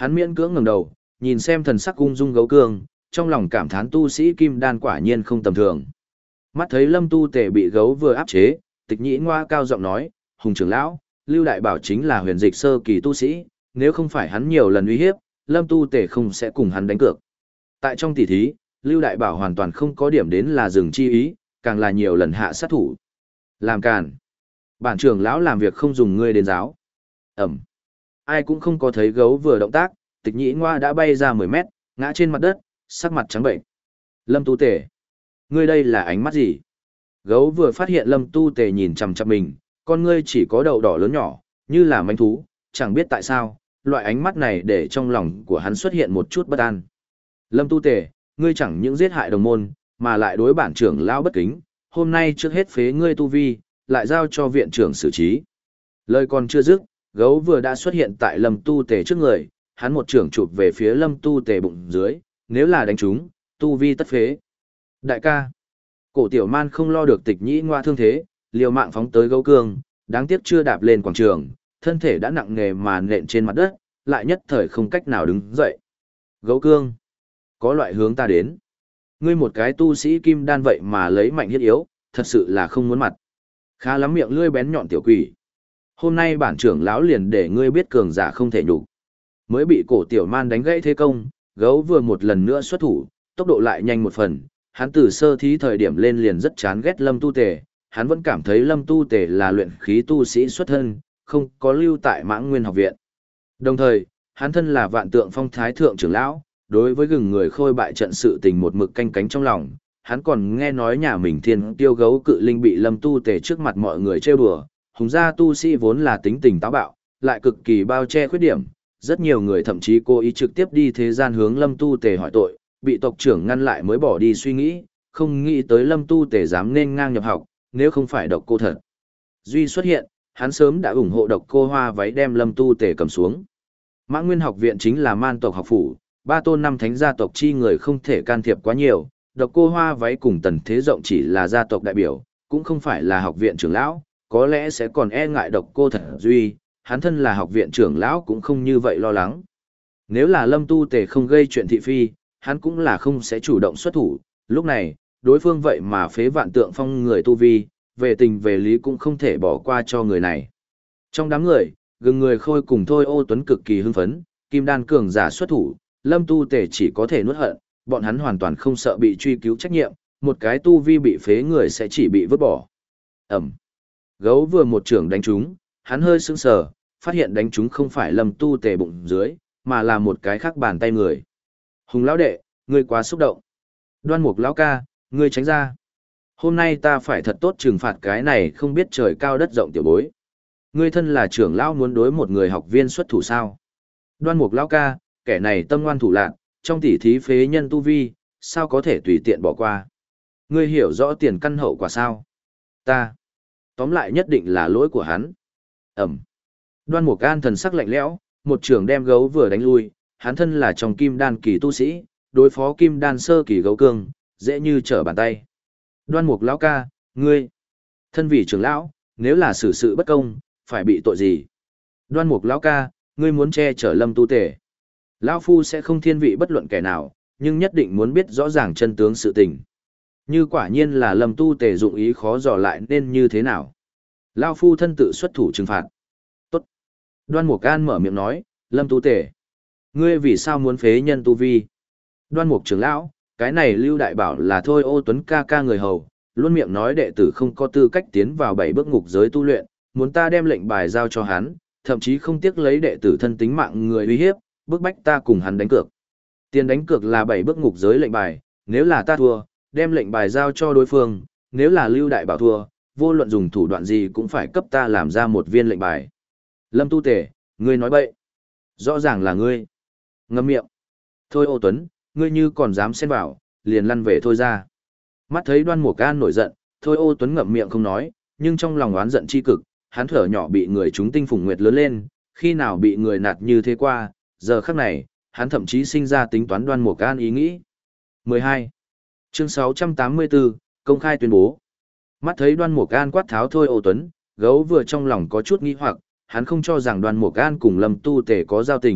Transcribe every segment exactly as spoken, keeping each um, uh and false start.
Hắn miễn cưỡng ngẩng đầu, nhìn xem thần sắc ung dung gấu cương, trong lòng cảm thán tu sĩ kim đan quả nhiên không tầm thường. Mắt thấy Lâm Tu Tề bị gấu vừa áp chế, Tịch Nhĩ Ngoa cao giọng nói, Hùng trưởng lão, Lưu Đại Bảo chính là huyền dịch sơ kỳ tu sĩ, nếu không phải hắn nhiều lần uy hiếp, Lâm Tu Tề không sẽ cùng hắn đánh cược. Tại trong tỷ thí, Lưu Đại Bảo hoàn toàn không có điểm đến là dừng chi ý, càng là nhiều lần hạ sát thủ. Làm càn. Bản trưởng lão làm việc không dùng ngươi đến giáo. Ẩm. Ai cũng không có thấy gấu vừa động tác, Tịch Nhĩ Ngoa đã bay ra mười mét, ngã trên mặt đất, sắc mặt trắng bệnh. Lâm Tu Tề, ngươi đây là ánh mắt gì? Gấu vừa phát hiện Lâm Tu Tề nhìn chằm chằm mình, con ngươi chỉ có đầu đỏ lớn nhỏ, như là manh thú, chẳng biết tại sao, loại ánh mắt này để trong lòng của hắn xuất hiện một chút bất an. Lâm Tu Tề, ngươi chẳng những giết hại đồng môn, mà lại đối bản trưởng lão bất kính, hôm nay trước hết phế ngươi tu vi, lại giao cho viện trưởng xử trí. Lời còn chưa dứt, gấu vừa đã xuất hiện tại Lâm Tu Tề trước người, hắn một trưởng chụp về phía Lâm Tu Tề bụng dưới, nếu là đánh trúng, tu vi tất phế. Đại ca, cổ tiểu man không lo được Tịch Nhĩ Ngoa thương thế, liều mạng phóng tới gấu cương, đáng tiếc chưa đạp lên quảng trường, thân thể đã nặng nề mà nện trên mặt đất, lại nhất thời không cách nào đứng dậy. Gấu cương, có loại hướng ta đến. Ngươi một cái tu sĩ kim đan vậy mà lấy mạnh hiết yếu, thật sự là không muốn mặt. Khá lắm miệng lươi bén nhọn tiểu quỷ. Hôm nay bản trưởng lão liền để ngươi biết cường giả không thể nhục. Mới bị cổ tiểu man đánh gãy thế công, gấu vừa một lần nữa xuất thủ, tốc độ lại nhanh một phần. Hắn từ sơ thí thời điểm lên liền rất chán ghét Lâm Tu Tề, hắn vẫn cảm thấy Lâm Tu Tề là luyện khí tu sĩ xuất thân, không có lưu tại Mãng Nguyên học viện. Đồng thời, hắn thân là Vạn Tượng Phong thái thượng trưởng lão, đối với gừng người khôi bại trận sự tình một mực canh cánh trong lòng, hắn còn nghe nói nhà mình thiên tiêu gấu cự linh bị Lâm Tu Tề trước mặt mọi người trêu đùa, hùng gia tu sĩ vốn là tính tình táo bạo, lại cực kỳ bao che khuyết điểm, rất nhiều người thậm chí cố ý trực tiếp đi thế gian hướng Lâm Tu Tề hỏi tội, bị tộc trưởng ngăn lại mới bỏ đi suy nghĩ, không nghĩ tới Lâm Tu Tề dám nên ngang nhập học, nếu không phải độc cô thật. Duy xuất hiện, hắn sớm đã ủng hộ độc cô hoa váy đem Lâm Tu Tề cầm xuống. Mãng Nguyên học viện chính là man tộc học phủ, ba tôn năm thánh gia tộc chi người không thể can thiệp quá nhiều, độc cô hoa váy cùng tần thế rộng chỉ là gia tộc đại biểu, cũng không phải là học viện trưởng lão, có lẽ sẽ còn e ngại độc cô thật duy, hắn thân là học viện trưởng lão cũng không như vậy lo lắng. Nếu là Lâm Tu Tề không gây chuyện thị phi, hắn cũng là không sẽ chủ động xuất thủ, lúc này, đối phương vậy mà phế Vạn Tượng Phong người tu vi, về tình về lý cũng không thể bỏ qua cho người này. Trong đám người, gừng người khôi cùng Thôi Ô Tuấn cực kỳ hưng phấn, kim đan cường giả xuất thủ, Lâm Tu Tề chỉ có thể nuốt hận, bọn hắn hoàn toàn không sợ bị truy cứu trách nhiệm, một cái tu vi bị phế người sẽ chỉ bị vứt bỏ. Ẩm. Gấu vừa một trưởng đánh trúng, hắn hơi sững sờ, phát hiện đánh trúng không phải Lâm Tu Tề bụng dưới, mà là một cái khác bàn tay người. Hùng lão đệ, ngươi quá xúc động. Đoan Mục lão ca, ngươi tránh ra. Hôm nay ta phải thật tốt trừng phạt cái này không biết trời cao đất rộng tiểu bối. Ngươi thân là trưởng lão muốn đối một người học viên xuất thủ sao? Đoan Mục lão ca, kẻ này tâm ngoan thủ lạn, trong tỉ thí phế nhân tu vi, sao có thể tùy tiện bỏ qua? Ngươi hiểu rõ tiền căn hậu quả sao? Ta. Tóm lại nhất định là lỗi của hắn. Ẩm. Đoan Mục An thần sắc lạnh lẽo, một trường đem gấu vừa đánh lui, hắn thân là trong kim đan kỳ tu sĩ, đối phó kim đan sơ kỳ gấu cương, dễ như trở bàn tay. Đoan Mục lão ca, ngươi, thân vị trưởng lão, nếu là xử sự bất công, phải bị tội gì? Đoan Mục lão ca, ngươi muốn che chở Lâm Tu Tề. Lão phu sẽ không thiên vị bất luận kẻ nào, nhưng nhất định muốn biết rõ ràng chân tướng sự tình. Như quả nhiên là Lâm Tu Tề dụng ý khó dò lại nên như thế nào? Lão phu thân tự xuất thủ trừng phạt. Tốt. Đoan Mục An mở miệng nói, Lâm Tu Tề, ngươi vì sao muốn phế nhân tu vi? Đoan Mục trưởng lão, cái này Lưu Đại Bảo là Thôi Ô Tuấn ca ca người hầu, luôn miệng nói đệ tử không có tư cách tiến vào bảy bước ngục giới tu luyện, muốn ta đem lệnh bài giao cho hắn, thậm chí không tiếc lấy đệ tử thân tính mạng người uy hiếp, bức bách ta cùng hắn đánh cược. Tiền đánh cược là bảy bước ngục giới lệnh bài, nếu là ta thua, đem lệnh bài giao cho đối phương, nếu là Lưu Đại Bảo thua, vô luận dùng thủ đoạn gì cũng phải cấp ta làm ra một viên lệnh bài. Lâm Tu Tề, ngươi nói bậy. Rõ ràng là ngươi. Ngậm miệng. Thôi Ô Tuấn, ngươi như còn dám xen vào, liền lăn về thôi ra. Mắt thấy Đoan Mục An nổi giận, Thôi Ô Tuấn ngậm miệng không nói, nhưng trong lòng oán giận chi cực, hắn thở nhỏ bị người chúng tinh phùng nguyệt lớn lên, khi nào bị người nạt như thế qua, giờ khắc này, hắn thậm chí sinh ra tính toán Đoan Mục An ý nghĩ. mười hai. Chương sáu trăm tám mươi tư, công khai tuyên bố. Mắt thấy Đoan Mục An quát tháo Thôi Ô Tuấn, gấu vừa trong lòng có chút nghi hoặc, hắn không cho rằng Đoan Mục An cùng Lâm Tu Tề có giao tình,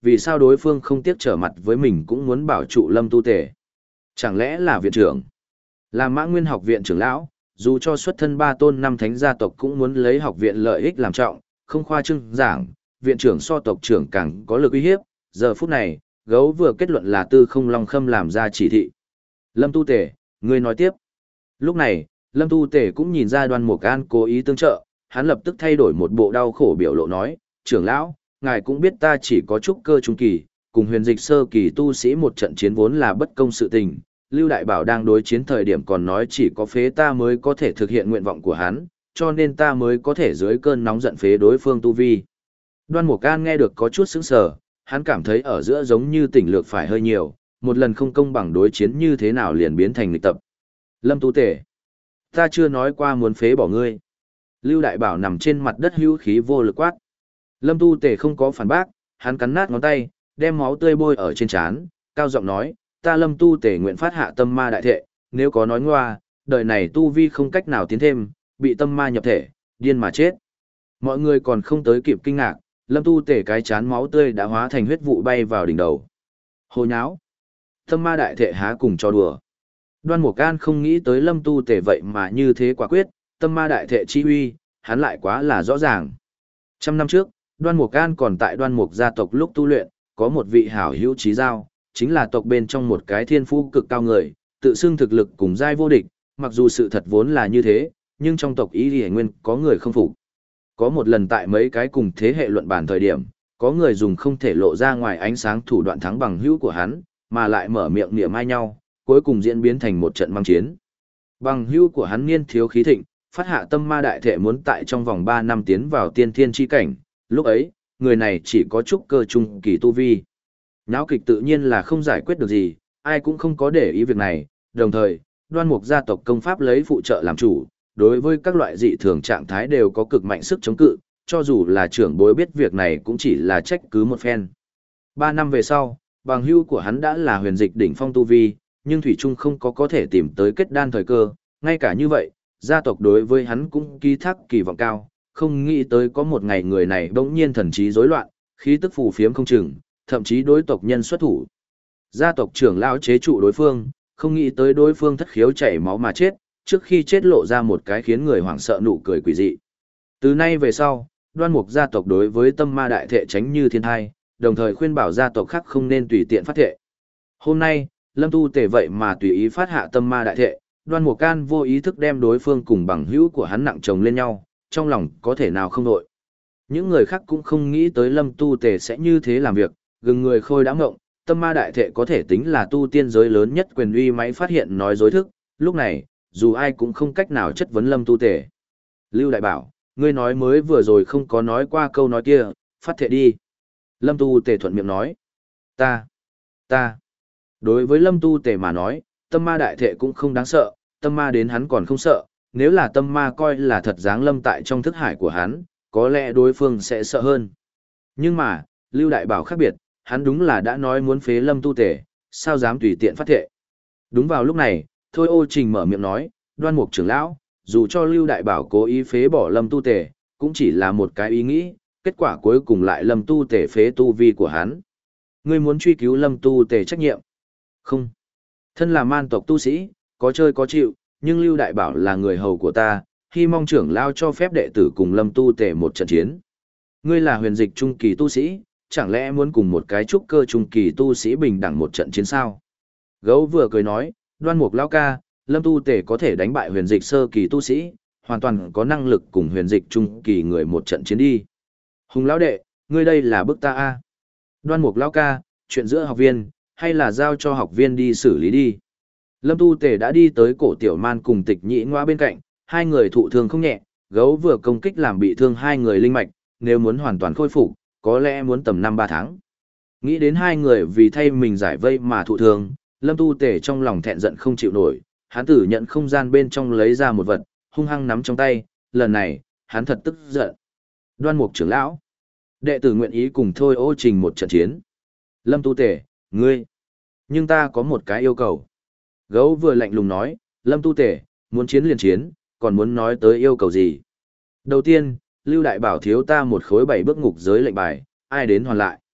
vì sao đối phương không tiếc trở mặt với mình cũng muốn bảo trụ Lâm Tu Tề? Chẳng lẽ là viện trưởng? Là Mã Nguyên học viện trưởng lão, dù cho xuất thân ba tôn năm thánh gia tộc cũng muốn lấy học viện lợi ích làm trọng, không khoa trương giảng, viện trưởng so tộc trưởng càng có lực uy hiếp. Giờ phút này, gấu vừa kết luận là Tư Không Long Khâm làm ra chỉ thị. Lâm Tu Tề, ngươi nói tiếp. Lúc này, Lâm Tu Tề cũng nhìn ra Đoan Mục An cố ý tương trợ, hắn lập tức thay đổi một bộ đau khổ biểu lộ nói, trưởng lão, ngài cũng biết ta chỉ có trúc cơ trung kỳ, cùng huyền dịch sơ kỳ tu sĩ một trận chiến vốn là bất công sự tình. Lưu Đại Bảo đang đối chiến thời điểm còn nói chỉ có phế ta mới có thể thực hiện nguyện vọng của hắn, cho nên ta mới có thể dưới cơn nóng giận phế đối phương tu vi. Đoan Mục An nghe được có chút sững sờ, hắn cảm thấy ở giữa giống như tỉnh lược phải hơi nhiều, một lần không công bằng đối chiến như thế nào liền biến thành nghịch tập. Lâm Tu Tề, ta chưa nói qua muốn phế bỏ ngươi. Lưu Đại Bảo nằm trên mặt đất hữu khí vô lực quát. Lâm Tu Tề không có phản bác, hắn cắn nát ngón tay, đem máu tươi bôi ở trên trán, cao giọng nói, ta Lâm Tu Tề nguyện phát hạ tâm ma đại thệ, nếu có nói ngoa, đời này tu vi không cách nào tiến thêm, bị tâm ma nhập thể, điên mà chết. Mọi người còn không tới kịp kinh ngạc, Lâm Tu Tề cái chán máu tươi đã hóa thành huyết vụ bay vào đỉnh đầu. Hồ nháo. Tâm ma đại thệ há cùng cho đùa. Đoan Mục An không nghĩ tới Lâm Tu Tề vậy mà như thế quả quyết, tâm ma đại thệ chi uy, hắn lại quá là rõ ràng. Trăm năm trước, Đoan Mục An còn tại Đoan Mục gia tộc lúc tu luyện, có một vị hảo hữu chí giao, chính là tộc bên trong một cái thiên phú cực cao người, tự xưng thực lực cùng giai vô địch, mặc dù sự thật vốn là như thế, nhưng trong tộc Ý Liễu Nguyên có người không phục. Có một lần tại mấy cái cùng thế hệ luận bàn thời điểm, có người dùng không thể lộ ra ngoài ánh sáng thủ đoạn thắng bằng hữu của hắn, mà lại mở miệng niệm ai nhau, cuối cùng diễn biến thành một trận mang chiến. Bằng hữu của hắn niên thiếu khí thịnh, phát hạ tâm ma đại thệ muốn tại trong vòng ba năm tiến vào tiên thiên chi cảnh, lúc ấy, người này chỉ có trúc cơ trung kỳ tu vi. Náo kịch tự nhiên là không giải quyết được gì, ai cũng không có để ý việc này, đồng thời, Đoan Mục gia tộc công pháp lấy phụ trợ làm chủ, đối với các loại dị thường trạng thái đều có cực mạnh sức chống cự, cho dù là trưởng bối biết việc này cũng chỉ là trách cứ một phen. Ba năm về sau, bằng hữu của hắn đã là huyền dịch đỉnh phong tu vi, nhưng Thủy Trung không có có thể tìm tới kết đan thời cơ, ngay cả như vậy, gia tộc đối với hắn cũng ký thác kỳ vọng cao, không nghĩ tới có một ngày người này bỗng nhiên thần trí rối loạn, khí tức phù phiếm không chừng, thậm chí đối tộc nhân xuất thủ. Gia tộc trưởng lão chế trụ đối phương, không nghĩ tới đối phương thất khiếu chảy máu mà chết, trước khi chết lộ ra một cái khiến người hoảng sợ nụ cười quỷ dị. Từ nay về sau, Đoan Mục gia tộc đối với tâm ma đại thệ tránh như thiên thai, đồng thời khuyên bảo gia tộc khác không nên tùy tiện phát thệ. Hôm nay, Lâm Tu Tề vậy mà tùy ý phát hạ tâm ma đại thệ, Đoan Mục Can vô ý thức đem đối phương cùng bằng hữu của hắn nặng chồng lên nhau, trong lòng có thể nào không đội. Những người khác cũng không nghĩ tới Lâm Tu Tề sẽ như thế làm việc, gừng người khôi đã ngộng, tâm ma đại thệ có thể tính là tu tiên giới lớn nhất quyền uy máy phát hiện nói dối thức, lúc này, dù ai cũng không cách nào chất vấn Lâm Tu Tề. Lưu Đại Bảo, ngươi nói mới vừa rồi không có nói qua câu nói kia, phát thệ đi. Lâm Tu Tề thuận miệng nói. Ta, ta. Đối với Lâm Tu Tề mà nói, tâm ma đại thệ cũng không đáng sợ, tâm ma đến hắn còn không sợ, nếu là tâm ma coi là thật dáng lâm tại trong thức hải của hắn, có lẽ đối phương sẽ sợ hơn. Nhưng mà, Lưu Đại Bảo khác biệt, hắn đúng là đã nói muốn phế Lâm Tu Tề, sao dám tùy tiện phát thệ. Đúng vào lúc này, Thôi Ô Trình mở miệng nói, Đoan Mục trưởng lão, dù cho Lưu Đại Bảo cố ý phế bỏ Lâm Tu Tề, cũng chỉ là một cái ý nghĩ, kết quả cuối cùng lại Lâm Tu Tề phế tu vi của hắn. Ngươi muốn truy cứu Lâm Tu Tề trách nhiệm? Không. Thân là man tộc tu sĩ, có chơi có chịu, nhưng Lưu Đại Bảo là người hầu của ta, hy mong trưởng lão cho phép đệ tử cùng Lâm Tu Tề một trận chiến. Ngươi là huyền dịch trung kỳ tu sĩ, chẳng lẽ muốn cùng một cái trúc cơ trung kỳ tu sĩ bình đẳng một trận chiến sao? Gấu vừa cười nói, Đoan Mục lão ca, Lâm Tu Tề có thể đánh bại huyền dịch sơ kỳ tu sĩ, hoàn toàn có năng lực cùng huyền dịch trung kỳ người một trận chiến đi. Hùng lão đệ, ngươi đây là bức ta a? Đoan Mục lão ca, chuyện giữa học viên, hay là giao cho học viên đi xử lý đi. Lâm Tu Tề đã đi tới cổ tiểu man cùng tịch nhĩ ngoa bên cạnh, hai người thụ thương không nhẹ, gấu vừa công kích làm bị thương hai người linh mạch, nếu muốn hoàn toàn khôi phục, có lẽ muốn tầm năm ba tháng. Nghĩ đến hai người vì thay mình giải vây mà thụ thương, Lâm Tu Tề trong lòng thẹn giận không chịu nổi, hắn tử nhận không gian bên trong lấy ra một vật, hung hăng nắm trong tay, lần này, hắn thật tức giận. Đoan Mục trưởng lão, đệ tử nguyện ý cùng Thôi Ô Trình một trận chiến. Lâm Tu Tề, ngươi, nhưng ta có một cái yêu cầu. Gấu vừa lạnh lùng nói, Lâm Tu Tề, muốn chiến liền chiến, còn muốn nói tới yêu cầu gì? Đầu tiên, Lưu Đại Bảo thiếu ta một khối bảy bước ngục giới lệnh bài, ai đến hoàn lại?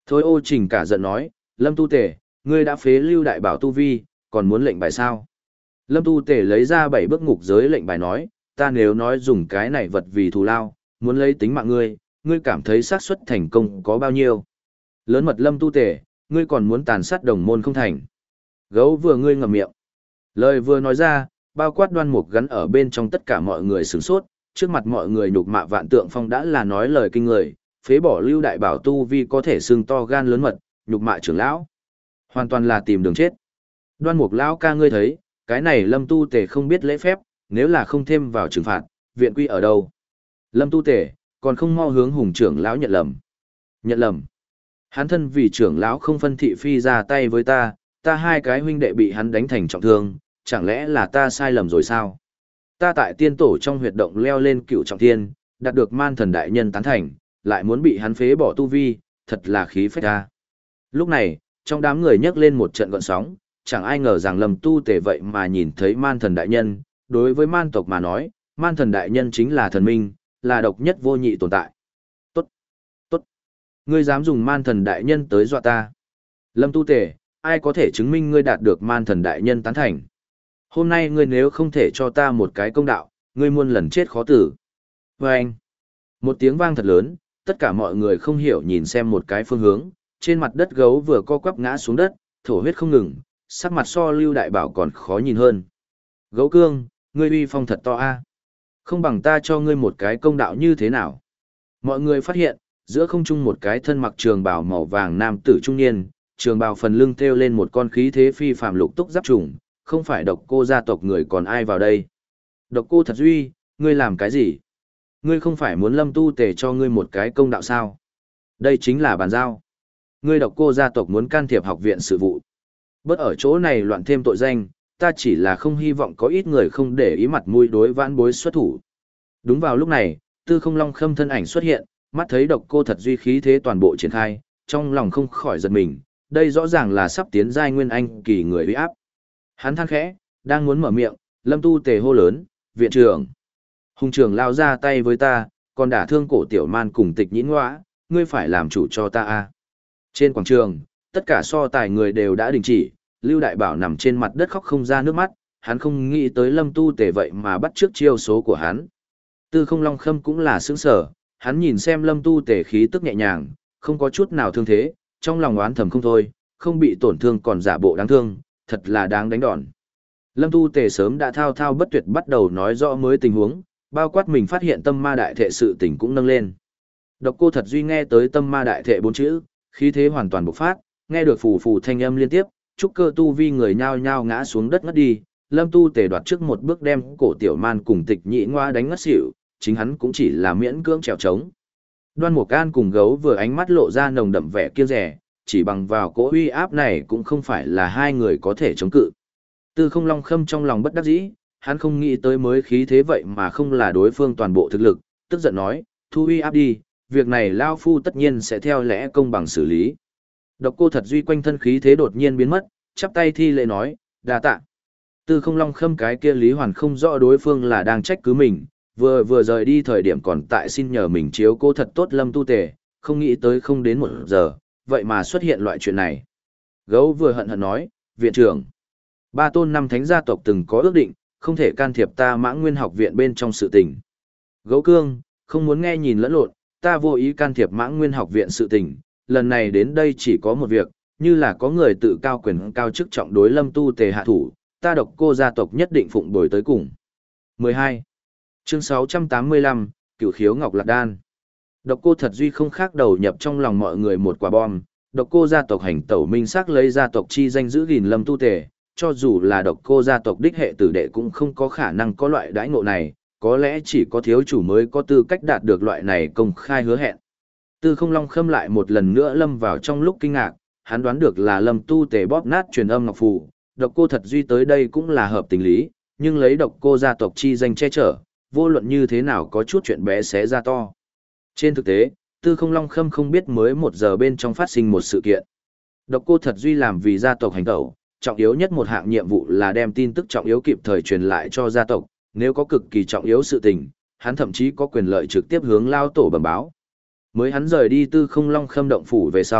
Thôi ô trình cả giận nói, Lâm Tu Tề, ngươi đã phế Lưu Đại Bảo tu vi, còn muốn lệnh bài sao? Lâm Tu Tề lấy ra bảy bước ngục giới lệnh bài nói, ta nếu nói dùng cái này vật vì thù lao, muốn lấy tính mạng ngươi, ngươi cảm thấy xác suất thành công có bao nhiêu? Lớn mật Lâm Tu Tề, ngươi còn muốn tàn sát đồng môn không thành. Gấu vừa ngươi ngậm miệng. Lời vừa nói ra, bao quát Đoan Mục gắn ở bên trong tất cả mọi người sửng sốt, trước mặt mọi người nhục mạ Vạn Tượng Phong đã là nói lời kinh người, phế bỏ Lưu Đại Bảo tu vi có thể xưng to gan lớn mật, nhục mạ trưởng lão. Hoàn toàn là tìm đường chết. Đoan Mục lão ca ngươi thấy, cái này Lâm Tu Tề không biết lễ phép, nếu là không thêm vào trừng phạt, viện quy ở đâu? Lâm Tu Tề, còn không mau hướng Hùng trưởng lão nhận lầm. Nhận lầm? Hắn thân vì trưởng lão không phân thị phi ra tay với ta, ta hai cái huynh đệ bị hắn đánh thành trọng thương, chẳng lẽ là ta sai lầm rồi sao? Ta tại tiên tổ trong huyệt động leo lên cựu trọng thiên, đạt được man thần đại nhân tán thành, lại muốn bị hắn phế bỏ tu vi, thật là khí phách ta. Lúc này, trong đám người nhấc lên một trận gọn sóng, chẳng ai ngờ rằng Lâm Tu Tề vậy mà nhìn thấy man thần đại nhân, đối với man tộc mà nói, man thần đại nhân chính là thần minh, là độc nhất vô nhị tồn tại. Tốt, tốt, ngươi dám dùng man thần đại nhân tới dọa ta. Lâm Tu Tề, ai có thể chứng minh ngươi đạt được man thần đại nhân tán thành? Hôm nay ngươi nếu không thể cho ta một cái công đạo, ngươi muôn lần chết khó tử. Và anh, một tiếng vang thật lớn, tất cả mọi người không hiểu nhìn xem một cái phương hướng, trên mặt đất gấu vừa co quắp ngã xuống đất, thổ huyết không ngừng, sắc mặt so Lưu Đại Bảo còn khó nhìn hơn. Gấu cương, ngươi uy phong thật to a. Không bằng ta cho ngươi một cái công đạo như thế nào? Mọi người phát hiện, giữa không trung một cái thân mặc trường bào màu vàng nam tử trung niên, trường bào phần lưng thêu lên một con khí thế phi phàm lục túc giáp trùng, không phải Độc Cô gia tộc người còn ai vào đây. Độc Cô Thật Duy, ngươi làm cái gì? Ngươi không phải muốn Lâm Tu Tề cho ngươi một cái công đạo sao? Đây chính là bàn giao. Ngươi Độc Cô gia tộc muốn can thiệp học viện sự vụ. Bớt ở chỗ này loạn thêm tội danh, ta chỉ là không hy vọng có ít người không để ý mặt mũi đối vãn bối xuất thủ. Đúng vào lúc này, Tư Không Long Khâm thân ảnh xuất hiện, mắt thấy Độc Cô Thật Duy khí thế toàn bộ triển khai, trong lòng không khỏi giật mình, đây rõ ràng là sắp tiến giai nguyên anh kỳ người uy áp. Hắn than khẽ, đang muốn mở miệng, Lâm Tu Tề hô lớn, viện trưởng. Hùng trưởng lao ra tay với ta, còn đả thương cổ tiểu man cùng tịch nhĩn ngõa, ngươi phải làm chủ cho ta a. Trên quảng trường, tất cả so tài người đều đã đình chỉ, Lưu Đại Bảo nằm trên mặt đất khóc không ra nước mắt, hắn không nghĩ tới Lâm Tu Tề vậy mà bắt trước chiêu số của hắn. Tư Không Long Khâm cũng là sững sở, hắn nhìn xem Lâm Tu Tề khí tức nhẹ nhàng, không có chút nào thương thế, trong lòng oán thầm không thôi, không bị tổn thương còn giả bộ đáng thương, thật là đáng đánh đòn. Lâm Tu Tề sớm đã thao thao bất tuyệt bắt đầu nói rõ mới tình huống, bao quát mình phát hiện tâm ma đại thệ sự tình cũng nâng lên. Độc Cô Thật Duy nghe tới tâm ma đại thệ bốn chữ, khí thế hoàn toàn bộc phát, nghe được phù phù thanh âm liên tiếp, trúc cơ tu vi người nhao nhao ngã xuống đất ngất đi. Lâm Tu Tề đoạt trước một bước đem cổ tiểu man cùng tịch nhị ngoa đánh ngất xỉu, chính hắn cũng chỉ là miễn cưỡng trèo trống. Đoan Mục Can cùng gấu vừa ánh mắt lộ ra nồng đậm vẻ kiêng dè, chỉ bằng vào cỗ uy áp này cũng không phải là hai người có thể chống cự. Tư Không Long Khâm trong lòng bất đắc dĩ, hắn không nghĩ tới mới khí thế vậy mà không là đối phương toàn bộ thực lực, tức giận nói, thu uy áp đi, việc này Lao Phu tất nhiên sẽ theo lẽ công bằng xử lý. Độc Cô Thật Duy quanh thân khí thế đột nhiên biến mất, chắp tay thi lễ nói, đa tạ. Tư Không Long Khâm cái kia Lý Hoàn không rõ đối phương là đang trách cứ mình, vừa vừa rời đi thời điểm còn tại xin nhờ mình chiếu cô thật tốt Lâm Tu Tề, không nghĩ tới không đến một giờ, vậy mà xuất hiện loại chuyện này. Gấu vừa hận hận nói, viện trưởng, ba tôn năm thánh gia tộc từng có ước định, không thể can thiệp ta Mãng Nguyên học viện bên trong sự tình. Gấu cương, không muốn nghe nhìn lẫn lộn, ta vô ý can thiệp Mãng Nguyên học viện sự tình, lần này đến đây chỉ có một việc, như là có người tự cao quyền cao chức trọng đối Lâm Tu Tề hạ thủ, ta Độc Cô gia tộc nhất định phụng bồi tới cùng. mười hai. Chương sáu trăm tám mươi lăm, Cửu Khiếu Ngọc Lạc Đan. Độc Cô Thật Duy không khác đầu nhập trong lòng mọi người một quả bom, Độc Cô gia tộc hành tẩu minh xác lấy gia tộc chi danh giữ gìn Lâm Tu Tề, cho dù là Độc Cô gia tộc đích hệ tử đệ cũng không có khả năng có loại đãi ngộ này, có lẽ chỉ có thiếu chủ mới có tư cách đạt được loại này công khai hứa hẹn. Tư Không Long Khâm lại một lần nữa lâm vào trong lúc kinh ngạc, hắn đoán được là Lâm Tu Tề bóp nát truyền âm ngọc phù, Độc Cô Thật Duy tới đây cũng là hợp tình lý, nhưng lấy Độc Cô gia tộc chi danh che chở, vô luận như thế nào có chút chuyện bé xé ra to. Trên thực tế, Tư Không Long Khâm không biết mới một giờ bên trong phát sinh một sự kiện. Độc Cô Thật Duy làm vì gia tộc hành tẩu, trọng yếu nhất một hạng nhiệm vụ là đem tin tức trọng yếu kịp thời truyền lại cho gia tộc, nếu có cực kỳ trọng yếu sự tình, hắn thậm chí có quyền lợi trực tiếp hướng lao tổ bẩm báo. Mới hắn rời đi Tư Không Long Khâm động phủ về sau,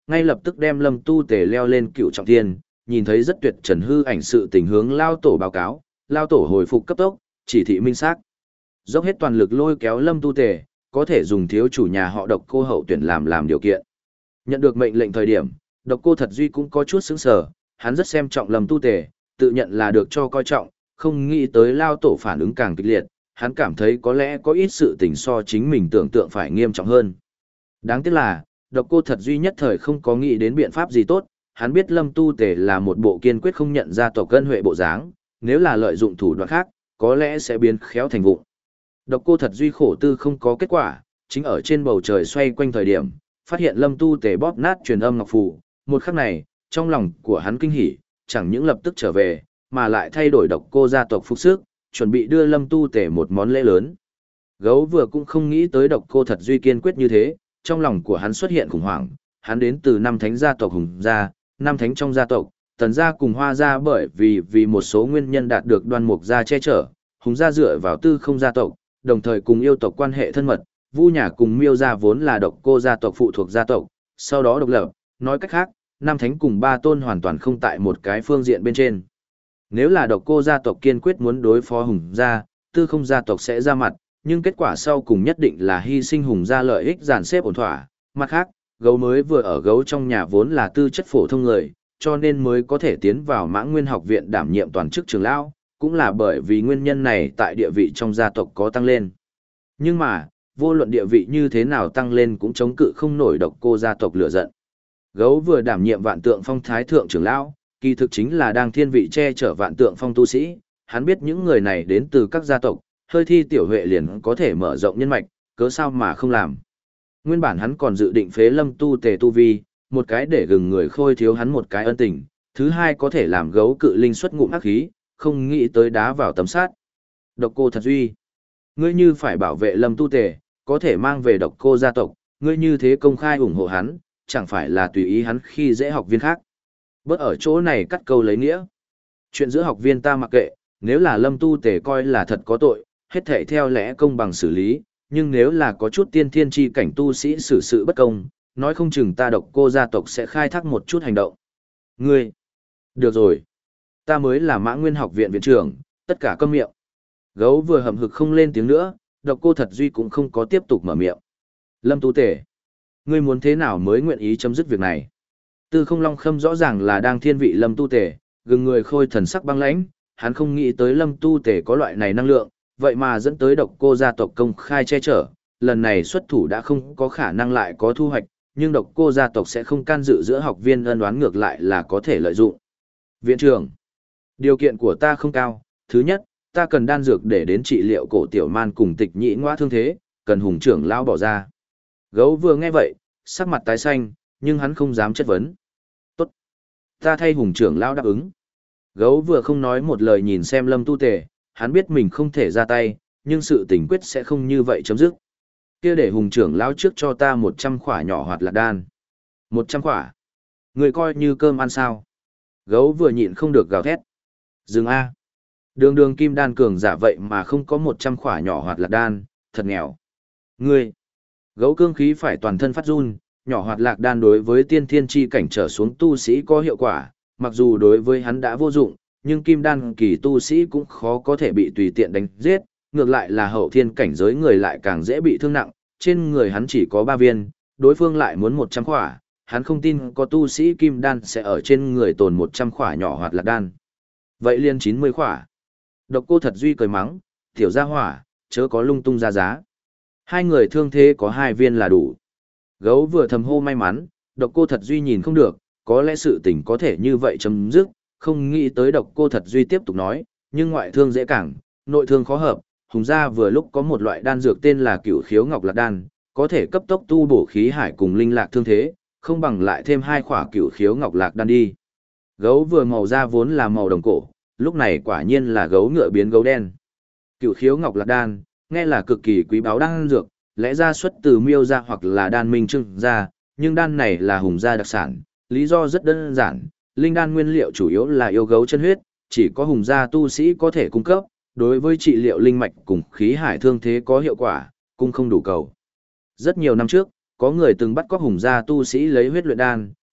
ngay lập tức đem Lâm Tu Tề leo lên cựu trọng thiên, nhìn thấy rất tuyệt trần hư ảnh sự tình hướng lao tổ báo cáo, lao tổ hồi phục cấp tốc, chỉ thị minh xác. Dốc hết toàn lực lôi kéo Lâm Tu Tề, có thể dùng thiếu chủ nhà họ Độc Cô hậu tuyển làm làm điều kiện. Nhận được mệnh lệnh thời điểm, Độc Cô Thật Duy cũng có chút sững sờ, hắn rất xem trọng Lâm Tu Tề, tự nhận là được cho coi trọng, không nghĩ tới lao tổ phản ứng càng kịch liệt, hắn cảm thấy có lẽ có ít sự tình so chính mình tưởng tượng phải nghiêm trọng hơn. Đáng tiếc là, Độc Cô Thật Duy nhất thời không có nghĩ đến biện pháp gì tốt, hắn biết Lâm Tu Tề là một bộ kiên quyết không nhận ra tộc cân huệ bộ dáng, nếu là lợi dụng thủ đoạn khác, có lẽ sẽ biến khéo thành vụng. Độc Cô Thật Duy khổ tư không có kết quả, chính ở trên bầu trời xoay quanh thời điểm, phát hiện Lâm Tu Tề bóp nát truyền âm ngọc phù, một khắc này, trong lòng của hắn kinh hỉ, chẳng những lập tức trở về, mà lại thay đổi Độc Cô gia tộc phục sức, chuẩn bị đưa Lâm Tu Tề một món lễ lớn. Gấu vừa cũng không nghĩ tới Độc Cô Thật Duy kiên quyết như thế, trong lòng của hắn xuất hiện khủng hoảng, hắn đến từ năm thánh gia tộc Hùng gia, năm thánh trong gia tộc, Tần gia cùng Hoa gia bởi vì vì một số nguyên nhân đạt được Đoan Mục gia che chở, Hùng gia dựa vào Tư Không gia tộc, đồng thời cùng yêu tộc quan hệ thân mật, Vu nhà cùng Miêu gia vốn là Độc Cô gia tộc phụ thuộc gia tộc, sau đó độc lập, nói cách khác, năm thánh cùng ba tôn hoàn toàn không tại một cái phương diện bên trên. Nếu là Độc Cô gia tộc kiên quyết muốn đối phó Hùng gia, Tư Không gia tộc sẽ ra mặt, nhưng kết quả sau cùng nhất định là hy sinh Hùng gia lợi ích dàn xếp ổn thỏa. Mặt khác, gấu mới vừa ở gấu trong nhà vốn là tư chất phổ thông người, cho nên mới có thể tiến vào Mãng Nguyên học viện đảm nhiệm toàn chức trưởng lão, cũng là bởi vì nguyên nhân này tại địa vị trong gia tộc có tăng lên. Nhưng mà, vô luận địa vị như thế nào tăng lên cũng chống cự không nổi Độc Cô gia tộc lửa giận. Gấu vừa đảm nhiệm Vạn Tượng Phong thái thượng trưởng lão, kỳ thực chính là đang thiên vị che chở Vạn Tượng Phong tu sĩ, hắn biết những người này đến từ các gia tộc, hơi thi tiểu huệ liền có thể mở rộng nhân mạch, cớ sao mà không làm. Nguyên bản hắn còn dự định phế Lâm Tu Tề tu vi, một cái để gừng người khôi thiếu hắn một cái ân tình, thứ hai có thể làm gấu cự linh xuất ngụm ác khí, không nghĩ tới đá vào tấm sát. Độc Cô Thật Duy, ngươi như phải bảo vệ Lâm Tu Tề, có thể mang về Độc Cô gia tộc, ngươi như thế công khai ủng hộ hắn, chẳng phải là tùy ý hắn khi dễ học viên khác. Bớt ở chỗ này cắt câu lấy nghĩa. Chuyện giữa học viên ta mặc kệ, nếu là Lâm Tu Tề coi là thật có tội, hết thảy theo lẽ công bằng xử lý, nhưng nếu là có chút tiên thiên chi cảnh tu sĩ xử sự bất công, nói không chừng ta Độc Cô gia tộc sẽ khai thác một chút hành động. Ngươi, được rồi, ta mới là Mã Nguyên học viện viện trưởng, tất cả câm miệng. Gấu vừa hậm hực không lên tiếng nữa, Độc Cô Thật Duy cũng không có tiếp tục mở miệng. Lâm Tu Tề, ngươi muốn thế nào mới nguyện ý chấm dứt việc này? Tư Không Long Khâm rõ ràng là đang thiên vị Lâm Tu Tề, gừng người khôi thần sắc băng lãnh, hắn không nghĩ tới Lâm Tu Tề có loại này năng lượng, vậy mà dẫn tới Độc Cô gia tộc công khai che chở, lần này xuất thủ đã không có khả năng lại có thu hoạch, nhưng Độc Cô gia tộc sẽ không can dự giữa học viên ân oán, ngược lại là có thể lợi dụng. Viện trưởng, điều kiện của ta không cao, thứ nhất, ta cần đan dược để đến trị liệu cổ tiểu man cùng tịch nhĩ ngoa thương thế, cần Hùng trưởng lão bỏ ra. Gấu vừa nghe vậy, sắc mặt tái xanh, nhưng hắn không dám chất vấn. Tốt, ta thay Hùng trưởng lão đáp ứng. Gấu vừa không nói một lời nhìn xem Lâm Tu Tề, hắn biết mình không thể ra tay, nhưng sự tình quyết sẽ không như vậy chấm dứt. Kia để Hùng trưởng lão trước cho ta một trăm khỏa nhỏ hoạt lạc đan. Một trăm khỏa? Người coi như cơm ăn sao? Gấu vừa nhịn không được gào thét. Dừng A. Đường đường kim đan cường giả vậy mà không có một trăm khỏa nhỏ hoạt lạc đan, thật nghèo. Ngươi. Gấu cương khí phải toàn thân phát run, nhỏ hoạt lạc đan đối với tiên thiên chi cảnh trở xuống tu sĩ có hiệu quả, mặc dù đối với hắn đã vô dụng, nhưng kim đan kỳ tu sĩ cũng khó có thể bị tùy tiện đánh giết, ngược lại là hậu thiên cảnh giới người lại càng dễ bị thương nặng, trên người hắn chỉ có ba viên, đối phương lại muốn một trăm khỏa, hắn không tin có tu sĩ kim đan sẽ ở trên người tồn một trăm khỏa nhỏ hoạt lạc đan. Vậy liền chín mươi khỏa. Độc Cô Thật Duy cười mắng, tiểu gia hỏa, chớ có lung tung ra giá. Hai người thương thế có hai viên là đủ. Gấu vừa thầm hô may mắn, Độc Cô Thật Duy nhìn không được, có lẽ sự tình có thể như vậy chấm dứt, không nghĩ tới Độc Cô Thật Duy tiếp tục nói, nhưng ngoại thương dễ cảng, nội thương khó hợp, Hùng gia vừa lúc có một loại đan dược tên là Cửu Khiếu Ngọc Lạc đan, có thể cấp tốc tu bổ khí hải cùng linh lạc thương thế, không bằng lại thêm hai khỏa Cửu Khiếu Ngọc Lạc đan đi. Gấu vừa màu da vốn là màu đồng cổ, lúc này quả nhiên là gấu ngựa biến gấu đen. Cửu Khiếu Ngọc Lạc đan, nghe là cực kỳ quý báu đan dược, lẽ ra xuất từ Miêu gia hoặc là Đan Minh Trưng gia, nhưng đan này là Hùng gia đặc sản, lý do rất đơn giản, linh đan nguyên liệu chủ yếu là yêu gấu chân huyết, chỉ có Hùng gia tu sĩ có thể cung cấp, đối với trị liệu linh mạch cùng khí hải thương thế có hiệu quả, cung không đủ cầu. Rất nhiều năm trước, có người từng bắt cóc Hùng gia tu sĩ lấy huyết luyện đan,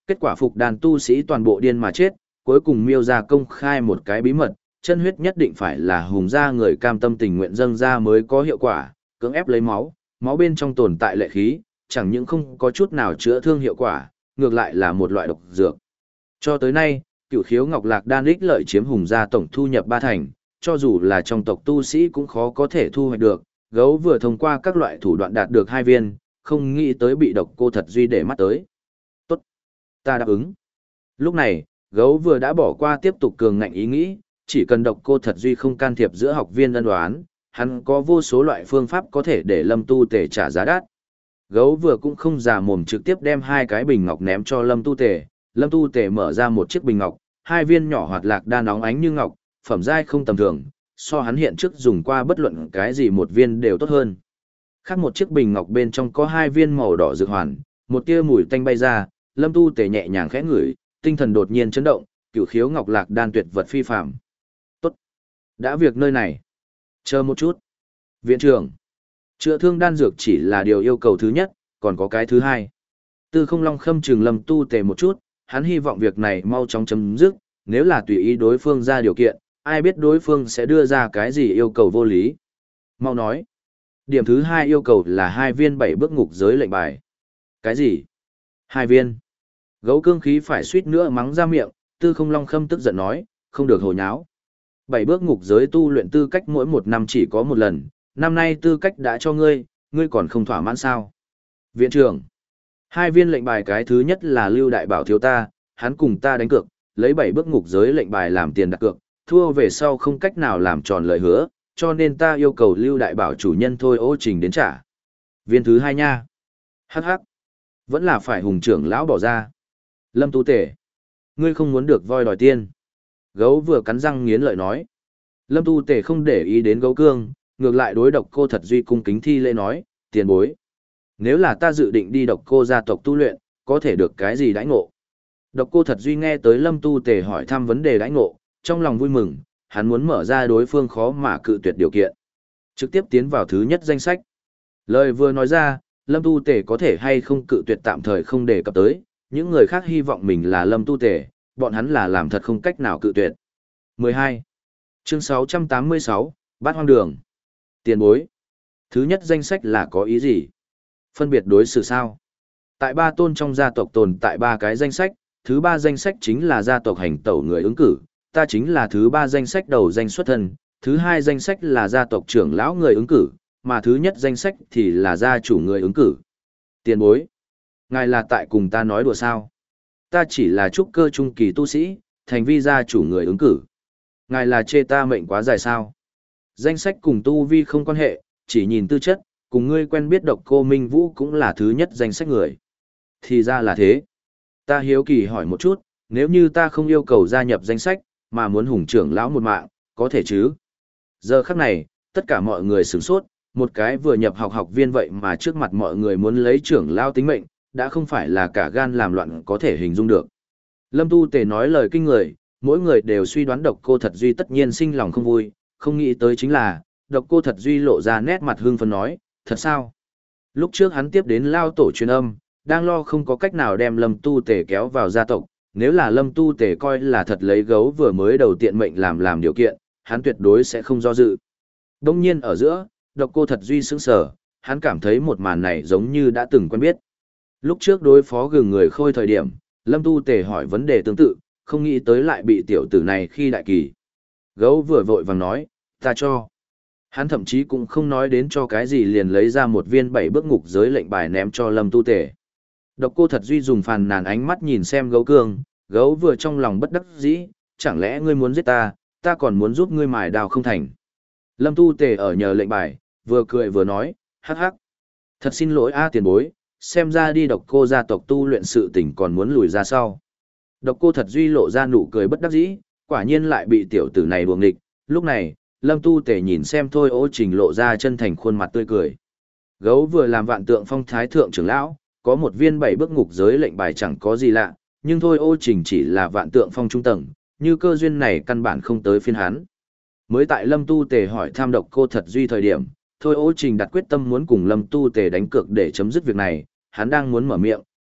Kết quả phục đàn tu sĩ toàn bộ điên mà chết, cuối cùng miêu ra công khai một cái bí mật, chân huyết nhất định phải là hùng gia người cam tâm tình nguyện dâng ra mới có hiệu quả, cưỡng ép lấy máu, máu bên trong tồn tại lệ khí, chẳng những không có chút nào chữa thương hiệu quả, ngược lại là một loại độc dược. Cho tới nay, Cửu Khiếu Ngọc Lạc đan ích lợi chiếm hùng gia tổng thu nhập ba thành, cho dù là trong tộc tu sĩ cũng khó có thể thu hoạch được, gấu vừa thông qua các loại thủ đoạn đạt được hai viên, không nghĩ tới bị độc cô thật duy để mắt tới. Tốt, ta đáp ứng. Lúc này, gấu vừa đã bỏ qua tiếp tục cường ngạnh ý nghĩ, chỉ cần độc cô thật duy không can thiệp giữa học viên ân đoán, hắn có vô số loại phương pháp có thể để Lâm Tu Tề trả giá đắt. Gấu vừa cũng không già mồm trực tiếp đem hai cái bình ngọc ném cho Lâm Tu Tề, Lâm Tu Tề mở ra một chiếc bình ngọc, hai viên nhỏ hoạt lạc đan nóng ánh như ngọc, phẩm giai không tầm thường, so hắn hiện trước dùng qua bất luận cái gì một viên đều tốt hơn. Khác một chiếc bình ngọc bên trong có hai viên màu đỏ dược hoàn, một tia mùi tanh bay ra, Lâm Tu Tề nhẹ nhàng khẽ ngửi, tinh thần đột nhiên chấn động, Cửu Khiếu Ngọc Lạc đan tuyệt vật phi phàm. Tốt, đã việc nơi này. Chờ một chút. Viện trưởng, chữa thương đan dược chỉ là điều yêu cầu thứ nhất, còn có cái thứ hai. Tư Không Long khâm trừng Lâm Tu Tề một chút, hắn hy vọng việc này mau chóng chấm dứt, nếu là tùy ý đối phương ra điều kiện, ai biết đối phương sẽ đưa ra cái gì yêu cầu vô lý. Mau nói. Điểm thứ hai yêu cầu là hai viên bảy bước ngục giới lệnh bài. Cái gì? Hai viên. Gấu cương khí phải suýt nữa mắng ra miệng, Tư Không Long khâm tức giận nói, không được hồ nháo. Bảy bước ngục giới tu luyện tư cách mỗi một năm chỉ có một lần, năm nay tư cách đã cho ngươi, ngươi còn không thỏa mãn sao? Viện trưởng. Hai viên lệnh bài cái thứ nhất là Lưu Đại Bảo thiếu ta, hắn cùng ta đánh cược, lấy bảy bước ngục giới lệnh bài làm tiền đặt cược, thua về sau không cách nào làm tròn lời hứa, cho nên ta yêu cầu Lưu Đại Bảo chủ nhân thôi ô trình đến trả. Viên thứ hai nha. Hắc hắc. Vẫn là phải hùng trưởng lão bỏ ra. Lâm Tu Tể. Ngươi không muốn được voi đòi tiên. Gấu vừa cắn răng nghiến lợi nói. Lâm Tu Tể không để ý đến gấu cương, ngược lại đối độc cô thật duy cung kính thi lễ nói, tiền bối. Nếu là ta dự định đi độc cô gia tộc tu luyện, có thể được cái gì đãi ngộ? Độc cô thật duy nghe tới Lâm Tu Tề hỏi thăm vấn đề đãi ngộ, trong lòng vui mừng, hắn muốn mở ra đối phương khó mà cự tuyệt điều kiện. Trực tiếp tiến vào thứ nhất danh sách. Lời vừa nói ra, Lâm Tu Tề có thể hay không cự tuyệt tạm thời không đề cập tới, những người khác hy vọng mình là Lâm Tu Tề, bọn hắn là làm thật không cách nào cự tuyệt. mười hai. Chương sáu trăm tám mươi sáu, Bát Hoang Đường. Tiền bối. Thứ nhất danh sách là có ý gì? Phân biệt đối xử sao? Tại ba tôn trong gia tộc tồn tại ba cái danh sách, thứ ba danh sách chính là gia tộc hành tẩu người ứng cử, ta chính là thứ ba danh sách đầu danh xuất thân, thứ hai danh sách là gia tộc trưởng lão người ứng cử, mà thứ nhất danh sách thì là gia chủ người ứng cử. Tiền bối, ngài là tại cùng ta nói đùa sao? Ta chỉ là trúc cơ trung kỳ tu sĩ, thành vi gia chủ người ứng cử. Ngài là chê ta mệnh quá dài sao? Danh sách cùng tu vi không quan hệ, chỉ nhìn tư chất, cùng ngươi quen biết độc cô Minh Vũ cũng là thứ nhất danh sách người. Thì ra là thế. Ta hiếu kỳ hỏi một chút, nếu như ta không yêu cầu gia nhập danh sách, mà muốn hùng trưởng lão một mạng, có thể chứ? Giờ khắc này, tất cả mọi người sửng sốt, một cái vừa nhập học học viên vậy mà trước mặt mọi người muốn lấy trưởng lão tính mệnh, đã không phải là cả gan làm loạn có thể hình dung được. Lâm Tu Tề nói lời kinh người, mỗi người đều suy đoán độc cô thật duy tất nhiên sinh lòng không vui, không nghĩ tới chính là, độc cô thật duy lộ ra nét mặt hưng phấn nói, thật sao? Lúc trước hắn tiếp đến lao tổ truyền âm, đang lo không có cách nào đem Lâm Tu Tề kéo vào gia tộc, nếu là Lâm Tu Tề coi là thật lấy gấu vừa mới đầu tiện mệnh làm làm điều kiện, hắn tuyệt đối sẽ không do dự. Đông nhiên ở giữa, độc cô thật duy sững sờ, hắn cảm thấy một màn này giống như đã từng quen biết. Lúc trước đối phó gừng người khôi thời điểm, Lâm Tu Tề hỏi vấn đề tương tự, không nghĩ tới lại bị tiểu tử này khi đại kỳ. Gấu vừa vội vàng nói, ta cho. Hắn thậm chí cũng không nói đến cho cái gì liền lấy ra một viên bảy bước ngục giới lệnh bài ném cho Lâm Tu Tề. Độc cô thật duy dùng phàn nàn ánh mắt nhìn xem gấu cương, gấu vừa trong lòng bất đắc dĩ, chẳng lẽ ngươi muốn giết ta, ta còn muốn giúp ngươi mài đào không thành. Lâm Tu Tề ở nhờ lệnh bài, vừa cười vừa nói, hắc hắc. Thật xin lỗi a tiền bối, xem ra đi độc cô gia tộc tu luyện sự tình còn muốn lùi ra sau. Độc cô thật duy lộ ra nụ cười bất đắc dĩ, quả nhiên lại bị tiểu tử này đùa nghịch, lúc này, Lâm Tu Tề nhìn xem thôi ô trình lộ ra chân thành khuôn mặt tươi cười. Gấu vừa làm vạn tượng phong thái thượng trưởng lão, có một viên bảy bước ngục giới lệnh bài chẳng có gì lạ, nhưng thôi ô trình chỉ là vạn tượng phong trung tầng, như cơ duyên này căn bản không tới phiên hắn. Mới tại Lâm Tu Tề hỏi tham độc cô thật duy thời điểm, thôi ô trình đặt quyết tâm muốn cùng Lâm Tu Tề đánh cược để chấm dứt việc này, hắn đang muốn mở miệng,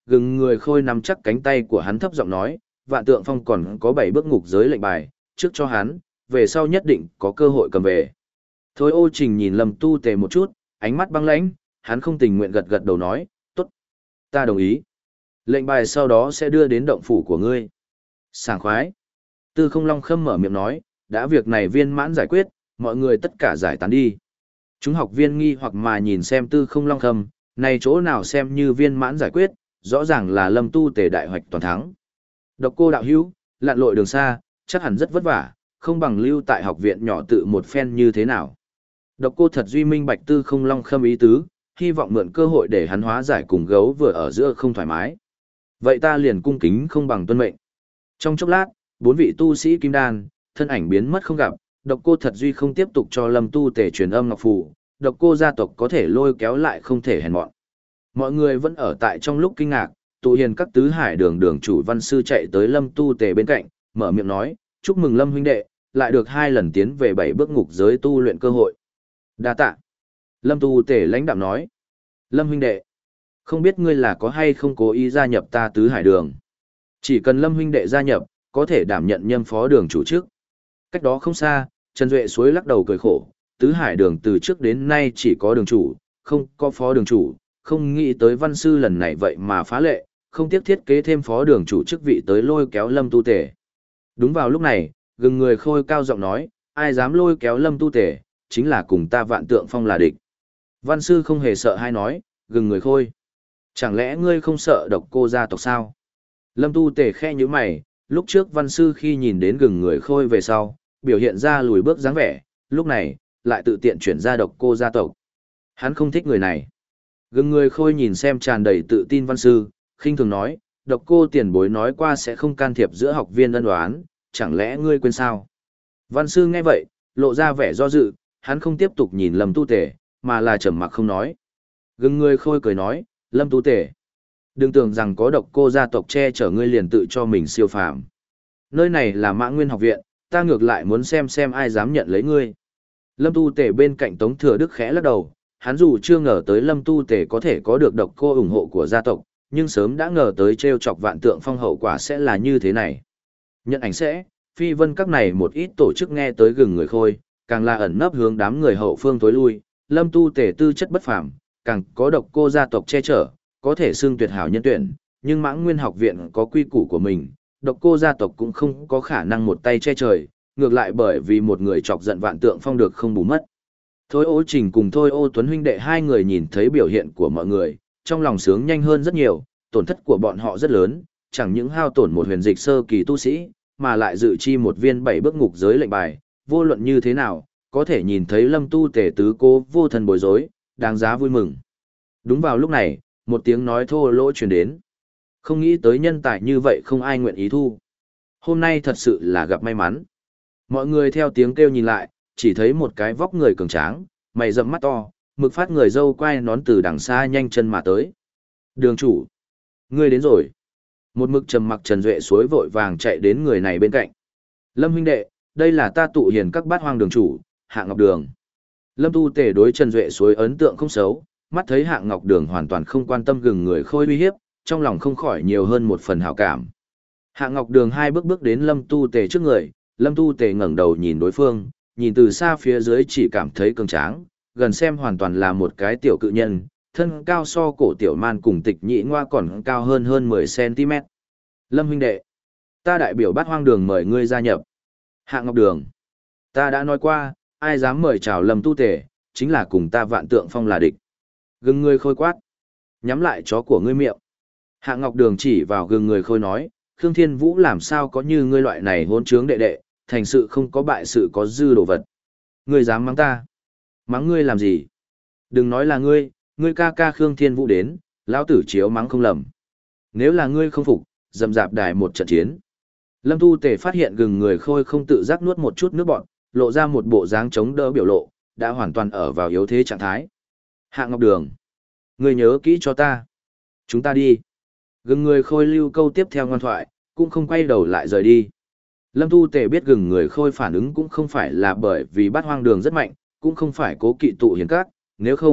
gừng người khôi nắm chắc cánh tay của hắn thấp giọng nói, Vạn Tượng Phong còn có bảy bước ngục giới lệnh bài, trước cho hắn, về sau nhất định có cơ hội cầm về. Thôi Ô Trình nhìn Lâm Tu Tề một chút, ánh mắt băng lãnh, hắn không tình nguyện gật gật đầu nói, tốt, ta đồng ý. Lệnh bài sau đó sẽ đưa đến động phủ của ngươi. Sảng khoái. Tư Không Long Khâm mở miệng nói, đã việc này viên mãn giải quyết, mọi người tất cả giải tán đi. Chúng học viên nghi hoặc mà nhìn xem Tư Không Long Khâm, này chỗ nào xem như viên mãn giải quyết, rõ ràng là Lâm Tu Tề đại hoạch toàn thắng. Độc Cô đạo hữu, lặn lội đường xa, chắc hẳn rất vất vả, không bằng lưu tại học viện nhỏ tự một phen như thế nào. Độc Cô thật duy minh bạch Tư Không Long Khâm ý tứ, hy vọng mượn cơ hội để hắn hóa giải cùng gấu vừa ở giữa không thoải mái. Vậy ta liền cung kính không bằng tuân mệnh. Trong chốc lát, bốn vị tu sĩ kim đan, thân ảnh biến mất không gặp, Độc Cô thật duy không tiếp tục cho Lâm Tu Tề truyền âm ngọc phù, Độc Cô gia tộc có thể lôi kéo lại không thể hèn mọn. Mọi người vẫn ở tại trong lúc kinh ngạc, tụ hiền các tứ hải đường đường chủ văn sư chạy tới Lâm Tu Tề bên cạnh, mở miệng nói, chúc mừng Lâm huynh đệ, lại được hai lần tiến về bảy bước ngục giới tu luyện cơ hội. Đa tạ. Lâm Tu Tề lãnh đạm nói, Lâm huynh đệ, không biết ngươi là có hay không cố ý gia nhập ta tứ hải đường. Chỉ cần Lâm huynh đệ gia nhập, có thể đảm nhận nhâm phó đường chủ trước. Cách đó không xa, Trần Duệ suối lắc đầu cười khổ, tứ hải đường từ trước đến nay chỉ có đường chủ, không có phó đường chủ, không nghĩ tới văn sư lần này vậy mà phá lệ, không tiếc thiết kế thêm phó đường chủ chức vị tới lôi kéo Lâm Tu Tề. Đúng vào lúc này, gừng người khôi cao giọng nói, ai dám lôi kéo Lâm Tu Tề, chính là cùng ta Vạn Tượng Phong là địch. Văn sư không hề sợ hay nói, gừng người khôi. Chẳng lẽ ngươi không sợ Độc Cô gia tộc sao? Lâm Tu Tề khe như mày, lúc trước văn sư khi nhìn đến gừng người khôi về sau, biểu hiện ra lùi bước dáng vẻ, lúc này, lại tự tiện chuyển ra Độc Cô gia tộc. Hắn không thích người này. Gừng người khôi nhìn xem tràn đầy tự tin văn sư, khinh thường nói, Độc Cô tiền bối nói qua sẽ không can thiệp giữa học viên ân oán, chẳng lẽ ngươi quên sao? Văn sư nghe vậy, lộ ra vẻ do dự, hắn không tiếp tục nhìn Lâm Tu Tề, mà là trầm mặc không nói. Gừng người khôi cười nói, Lâm Tu Tề, đừng tưởng rằng có Độc Cô gia tộc che chở ngươi liền tự cho mình siêu phàm. Nơi này là Mã Nguyên học viện, ta ngược lại muốn xem xem ai dám nhận lấy ngươi. Lâm Tu Tề bên cạnh Tống Thừa Đức khẽ lắc đầu, hắn dù chưa ngờ tới Lâm Tu Tề có thể có được Độc Cô ủng hộ của gia tộc, nhưng sớm đã ngờ tới trêu chọc Vạn Tượng Phong hậu quả sẽ là như thế này. Nhận ảnh sẽ, phi vân các này một ít tổ chức nghe tới gừng người khôi, càng là ẩn nấp hướng đám người hậu phương tối lui, Lâm Tu Tề tư chất bất phàm, càng có Độc Cô gia tộc che chở, có thể xưng tuyệt hảo nhân tuyển, nhưng Mãng Nguyên học viện có quy củ của mình, Độc Cô gia tộc cũng không có khả năng một tay che trời, ngược lại bởi vì một người chọc giận Vạn Tượng Phong được không bù mất. Thôi Ô Trình cùng Thôi Ô Tuấn huynh đệ hai người nhìn thấy biểu hiện của mọi người, trong lòng sướng nhanh hơn rất nhiều, tổn thất của bọn họ rất lớn, chẳng những hao tổn một huyền dịch sơ kỳ tu sĩ, mà lại dự chi một viên bảy bước ngục giới lệnh bài, vô luận như thế nào, có thể nhìn thấy Lâm Tu Tề tứ cố vô thần bối rối, đáng giá vui mừng. Đúng vào lúc này, một tiếng nói thô lỗ truyền đến. Không nghĩ tới nhân tài như vậy không ai nguyện ý thu. Hôm nay thật sự là gặp may mắn. Mọi người theo tiếng kêu nhìn lại, chỉ thấy một cái vóc người cường tráng, mày rậm mắt to, mực phát người dâu quai nón từ đằng xa nhanh chân mà tới. Đường chủ, ngươi đến rồi. Một mực trầm mặc Trần Duệ suối vội vàng chạy đến người này bên cạnh. Lâm huynh đệ, đây là ta tụ hiền các bát hoang đường chủ, Hạ Ngọc Đường. Lâm Tu Tề đối Trần Duệ suối ấn tượng không xấu, mắt thấy Hạ Ngọc Đường hoàn toàn không quan tâm gừng người khôi uy hiếp, trong lòng không khỏi nhiều hơn một phần hảo cảm. Hạ Ngọc Đường hai bước bước đến Lâm Tu Tề trước người, Lâm Tu Tề ngẩng đầu nhìn đối phương, nhìn từ xa phía dưới chỉ cảm thấy cường tráng, gần xem hoàn toàn là một cái tiểu cự nhân, thân cao so cổ tiểu man cùng tịch nhị ngoa còn cao hơn hơn mười xăng ti mét. Lâm huynh đệ, ta đại biểu bát hoang đường mời ngươi gia nhập. Hạ Ngọc Đường, ta đã nói qua, ai dám mời chào Lâm Tu Tề, chính là cùng ta Vạn Tượng Phong là địch. Gừng người khôi quát, nhắm lại chó của ngươi miệng. Hạ Ngọc Đường chỉ vào gừng người khôi nói, Khương Thiên Vũ làm sao có như ngươi loại này hỗn trướng đệ đệ, thành sự không có bại sự có dư đồ vật. Ngươi dám mắng ta? Mắng ngươi làm gì? Đừng nói là ngươi, ngươi ca ca Khương Thiên Vũ đến, lão tử chiếu mắng không lầm. Nếu là ngươi không phục, dầm dạp đài một trận chiến. Lâm Tu Tề phát hiện gừng người khôi không tự giác nuốt một chút nước bọt, lộ ra một bộ dáng chống đỡ biểu lộ, đã hoàn toàn ở vào yếu thế trạng thái. Hạ Ngọc Đường, ngươi nhớ kỹ cho ta. Chúng ta đi. Gừng người khôi lưu câu tiếp theo ngoan thoại, cũng không quay đầu lại rời đi. Lâm Tu Tề biết gừng người khôi phản ứng cũng không phải là bởi vì bát hoang đường rất mạnh, cũng không phải cố kỵ tụ hiền các, nếu không,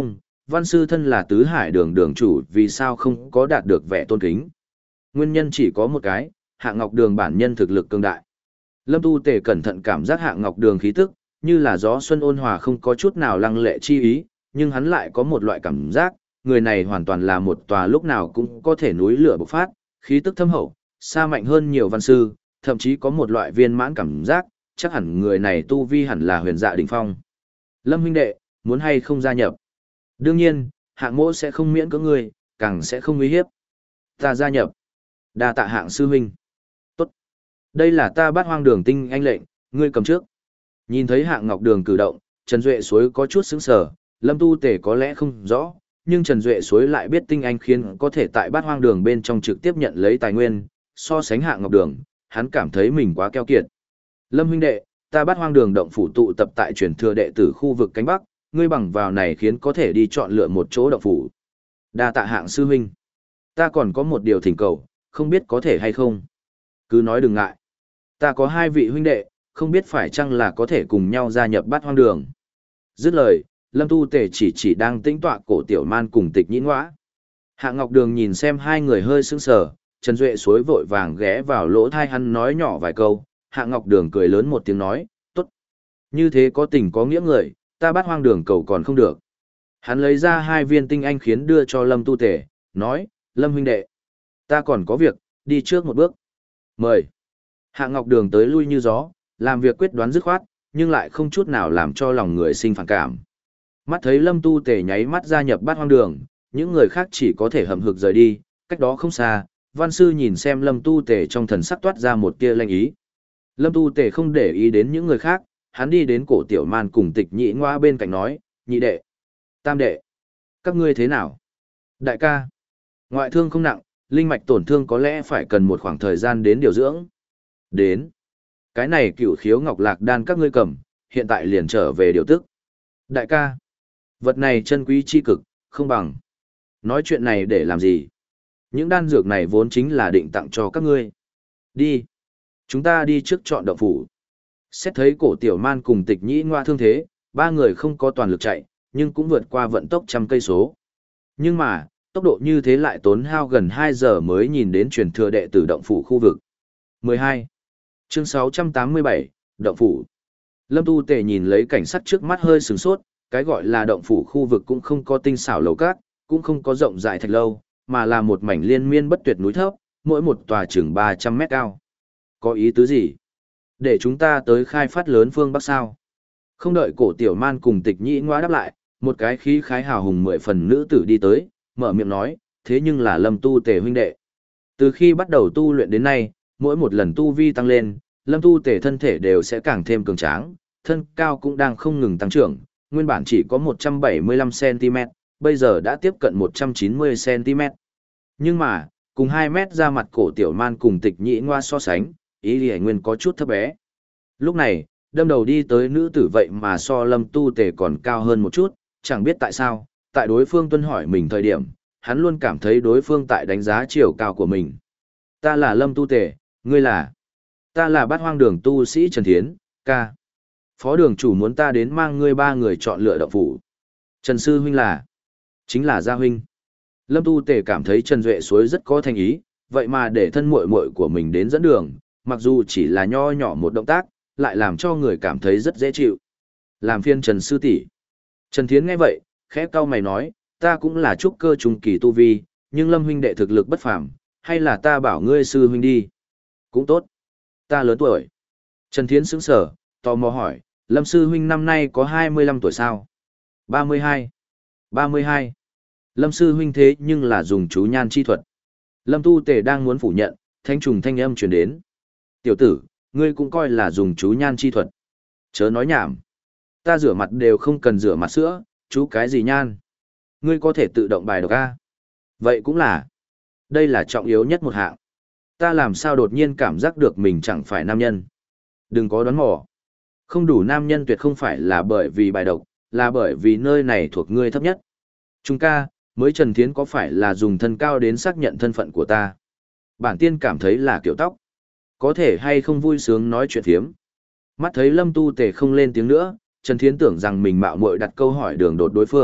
Văn sư thân là tứ hải đường đường chủ vì sao không có đạt được vẻ tôn kính. Nguyên nhân chỉ có một cái, Hạ Ngọc Đường bản nhân thực lực cường đại. Lâm Tu Tề cẩn thận cảm giác Hạ Ngọc Đường khí tức, như là gió xuân ôn hòa không có chút nào lăng lệ chi ý, nhưng hắn lại có một loại cảm giác, người này hoàn toàn là một tòa lúc nào cũng có thể núi lửa bộc phát, khí tức thâm hậu, xa mạnh hơn nhiều văn sư, thậm chí có một loại viên mãn cảm giác, chắc hẳn người này tu vi hẳn là huyền dạ đỉnh phong. Lâm huynh đệ, muốn hay không gia nhập? Đương nhiên, Hạng Mỗ sẽ không miễn cưỡng ngươi, càng sẽ không uy hiếp. Ta gia nhập. Đa tạ Hạng sư huynh. Tốt. Đây là ta Bát Hoang Đường tinh anh lệnh, ngươi cầm trước. Nhìn thấy Hạng Ngọc Đường cử động, Trần Duệ Suối có chút sững sờ, Lâm Tu Tề có lẽ không rõ, nhưng Trần Duệ Suối lại biết tinh anh khiến có thể tại Bát Hoang Đường bên trong trực tiếp nhận lấy tài nguyên, so sánh Hạng Ngọc Đường, hắn cảm thấy mình quá keo kiệt. Lâm huynh đệ, ta Bát Hoang Đường động phủ tụ tập tại truyền thừa đệ tử khu vực cánh Bắc, ngươi bằng vào này khiến có thể đi chọn lựa một chỗ động phủ. Đa tạ Hạng sư huynh. Ta còn có một điều thỉnh cầu, không biết có thể hay không. Cứ nói đừng ngại. Ta có hai vị huynh đệ, không biết phải chăng là có thể cùng nhau gia nhập Bát Hoang Đường. Dứt lời, Lâm Tu Tề chỉ chỉ đang tĩnh tọa cổ tiểu man cùng Tịch Nhĩ Ngoã. Hạ Ngọc Đường nhìn xem hai người hơi sững sờ, Trần Duệ Suối vội vàng ghé vào lỗ thai hắn nói nhỏ vài câu, Hạ Ngọc Đường cười lớn một tiếng nói, tốt. Như thế có tình có nghĩa người, ta Bát Hoang Đường cầu còn không được. Hắn lấy ra hai viên tinh anh khiến đưa cho Lâm Tu Tề, nói, Lâm huynh đệ, ta còn có việc, đi trước một bước. Mời. Hạ Ngọc Đường tới lui như gió, làm việc quyết đoán dứt khoát, nhưng lại không chút nào làm cho lòng người sinh phản cảm. Mắt thấy Lâm Tu Tề nháy mắt gia nhập Bát Hoang Đường, những người khác chỉ có thể hậm hực rời đi, cách đó không xa, Văn Sư nhìn xem Lâm Tu Tề trong thần sắc toát ra một tia lanh ý. Lâm Tu Tề không để ý đến những người khác, hắn đi đến cổ tiểu man cùng Tịch Nhĩ Ngoa bên cạnh nói, nhị đệ, tam đệ, các ngươi thế nào? Đại ca, ngoại thương không nặng, linh mạch tổn thương có lẽ phải cần một khoảng thời gian đến điều dưỡng. Đến, cái này cựu khiếu ngọc lạc đan các ngươi cầm, hiện tại liền trở về điều tức. Đại ca, vật này chân quý chi cực, không bằng. Nói chuyện này để làm gì? Những đan dược này vốn chính là định tặng cho các ngươi. Đi. Chúng ta đi trước chọn động phủ. Xét thấy cổ tiểu man cùng Tịch Nhĩ Ngoa thương thế, ba người không có toàn lực chạy, nhưng cũng vượt qua vận tốc trăm cây số. Nhưng mà, tốc độ như thế lại tốn hao gần hai giờ mới nhìn đến truyền thừa đệ tử động phủ khu vực. mười hai. Chương sáu trăm tám mươi bảy, động phủ. Lâm Tu Tề nhìn lấy cảnh sắc trước mắt hơi sửng sốt, cái gọi là động phủ khu vực cũng không có tinh xảo lầu cát, cũng không có rộng rãi thạch lâu, mà là một mảnh liên miên bất tuyệt núi thấp, mỗi một tòa chừng ba trăm mét cao. Có ý tứ gì? Để chúng ta tới khai phát lớn phương Bắc sao? Không đợi cổ tiểu man cùng Tịch Nhĩ Ngoa đáp lại, một cái khí khái hào hùng mười phần nữ tử đi tới, mở miệng nói, thế nhưng là Lâm Tu Tề huynh đệ. Từ khi bắt đầu tu luyện đến nay, mỗi một lần tu vi tăng lên, Lâm Tu Tề thân thể đều sẽ càng thêm cường tráng, thân cao cũng đang không ngừng tăng trưởng, nguyên bản chỉ có một trăm bảy mươi lăm xăng ti mét, bây giờ đã tiếp cận một trăm chín mươi xăng ti mét. Nhưng mà, cùng hai mét ra mặt cổ tiểu man cùng Tịch Nhĩ Ngoa so sánh, ý Lý Nguyên có chút thấp bé. Lúc này, đâm đầu đi tới nữ tử vậy mà so Lâm Tu Tề còn cao hơn một chút, chẳng biết tại sao, tại đối phương tuân hỏi mình thời điểm, hắn luôn cảm thấy đối phương tại đánh giá chiều cao của mình. Ta là Lâm Tu Tề, ngươi là... Ta là Bát Hoang Đường tu sĩ Trần Thiến, ca. Phó đường chủ muốn ta đến mang ngươi ba người chọn lựa động phủ. Trần Sư huynh là... Chính là Gia huynh. Lâm Tu Tề cảm thấy Trần Duệ Suối rất có thành ý, vậy mà để thân muội muội của mình đến dẫn đường, mặc dù chỉ là nho nhỏ một động tác, lại làm cho người cảm thấy rất dễ chịu. Làm phiên Trần Sư tỷ. Trần Thiến nghe vậy, khẽ cau mày nói, ta cũng là trúc cơ trung kỳ tu vi, nhưng Lâm huynh đệ thực lực bất phàm, hay là ta bảo ngươi sư huynh đi. Cũng tốt. Ta lớn tuổi. Trần Thiến sững sờ, tò mò hỏi, Lâm sư huynh năm nay có hai mươi lăm tuổi sao? ba mươi hai. ba mươi hai. Lâm sư huynh thế nhưng là dùng chú nhan chi thuật. Lâm Tu Tề đang muốn phủ nhận, thanh trùng thanh âm truyền đến. Tiểu tử, ngươi cũng coi là dùng chú nhan chi thuật. Chớ nói nhảm. Ta rửa mặt đều không cần rửa mặt sữa, chú cái gì nhan? Ngươi có thể tự động bài độc a? Vậy cũng là. Đây là trọng yếu nhất một hạng. Ta làm sao đột nhiên cảm giác được mình chẳng phải nam nhân. Đừng có đoán mò. Không đủ nam nhân tuyệt không phải là bởi vì bài độc, là bởi vì nơi này thuộc ngươi thấp nhất. Trung ca, mới Trần Thiến có phải là dùng thân cao đến xác nhận thân phận của ta? Bản tiên cảm thấy là kiểu tóc. Có thể hay không vui sướng nói chuyện thiếm. Mắt thấy Lâm Tu Tề không lên tiếng nữa, Trần Thiến tưởng rằng mình mạo muội đặt câu hỏi đường đột đối phương,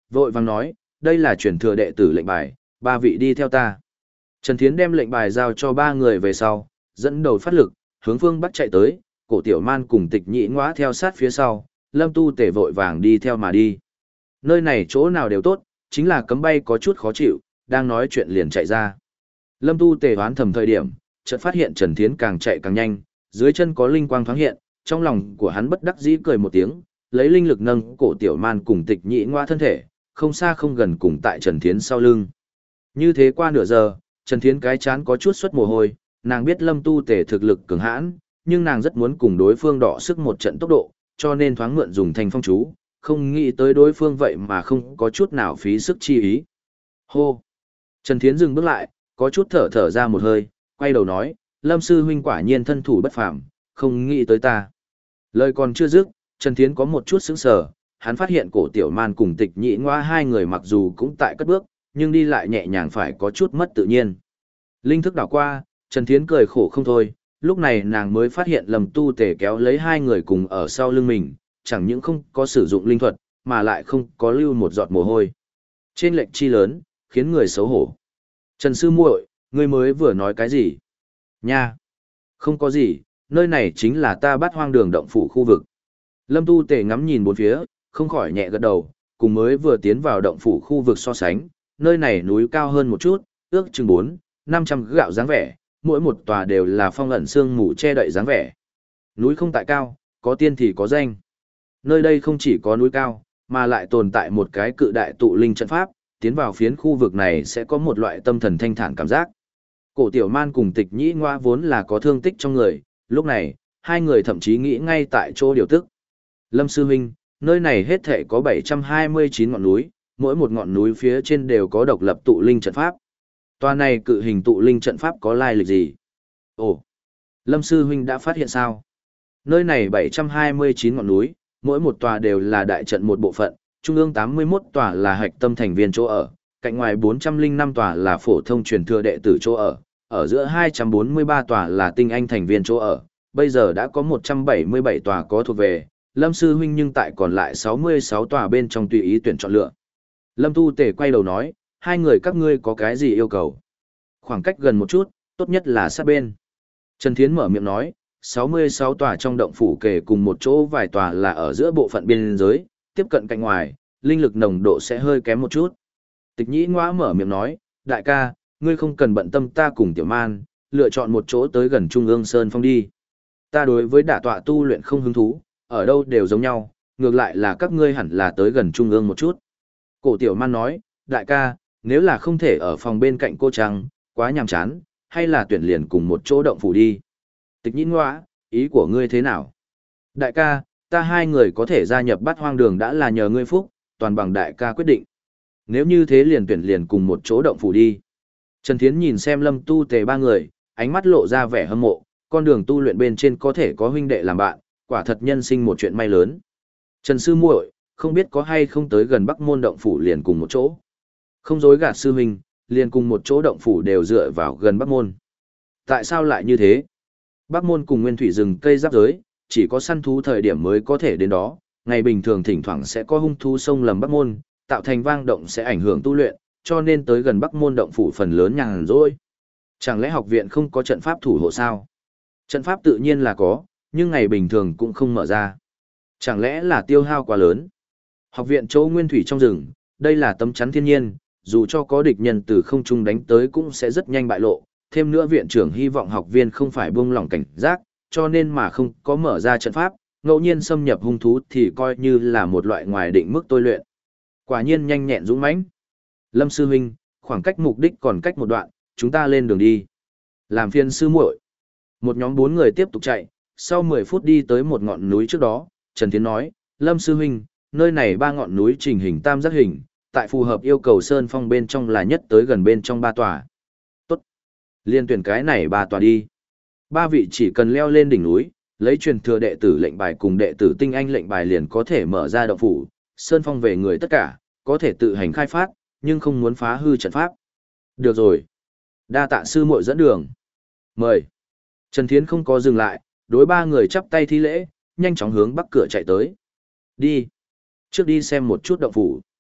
vội vàng nói, đây là truyền thừa đệ tử lệnh bài, ba vị đi theo ta. Trần Thiến đem lệnh bài giao cho ba người về sau, dẫn đầu phát lực, hướng phương bắc chạy tới, cổ tiểu man cùng tịch nhĩ ngõa theo sát phía sau, lâm tu tể vội vàng đi theo mà đi. Nơi này chỗ nào đều tốt, chính là cấm bay có chút khó chịu, đang nói chuyện liền chạy ra. Lâm tu tể hoán thầm thời điểm, chợt phát hiện Trần Thiến càng chạy càng nhanh, dưới chân có linh quang thoáng hiện, trong lòng của hắn bất đắc dĩ cười một tiếng, lấy linh lực nâng cổ tiểu man cùng tịch nhĩ ngõa thân thể, không xa không gần cùng tại Trần Thiến sau lưng. Như thế qua nửa giờ, Trần Thiến cái chán có chút xuất mồ hôi, nàng biết Lâm Tu Tể thực lực cường hãn, nhưng nàng rất muốn cùng đối phương đọ sức một trận tốc độ, cho nên thoáng mượn dùng thành phong chú, không nghĩ tới đối phương vậy mà không có chút nào phí sức chi ý. Hô! Trần Thiến dừng bước lại, có chút thở thở ra một hơi, quay đầu nói, Lâm sư huynh quả nhiên thân thủ bất phàm, không nghĩ tới ta. Lời còn chưa dứt, Trần Thiến có một chút sững sờ, hắn phát hiện cổ tiểu man cùng tịch nhĩ ngoa hai người mặc dù cũng tại cất bước, nhưng đi lại nhẹ nhàng phải có chút mất tự nhiên. Linh thức đảo qua, Trần Thiến cười khổ không thôi, lúc này nàng mới phát hiện Lâm Tu Tể kéo lấy hai người cùng ở sau lưng mình, chẳng những không có sử dụng linh thuật, mà lại không có lưu một giọt mồ hôi. Trên lệnh chi lớn, khiến người xấu hổ. Trần sư muội, ngươi mới vừa nói cái gì? Nha! Không có gì, nơi này chính là ta bắt hoang đường động phủ khu vực. Lâm Tu Tể ngắm nhìn bốn phía, không khỏi nhẹ gật đầu, cùng mới vừa tiến vào động phủ khu vực so sánh, nơi này núi cao hơn một chút, ước chừng bốn, năm trăm gạo dáng vẻ, mỗi một tòa đều là phong ẩn sương mù che đậy dáng vẻ. Núi không tại cao, có tiên thì có danh. Nơi đây không chỉ có núi cao, mà lại tồn tại một cái cự đại tụ linh trận pháp, tiến vào phiến khu vực này sẽ có một loại tâm thần thanh thản cảm giác. Cổ tiểu man cùng tịch nhĩ ngoa vốn là có thương tích trong người, lúc này, hai người thậm chí nghĩ ngay tại chỗ điều tức. Lâm sư huynh, nơi này hết thể có bảy trăm hai mươi chín ngọn núi, mỗi một ngọn núi phía trên đều có độc lập tụ linh trận pháp. Tòa này cự hình tụ linh trận pháp có lai lịch gì? Ồ, Lâm sư huynh đã phát hiện sao? Nơi này bảy trăm hai mươi chín ngọn núi, mỗi một tòa đều là đại trận một bộ phận, trung ương tám mươi mốt tòa là hạch tâm thành viên chỗ ở, cạnh ngoài bốn trăm lẻ năm tòa là phổ thông truyền thừa đệ tử chỗ ở, ở giữa hai trăm bốn mươi ba tòa là tinh anh thành viên chỗ ở, bây giờ đã có một trăm bảy mươi bảy tòa có thuộc về, Lâm sư huynh nhưng tại còn lại sáu mươi sáu tòa bên trong tùy ý tuyển chọn lựa. Lâm Tu Tể quay đầu nói, hai người các ngươi có cái gì yêu cầu? Khoảng cách gần một chút, tốt nhất là sát bên. Trần Thiến mở miệng nói, sáu mươi sáu tòa trong động phủ kề cùng một chỗ, vài tòa là ở giữa bộ phận biên giới, tiếp cận cạnh ngoài, linh lực nồng độ sẽ hơi kém một chút. Tịch nhĩ ngoa mở miệng nói, đại ca, ngươi không cần bận tâm ta cùng tiểu man, lựa chọn một chỗ tới gần Trung ương Sơn Phong đi. Ta đối với đả tọa tu luyện không hứng thú, ở đâu đều giống nhau, ngược lại là các ngươi hẳn là tới gần Trung ương một chút. Cổ tiểu man nói, đại ca, nếu là không thể ở phòng bên cạnh cô Trăng, quá nhàm chán, hay là tuyển liền cùng một chỗ động phủ đi. Tịch nhĩ ngoa, ý của ngươi thế nào? Đại ca, ta hai người có thể gia nhập Bát Hoang Đường đã là nhờ ngươi phúc, toàn bằng đại ca quyết định. Nếu như thế liền tuyển liền cùng một chỗ động phủ đi. Trần Thiến nhìn xem Lâm Tu Tể ba người, ánh mắt lộ ra vẻ hâm mộ, con đường tu luyện bên trên có thể có huynh đệ làm bạn, quả thật nhân sinh một chuyện may lớn. Trần sư muội, không biết có hay không tới gần Bắc Môn động phủ liền cùng một chỗ. Không dối gạt sư huynh, liền cùng một chỗ động phủ đều dựa vào gần Bắc Môn. Tại sao lại như thế? Bắc Môn cùng Nguyên Thủy rừng cây giáp giới, chỉ có săn thú thời điểm mới có thể đến đó, ngày bình thường thỉnh thoảng sẽ có hung thú sông lầm Bắc Môn, tạo thành vang động sẽ ảnh hưởng tu luyện, cho nên tới gần Bắc Môn động phủ phần lớn nhàn rỗi. Chẳng lẽ học viện không có trận pháp thủ hộ sao? Trận pháp tự nhiên là có, nhưng ngày bình thường cũng không mở ra. Chẳng lẽ là tiêu hao quá lớn? Học viện chỗ Nguyên Thủy trong rừng, đây là tấm chắn thiên nhiên, dù cho có địch nhân từ không trung đánh tới cũng sẽ rất nhanh bại lộ. Thêm nữa viện trưởng hy vọng học viên không phải buông lỏng cảnh giác, cho nên mà không có mở ra trận pháp, ngẫu nhiên xâm nhập hung thú thì coi như là một loại ngoài định mức tôi luyện. Quả nhiên nhanh nhẹn dũng mãnh. Lâm sư huynh, khoảng cách mục đích còn cách một đoạn, chúng ta lên đường đi. Làm phiền sư muội. Một nhóm bốn người tiếp tục chạy, sau mười phút đi tới một ngọn núi trước đó, Trần Thiến nói, Lâm sư huynh, nơi này ba ngọn núi trình hình tam giác hình, tại phù hợp yêu cầu sơn phong bên trong là nhất tới gần bên trong ba tòa. Tốt. Liên tuyển cái này ba tòa đi. Ba vị chỉ cần leo lên đỉnh núi, lấy truyền thừa đệ tử lệnh bài cùng đệ tử tinh anh lệnh bài liền có thể mở ra động phủ, sơn phong về người tất cả, có thể tự hành khai phát, nhưng không muốn phá hư trận pháp. Được rồi. Đa tạ sư muội dẫn đường. Mời. Trần Thiến không có dừng lại, đối ba người chắp tay thi lễ, nhanh chóng hướng bắc cửa chạy tới. Đi. Trước đi xem một chút động phủ.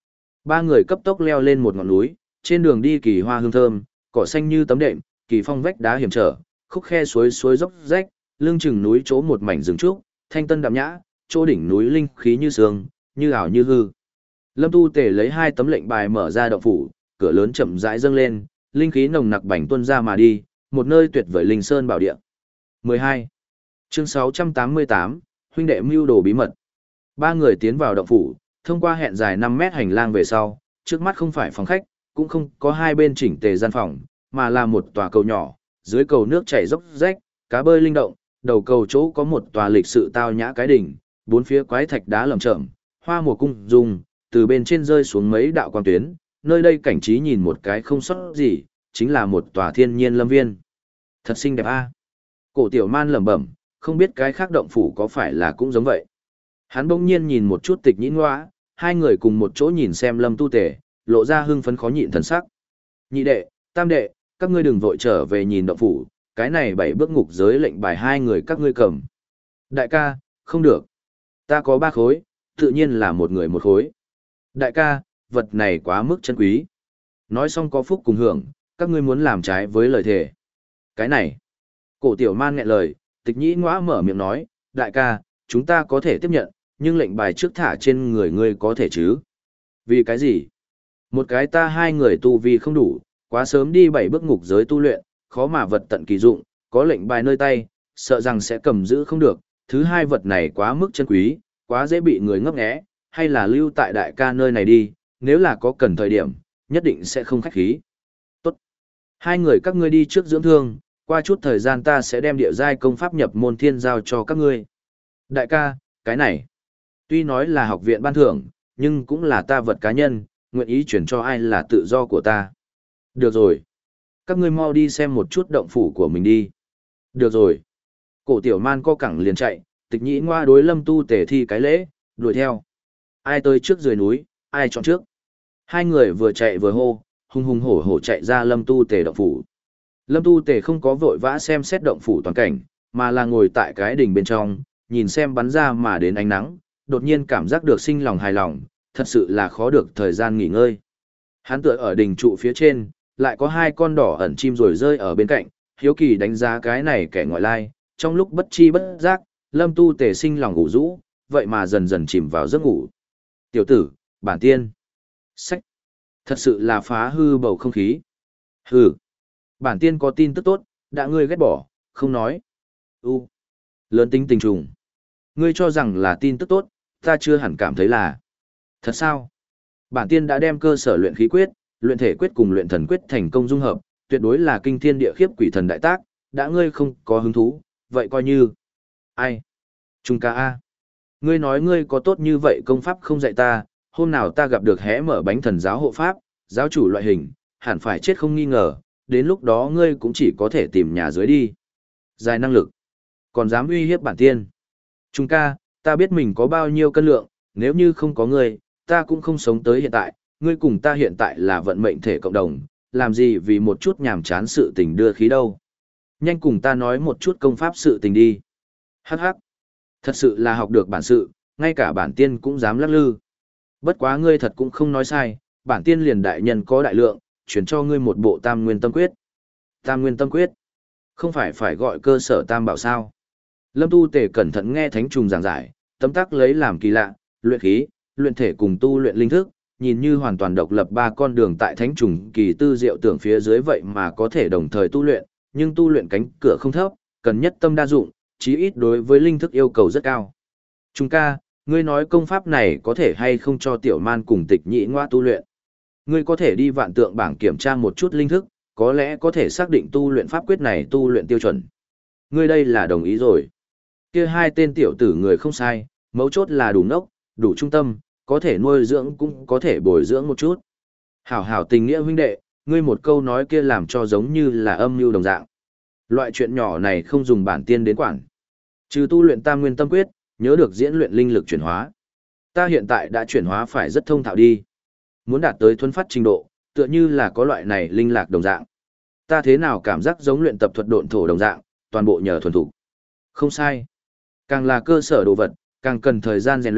Ba người cấp tốc leo lên một ngọn núi, trên đường đi kỳ hoa hương thơm, cỏ xanh như tấm đệm, kỳ phong vách đá hiểm trở, khúc khe suối suối dốc rách, lưng chừng núi chỗ một mảnh rừng trúc, thanh tân đạm nhã, chỗ đỉnh núi linh khí như sương, như ảo như hư. Lâm Tu Tề lấy hai tấm lệnh bài mở ra động phủ, cửa lớn chậm rãi dâng lên, linh khí nồng nặc bành tuôn ra mà đi, một nơi tuyệt vời linh sơn bảo địa. mười hai. Chương sáu trăm tám mươi tám, huynh đệ mưu đồ bí mật. Ba người tiến vào động phủ, thông qua hẹn dài năm mét hành lang về sau, trước mắt không phải phòng khách, cũng không có hai bên chỉnh tề gian phòng, mà là một tòa cầu nhỏ, dưới cầu nước chảy dốc rách, cá bơi linh động, đầu cầu chỗ có một tòa lịch sự tao nhã cái đỉnh, bốn phía quái thạch đá lởm chởm, hoa mùa cung dung, từ bên trên rơi xuống mấy đạo quang tuyến, nơi đây cảnh trí nhìn một cái không sót gì, chính là một tòa thiên nhiên lâm viên. Thật xinh đẹp a. Cổ Tiểu Man lẩm bẩm, không biết cái khác động phủ có phải là cũng giống vậy. Hắn bỗng nhiên nhìn một chút Tịch Nhĩ Ngoa, hai người cùng một chỗ nhìn xem Lâm Tu Tề, lộ ra hưng phấn khó nhịn thần sắc. Nhị đệ, tam đệ, các ngươi đừng vội trở về nhìn động phủ, cái này bảy bước ngục giới lệnh bài hai người các ngươi cầm. Đại ca, không được. Ta có ba khối, tự nhiên là một người một khối. Đại ca, vật này quá mức chân quý. Nói xong có phúc cùng hưởng, các ngươi muốn làm trái với lời thề. Cái này. Cổ Tiểu Man nghẹn lời, Tịch Nhĩ Ngoa mở miệng nói, đại ca, chúng ta có thể tiếp nhận, nhưng lệnh bài trước thả trên người ngươi có thể chứ? Vì cái gì? Một cái ta hai người tu vi không đủ, quá sớm đi bảy bước ngục giới tu luyện, khó mà vật tận kỳ dụng, có lệnh bài nơi tay, sợ rằng sẽ cầm giữ không được. Thứ hai vật này quá mức chân quý, quá dễ bị người ngấp nghé, hay là lưu tại đại ca nơi này đi, nếu là có cần thời điểm, nhất định sẽ không khách khí. Tốt. Hai người các ngươi đi trước dưỡng thương, qua chút thời gian ta sẽ đem địa giai công pháp nhập môn thiên giao cho các ngươi. Đại ca, cái này, tuy nói là học viện ban thưởng, nhưng cũng là ta vật cá nhân, nguyện ý chuyển cho ai là tự do của ta. Được rồi. Các ngươi mau đi xem một chút động phủ của mình đi. Được rồi. Cổ Tiểu Man co cẳng liền chạy, Tịch Nhĩ Ngoa đối Lâm Tu Tề thi cái lễ, đuổi theo. Ai tới trước dưới núi, ai chọn trước. Hai người vừa chạy vừa hô, hùng hùng hổ hổ chạy ra Lâm Tu Tề động phủ. Lâm Tu Tề không có vội vã xem xét động phủ toàn cảnh, mà là ngồi tại cái đỉnh bên trong, nhìn xem bắn ra mà đến ánh nắng, đột nhiên cảm giác được sinh lòng hài lòng, thật sự là khó được thời gian nghỉ ngơi. Hắn tựa ở đỉnh trụ phía trên, lại có hai con đỏ ẩn chim rồi rơi ở bên cạnh, hiếu kỳ đánh giá cái này kẻ ngoại lai, trong lúc bất chi bất giác, Lâm Tu Tề sinh lòng ngủ rũ, vậy mà dần dần chìm vào giấc ngủ. Tiểu tử, bản tiên. Sách. Thật sự là phá hư bầu không khí. Hừ. Bản tiên có tin tức tốt, đã ngươi ghét bỏ, không nói. U. Lớn tính tình trùng. Ngươi cho rằng là tin tức tốt, ta chưa hẳn cảm thấy là. Thật sao? Bản tiên đã đem cơ sở luyện khí quyết, luyện thể quyết cùng luyện thần quyết thành công dung hợp, tuyệt đối là kinh thiên địa khiếp quỷ thần đại tác, đã ngươi không có hứng thú, vậy coi như. Ai? Trung ca A. Ngươi nói ngươi có tốt như vậy công pháp không dạy ta, hôm nào ta gặp được hé mở bánh thần giáo hộ pháp, giáo chủ loại hình, hẳn phải chết không nghi ngờ, đến lúc đó ngươi cũng chỉ có thể tìm nhà dưới đi. Dài năng lực. Còn dám uy hiếp bản tiên. Trung ca, ta biết mình có bao nhiêu cân lượng, nếu như không có ngươi, ta cũng không sống tới hiện tại, ngươi cùng ta hiện tại là vận mệnh thể cộng đồng, làm gì vì một chút nhàm chán sự tình đưa khí đâu. Nhanh cùng ta nói một chút công pháp sự tình đi. Hắc hắc. Thật sự là học được bản sự, ngay cả bản tiên cũng dám lắc lư. Bất quá ngươi thật cũng không nói sai, bản tiên liền đại nhân có đại lượng, chuyển cho ngươi một bộ tam nguyên tâm quyết. Tam nguyên tâm quyết? Không phải phải gọi cơ sở tam bảo sao? Lâm Tu Tề cẩn thận nghe thánh trùng giảng giải, tấm tắc lấy làm kỳ lạ, luyện khí, luyện thể cùng tu luyện linh thức, nhìn như hoàn toàn độc lập ba con đường tại thánh trùng kỳ tư diệu tưởng phía dưới vậy mà có thể đồng thời tu luyện, nhưng tu luyện cánh cửa không thấp, cần nhất tâm đa dụng, chí ít đối với linh thức yêu cầu rất cao. Trung ca, ngươi nói công pháp này có thể hay không cho Tiểu Man cùng Tịch Nhĩ Ngoa tu luyện? Ngươi có thể đi vạn tượng bảng kiểm tra một chút linh thức, có lẽ có thể xác định tu luyện pháp quyết này tu luyện tiêu chuẩn. Ngươi đây là đồng ý rồi. Kia hai tên tiểu tử người không sai, mấu chốt là đủ nốc, đủ trung tâm, có thể nuôi dưỡng cũng có thể bồi dưỡng một chút. Hảo hảo tình nghĩa huynh đệ, ngươi một câu nói kia làm cho giống như là âm mưu đồng dạng. Loại chuyện nhỏ này không dùng bản tiên đến quản. Trừ tu luyện tam nguyên tâm quyết, nhớ được diễn luyện linh lực chuyển hóa. Ta hiện tại đã chuyển hóa phải rất thông thạo đi. Muốn đạt tới thuần phát trình độ, tựa như là có loại này linh lạc đồng dạng. Ta thế nào cảm giác giống luyện tập thuật độn thổ đồng dạng, toàn bộ nhờ thuần thủ. Không sai. Càng là cơ sở đồ vật, càng cần thời gian rèn luyện,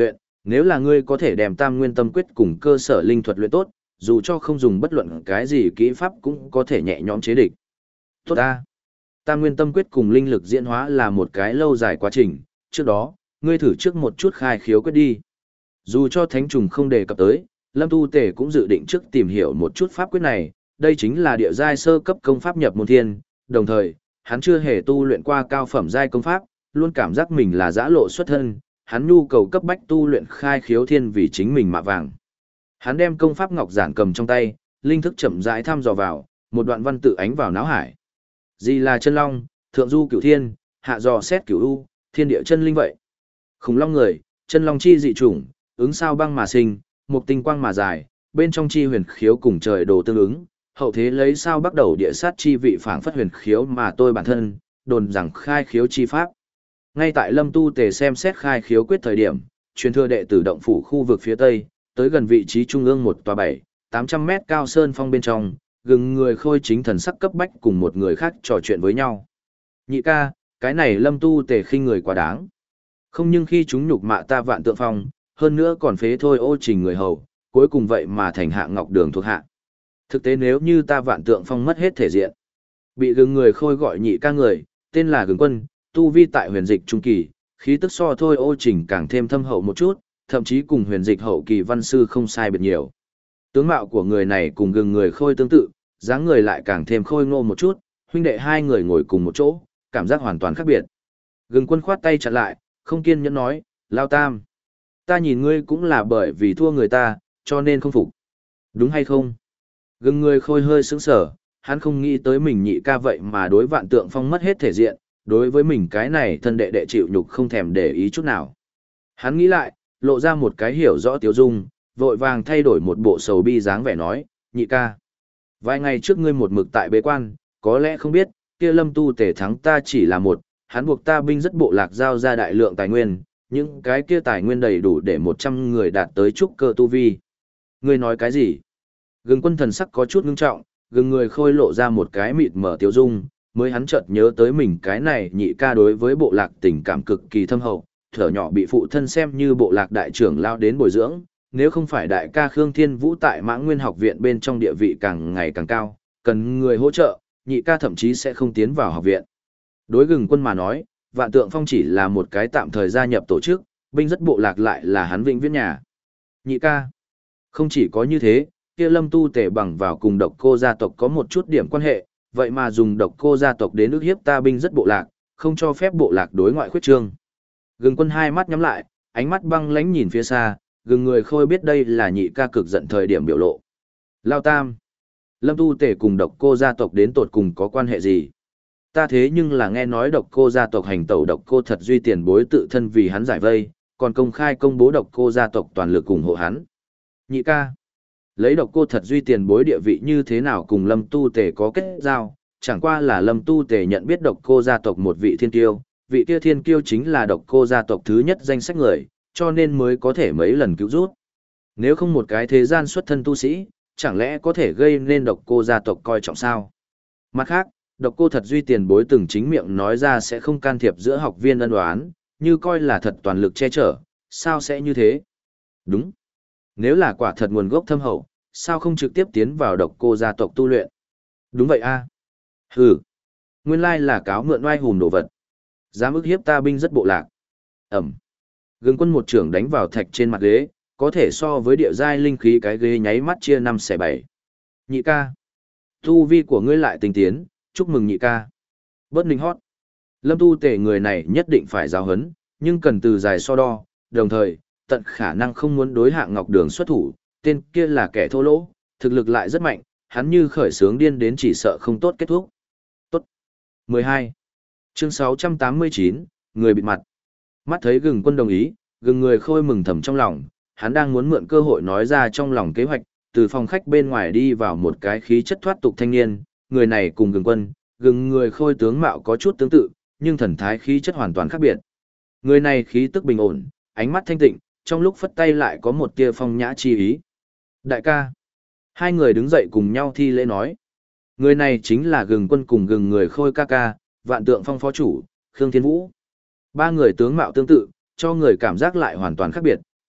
Nếu là ngươi có thể đem Tam Nguyên Tâm Quyết cùng cơ sở linh thuật luyện tốt, dù cho không dùng bất luận cái gì kỹ pháp cũng có thể nhẹ nhõm chế địch. Tốt ta. Tam Nguyên Tâm Quyết cùng linh lực diễn hóa là một cái lâu dài quá trình, trước đó, ngươi thử trước một chút khai khiếu quyết đi. Dù cho thánh trùng không đề cập tới, Lâm Tu Tề cũng dự định trước tìm hiểu một chút pháp quyết này, đây chính là địa giai sơ cấp công pháp nhập môn thiên, đồng thời, hắn chưa hề tu luyện qua cao phẩm giai công pháp, luôn cảm giác mình là giã lộ xuất thân, hắn nhu cầu cấp bách tu luyện khai khiếu thiên vì chính mình mạ vàng. Hắn đem công pháp ngọc giản cầm trong tay, linh thức chậm rãi thăm dò vào, một đoạn văn tự ánh vào não hải. Gì là chân long, thượng du cửu thiên, hạ dò xét cửu u, thiên địa chân linh vậy. Khủng long người, chân long chi dị chủng, ứng sao băng mà sinh, một tinh quang mà dài, bên trong chi huyền khiếu cùng trời đồ tương ứng, hậu thế lấy sao bắt đầu địa sát chi vị phảng phất huyền khiếu mà tôi bản thân, đồn rằng khai khiếu chi pháp. Ngay tại Lâm Tu Tề xem xét khai khiếu quyết thời điểm, truyền thừa đệ tử động phủ khu vực phía tây, tới gần vị trí trung ương một tòa bảy, tám trăm mét cao sơn phong bên trong, gừng người khôi chính thần sắc cấp bách cùng một người khác trò chuyện với nhau. Nhị ca, cái này Lâm Tu Tề khinh người quá đáng. Không nhưng khi chúng nhục mạ ta Vạn Tượng Phong, hơn nữa còn phế thôi ô trình người hầu, cuối cùng vậy mà thành hạ ngọc đường thuộc hạ. Thực tế nếu như ta Vạn Tượng Phong mất hết thể diện, bị gừng người khôi gọi nhị ca người, tên là gừng quân, tu vi tại huyền dịch trung kỳ, khí tức so thôi ô trình càng thêm thâm hậu một chút, thậm chí cùng huyền dịch hậu kỳ văn sư không sai biệt nhiều. Tướng mạo của người này cùng gừng người khôi tương tự, dáng người lại càng thêm khôi ngô một chút, huynh đệ hai người ngồi cùng một chỗ, cảm giác hoàn toàn khác biệt. Gừng quân khoát tay chặn lại, không kiên nhẫn nói, Lao Tam, ta nhìn ngươi cũng là bởi vì thua người ta, cho nên không phục. Đúng hay không? Gừng người khôi hơi sững sờ, hắn không nghĩ tới mình nhị ca vậy mà đối Vạn Tượng Phong mất hết thể diện, đối với mình cái này thân đệ đệ chịu nhục không thèm để ý chút nào. Hắn nghĩ lại, lộ ra một cái hiểu rõ tiếu dung, vội vàng thay đổi một bộ sầu bi dáng vẻ nói, nhị ca. Vài ngày trước ngươi một mực tại bế quan, có lẽ không biết, kia Lâm Tu Tề thắng ta chỉ là một, hắn buộc ta binh rất bộ lạc giao ra đại lượng tài nguyên, những cái kia tài nguyên đầy đủ để một trăm người đạt tới trúc cơ tu vi. Ngươi nói cái gì? Gừng quân thần sắc có chút ngưng trọng, gừng người khôi lộ ra một cái mịt mở tiếu dung, mới hắn chợt nhớ tới mình cái này nhị ca đối với bộ lạc tình cảm cực kỳ thâm hậu, thở nhỏ bị phụ thân xem như bộ lạc đại trưởng lao đến bồi dưỡng, nếu không phải đại ca Khương Thiên Vũ tại Mã Nguyên học viện bên trong địa vị càng ngày càng cao, cần người hỗ trợ, nhị ca thậm chí sẽ không tiến vào học viện. Đối gừng quân mà nói, Vạn Tượng Phong chỉ là một cái tạm thời gia nhập tổ chức, binh rất bộ lạc lại là hắn vĩnh viễn nhà. Nhị ca. Không chỉ có như thế, kia Lâm Tu Tề bằng vào cùng độc cô gia tộc có một chút điểm quan hệ, vậy mà dùng độc cô gia tộc đến ức hiếp ta binh rất bộ lạc, không cho phép bộ lạc đối ngoại khuyết trương. Gừng quân hai mắt nhắm lại, ánh mắt băng lãnh nhìn phía xa, gừng người khôi biết đây là nhị ca cực giận thời điểm biểu lộ. Lao Tam. Lâm Tu Tề cùng độc cô gia tộc đến tột cùng có quan hệ gì? Ta thế nhưng là nghe nói độc cô gia tộc hành tẩu độc cô thật duy tiền bối tự thân vì hắn giải vây, còn công khai công bố độc cô gia tộc toàn lực ủng hộ hắn. Nhị ca. Lấy độc cô thật duy tiền bối địa vị như thế nào cùng Lâm Tu Tề có kết giao, chẳng qua là Lâm Tu Tề nhận biết độc cô gia tộc một vị thiên kiêu, vị kia thiên kiêu chính là độc cô gia tộc thứ nhất danh sách người, cho nên mới có thể mấy lần cứu rút. Nếu không một cái thế gian xuất thân tu sĩ, chẳng lẽ có thể gây nên độc cô gia tộc coi trọng sao? Mặt khác, độc cô thật duy tiền bối từng chính miệng nói ra sẽ không can thiệp giữa học viên ân oán, như coi là thật toàn lực che chở, sao sẽ như thế? Đúng. Nếu là quả thật nguồn gốc thâm hậu, sao không trực tiếp tiến vào độc cô gia tộc tu luyện? Đúng vậy a. Hừ. Nguyên lai là cáo mượn oai hùm đồ vật. Dám ức hiếp ta binh rất bộ lạc. Ẩm. Gừng quân một trưởng đánh vào thạch trên mặt ghế, có thể so với địa giai linh khí cái ghế nháy mắt chia năm xẻ bảy. Nhị ca. Tu vi của ngươi lại tinh tiến, chúc mừng nhị ca. Bớt ninh hót. Lâm Tu Tề người này nhất định phải giáo huấn, nhưng cần từ dài so đo, đồng thời, tận khả năng không muốn đối Hạng Ngọc Đường xuất thủ, tên kia là kẻ thô lỗ, thực lực lại rất mạnh, hắn như khởi sướng điên đến chỉ sợ không tốt kết thúc. Tốt. mười hai. Chương sáu trăm tám mươi chín, người bịt mặt. Mắt thấy gừng quân đồng ý, gừng người khôi mừng thầm trong lòng, hắn đang muốn mượn cơ hội nói ra trong lòng kế hoạch, từ phòng khách bên ngoài đi vào một cái khí chất thoát tục thanh niên, người này cùng gừng quân, gừng người khôi tướng mạo có chút tương tự, nhưng thần thái khí chất hoàn toàn khác biệt. Người này khí tức bình ổn, ánh mắt thanh tịnh, trong lúc phất tay lại có một tia phong nhã chi ý. Đại ca. Hai người đứng dậy cùng nhau thi lễ nói. Người này chính là gừng quân cùng gừng người khôi ca ca, Vạn Tượng Phong phó chủ, Khương Thiên Vũ. Ba người tướng mạo tương tự, cho người cảm giác lại hoàn toàn khác biệt,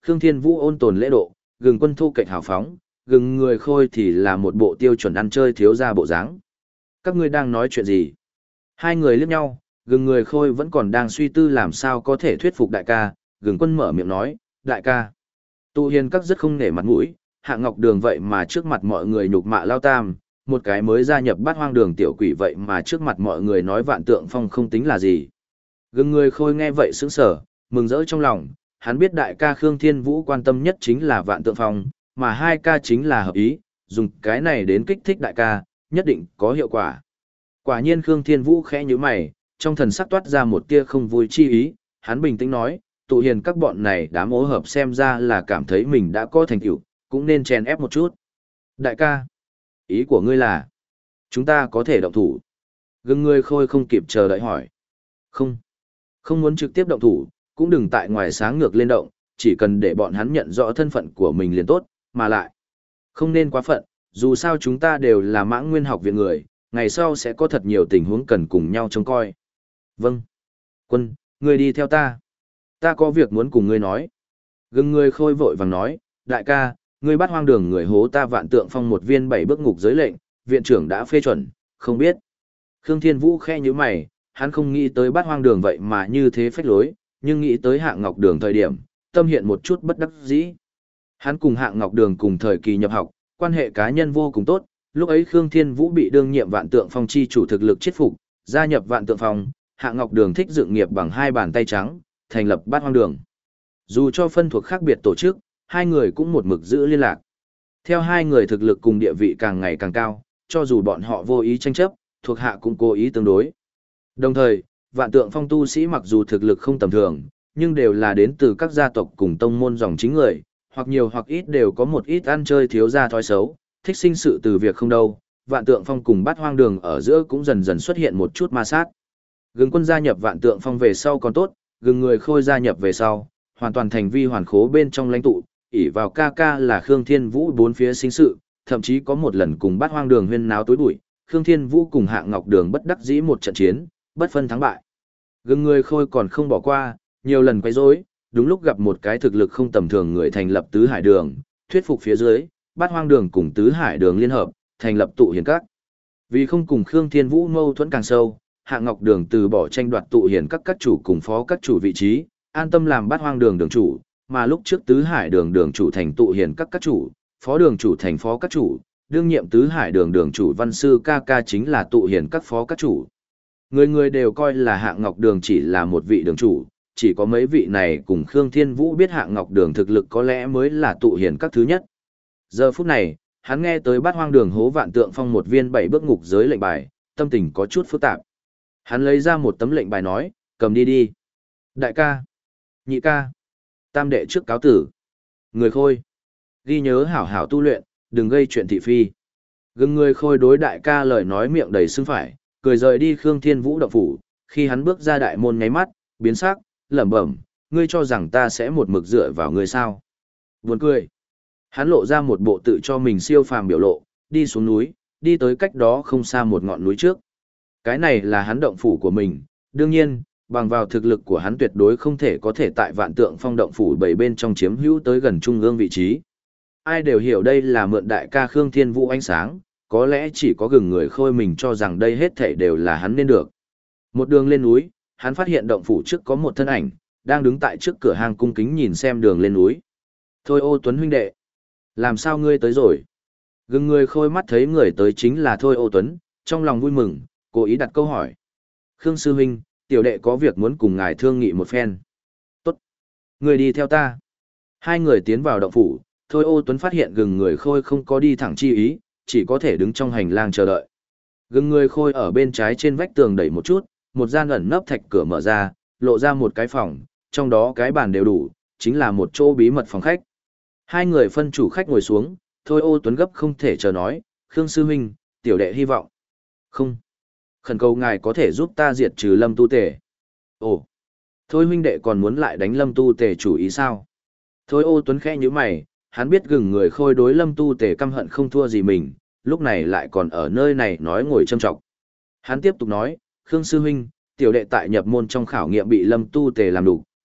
Khương Thiên Vũ ôn tồn lễ độ, gừng quân thu kệch hào phóng, gừng người khôi thì là một bộ tiêu chuẩn ăn chơi thiếu gia bộ dáng. Các ngươi đang nói chuyện gì? Hai người liếc nhau, gừng người khôi vẫn còn đang suy tư làm sao có thể thuyết phục đại ca, gừng quân mở miệng nói, đại ca. Tụ hiền các rất không nể mặt mũi, Hạ Ngọc Đường vậy mà trước mặt mọi người nhục mạ Lao Tam, một cái mới gia nhập Bát Hoang Đường tiểu quỷ vậy mà trước mặt mọi người nói Vạn Tượng Phong không tính là gì. Gừng người khôi nghe vậy sững sờ, mừng rỡ trong lòng, hắn biết đại ca Khương Thiên Vũ quan tâm nhất chính là Vạn Tượng Phong, mà hai ca chính là hợp ý, dùng cái này đến kích thích đại ca, nhất định có hiệu quả. Quả nhiên Khương Thiên Vũ khẽ nhíu mày, trong thần sắc toát ra một tia không vui chi ý, hắn bình tĩnh nói, tụ hiền các bọn này đám ố hợp xem ra là cảm thấy mình đã có thành tựu, cũng nên chèn ép một chút. Đại ca, ý của ngươi là, chúng ta có thể động thủ. Gừng người khôi không kịp chờ đợi hỏi. Không, không muốn trực tiếp động thủ, cũng đừng tại ngoài sáng ngược lên động, chỉ cần để bọn hắn nhận rõ thân phận của mình liền tốt, mà lại. Không nên quá phận, dù sao chúng ta đều là Mãng Nguyên học viện người, ngày sau sẽ có thật nhiều tình huống cần cùng nhau trông coi. Vâng. Quân, ngươi đi theo ta. Ta có việc muốn cùng ngươi nói. Gừng người khôi vội vàng nói, đại ca, ngươi bắt hoang đường người hố ta Vạn Tượng Phong một viên bảy bước ngục giới lệnh, viện trưởng đã phê chuẩn, không biết. Khương Thiên Vũ khe như mày, hắn không nghĩ tới bắt hoang đường vậy mà như thế phách lối, nhưng nghĩ tới Hạ Ngọc Đường thời điểm, tâm hiện một chút bất đắc dĩ. Hắn cùng Hạ Ngọc Đường cùng thời kỳ nhập học, quan hệ cá nhân vô cùng tốt, lúc ấy Khương Thiên Vũ bị đương nhiệm Vạn Tượng Phong chi chủ thực lực chết phục, gia nhập Vạn Tượng Phong, Hạ Ngọc Đường thích dựng nghiệp bằng hai bàn tay trắng, thành lập Bát Hoang Đường. Dù cho phân thuộc khác biệt tổ chức, hai người cũng một mực giữ liên lạc. Theo hai người thực lực cùng địa vị càng ngày càng cao, cho dù bọn họ vô ý tranh chấp, thuộc hạ cũng cố ý tương đối. Đồng thời, Vạn Tượng Phong tu sĩ mặc dù thực lực không tầm thường, nhưng đều là đến từ các gia tộc cùng tông môn dòng chính người, hoặc nhiều hoặc ít đều có một ít ăn chơi thiếu gia thói xấu, thích sinh sự từ việc không đâu. Vạn Tượng Phong cùng Bát Hoang Đường ở giữa cũng dần dần xuất hiện một chút ma sát. Gừng quân gia nhập Vạn Tượng Phong về sau còn tốt, gừng người khôi gia nhập về sau, hoàn toàn thành vi hoàn khố bên trong lãnh tụ, ỷ vào ca ca là Khương Thiên Vũ bốn phía sinh sự, thậm chí có một lần cùng Bát Hoang Đường huyên náo tối bụi, Khương Thiên Vũ cùng Hạ Ngọc Đường bất đắc dĩ một trận chiến, bất phân thắng bại. Gừng người khôi còn không bỏ qua, nhiều lần quấy rối, đúng lúc gặp một cái thực lực không tầm thường người thành lập Tứ Hải Đường, thuyết phục phía dưới, Bát Hoang Đường cùng Tứ Hải Đường liên hợp, thành lập Tụ Hiền Các. Vì không cùng Khương Thiên Vũ mâu thuẫn càng sâu, Hạ Ngọc Đường từ bỏ tranh đoạt Tụ Hiền Các các chủ cùng phó các chủ vị trí, an tâm làm Bát Hoang Đường đường chủ, mà lúc trước Tứ Hải Đường đường chủ thành Tụ Hiền Các các chủ, phó đường chủ thành phó các chủ, đương nhiệm Tứ Hải Đường đường chủ Văn Sư ca ca chính là Tụ Hiền Các phó các chủ. Người người đều coi là Hạ Ngọc Đường chỉ là một vị đường chủ, chỉ có mấy vị này cùng Khương Thiên Vũ biết Hạ Ngọc Đường thực lực có lẽ mới là Tụ Hiền Các thứ nhất. Giờ phút này, hắn nghe tới Bát Hoang Đường hố Vạn Tượng Phong một viên bảy bước ngục giới lệnh bài, tâm tình có chút phức tạp. Hắn lấy ra một tấm lệnh bài nói, cầm đi đi. Đại ca, nhị ca, tam đệ trước cáo tử. Người khôi, ghi nhớ hảo hảo tu luyện, đừng gây chuyện thị phi. Gừng người khôi đối đại ca lời nói miệng đầy xưng phải, cười rời đi Khương Thiên Vũ động phủ, khi hắn bước ra đại môn nháy mắt, biến sắc, lẩm bẩm, ngươi cho rằng ta sẽ một mực dựa vào ngươi sao? Buồn cười. Hắn lộ ra một bộ tự cho mình siêu phàm biểu lộ, đi xuống núi, đi tới cách đó không xa một ngọn núi trước. Cái này là hắn động phủ của mình, đương nhiên, bằng vào thực lực của hắn tuyệt đối không thể có thể tại Vạn Tượng Phong động phủ bảy bên trong chiếm hữu tới gần trung ương vị trí. Ai đều hiểu đây là mượn đại ca Khương Thiên Vũ ánh sáng, có lẽ chỉ có gừng người khôi mình cho rằng đây hết thảy đều là hắn nên được. Một đường lên núi, hắn phát hiện động phủ trước có một thân ảnh, đang đứng tại trước cửa hàng cung kính nhìn xem đường lên núi. Thôi Ô Tuấn huynh đệ, làm sao ngươi tới rồi? Gừng người khôi mắt thấy người tới chính là Thôi Ô Tuấn, trong lòng vui mừng, cố ý đặt câu hỏi. Khương sư huynh, tiểu đệ có việc muốn cùng ngài thương nghị một phen. Tốt. Người đi theo ta. Hai người tiến vào động phủ, Thôi Ô Tuấn phát hiện gừng người khôi không có đi thẳng chi ý, chỉ có thể đứng trong hành lang chờ đợi. Gừng người khôi ở bên trái trên vách tường đẩy một chút, một gian ẩn nấp thạch cửa mở ra, lộ ra một cái phòng, trong đó cái bàn đều đủ, chính là một chỗ bí mật phòng khách. Hai người phân chủ khách ngồi xuống, Thôi Ô Tuấn gấp không thể chờ nói, Khương sư huynh, tiểu đệ hy vọng. Không. Khẩn cầu ngài có thể giúp ta diệt trừ Lâm Tu Tề. Ồ. Thôi huynh đệ còn muốn lại đánh Lâm Tu Tề chủ ý sao? Thôi Ô Tuấn khẽ nhíu mày, hắn biết gừng người khôi đối Lâm Tu Tề căm hận không thua gì mình, lúc này lại còn ở nơi này nói ngồi châm trọng. Hắn tiếp tục nói, Khương sư huynh, tiểu đệ tại nhập môn trong khảo nghiệm bị Lâm Tu Tề làm đủ,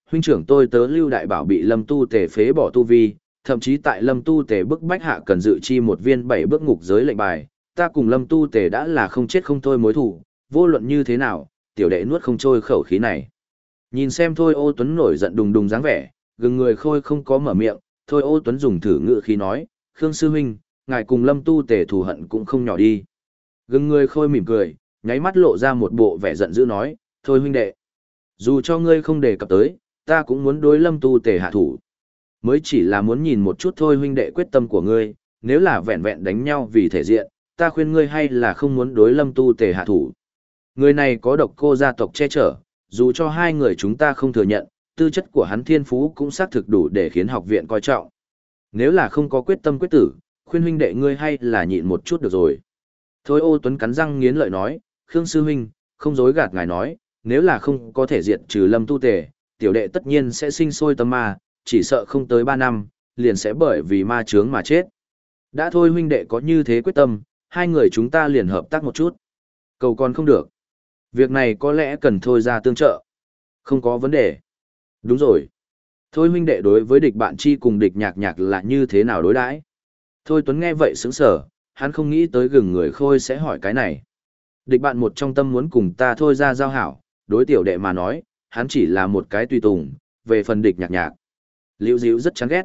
huynh trưởng tôi tớ Lưu Đại Bảo bị Lâm Tu Tề phế bỏ tu vi, thậm chí tại Lâm Tu Tề bức bách hạ cần dự chi một viên bảy bước ngục giới lệnh bài, ta cùng Lâm Tu Tề đã là không chết không thôi mối thù, vô luận như thế nào, tiểu đệ nuốt không trôi khẩu khí này. Nhìn xem Thôi Ô Tuấn nổi giận đùng đùng dáng vẻ, gừng người khôi không có mở miệng, Thôi Ô Tuấn dùng thử ngữ khí nói, Khương sư huynh, ngài cùng Lâm Tu Tề thù hận cũng không nhỏ đi. Gừng người khôi mỉm cười, nháy mắt lộ ra một bộ vẻ giận dữ nói, thôi huynh đệ, dù cho ngươi không đề cập tới, ta cũng muốn đối Lâm Tu Tề hạ thủ. Mới chỉ là muốn nhìn một chút thôi huynh đệ quyết tâm của ngươi, nếu là vẹn vẹn đánh nhau vì thể diện, ta khuyên ngươi hay là không muốn đối Lâm Tu Tề hạ thủ. Người này có độc cô gia tộc che chở, dù cho hai người chúng ta không thừa nhận, tư chất của hắn thiên phú cũng xác thực đủ để khiến học viện coi trọng. Nếu là không có quyết tâm quyết tử, khuyên huynh đệ ngươi hay là nhịn một chút được rồi. Thôi Ô Tuấn cắn răng nghiến lợi nói, Khương sư huynh, không dối gạt ngài nói, nếu là không có thể diệt trừ Lâm Tu Tề, tiểu đệ tất nhiên sẽ sinh sôi tâm ma, chỉ sợ không tới ba năm, liền sẽ bởi vì ma chướng mà chết. Đã thôi huynh đệ có như thế quyết tâm, hai người chúng ta liền hợp tác một chút. Cầu còn không được. Việc này có lẽ cần thôi ra tương trợ. Không có vấn đề. Đúng rồi. Thôi huynh đệ đối với địch bạn chi cùng địch nhạc nhạc là như thế nào đối đãi? Thôi Tuấn nghe vậy sững sờ, hắn không nghĩ tới gừng người khôi sẽ hỏi cái này. Địch bạn một trong tâm muốn cùng ta thôi ra giao hảo, đối tiểu đệ mà nói, hắn chỉ là một cái tùy tùng, về phần địch nhạc nhạc. Liễu Diễu rất chán ghét.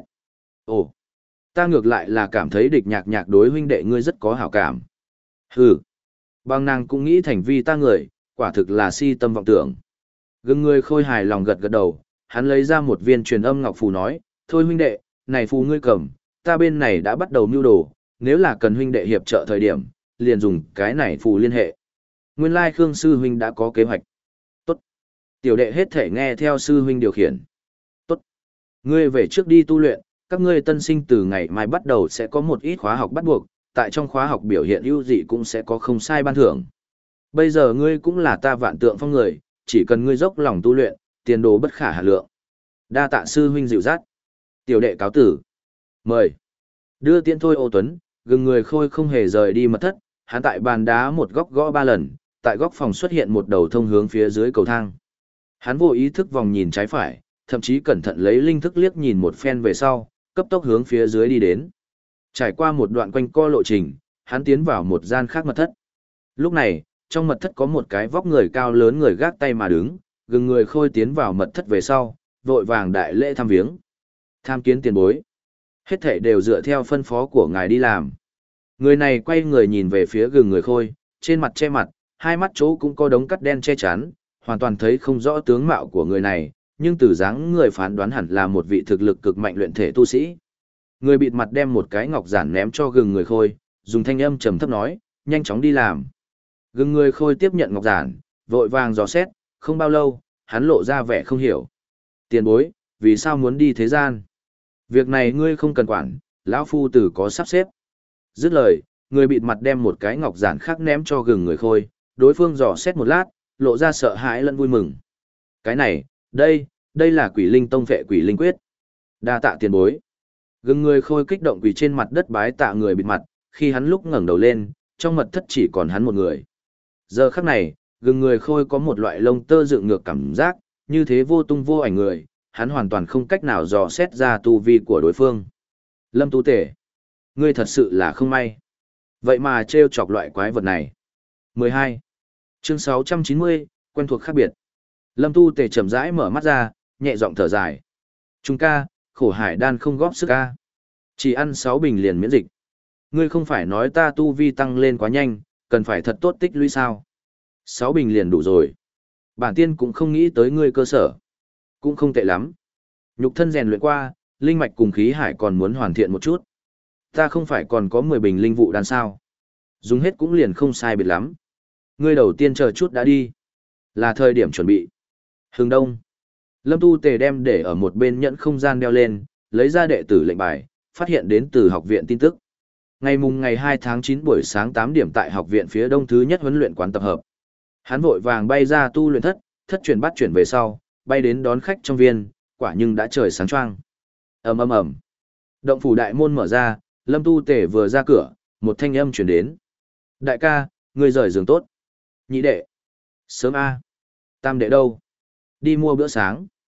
Ồ, ta ngược lại là cảm thấy địch nhạc nhạc đối huynh đệ ngươi rất có hảo cảm. Hừ, bằng nàng cũng nghĩ thành vi ta người, quả thực là si tâm vọng tưởng. Gừng người khôi hài lòng gật gật đầu, hắn lấy ra một viên truyền âm ngọc phù nói, thôi huynh đệ, này phù ngươi cầm, ta bên này đã bắt đầu mưu đồ, nếu là cần huynh đệ hiệp trợ thời điểm, liền dùng cái này phù liên hệ. Nguyên lai Khương sư huynh đã có kế hoạch. Tốt. Tiểu đệ hết thể nghe theo sư huynh điều khiển. Tốt. Ngươi về trước đi tu luyện, các ngươi tân sinh từ ngày mai bắt đầu sẽ có một ít khóa học bắt buộc, tại trong khóa học biểu hiện ưu dị cũng sẽ có không sai ban thưởng. Bây giờ ngươi cũng là ta vạn tượng phong người, chỉ cần ngươi dốc lòng tu luyện, tiền đồ bất khả hà lượng. Đa tạ sư huynh dịu dắt. Tiểu đệ cáo tử. Mời. Đưa tiễn Thôi Ô Tuấn, gừng người khôi không hề rời đi mật thất, hắn tại bàn đá một góc gõ ba lần, tại góc phòng xuất hiện một đầu thông hướng phía dưới cầu thang. Hắn vô ý thức vòng nhìn trái phải, thậm chí cẩn thận lấy linh thức liếc nhìn một phen về sau, cấp tốc hướng phía dưới đi đến. Trải qua một đoạn quanh co lộ trình, hắn tiến vào một gian khác mật thất. Lúc này, trong mật thất có một cái vóc người cao lớn người gác tay mà đứng, gừng người khôi tiến vào mật thất về sau, vội vàng đại lễ thăm viếng. Tham kiến tiền bối. Hết thảy đều dựa theo phân phó của ngài đi làm. Người này quay người nhìn về phía gừng người khôi, trên mặt che mặt, hai mắt chỗ cũng có đống cắt đen che chắn, hoàn toàn thấy không rõ tướng mạo của người này, nhưng từ dáng người phán đoán hẳn là một vị thực lực cực mạnh luyện thể tu sĩ. Người bịt mặt đem một cái ngọc giản ném cho gừng người khôi, dùng thanh âm trầm thấp nói, nhanh chóng đi làm. Gừng người khôi tiếp nhận ngọc giản, vội vàng dò xét, không bao lâu, hắn lộ ra vẻ không hiểu. Tiền bối, vì sao muốn đi thế gian? Việc này ngươi không cần quản, lão phu tử có sắp xếp. Dứt lời, người bịt mặt đem một cái ngọc giản khác ném cho gừng người khôi, đối phương dò xét một lát, lộ ra sợ hãi lẫn vui mừng. Cái này, đây, đây là quỷ linh tông vệ quỷ linh quyết. Đa tạ tiền bối. Gừng người khôi kích động quỳ trên mặt đất bái tạ người bịt mặt, khi hắn lúc ngẩng đầu lên, trong mật thất chỉ còn hắn một người. Giờ khắc này, gừng người khôi có một loại lông tơ dựng ngược cảm giác, như thế vô tung vô ảnh người, hắn hoàn toàn không cách nào dò xét ra tu vi của đối phương. Lâm Tu Tể, ngươi thật sự là không may. Vậy mà trêu chọc loại quái vật này. mười hai. Chương sáu trăm chín mươi, quen thuộc khác biệt. Lâm Tu Tể chậm rãi mở mắt ra, nhẹ giọng thở dài. Trung ca, khổ hải đan không góp sức ca. Chỉ ăn sáu bình liền miễn dịch. Ngươi không phải nói ta tu vi tăng lên quá nhanh, cần phải thật tốt tích lũy sao. Sáu bình liền đủ rồi. Bản tiên cũng không nghĩ tới ngươi cơ sở. Cũng không tệ lắm. Nhục thân rèn luyện qua, linh mạch cùng khí hải còn muốn hoàn thiện một chút. Ta không phải còn có mười bình linh vụ đan sao. Dùng hết cũng liền không sai biệt lắm. Ngươi đầu tiên chờ chút đã đi. Là thời điểm chuẩn bị. Hướng đông. Lâm Tu Tề đem để ở một bên nhẫn không gian đeo lên, lấy ra đệ tử lệnh bài, phát hiện đến từ học viện tin tức. Ngày mùng ngày hai tháng chín buổi sáng tám điểm tại học viện phía đông thứ nhất huấn luyện quán tập hợp. Hắn vội vàng bay ra tu luyện thất, thất chuyển bắt chuyển về sau, bay đến đón khách trong viên, quả nhưng đã trời sáng choang. Ầm ầm ầm. Động phủ đại môn mở ra, Lâm Tu Tề vừa ra cửa, một thanh âm truyền đến. Đại ca, ngươi rời giường tốt. Nhị đệ. Sớm a. Tam đệ đâu? Đi mua bữa sáng.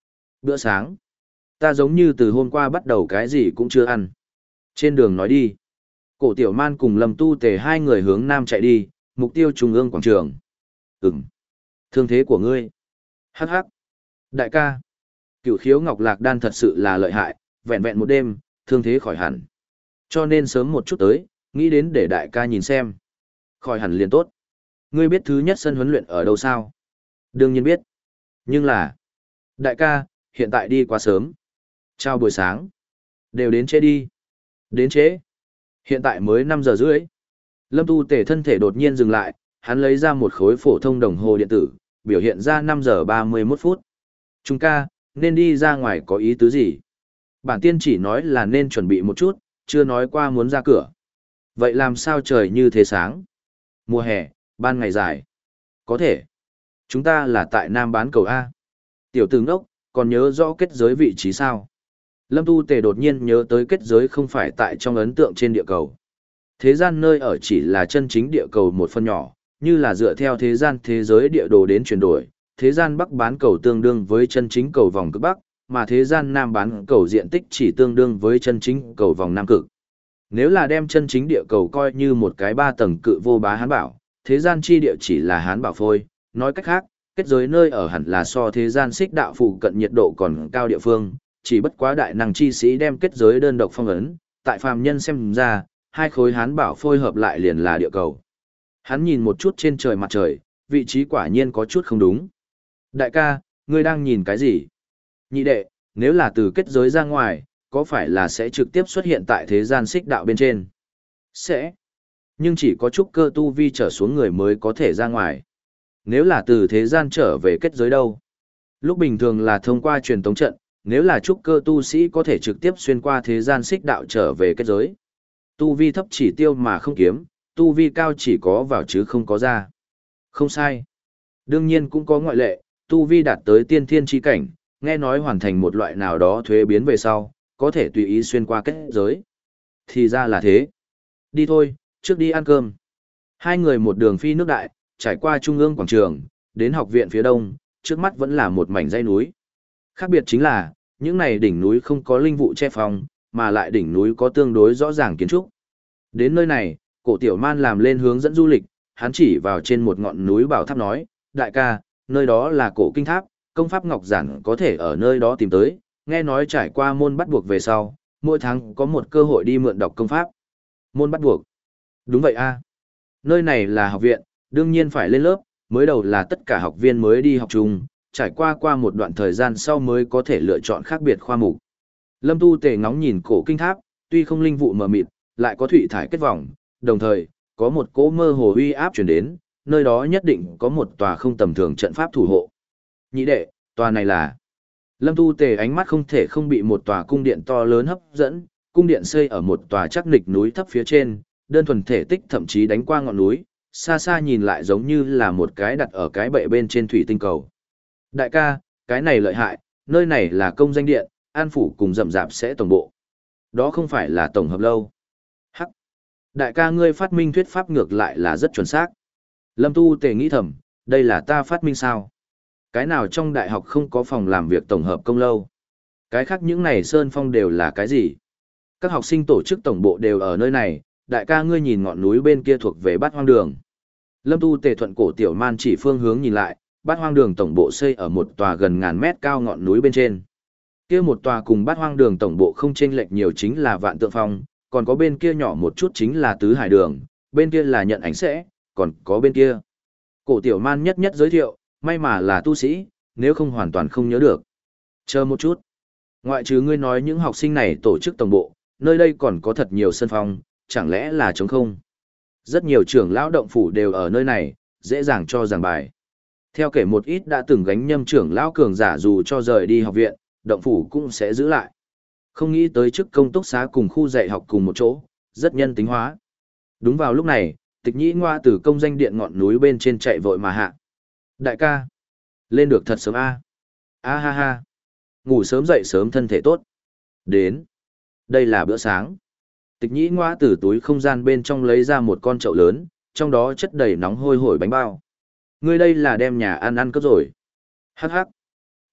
Bữa sáng. Ta giống như từ hôm qua bắt đầu cái gì cũng chưa ăn. Trên đường nói đi. Cổ Tiểu Man cùng Lâm Tu Tề hai người hướng nam chạy đi, mục tiêu trung ương quảng trường. Ừm. Thương thế của ngươi. Hắc hắc. Đại ca. Cửu khiếu ngọc lạc đan thật sự là lợi hại, vẹn vẹn một đêm, thương thế khỏi hẳn. Cho nên sớm một chút tới, nghĩ đến để đại ca nhìn xem. Khỏi hẳn liền tốt. Ngươi biết thứ nhất sân huấn luyện ở đâu sao? Đương nhiên biết. Nhưng là... Đại ca, hiện tại đi quá sớm. Chào buổi sáng. Đều đến trễ đi. Đến trễ. Hiện tại mới năm giờ rưỡi. Lâm Tu Tề thân thể đột nhiên dừng lại, hắn lấy ra một khối phổ thông đồng hồ điện tử, biểu hiện ra năm giờ ba mươi mốt phút. Chúng ca, nên đi ra ngoài có ý tứ gì? Bản tiên chỉ nói là nên chuẩn bị một chút, chưa nói qua muốn ra cửa. Vậy làm sao trời như thế sáng? Mùa hè, ban ngày dài. Có thể. Chúng ta là tại Nam bán cầu A. Tiểu tử ngốc, còn nhớ rõ kết giới vị trí sao? Lâm Tu Tề đột nhiên nhớ tới kết giới không phải tại trong ấn tượng trên địa cầu. Thế gian nơi ở chỉ là chân chính địa cầu một phần nhỏ, như là dựa theo thế gian thế giới địa đồ đến chuyển đổi. Thế gian Bắc bán cầu tương đương với chân chính cầu vòng cực Bắc, mà thế gian Nam bán cầu diện tích chỉ tương đương với chân chính cầu vòng Nam cực. Nếu là đem chân chính địa cầu coi như một cái ba tầng cự vô bá hán bảo, thế gian chi địa chỉ là hán bảo phôi, nói cách khác, kết giới nơi ở hẳn là so thế gian xích đạo phụ cận nhiệt độ còn cao địa phương, chỉ bất quá đại năng chi sĩ đem kết giới đơn độc phong ấn, tại phàm nhân xem ra, hai khối hán bảo phôi hợp lại liền là địa cầu. Hắn nhìn một chút trên trời mặt trời, vị trí quả nhiên có chút không đúng. Đại ca, ngươi đang nhìn cái gì? Nhị đệ, nếu là từ kết giới ra ngoài, có phải là sẽ trực tiếp xuất hiện tại thế gian xích đạo bên trên? Sẽ. Nhưng chỉ có trúc cơ tu vi trở xuống người mới có thể ra ngoài. Nếu là từ thế gian trở về kết giới đâu? Lúc bình thường là thông qua truyền tống trận, nếu là trúc cơ tu sĩ có thể trực tiếp xuyên qua thế gian xích đạo trở về kết giới. Tu vi thấp chỉ tiêu mà không kiếm, tu vi cao chỉ có vào chứ không có ra. Không sai. Đương nhiên cũng có ngoại lệ, tu vi đạt tới tiên thiên chi cảnh, nghe nói hoàn thành một loại nào đó thuế biến về sau, có thể tùy ý xuyên qua kết giới. Thì ra là thế. Đi thôi, trước đi ăn cơm. Hai người một đường phi nước đại, trải qua trung ương quảng trường, đến học viện phía đông, trước mắt vẫn là một mảnh dãy núi. Khác biệt chính là, những này đỉnh núi không có linh vụ che phòng, mà lại đỉnh núi có tương đối rõ ràng kiến trúc. Đến nơi này, Cổ Tiểu Man làm lên hướng dẫn du lịch, hắn chỉ vào trên một ngọn núi bảo tháp nói, đại ca, nơi đó là cổ kinh tháp, công pháp ngọc giản có thể ở nơi đó tìm tới, nghe nói trải qua môn bắt buộc về sau, mỗi tháng có một cơ hội đi mượn đọc công pháp. Môn bắt buộc. Đúng vậy a. Nơi này là học viện, đương nhiên phải lên lớp, mới đầu là tất cả học viên mới đi học chung, trải qua qua một đoạn thời gian sau mới có thể lựa chọn khác biệt khoa mục. Lâm Tu Tề ngóng nhìn cổ kinh tháp, tuy không linh vụ mờ mịt, lại có thủy thải kết vòng, đồng thời, có một cỗ mơ hồ uy áp truyền đến, nơi đó nhất định có một tòa không tầm thường trận pháp thủ hộ. Nhị đệ, tòa này là... Lâm Tu Tề ánh mắt không thể không bị một tòa cung điện to lớn hấp dẫn, cung điện xây ở một tòa chắc nịch núi thấp phía trên, đơn thuần thể tích thậm chí đánh qua ngọn núi, xa xa nhìn lại giống như là một cái đặt ở cái bệ bên trên thủy tinh cầu. Đại ca, cái này lợi hại, nơi này là công danh điện, an phủ cùng rậm rạp sẽ tổng bộ. Đó không phải là tổng hợp lâu. Hắc. Đại ca ngươi phát minh thuyết pháp ngược lại là rất chuẩn xác. Lâm Tu Tề nghĩ thầm, đây là ta phát minh sao? Cái nào trong đại học không có phòng làm việc tổng hợp công lâu? Cái khác những này sơn phong đều là cái gì? Các học sinh tổ chức tổng bộ đều ở nơi này, đại ca ngươi nhìn ngọn núi bên kia thuộc về Bát Hoang Đường. Lâm Tu Tề thuận Cổ Tiểu Man chỉ phương hướng nhìn lại, Bát Hoang Đường tổng bộ xây ở một tòa gần ngàn mét cao ngọn núi bên trên. Kia một tòa cùng Bát Hoang Đường tổng bộ không chênh lệch nhiều chính là Vạn Tượng Phong, còn có bên kia nhỏ một chút chính là Tứ Hải Đường, bên kia là Nhận Ánh Sẽ, còn có bên kia. Cổ Tiểu Man nhất nhất giới thiệu, may mà là tu sĩ, nếu không hoàn toàn không nhớ được. Chờ một chút. Ngoại trừ ngươi nói những học sinh này tổ chức tổng bộ, nơi đây còn có thật nhiều sân phong, chẳng lẽ là trống không? Rất nhiều trưởng lão động phủ đều ở nơi này, dễ dàng cho giảng bài. Theo kể một ít đã từng gánh nhâm trưởng lão cường giả dù cho rời đi học viện, động phủ cũng sẽ giữ lại. Không nghĩ tới chức công túc xá cùng khu dạy học cùng một chỗ, rất nhân tính hóa. Đúng vào lúc này, Tịch Nhĩ Ngoa từ công danh điện ngọn núi bên trên chạy vội mà hạ. Đại ca, lên được thật sớm a. A ha ha. Ngủ sớm dậy sớm thân thể tốt. Đến. Đây là bữa sáng. Tịch Nhĩ Ngoa từ túi không gian bên trong lấy ra một con chậu lớn, trong đó chất đầy nóng hôi hổi bánh bao. Ngươi đây là đem nhà ăn ăn cướp rồi. Hắc hắc.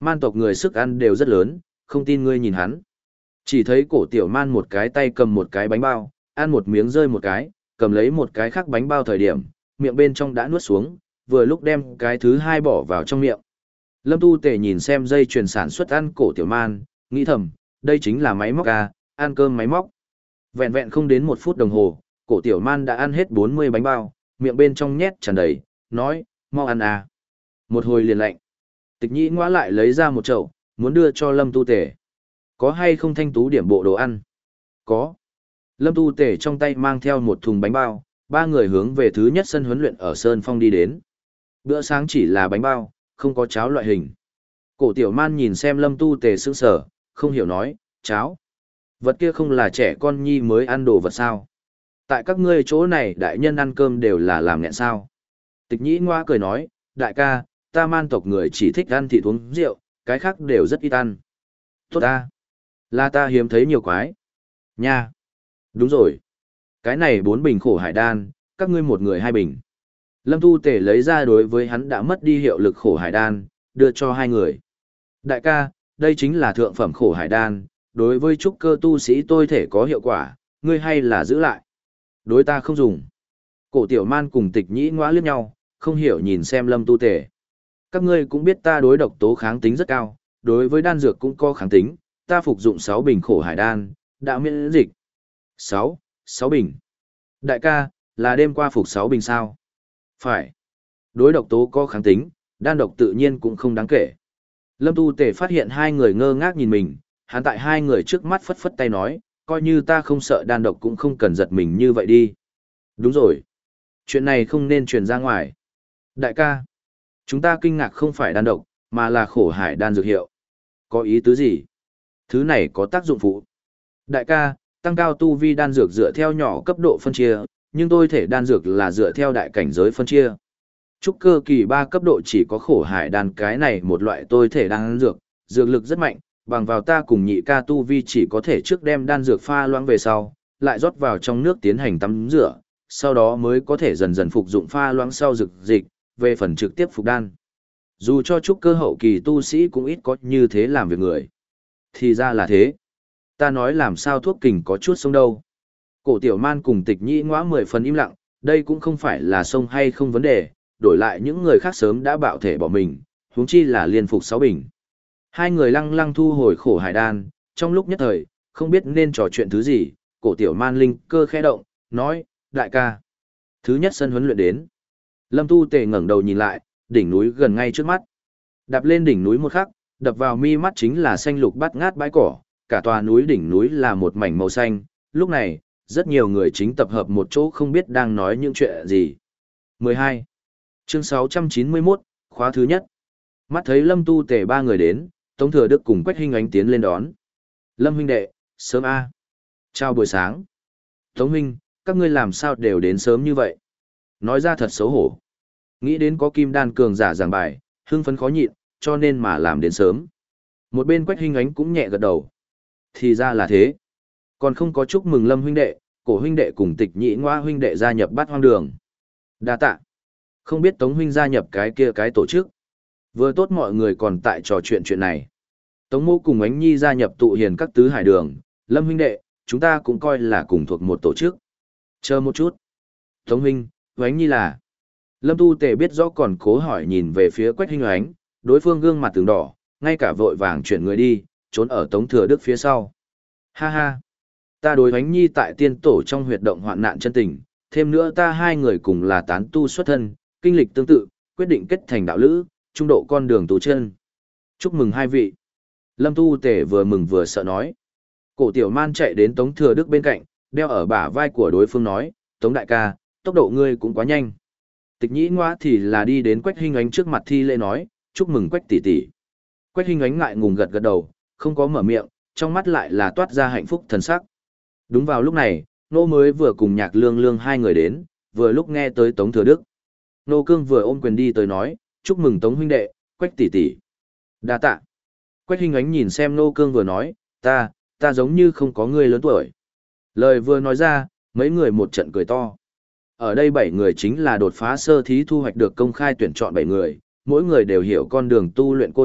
Man tộc người sức ăn đều rất lớn, không tin ngươi nhìn hắn. Chỉ thấy cổ tiểu man một cái tay cầm một cái bánh bao, ăn một miếng rơi một cái, cầm lấy một cái khác bánh bao thời điểm, miệng bên trong đã nuốt xuống, vừa lúc đem cái thứ hai bỏ vào trong miệng. Lâm Tu Tề nhìn xem dây chuyền sản xuất ăn cổ tiểu man, nghĩ thầm, đây chính là máy móc à, ăn cơm máy móc. Vẹn vẹn không đến một phút đồng hồ, cổ tiểu man đã ăn hết bốn mươi bánh bao, miệng bên trong nhét tràn đầy, nói, mau ăn à. Một hồi liền lạnh. Tịch nhĩ ngoã lại lấy ra một chậu, muốn đưa cho Lâm Tu Tề. Có hay không thanh tú điểm bộ đồ ăn? Có. Lâm Tu Tề trong tay mang theo một thùng bánh bao, ba người hướng về thứ nhất sân huấn luyện ở Sơn Phong đi đến. Bữa sáng chỉ là bánh bao, không có cháo loại hình. Cổ tiểu man nhìn xem Lâm Tu Tề sững sờ, không hiểu nói, cháo. Vật kia không là trẻ con nhi mới ăn đồ vật sao? Tại các ngươi chỗ này đại nhân ăn cơm đều là làm nghẹn sao? Tịch nhĩ ngoa cười nói, đại ca, ta man tộc người chỉ thích ăn thịt uống rượu, cái khác đều rất ít ăn. Tốt ta. Là ta hiếm thấy nhiều quái. Nha. Đúng rồi. Cái này bốn bình khổ hải đan, các ngươi một người hai bình. Lâm Tu Tề lấy ra đối với hắn đã mất đi hiệu lực khổ hải đan, đưa cho hai người. Đại ca, đây chính là thượng phẩm khổ hải đan, đối với trúc cơ tu sĩ tôi thể có hiệu quả, ngươi hay là giữ lại. Đối ta không dùng. Cổ tiểu man cùng tịch nhĩ ngoã liếc nhau, không hiểu nhìn xem Lâm Tu Tề. Các ngươi cũng biết ta đối độc tố kháng tính rất cao, đối với đan dược cũng có kháng tính, ta phục dụng sáu bình khổ hải đan, đã miễn dịch. sáu, sáu bình. Đại ca, là đêm qua phục sáu bình sao? Phải. Đối độc tố có kháng tính, đan độc tự nhiên cũng không đáng kể. Lâm Tu Tề phát hiện hai người ngơ ngác nhìn mình, hắn tại hai người trước mắt phất phất tay nói, coi như ta không sợ đan độc cũng không cần giật mình như vậy đi. Đúng rồi. Chuyện này không nên truyền ra ngoài. Đại ca, chúng ta kinh ngạc không phải đan độc, mà là khổ hải đan dược hiệu. Có ý tứ gì? Thứ này có tác dụng phụ. Đại ca, tăng cao tu vi đan dược dựa theo nhỏ cấp độ phân chia, nhưng tôi thể đan dược là dựa theo đại cảnh giới phân chia. Trúc cơ kỳ ba cấp độ chỉ có khổ hải đan cái này một loại tôi thể đan dược, dược lực rất mạnh, bằng vào ta cùng nhị ca tu vi chỉ có thể trước đem đan dược pha loãng về sau, lại rót vào trong nước tiến hành tắm rửa, sau đó mới có thể dần dần phục dụng pha loãng sau dược dịch, về phần trực tiếp phục đan. Dù cho trúc cơ hậu kỳ tu sĩ cũng ít có như thế làm việc người. Thì ra là thế. Ta nói làm sao thuốc kình có chút sông đâu. Cổ tiểu man cùng tịch nhĩ ngõa mười phần im lặng, đây cũng không phải là sông hay không vấn đề, đổi lại những người khác sớm đã bạo thể bỏ mình, huống chi là liên phục sáu bình. Hai người lăng lăng thu hồi khổ hải đan, trong lúc nhất thời, không biết nên trò chuyện thứ gì, cổ tiểu man linh cơ khẽ động, nói, đại ca. Thứ nhất sân huấn luyện đến. Lâm Tu Tề ngẩng đầu nhìn lại, đỉnh núi gần ngay trước mắt. Đạp lên đỉnh núi một khắc, đập vào mi mắt chính là xanh lục bát ngát bãi cỏ, cả tòa núi đỉnh núi là một mảnh màu xanh, lúc này, rất nhiều người chính tập hợp một chỗ không biết đang nói những chuyện gì. mười hai. Chương sáu trăm chín mươi mốt, khóa thứ nhất. Mắt thấy Lâm Tu Tề ba người đến, Tống Thừa Đức cùng Quách Hinh Ánh tiến lên đón. Lâm huynh đệ, sớm a. Chào buổi sáng. Tống huynh, các ngươi làm sao đều đến sớm như vậy? Nói ra thật xấu hổ. Nghĩ đến có kim đan cường giả giảng bài, hưng phấn khó nhịn, cho nên mà làm đến sớm. Một bên Quách Hinh Ánh cũng nhẹ gật đầu. Thì ra là thế. Còn không có chúc mừng Lâm huynh đệ, cổ huynh đệ cùng tịch nhị ngoa huynh đệ gia nhập bát hoang đường. Đa tạ. Không biết Tống huynh gia nhập cái kia cái tổ chức. Vừa tốt mọi người còn tại trò chuyện chuyện này. Tống mô cùng Ánh Nhi gia nhập tụ hiền các tứ hải đường, Lâm huynh đệ, chúng ta cũng coi là cùng thuộc một tổ chức. Chờ một chút. Tống huynh, Ánh Nhi là... Lâm Tu Tề biết rõ còn cố hỏi nhìn về phía Quách Hinh Ánh, đối phương gương mặt từng đỏ, ngay cả vội vàng chuyển người đi, trốn ở Tống Thừa Đức phía sau. Ha ha! Ta đối Ánh Nhi tại tiên tổ trong huyệt động hoạn nạn chân tình, thêm nữa ta hai người cùng là tán tu xuất thân, kinh lịch tương tự, quyết định kết thành đạo lữ, trung độ con đường tu chân. Chúc mừng hai vị. Lâm Tu Tề vừa mừng vừa sợ nói. Cổ Tiểu Man chạy đến Tống Thừa Đức bên cạnh, đeo ở bả vai của đối phương nói, Tống đại ca, tốc độ ngươi cũng quá nhanh. Tịch nhĩ ngoa thì là đi đến Quách Hinh Ánh trước mặt thi lễ nói, chúc mừng Quách tỷ tỷ. Quách Hinh Ánh ngại ngùng gật gật đầu, không có mở miệng, trong mắt lại là toát ra hạnh phúc thần sắc. Đúng vào lúc này, Nô mới vừa cùng Nhạc Lương Lương hai người đến, vừa lúc nghe tới Tống Thừa Đức. Nô Cương vừa ôm quyền đi tới nói, chúc mừng Tống huynh đệ, Quách tỷ tỷ. Đa tạ. Quách Hinh Ánh nhìn xem Nô Cương vừa nói, ta, ta giống như không có người lớn tuổi. Lời vừa nói ra, mấy người một trận cười to. Ở đây bảy người chính là đột phá sơ thí thu hoạch được công khai tuyển chọn bảy người, mỗi người đều hiểu con đường tu luyện cô độc,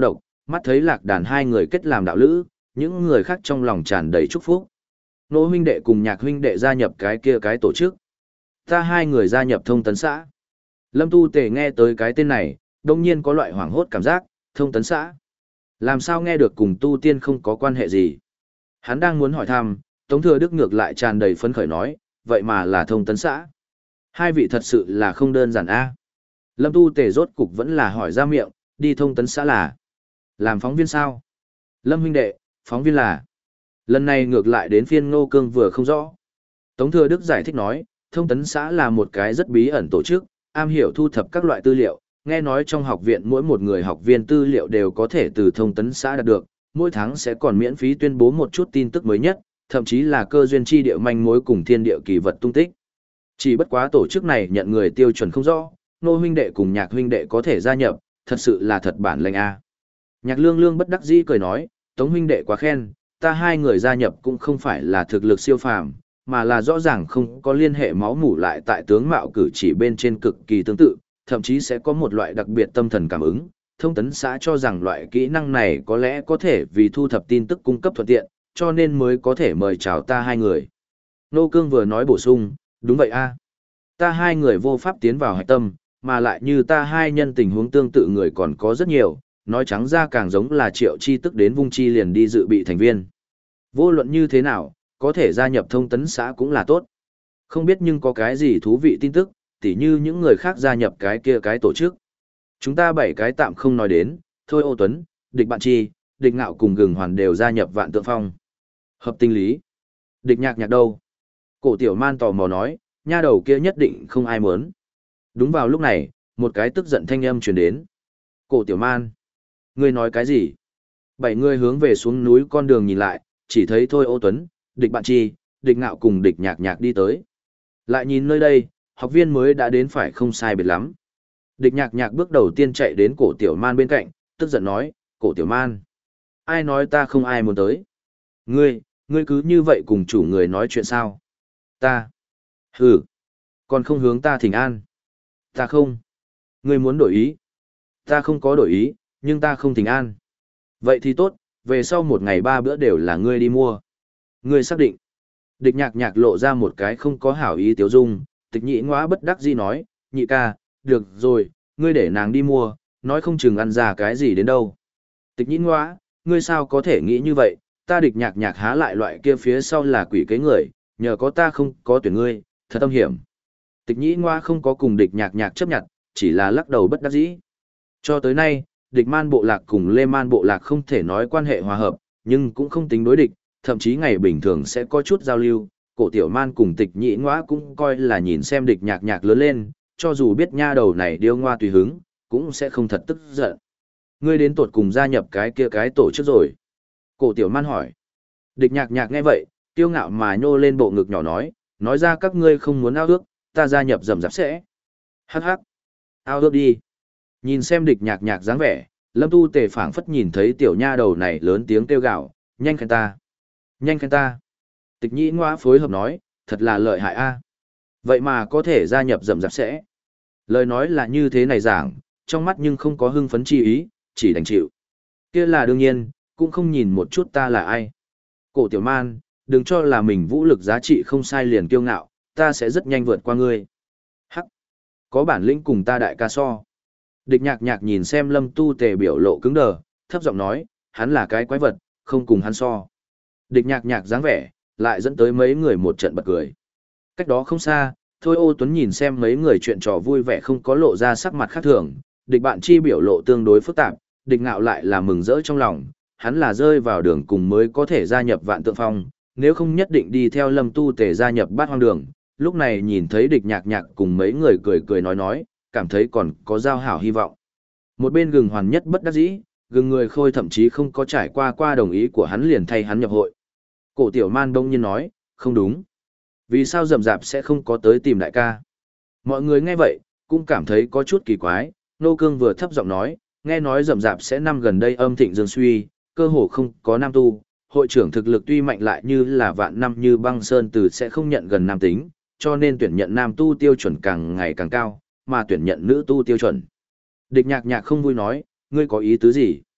mắt thấy lạc đàn hai người kết làm đạo lữ, những người khác trong lòng tràn đầy chúc phúc. Nô huynh đệ cùng nhạc huynh đệ gia nhập cái kia cái tổ chức. Ta hai người gia nhập thông tấn xã. Lâm Tu Tề nghe tới cái tên này, đông nhiên có loại hoảng hốt cảm giác, thông tấn xã. Làm sao nghe được cùng tu tiên không có quan hệ gì. Hắn đang muốn hỏi thăm, Tống Thừa Đức ngược lại tràn đầy phấn khởi nói, vậy mà là thông tấn xã. Hai vị thật sự là không đơn giản a. Lâm Tu Tề rốt cục vẫn là hỏi ra miệng, đi thông tấn xã là làm phóng viên sao? Lâm huynh đệ, phóng viên là. Lần này ngược lại đến phiên Ngô Cương vừa không rõ. Tống Thừa Đức giải thích nói, thông tấn xã là một cái rất bí ẩn tổ chức, am hiểu thu thập các loại tư liệu, nghe nói trong học viện mỗi một người học viên tư liệu đều có thể từ thông tấn xã đạt được, mỗi tháng sẽ còn miễn phí tuyên bố một chút tin tức mới nhất, thậm chí là cơ duyên chi địa manh mối cùng thiên địa kỳ vật tung tích. Chỉ bất quá tổ chức này nhận người tiêu chuẩn không rõ, Nô huynh đệ cùng Nhạc huynh đệ có thể gia nhập, thật sự là thật bản lĩnh a. Nhạc Lương Lương bất đắc dĩ cười nói, Tống huynh đệ quá khen, ta hai người gia nhập cũng không phải là thực lực siêu phàm, mà là rõ ràng không có liên hệ máu mủ lại tại tướng mạo cử chỉ bên trên cực kỳ tương tự, thậm chí sẽ có một loại đặc biệt tâm thần cảm ứng. Thông tấn xã cho rằng loại kỹ năng này có lẽ có thể vì thu thập tin tức cung cấp thuận tiện, cho nên mới có thể mời chào ta hai người. Nô Cương vừa nói bổ sung, đúng vậy a, ta hai người vô pháp tiến vào hạch tâm, mà lại như ta hai nhân tình huống tương tự người còn có rất nhiều, nói trắng ra càng giống là Triệu Chi tức đến vung chi liền đi dự bị thành viên. Vô luận như thế nào, có thể gia nhập thông tấn xã cũng là tốt. Không biết nhưng có cái gì thú vị tin tức, tỉ như những người khác gia nhập cái kia cái tổ chức. Chúng ta bảy cái tạm không nói đến, thôi Ô Tuấn, Địch Bạn Chi, Địch Ngạo cùng Gừng Hoàn đều gia nhập Vạn Tượng Phong. Hợp tinh lý. Địch Nhạc Nhạc đâu? Cổ Tiểu Man tò mò nói, nha đầu kia nhất định không ai muốn. Đúng vào lúc này, một cái tức giận thanh âm truyền đến. Cổ Tiểu Man, ngươi nói cái gì? Bảy người hướng về xuống núi con đường nhìn lại, chỉ thấy thôi Ô Tuấn, Địch Bạn Chi, Địch Ngạo cùng Địch Nhạc Nhạc đi tới. Lại nhìn nơi đây, học viên mới đã đến phải không sai biệt lắm. Địch Nhạc Nhạc bước đầu tiên chạy đến Cổ Tiểu Man bên cạnh, tức giận nói, Cổ Tiểu Man, ai nói ta không ai muốn tới? Ngươi, ngươi cứ như vậy cùng chủ người nói chuyện sao? Ta, hừ, còn không hướng ta thỉnh an. Ta không, ngươi muốn đổi ý. Ta không có đổi ý, nhưng ta không thỉnh an. Vậy thì tốt, về sau một ngày ba bữa đều là ngươi đi mua. Ngươi xác định. Địch Nhạc Nhạc lộ ra một cái không có hảo ý tiếu dung, Tịch Nhĩ Ngoã bất đắc dĩ nói, nhị ca, được rồi, ngươi để nàng đi mua, nói không chừng ăn ra cái gì đến đâu. Tịch Nhĩ Ngoã, ngươi sao có thể nghĩ như vậy, ta Địch Nhạc Nhạc há lại loại kia phía sau là quỷ kế người, nhờ có ta không có tuyển ngươi, thật âm hiểm. Tịch Nhĩ Ngoã không có cùng Địch Nhạc Nhạc chấp nhận, chỉ là lắc đầu bất đắc dĩ. Cho tới nay, Địch Man bộ lạc cùng Lê Man bộ lạc không thể nói quan hệ hòa hợp, nhưng cũng không tính đối địch, thậm chí ngày bình thường sẽ có chút giao lưu. Cổ Tiểu Man cùng Tịch Nhĩ Ngoã cũng coi là nhìn xem Địch Nhạc Nhạc lớn lên, cho dù biết nha đầu này điêu ngoa tùy hứng, cũng sẽ không thật tức giận. Ngươi đến tột cùng gia nhập cái kia cái tổ chức rồi. Cổ Tiểu Man hỏi. Địch Nhạc Nhạc nghe vậy, kiêu ngạo mà nhô lên bộ ngực nhỏ nói, nói ra các ngươi không muốn ao ước, ta gia nhập rầm rạp sẽ. Hắc hắc. Ao ước đi. Nhìn xem Địch Nhạc Nhạc dáng vẻ, Lâm Tu Tề phảng phất nhìn thấy tiểu nha đầu này lớn tiếng kêu gào, nhanh khen ta. Nhanh khen ta. Tịch Nhĩ Ngoã phối hợp nói, thật là lợi hại a. Vậy mà có thể gia nhập rầm rạp sẽ. Lời nói là như thế này giảng, trong mắt nhưng không có hưng phấn chi ý, chỉ đành chịu. Kia là đương nhiên, cũng không nhìn một chút ta là ai. Cổ Tiểu Man, đừng cho là mình vũ lực giá trị không sai liền kiêu ngạo, ta sẽ rất nhanh vượt qua ngươi. Hắc, có bản lĩnh cùng ta đại ca so. Địch Nhạc Nhạc nhìn xem Lâm Tu Tề biểu lộ cứng đờ, thấp giọng nói, hắn là cái quái vật, không cùng hắn so. Địch Nhạc Nhạc dáng vẻ, lại dẫn tới mấy người một trận bật cười. Cách đó không xa, Thôi Ô Tuấn nhìn xem mấy người chuyện trò vui vẻ không có lộ ra sắc mặt khác thường, Địch Bạn Chi biểu lộ tương đối phức tạp, Địch Ngạo lại là mừng rỡ trong lòng, hắn là rơi vào đường cùng mới có thể gia nhập Vạn Tượng Phong, nếu không nhất định đi theo Lâm Tu Tề gia nhập Bát Hoang Đường. Lúc này nhìn thấy Địch Nhạc Nhạc cùng mấy người cười cười nói nói, cảm thấy còn có giao hảo hy vọng. Một bên Gừng Hoàn nhất bất đắc dĩ, Gừng người Khôi thậm chí không có trải qua qua đồng ý của hắn liền thay hắn nhập hội. Cổ Tiểu Man đông nhiên nói, không đúng. Vì sao rầm rạp sẽ không có tới tìm đại ca? Mọi người nghe vậy, cũng cảm thấy có chút kỳ quái, Nô Cương vừa thấp giọng nói, nghe nói rầm rạp sẽ năm gần đây âm thịnh dương suy, cơ hồ không có nam tu, hội trưởng thực lực tuy mạnh lại như là vạn năm như băng sơn từ sẽ không nhận gần nam tính, cho nên tuyển nhận nam tu tiêu chuẩn càng ngày càng cao, mà tuyển nhận nữ tu tiêu chuẩn. Địch Nhạc Nhạc không vui nói, ngươi có ý tứ gì?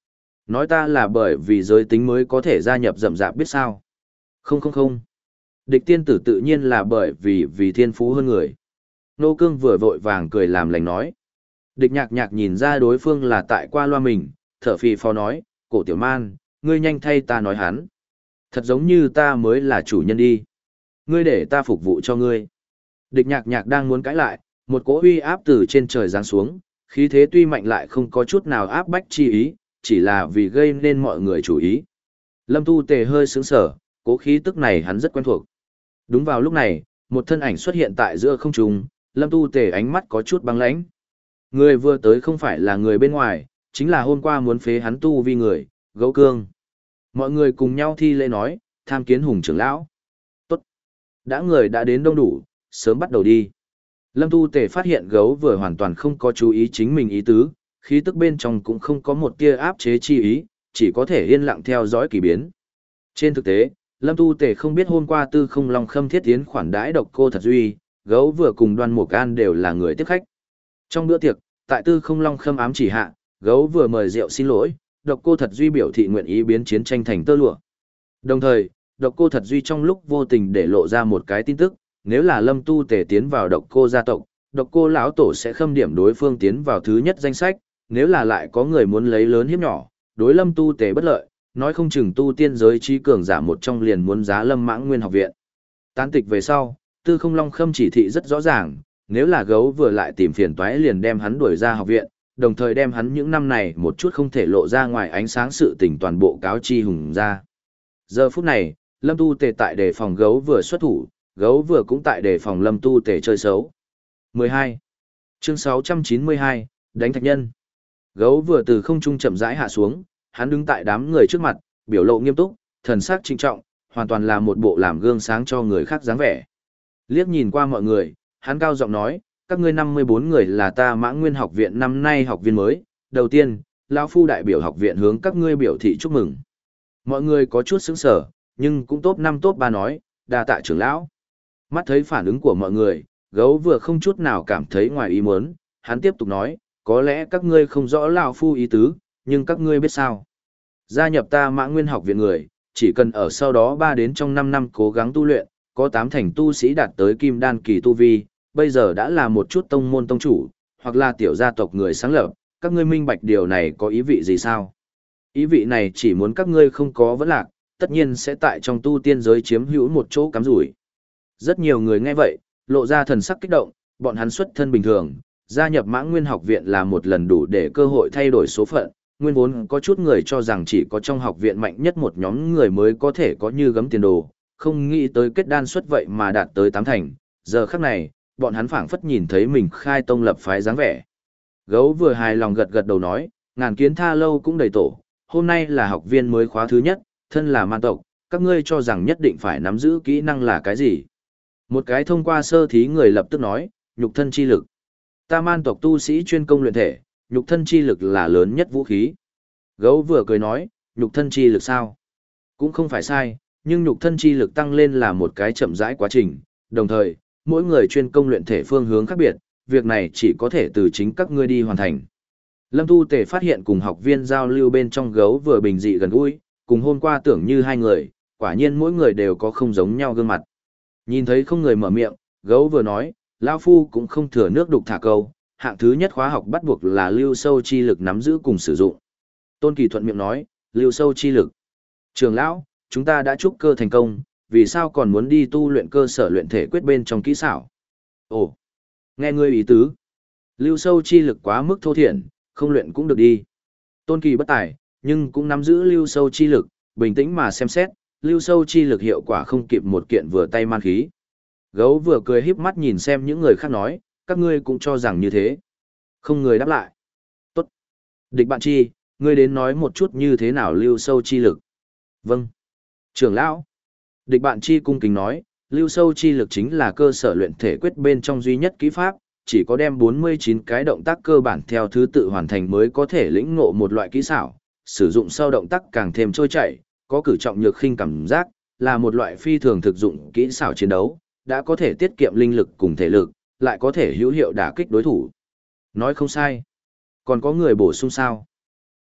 Nói ta là bởi vì giới tính mới có thể gia nhập rậm rạp biết sao? Không không không. Địch tiên tử tự nhiên là bởi vì vì thiên phú hơn người. Nô Cương vừa vội vàng cười làm lành nói. Địch nhạc nhạc nhìn ra đối phương là tại qua loa mình, thở phì phò nói, cổ tiểu man, ngươi nhanh thay ta nói hắn. Thật giống như ta mới là chủ nhân đi. Ngươi để ta phục vụ cho ngươi. Địch nhạc nhạc đang muốn cãi lại, một cỗ uy áp từ trên trời giáng xuống, khí thế tuy mạnh lại không có chút nào áp bách chi ý, chỉ là vì gây nên mọi người chú ý. Lâm Tu Tề hơi sướng sở, cố khí tức này hắn rất quen thuộc. Đúng vào lúc này, một thân ảnh xuất hiện tại giữa không trung, Lâm Tu Tề ánh mắt có chút băng lãnh. Người vừa tới không phải là người bên ngoài, chính là hôm qua muốn phế hắn tu vi người, Gấu Cương. Mọi người cùng nhau thi lễ nói, tham kiến Hùng trưởng lão. Tốt. Đã người đã đến đông đủ, sớm bắt đầu đi. Lâm Tu Tề phát hiện gấu vừa hoàn toàn không có chú ý chính mình ý tứ, khí tức bên trong cũng không có một tia áp chế chi ý, chỉ có thể yên lặng theo dõi kỳ biến. Trên thực tế, Lâm Tu Tề không biết hôm qua Tư Không Long Khâm thiết tiến khoản đãi độc cô Thật Duy, gấu vừa cùng Đoan Mục An đều là người tiếp khách. Trong bữa tiệc, tại Tư Không Long Khâm ám chỉ hạ, gấu vừa mời rượu xin lỗi, độc cô Thật Duy biểu thị nguyện ý biến chiến tranh thành tơ lụa. Đồng thời, độc cô Thật Duy trong lúc vô tình để lộ ra một cái tin tức, nếu là Lâm Tu Tề tiến vào độc cô gia tộc, độc cô lão tổ sẽ khâm điểm đối phương tiến vào thứ nhất danh sách, nếu là lại có người muốn lấy lớn hiếp nhỏ, đối Lâm Tu Tề bất lợi, nói không chừng tu tiên giới trí cường giả một trong liền muốn giá Lâm Mãng Nguyên học viện. Tán tịch về sau, Tư Không Long Khâm chỉ thị rất rõ ràng, nếu là gấu vừa lại tìm phiền toái liền đem hắn đuổi ra học viện, đồng thời đem hắn những năm này một chút không thể lộ ra ngoài ánh sáng sự tình toàn bộ cáo chi Hùng ra. Giờ phút này, Lâm Tu Tề tại đề phòng gấu vừa xuất thủ, gấu vừa cũng tại đề phòng Lâm Tu Tề chơi xấu. mười hai. Chương sáu trăm chín mươi hai, đánh thạch nhân. Gấu vừa từ không trung chậm rãi hạ xuống, hắn đứng tại đám người trước mặt, biểu lộ nghiêm túc, thần sắc trinh trọng, hoàn toàn là một bộ làm gương sáng cho người khác dáng vẻ. Liếc nhìn qua mọi người, hắn cao giọng nói, các ngươi năm mươi bốn người là ta Mãng Nguyên học viện năm nay học viên mới, đầu tiên, lão phu đại biểu học viện hướng các ngươi biểu thị chúc mừng. Mọi người có chút sững sờ, nhưng cũng top năm top ba nói, đa tạ trưởng lão. Mắt thấy phản ứng của mọi người, gấu vừa không chút nào cảm thấy ngoài ý muốn, hắn tiếp tục nói, có lẽ các ngươi không rõ lão phu ý tứ, nhưng các ngươi biết sao. Gia nhập ta Mãng Nguyên học viện người, chỉ cần ở sau đó ba đến trong năm năm cố gắng tu luyện, có tám thành tu sĩ đạt tới kim đan kỳ tu vi, bây giờ đã là một chút tông môn tông chủ, hoặc là tiểu gia tộc người sáng lập, các ngươi minh bạch điều này có ý vị gì sao? Ý vị này chỉ muốn các ngươi không có vấn lạc, tất nhiên sẽ tại trong tu tiên giới chiếm hữu một chỗ cắm rủi. Rất nhiều người nghe vậy, lộ ra thần sắc kích động, bọn hắn xuất thân bình thường, gia nhập Mãng Nguyên học viện là một lần đủ để cơ hội thay đổi số phận. Nguyên vốn có chút người cho rằng chỉ có trong học viện mạnh nhất một nhóm người mới có thể có như gấm tiền đồ, không nghĩ tới kết đan xuất vậy mà đạt tới tám thành, giờ khắc này, bọn hắn phảng phất nhìn thấy mình khai tông lập phái dáng vẻ. Gấu vừa hài lòng gật gật đầu nói, ngàn kiến tha lâu cũng đầy tổ, hôm nay là học viên mới khóa thứ nhất, thân là man tộc, các ngươi cho rằng nhất định phải nắm giữ kỹ năng là cái gì? Một cái thông qua sơ thí người lập tức nói, nhục thân chi lực. Ta man tộc tu sĩ chuyên công luyện thể, nhục thân chi lực là lớn nhất vũ khí. Gấu vừa cười nói, nhục thân chi lực sao? Cũng không phải sai, nhưng nhục thân chi lực tăng lên là một cái chậm rãi quá trình, đồng thời, mỗi người chuyên công luyện thể phương hướng khác biệt, việc này chỉ có thể từ chính các ngươi đi hoàn thành. Lâm Tu Tề phát hiện cùng học viên giao lưu bên trong gấu vừa bình dị gần gũi, cùng hôm qua tưởng như hai người, quả nhiên mỗi người đều có không giống nhau gương mặt. Nhìn thấy không người mở miệng, gấu vừa nói, lão phu cũng không thừa nước đục thả câu, hạng thứ nhất khóa học bắt buộc là lưu sâu chi lực nắm giữ cùng sử dụng. Tôn Kỳ thuận miệng nói, lưu sâu chi lực. Trường lão, chúng ta đã trúc cơ thành công, vì sao còn muốn đi tu luyện cơ sở luyện thể quyết bên trong kỹ xảo? Ồ, nghe ngươi ý tứ. Lưu sâu chi lực quá mức thô thiển, không luyện cũng được đi. Tôn Kỳ bất tài, nhưng cũng nắm giữ lưu sâu chi lực, bình tĩnh mà xem xét, lưu sâu chi lực hiệu quả không kịp một kiện vừa tay man khí. Gấu vừa cười híp mắt nhìn xem những người khác nói, các ngươi cũng cho rằng như thế. Không người đáp lại. Tốt. Địch bạn chi, ngươi đến nói một chút như thế nào lưu sâu chi lực. Vâng. Trưởng lão. Địch bạn chi cung kính nói, lưu sâu chi lực chính là cơ sở luyện thể quyết bên trong duy nhất kỹ pháp, chỉ có đem bốn mươi chín cái động tác cơ bản theo thứ tự hoàn thành mới có thể lĩnh ngộ một loại kỹ xảo, sử dụng sau động tác càng thêm trôi chảy, có cử trọng nhược khinh cảm giác, là một loại phi thường thực dụng kỹ xảo chiến đấu, đã có thể tiết kiệm linh lực cùng thể lực, lại có thể hữu hiệu đả kích đối thủ. Nói không sai. Còn có người bổ sung sao?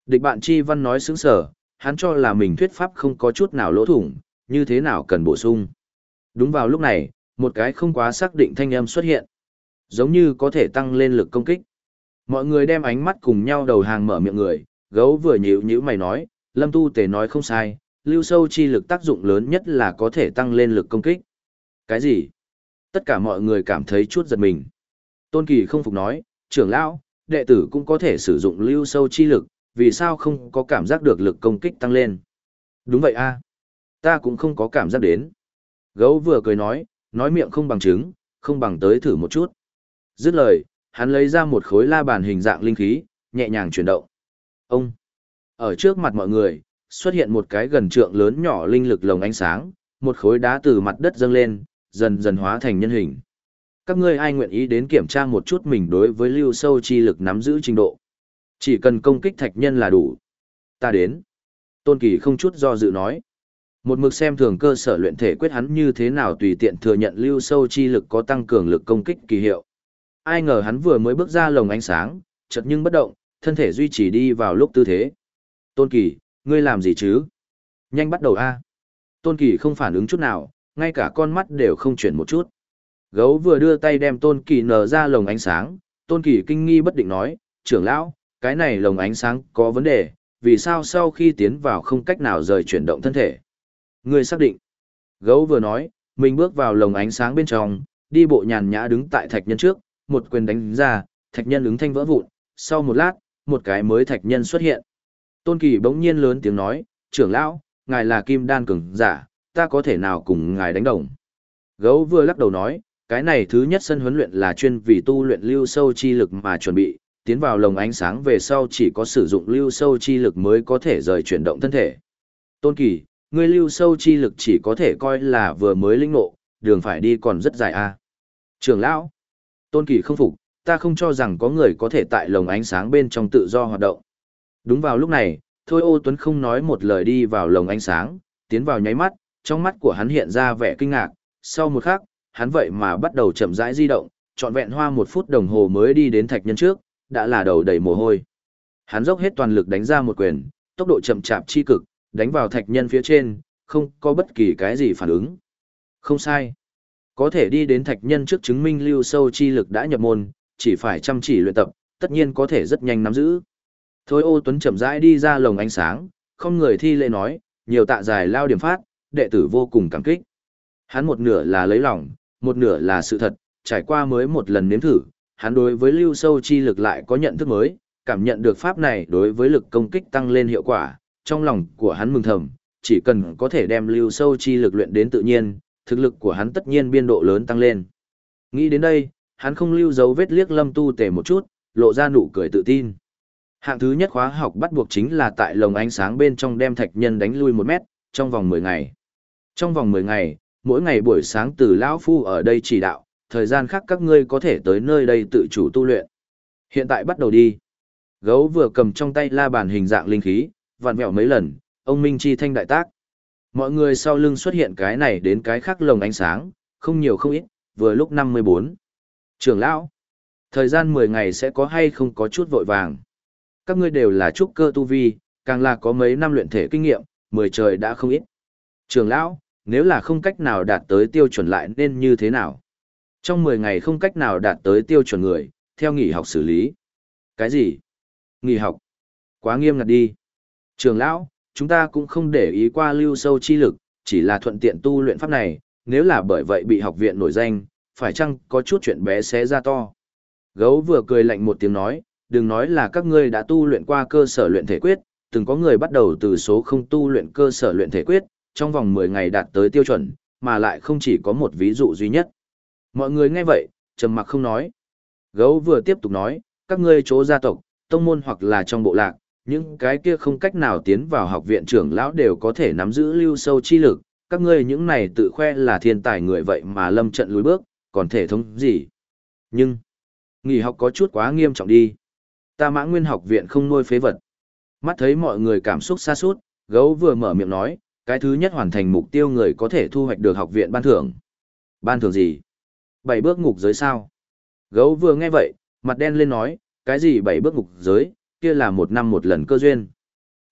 Địch bạn Chi Văn nói sướng sở, hắn cho là mình thuyết pháp không có chút nào lỗ thủng, như thế nào cần bổ sung. Đúng vào lúc này, một cái không quá xác định thanh âm xuất hiện. Giống như có thể tăng lên lực công kích. Mọi người đem ánh mắt cùng nhau đầu hàng mở miệng người, gấu vừa nhíu nhíu mày nói, Lâm Tu Tề nói không sai, lưu sâu chi lực tác dụng lớn nhất là có thể tăng lên lực công kích. Cái gì? Tất cả mọi người cảm thấy chút giật mình. Tôn Kỳ không phục nói, trưởng lão, đệ tử cũng có thể sử dụng lưu sâu chi lực, vì sao không có cảm giác được lực công kích tăng lên? Đúng vậy a, ta cũng không có cảm giác đến. Gấu vừa cười nói, nói miệng không bằng chứng, không bằng tới thử một chút. Dứt lời, hắn lấy ra một khối la bàn hình dạng linh khí, nhẹ nhàng chuyển động. Ông! Ở trước mặt mọi người, xuất hiện một cái gần trượng lớn nhỏ linh lực lồng ánh sáng, một khối đá từ mặt đất dâng lên, dần dần hóa thành nhân hình. Các ngươi ai nguyện ý đến kiểm tra một chút mình đối với lưu sâu chi lực nắm giữ trình độ. Chỉ cần công kích thạch nhân là đủ. Ta đến. Tôn Kỳ không chút do dự nói. Một mực xem thường cơ sở luyện thể quyết hắn như thế nào tùy tiện thừa nhận lưu sâu chi lực có tăng cường lực công kích kỳ hiệu. Ai ngờ hắn vừa mới bước ra lồng ánh sáng, chợt nhưng bất động, thân thể duy trì đi vào lúc tư thế. Tôn Kỳ, ngươi làm gì chứ? Nhanh bắt đầu a. Tôn Kỳ không phản ứng chút nào, ngay cả con mắt đều không chuyển một chút. Gấu vừa đưa tay đem Tôn Kỳ nở ra lồng ánh sáng, Tôn Kỳ kinh nghi bất định nói, trưởng lão, cái này lồng ánh sáng có vấn đề, vì sao sau khi tiến vào không cách nào rời chuyển động thân thể? Ngươi xác định. Gấu vừa nói, mình bước vào lồng ánh sáng bên trong, đi bộ nhàn nhã đứng tại thạch nhân trước, một quyền đánh ra, thạch nhân ứng thanh vỡ vụn, sau một lát, một cái mới thạch nhân xuất hiện. Tôn Kỳ bỗng nhiên lớn tiếng nói, trưởng lão, ngài là kim đan cường giả, ta có thể nào cùng ngài đánh đồng. Gấu vừa lắc đầu nói, cái này thứ nhất sân huấn luyện là chuyên vì tu luyện lưu sâu chi lực mà chuẩn bị, tiến vào lồng ánh sáng về sau chỉ có sử dụng lưu sâu chi lực mới có thể rời chuyển động thân thể. Tôn Kỳ, ngươi lưu sâu chi lực chỉ có thể coi là vừa mới lĩnh ngộ, đường phải đi còn rất dài a. Trưởng lão, Tôn Kỳ không phục, ta không cho rằng có người có thể tại lồng ánh sáng bên trong tự do hoạt động. Đúng vào lúc này, Thôi Ô Tuấn không nói một lời đi vào lồng ánh sáng, tiến vào nháy mắt, trong mắt của hắn hiện ra vẻ kinh ngạc, sau một khắc, hắn vậy mà bắt đầu chậm rãi di động, trọn vẹn hoa một phút đồng hồ mới đi đến thạch nhân trước, đã là đầu đầy mồ hôi. Hắn dốc hết toàn lực đánh ra một quyền, tốc độ chậm chạp chi cực, đánh vào thạch nhân phía trên, không có bất kỳ cái gì phản ứng. Không sai. Có thể đi đến thạch nhân trước chứng minh lưu sâu chi lực đã nhập môn, chỉ phải chăm chỉ luyện tập, tất nhiên có thể rất nhanh nắm giữ. Thôi Ô Tuấn chậm rãi đi ra lồng ánh sáng, không người thi lễ nói, nhiều tạ dài lao điểm phát, đệ tử vô cùng cảm kích. Hắn một nửa là lấy lòng, một nửa là sự thật, trải qua mới một lần nếm thử, hắn đối với lưu sâu chi lực lại có nhận thức mới, cảm nhận được pháp này đối với lực công kích tăng lên hiệu quả, trong lòng của hắn mừng thầm, chỉ cần có thể đem lưu sâu chi lực luyện đến tự nhiên, thực lực của hắn tất nhiên biên độ lớn tăng lên. Nghĩ đến đây, hắn không lưu dấu vết liếc Lâm Tu Tề một chút, lộ ra nụ cười tự tin. Hạng thứ nhất khóa học bắt buộc chính là tại lồng ánh sáng bên trong đem thạch nhân đánh lui một mét, trong vòng mười ngày. Trong vòng mười ngày, mỗi ngày buổi sáng từ lão phu ở đây chỉ đạo, thời gian khác các ngươi có thể tới nơi đây tự chủ tu luyện. Hiện tại bắt đầu đi. Gấu vừa cầm trong tay la bàn hình dạng linh khí, vặn vẹo mấy lần, ông Minh chi thanh đại tác. Mọi người sau lưng xuất hiện cái này đến cái khác lồng ánh sáng, không nhiều không ít, vừa lúc năm mươi bốn. Trưởng lão, thời gian mười ngày sẽ có hay không có chút vội vàng. Các ngươi đều là trúc cơ tu vi, càng là có mấy năm luyện thể kinh nghiệm, mười trời đã không ít. Trưởng lão, nếu là không cách nào đạt tới tiêu chuẩn lại nên như thế nào? Trong mười ngày không cách nào đạt tới tiêu chuẩn người, theo nghỉ học xử lý. Cái gì? Nghỉ học? Quá nghiêm ngặt đi. Trưởng lão, chúng ta cũng không để ý qua lưu sâu chi lực, chỉ là thuận tiện tu luyện pháp này, nếu là bởi vậy bị học viện nổi danh, phải chăng có chút chuyện bé xé ra to. Gấu vừa cười lạnh một tiếng nói, đừng nói là các ngươi đã tu luyện qua cơ sở luyện thể quyết, từng có người bắt đầu từ số không tu luyện cơ sở luyện thể quyết, trong vòng mười ngày đạt tới tiêu chuẩn, mà lại không chỉ có một ví dụ duy nhất. Mọi người nghe vậy, trầm mặc không nói. Gấu vừa tiếp tục nói, các ngươi chỗ gia tộc, tông môn hoặc là trong bộ lạc, những cái kia không cách nào tiến vào học viện trưởng lão đều có thể nắm giữ lưu sâu chi lực, các ngươi những này tự khoe là thiên tài người vậy mà lâm trận lùi bước, còn thể thống gì. Nhưng, nghỉ học có chút quá nghiêm trọng đi. Ta Mã Nguyên học viện không nuôi phế vật. Mắt thấy mọi người cảm xúc xa sút, Gấu vừa mở miệng nói, cái thứ nhất hoàn thành mục tiêu người có thể thu hoạch được học viện ban thưởng. Ban thưởng gì? Bảy bước ngục giới sao? Gấu vừa nghe vậy, mặt đen lên nói, cái gì bảy bước ngục giới, kia là một năm một lần cơ duyên.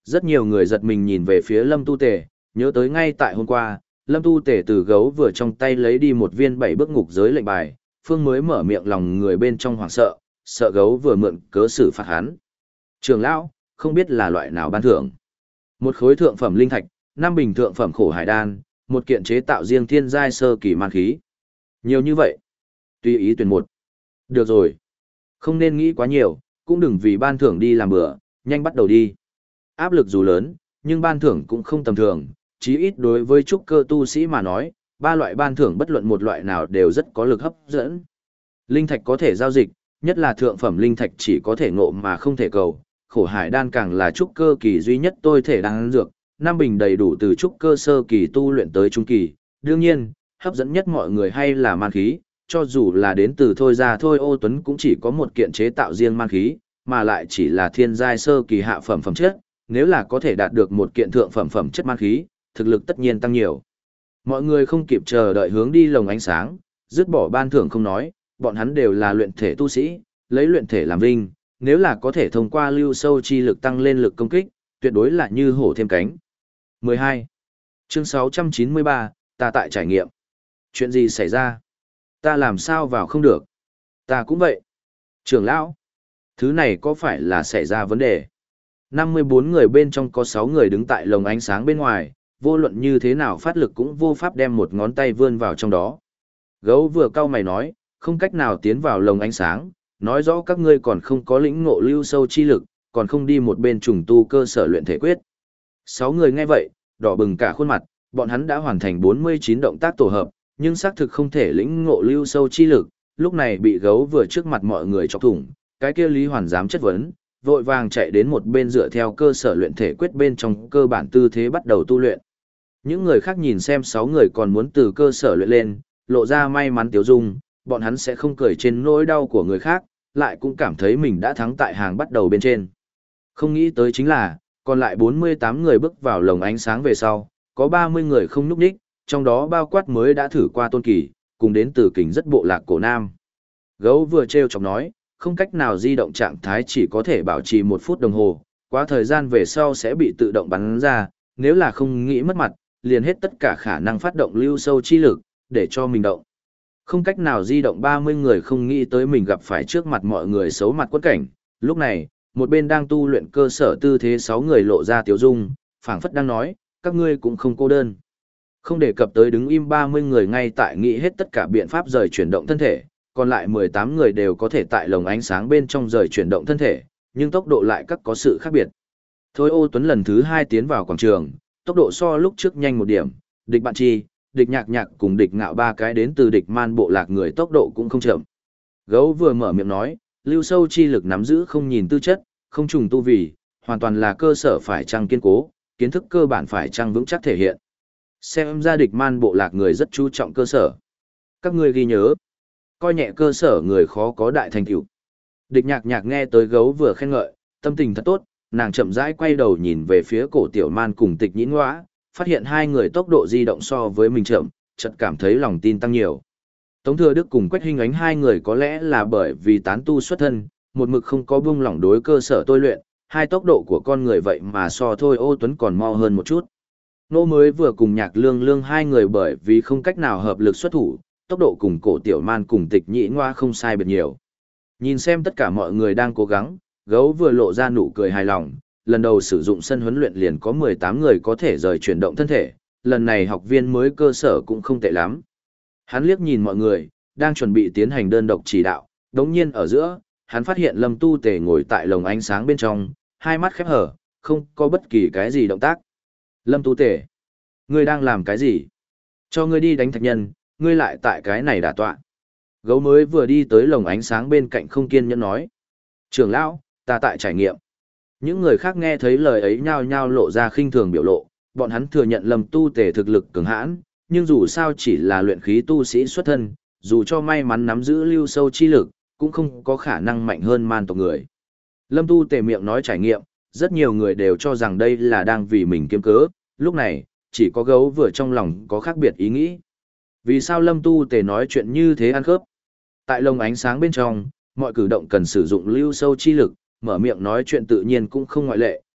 Rất nhiều người giật mình nhìn về phía Lâm Tu Tề, nhớ tới ngay tại hôm qua, Lâm Tu Tề từ gấu vừa trong tay lấy đi một viên bảy bước ngục giới lệnh bài, phương mới mở miệng lòng người bên trong hoảng sợ, sợ gấu vừa mượn cớ xử phạt hắn. Trường lão, không biết là loại nào ban thưởng. Một khối thượng phẩm linh thạch, năm bình thượng phẩm khổ hải đan, một kiện chế tạo riêng thiên giai sơ kỳ man khí. Nhiều như vậy. Tùy ý tuyển một. Được rồi. Không nên nghĩ quá nhiều, cũng đừng vì ban thưởng đi làm bữa, nhanh bắt đầu đi. Áp lực dù lớn, nhưng ban thưởng cũng không tầm thường, chí ít đối với trúc cơ tu sĩ mà nói, ba loại ban thưởng bất luận một loại nào đều rất có lực hấp dẫn. Linh thạch có thể giao dịch, nhất là thượng phẩm linh thạch chỉ có thể ngộ mà không thể cầu, khổ hải đan càng là trúc cơ kỳ duy nhất tôi thể đan dược, năm bình đầy đủ từ trúc cơ sơ kỳ tu luyện tới trung kỳ. Đương nhiên, hấp dẫn nhất mọi người hay là man khí, cho dù là đến từ thôi ra thôi Ô Tuấn cũng chỉ có một kiện chế tạo riêng man khí, mà lại chỉ là thiên giai sơ kỳ hạ phẩm phẩm chất, nếu là có thể đạt được một kiện thượng phẩm phẩm chất man khí, thực lực tất nhiên tăng nhiều. Mọi người không kịp chờ đợi hướng đi lồng ánh sáng, dứt bỏ ban thưởng không nói, bọn hắn đều là luyện thể tu sĩ, lấy luyện thể làm vinh, nếu là có thể thông qua lưu sâu chi lực tăng lên lực công kích, tuyệt đối là như hổ thêm cánh. mười hai. Chương sáu trăm chín mươi ba, ta tại trải nghiệm. Chuyện gì xảy ra? Ta làm sao vào không được? Ta cũng vậy. Trưởng lão, thứ này có phải là xảy ra vấn đề? năm mươi bốn người bên trong có sáu người đứng tại lồng ánh sáng bên ngoài, vô luận như thế nào phát lực cũng vô pháp đem một ngón tay vươn vào trong đó. Gấu vừa cau mày nói, không cách nào tiến vào lồng ánh sáng, nói rõ các ngươi còn không có lĩnh ngộ lưu sâu chi lực, còn không đi một bên trùng tu cơ sở luyện thể quyết. Sáu người nghe vậy, đỏ bừng cả khuôn mặt, bọn hắn đã hoàn thành bốn mươi chín động tác tổ hợp, nhưng xác thực không thể lĩnh ngộ lưu sâu chi lực, lúc này bị gấu vừa trước mặt mọi người chọc thủng, cái kia Lý Hoàn dám chất vấn, vội vàng chạy đến một bên dựa theo cơ sở luyện thể quyết bên trong cơ bản tư thế bắt đầu tu luyện. Những người khác nhìn xem sáu người còn muốn từ cơ sở luyện lên, lộ ra may mắn tiếu dung, bọn hắn sẽ không cười trên nỗi đau của người khác, lại cũng cảm thấy mình đã thắng tại hàng bắt đầu bên trên. Không nghĩ tới chính là, còn lại bốn mươi tám người bước vào lồng ánh sáng về sau, có ba mươi người không nhúc nhích, trong đó bao quát mới đã thử qua tôn kỳ, cùng đến từ kình rất bộ lạc cổ nam. Gấu vừa trêu chọc nói, không cách nào di động trạng thái chỉ có thể bảo trì một phút đồng hồ, quá thời gian về sau sẽ bị tự động bắn ra, nếu là không nghĩ mất mặt, liền hết tất cả khả năng phát động lưu sâu chi lực, để cho mình động. Không cách nào di động ba mươi người không nghĩ tới mình gặp phải trước mặt mọi người xấu mặt quất cảnh, lúc này, một bên đang tu luyện cơ sở tư thế sáu người lộ ra tiếu dung, phảng phất đang nói, các ngươi cũng không cô đơn. Không đề cập tới đứng im ba mươi người ngay tại nghĩ hết tất cả biện pháp rời chuyển động thân thể, còn lại mười tám người đều có thể tại lồng ánh sáng bên trong rời chuyển động thân thể, nhưng tốc độ lại các có sự khác biệt. Thôi Ô Tuấn lần thứ hai tiến vào quảng trường, tốc độ so lúc trước nhanh một điểm, địch bạn chi, địch nhạc nhạc cùng địch ngạo ba cái đến từ địch man bộ lạc người tốc độ cũng không chậm. Gấu vừa mở miệng nói, lưu sâu chi lực nắm giữ không nhìn tư chất, không trùng tu vì, hoàn toàn là cơ sở phải chăng kiên cố, kiến thức cơ bản phải chăng vững chắc thể hiện. Xem ra địch man bộ lạc người rất chú trọng cơ sở. Các ngươi ghi nhớ, coi nhẹ cơ sở người khó có đại thành tựu. Địch nhạc nhạc nghe tới gấu vừa khen ngợi, tâm tình thật tốt, nàng chậm rãi quay đầu nhìn về phía cổ tiểu man cùng tịch nhĩn ngõa, phát hiện hai người tốc độ di động so với mình chậm, chợt cảm thấy lòng tin tăng nhiều. Tống Thừa Đức cùng Quách Hinh Ánh hai người có lẽ là bởi vì tán tu xuất thân, một mực không có buông lỏng đối cơ sở tôi luyện, hai tốc độ của con người vậy mà so thôi Ô Tuấn còn mau hơn một chút. Nô mới vừa cùng Nhạc Lương Lương hai người bởi vì không cách nào hợp lực xuất thủ, tốc độ cùng cổ tiểu man cùng tịch nhĩ ngoa không sai biệt nhiều. Nhìn xem tất cả mọi người đang cố gắng, gấu vừa lộ ra nụ cười hài lòng, lần đầu sử dụng sân huấn luyện liền có mười tám người có thể rời chuyển động thân thể, lần này học viên mới cơ sở cũng không tệ lắm. Hắn liếc nhìn mọi người, đang chuẩn bị tiến hành đơn độc chỉ đạo, đống nhiên ở giữa, hắn phát hiện Lâm Tu Tề ngồi tại lồng ánh sáng bên trong, hai mắt khép hở, không có bất kỳ cái gì động tác. Lâm Tu Tề, ngươi đang làm cái gì? Cho ngươi đi đánh thạch nhân, ngươi lại tại cái này đả tọa. Gấu mới vừa đi tới lồng ánh sáng bên cạnh không kiên nhẫn nói. Trưởng lão, ta tại trải nghiệm. Những người khác nghe thấy lời ấy nhao nhao lộ ra khinh thường biểu lộ, bọn hắn thừa nhận Lâm Tu Tề thực lực cường hãn, nhưng dù sao chỉ là luyện khí tu sĩ xuất thân, dù cho may mắn nắm giữ lưu sâu chi lực, cũng không có khả năng mạnh hơn man tộc người. Lâm Tu Tề miệng nói trải nghiệm, rất nhiều người đều cho rằng đây là đang vì mình kiếm cớ, lúc này, chỉ có gấu vừa trong lòng có khác biệt ý nghĩ. Vì sao Lâm Tu Tề nói chuyện như thế ăn khớp? Tại lồng ánh sáng bên trong, mọi cử động cần sử dụng lưu sâu chi lực, mở miệng nói chuyện tự nhiên cũng không ngoại lệ,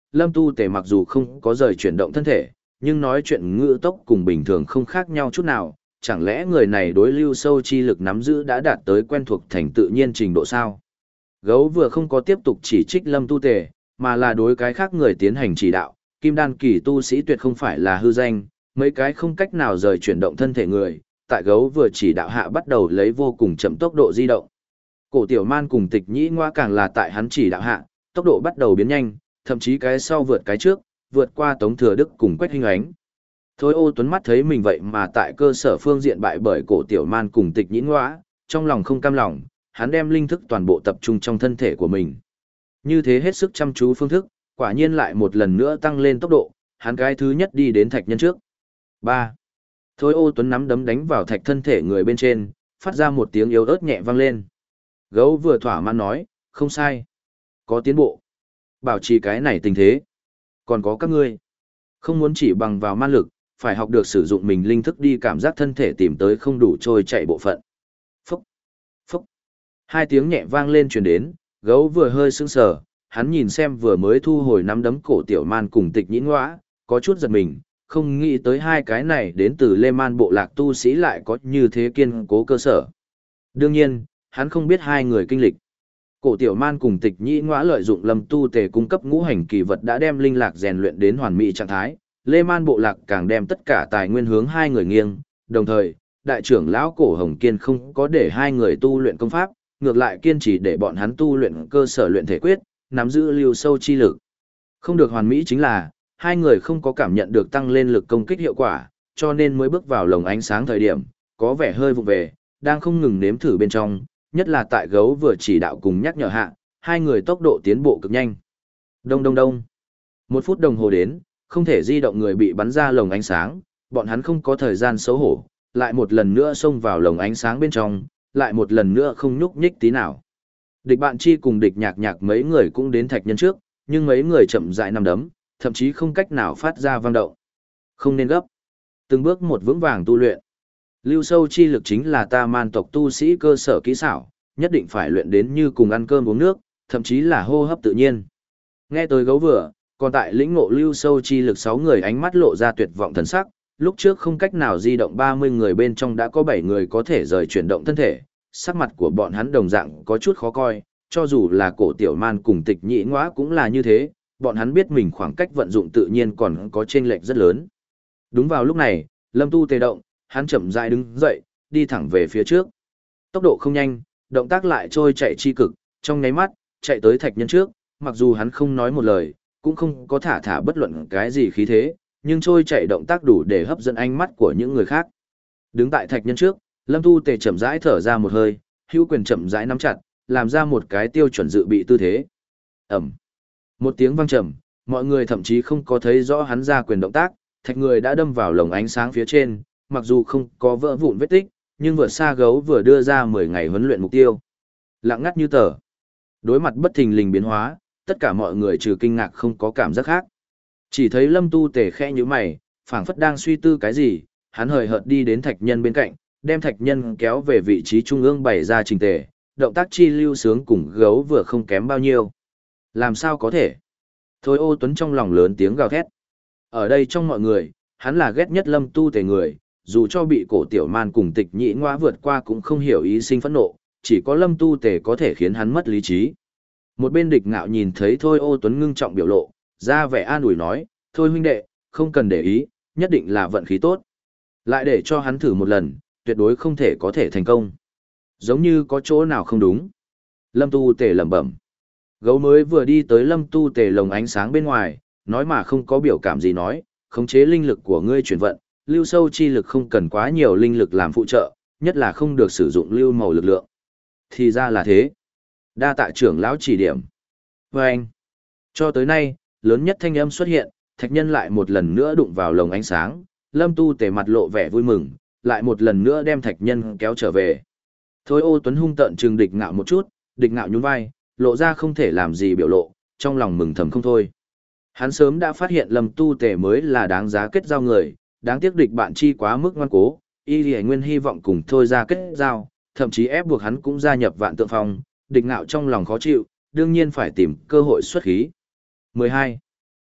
Lâm Tu Tề mặc dù không có rời chuyển động thân thể, nhưng nói chuyện ngữ tốc cùng bình thường không khác nhau chút nào, chẳng lẽ người này đối lưu sâu chi lực nắm giữ đã đạt tới quen thuộc thành tự nhiên trình độ sao? Gấu vừa không có tiếp tục chỉ trích Lâm Tu Tề, mà là đối cái khác người tiến hành chỉ đạo, kim đan kỳ tu sĩ tuyệt không phải là hư danh, mấy cái không cách nào rời chuyển động thân thể người, tại gấu vừa chỉ đạo hạ bắt đầu lấy vô cùng chậm tốc độ di động. Cổ Tiểu Man cùng Tịch Nhĩ Ngoa càng là tại hắn chỉ đạo hạ, tốc độ bắt đầu biến nhanh, thậm chí cái sau vượt cái trước, vượt qua Tống Thừa Đức cùng Quách Hinh Ánh. Thôi Ô Tuấn mắt thấy mình vậy mà tại cơ sở phương diện bại bởi Cổ Tiểu Man cùng Tịch Nhĩ Ngoa, trong lòng không cam lòng, hắn đem linh thức toàn bộ tập trung trong thân thể của mình. Như thế hết sức chăm chú phương thức, quả nhiên lại một lần nữa tăng lên tốc độ, hắn cái thứ nhất đi đến thạch nhân trước. ba. Thôi Ô Tuấn nắm đấm đánh vào thạch thân thể người bên trên, phát ra một tiếng yếu ớt nhẹ vang lên. Gấu vừa thỏa mãn nói, không sai. Có tiến bộ. Bảo trì cái này tình thế. Còn có các ngươi. Không muốn chỉ bằng vào man lực, phải học được sử dụng mình linh thức đi cảm giác thân thể tìm tới không đủ trôi chạy bộ phận. Phúc. Phúc. Hai tiếng nhẹ vang lên truyền đến, gấu vừa hơi sững sờ, hắn nhìn xem vừa mới thu hồi nắm đấm Cổ Tiểu Man cùng Tịch Nhĩ Ngoa, có chút giật mình, không nghĩ tới hai cái này đến từ Lê Man bộ lạc tu sĩ lại có như thế kiên cố cơ sở. Đương nhiên, hắn không biết hai người kinh lịch. Cổ Tiểu Man cùng Tịch Nhĩ Ngoa lợi dụng Lâm Tu Tề cung cấp ngũ hành kỳ vật đã đem linh lạc rèn luyện đến hoàn mỹ trạng thái, Lê Man bộ lạc càng đem tất cả tài nguyên hướng hai người nghiêng, đồng thời, đại trưởng lão Cổ Hồng Kiên không có để hai người tu luyện công pháp, ngược lại kiên trì để bọn hắn tu luyện cơ sở luyện thể quyết, nắm giữ lưu sâu chi lực. Không được hoàn mỹ chính là, hai người không có cảm nhận được tăng lên lực công kích hiệu quả, cho nên mới bước vào lồng ánh sáng thời điểm, có vẻ hơi vụ về, đang không ngừng nếm thử bên trong, nhất là tại gấu vừa chỉ đạo cùng nhắc nhở hạ, hai người tốc độ tiến bộ cực nhanh. Đông đông đông. Một phút đồng hồ đến, không thể di động người bị bắn ra lồng ánh sáng, bọn hắn không có thời gian xấu hổ, lại một lần nữa xông vào lồng ánh sáng bên trong, lại một lần nữa không nhúc nhích tí nào. Địch Bạn Chi cùng Địch Nhạc Nhạc mấy người cũng đến thạch nhân trước, nhưng mấy người chậm rãi nằm đấm, thậm chí không cách nào phát ra vang động. Không nên gấp. Từng bước một vững vàng tu luyện. Lưu sâu chi lực chính là ta man tộc tu sĩ cơ sở kỹ xảo, nhất định phải luyện đến như cùng ăn cơm uống nước, thậm chí là hô hấp tự nhiên. Nghe tới gấu vừa, còn tại lĩnh ngộ lưu sâu chi lực sáu người ánh mắt lộ ra tuyệt vọng thần sắc, lúc trước không cách nào di động ba mươi người bên trong đã có bảy người có thể rời chuyển động thân thể, sắc mặt của bọn hắn đồng dạng có chút khó coi, cho dù là Cổ Tiểu Man cùng Tịch Nhĩ Ngoa cũng là như thế, bọn hắn biết mình khoảng cách vận dụng tự nhiên còn có chênh lệch rất lớn. Đúng vào lúc này, Lâm Tu Tề động, hắn chậm rãi đứng dậy, đi thẳng về phía trước. Tốc độ không nhanh, động tác lại trôi chạy chi cực, trong nháy mắt, chạy tới thạch nhân trước, mặc dù hắn không nói một lời, cũng không có thả thả bất luận cái gì khí thế, nhưng trôi chạy động tác đủ để hấp dẫn ánh mắt của những người khác. Đứng tại thạch nhân trước, Lâm Tu Tề chậm rãi thở ra một hơi, hữu quyền chậm rãi nắm chặt, làm ra một cái tiêu chuẩn dự bị tư thế. Ầm. Một tiếng vang trầm, mọi người thậm chí không có thấy rõ hắn ra quyền động tác, thạch người đã đâm vào lồng ánh sáng phía trên, mặc dù không có vỡ vụn vết tích, nhưng vượt xa gấu vừa đưa ra mười ngày huấn luyện mục tiêu. Lặng ngắt như tờ. Đối mặt bất thình lình biến hóa, tất cả mọi người trừ kinh ngạc không có cảm giác khác. Chỉ thấy Lâm Tu Tề khẽ nhíu mày, phảng phất đang suy tư cái gì, hắn hời hợt đi đến thạch nhân bên cạnh, đem thạch nhân kéo về vị trí trung ương bày ra trình tề, động tác chi lưu sướng cùng gấu vừa không kém bao nhiêu. Làm sao có thể? Thôi Ô Tuấn trong lòng lớn tiếng gào thét. Ở đây trong mọi người, hắn là ghét nhất Lâm Tu Tề người, dù cho bị Cổ Tiểu Man cùng Tịch Nhĩ Ngoa vượt qua cũng không hiểu ý sinh phẫn nộ, chỉ có Lâm Tu Tề có thể khiến hắn mất lý trí. Một bên Địch Ngạo nhìn thấy Thôi Ô Tuấn ngưng trọng biểu lộ, ra vẻ an ủi nói, thôi huynh đệ, không cần để ý, nhất định là vận khí tốt. Lại để cho hắn thử một lần, tuyệt đối không thể có thể thành công. Giống như có chỗ nào không đúng. Lâm Tu Tề lẩm bẩm. Gấu mới vừa đi tới Lâm Tu Tề lồng ánh sáng bên ngoài, nói mà không có biểu cảm gì nói, khống chế linh lực của ngươi chuyển vận, lưu sâu chi lực không cần quá nhiều linh lực làm phụ trợ, nhất là không được sử dụng lưu màu lực lượng. Thì ra là thế. Đa tạ trưởng lão chỉ điểm. Và anh, cho tới nay, lớn nhất thanh âm xuất hiện, thạch nhân lại một lần nữa đụng vào lồng ánh sáng, Lâm Tu Tề mặt lộ vẻ vui mừng, lại một lần nữa đem thạch nhân kéo trở về. Thôi Ô Tuấn hung tợn trừng Địch Ngạo một chút, Địch Ngạo nhún vai, lộ ra không thể làm gì biểu lộ, trong lòng mừng thầm không thôi. Hắn sớm đã phát hiện Lâm Tu Tề mới là đáng giá kết giao người, đáng tiếc Địch Bạn Chi quá mức ngoan cố, y lì nguyên hy vọng cùng thôi ra kết giao, thậm chí ép buộc hắn cũng gia nhập Vạn Tượng Phong, Địch Ngạo trong lòng khó chịu, đương nhiên phải tìm cơ hội xuất khí. mười hai.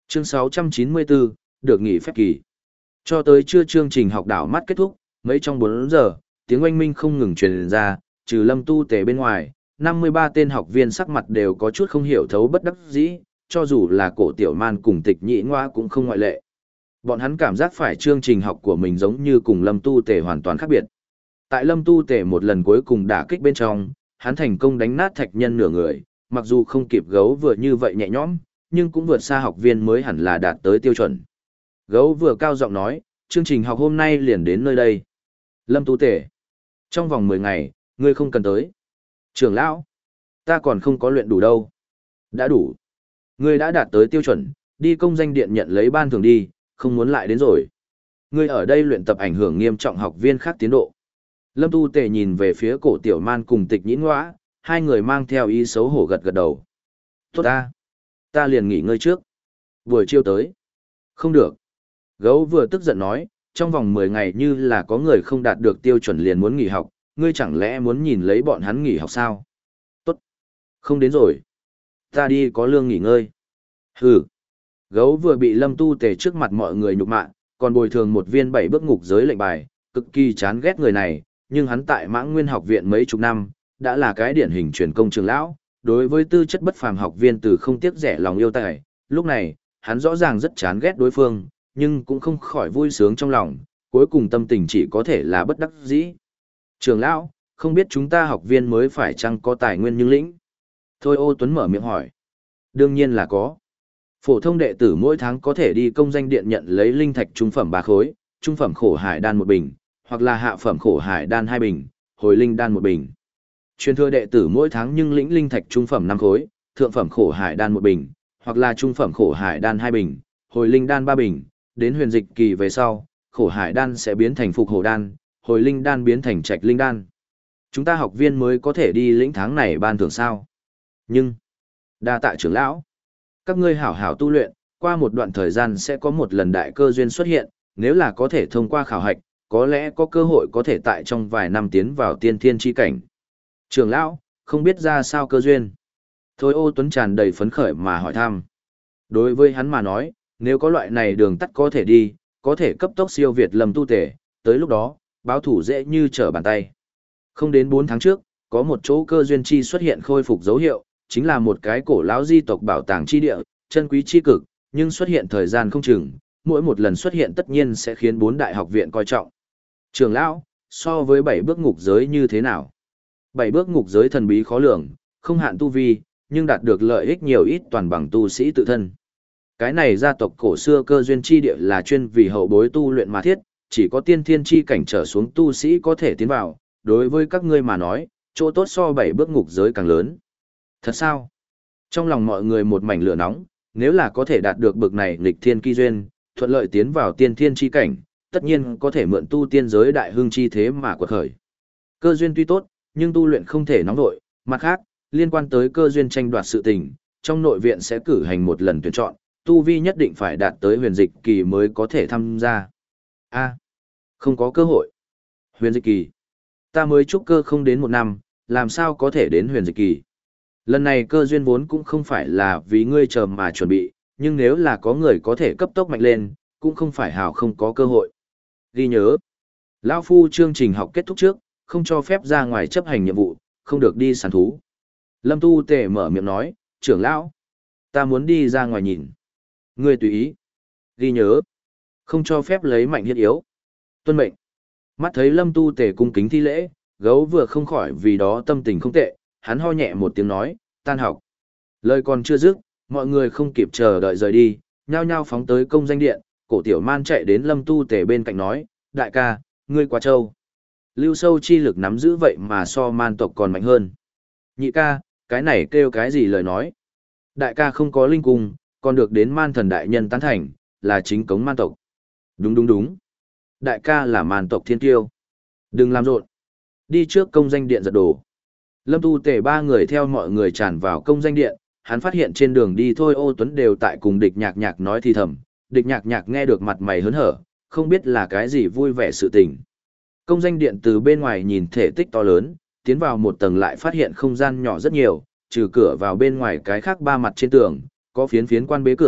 Chương sáu trăm chín mươi bốn, được nghỉ phép kỳ. Cho tới trưa chương trình học đảo mắt kết thúc, mấy trong bốn giờ, tiếng oanh minh không ngừng truyền ra, trừ Lâm Tu Tề bên ngoài, năm mươi ba tên học viên sắc mặt đều có chút không hiểu thấu bất đắc dĩ, cho dù là Cổ Tiểu Man cùng Tịch Nhĩ Ngoa cũng không ngoại lệ. Bọn hắn cảm giác phải chương trình học của mình giống như cùng Lâm Tu Tề hoàn toàn khác biệt. Tại Lâm Tu Tề một lần cuối cùng đả kích bên trong, hắn thành công đánh nát thạch nhân nửa người, mặc dù không kịp gấu vừa như vậy nhẹ nhõm, nhưng cũng vượt xa học viên mới hẳn là đạt tới tiêu chuẩn. Gấu vừa cao giọng nói, chương trình học hôm nay liền đến nơi đây. Lâm Tu Tề, trong vòng mười ngày, ngươi không cần tới. Trưởng lão, ta còn không có luyện đủ đâu. Đã đủ. Ngươi đã đạt tới tiêu chuẩn, đi công danh điện nhận lấy ban thưởng đi, không muốn lại đến rồi. Ngươi ở đây luyện tập ảnh hưởng nghiêm trọng học viên khác tiến độ. Lâm Tu Tề nhìn về phía Cổ Tiểu Man cùng Tịch Nhĩ Ngoa, hai người mang theo ý xấu hổ gật gật đầu. Tốt ta, ta liền nghỉ ngơi trước. Buổi chiều tới. Không được. Gấu vừa tức giận nói, trong vòng mười ngày như là có người không đạt được tiêu chuẩn liền muốn nghỉ học, ngươi chẳng lẽ muốn nhìn lấy bọn hắn nghỉ học sao? Tốt. Không đến rồi. Ta đi có lương nghỉ ngơi. Hừ. Gấu vừa bị Lâm Tu Tề trước mặt mọi người nhục mạ, còn bồi thường một viên bảy bước ngục giới lệnh bài, cực kỳ chán ghét người này, nhưng hắn tại Mãng Nguyên học viện mấy chục năm, đã là cái điển hình truyền công trường lão, đối với tư chất bất phàm học viên từ không tiếc rẻ lòng yêu tài, lúc này, hắn rõ ràng rất chán ghét đối phương, nhưng cũng không khỏi vui sướng trong lòng, cuối cùng tâm tình chỉ có thể là bất đắc dĩ. Trường lão, không biết chúng ta học viên mới phải chăng có tài nguyên nhưng lĩnh? Thôi Ô Tuấn mở miệng hỏi. Đương nhiên là có. Phổ thông đệ tử mỗi tháng có thể đi công danh điện nhận lấy linh thạch trung phẩm ba khối, trung phẩm khổ hải đan một bình, hoặc là hạ phẩm khổ hải đan hai bình, hồi linh đan một bình. Truyền thừa đệ tử mỗi tháng nhưng lĩnh linh thạch trung phẩm năm khối, thượng phẩm khổ hải đan một bình, hoặc là trung phẩm khổ hải đan hai bình, hồi linh đan ba bình, đến huyền dịch kỳ về sau, khổ hải đan sẽ biến thành phục hổ đan, hồi linh đan biến thành trạch linh đan. Chúng ta học viên mới có thể đi lĩnh tháng này ban thưởng sao? Nhưng, đa tạ trưởng lão, các ngươi hảo hảo tu luyện, qua một đoạn thời gian sẽ có một lần đại cơ duyên xuất hiện, nếu là có thể thông qua khảo hạch, có lẽ có cơ hội có thể tại trong vài năm tiến vào tiên thiên chi cảnh. Trưởng lão, không biết ra sao cơ duyên. Thôi Ô Tuấn tràn đầy phấn khởi mà hỏi thăm. Đối với hắn mà nói, nếu có loại này đường tắt có thể đi, có thể cấp tốc siêu việt Lâm Tu Tề, tới lúc đó, báo thủ dễ như trở bàn tay. Không đến bốn tháng trước, có một chỗ cơ duyên chi xuất hiện khôi phục dấu hiệu, chính là một cái cổ lão di tộc bảo tàng chi địa, chân quý chi cực, nhưng xuất hiện thời gian không chừng, mỗi một lần xuất hiện tất nhiên sẽ khiến bốn đại học viện coi trọng. Trưởng lão, so với bảy bước ngục giới như thế nào? Bảy bước ngục giới thần bí khó lường, không hạn tu vi, nhưng đạt được lợi ích nhiều ít toàn bằng tu sĩ tự thân. Cái này gia tộc cổ xưa cơ duyên chi địa là chuyên vì hậu bối tu luyện mà thiết, chỉ có tiên thiên chi cảnh trở xuống tu sĩ có thể tiến vào, đối với các ngươi mà nói, chỗ tốt so bảy bước ngục giới càng lớn. Thật sao? Trong lòng mọi người một mảnh lửa nóng, nếu là có thể đạt được bực này nghịch thiên kỳ duyên, thuận lợi tiến vào tiên thiên chi cảnh, tất nhiên có thể mượn tu tiên giới đại hưng chi thế mà quật khởi. Cơ duyên tuy tốt, nhưng tu luyện không thể nóng vội, mặt khác, liên quan tới cơ duyên tranh đoạt sự tình, trong nội viện sẽ cử hành một lần tuyển chọn, tu vi nhất định phải đạt tới huyền dịch kỳ mới có thể tham gia. A, không có cơ hội. Huyền dịch kỳ. Ta mới trúc cơ không đến một năm, làm sao có thể đến huyền dịch kỳ. Lần này cơ duyên vốn cũng không phải là vì ngươi chờ mà chuẩn bị, nhưng nếu là có người có thể cấp tốc mạnh lên, cũng không phải hào không có cơ hội. Ghi nhớ, lão phu chương trình học kết thúc trước, không cho phép ra ngoài chấp hành nhiệm vụ, không được đi săn thú. Lâm Tu Tề mở miệng nói, trưởng lão, ta muốn đi ra ngoài nhìn. Ngươi tùy ý. Ghi nhớ, không cho phép lấy mạnh hiết yếu. Tuân mệnh. Mắt thấy Lâm Tu Tề cung kính thi lễ, gấu vừa không khỏi vì đó tâm tình không tệ, hắn ho nhẹ một tiếng nói, tan học. Lời còn chưa dứt, mọi người không kịp chờ đợi rời đi, nhao nhao phóng tới công danh điện, Cổ Tiểu Man chạy đến Lâm Tu Tề bên cạnh nói, đại ca, ngươi quá trâu. Lưu sâu chi lực nắm giữ vậy mà so man tộc còn mạnh hơn. Nhị ca, cái này kêu cái gì lời nói. Đại ca không có linh cung, còn được đến man thần đại nhân tán thành, là chính cống man tộc. Đúng đúng đúng. Đại ca là man tộc thiên tiêu. Đừng làm rộn. Đi trước công danh điện giật đồ. Lâm Tu Tề ba người theo mọi người tràn vào công danh điện, hắn phát hiện trên đường đi Thôi Ô Tuấn đều tại cùng địch nhạc nhạc nói thì thầm, địch nhạc nhạc nghe được mặt mày hớn hở, không biết là cái gì vui vẻ sự tình. Công danh điện từ bên ngoài nhìn thể tích to lớn, tiến vào một tầng lại phát hiện không gian nhỏ rất nhiều, trừ cửa vào bên ngoài cái khác ba mặt trên tường, có phiến phiến quan bế cửa,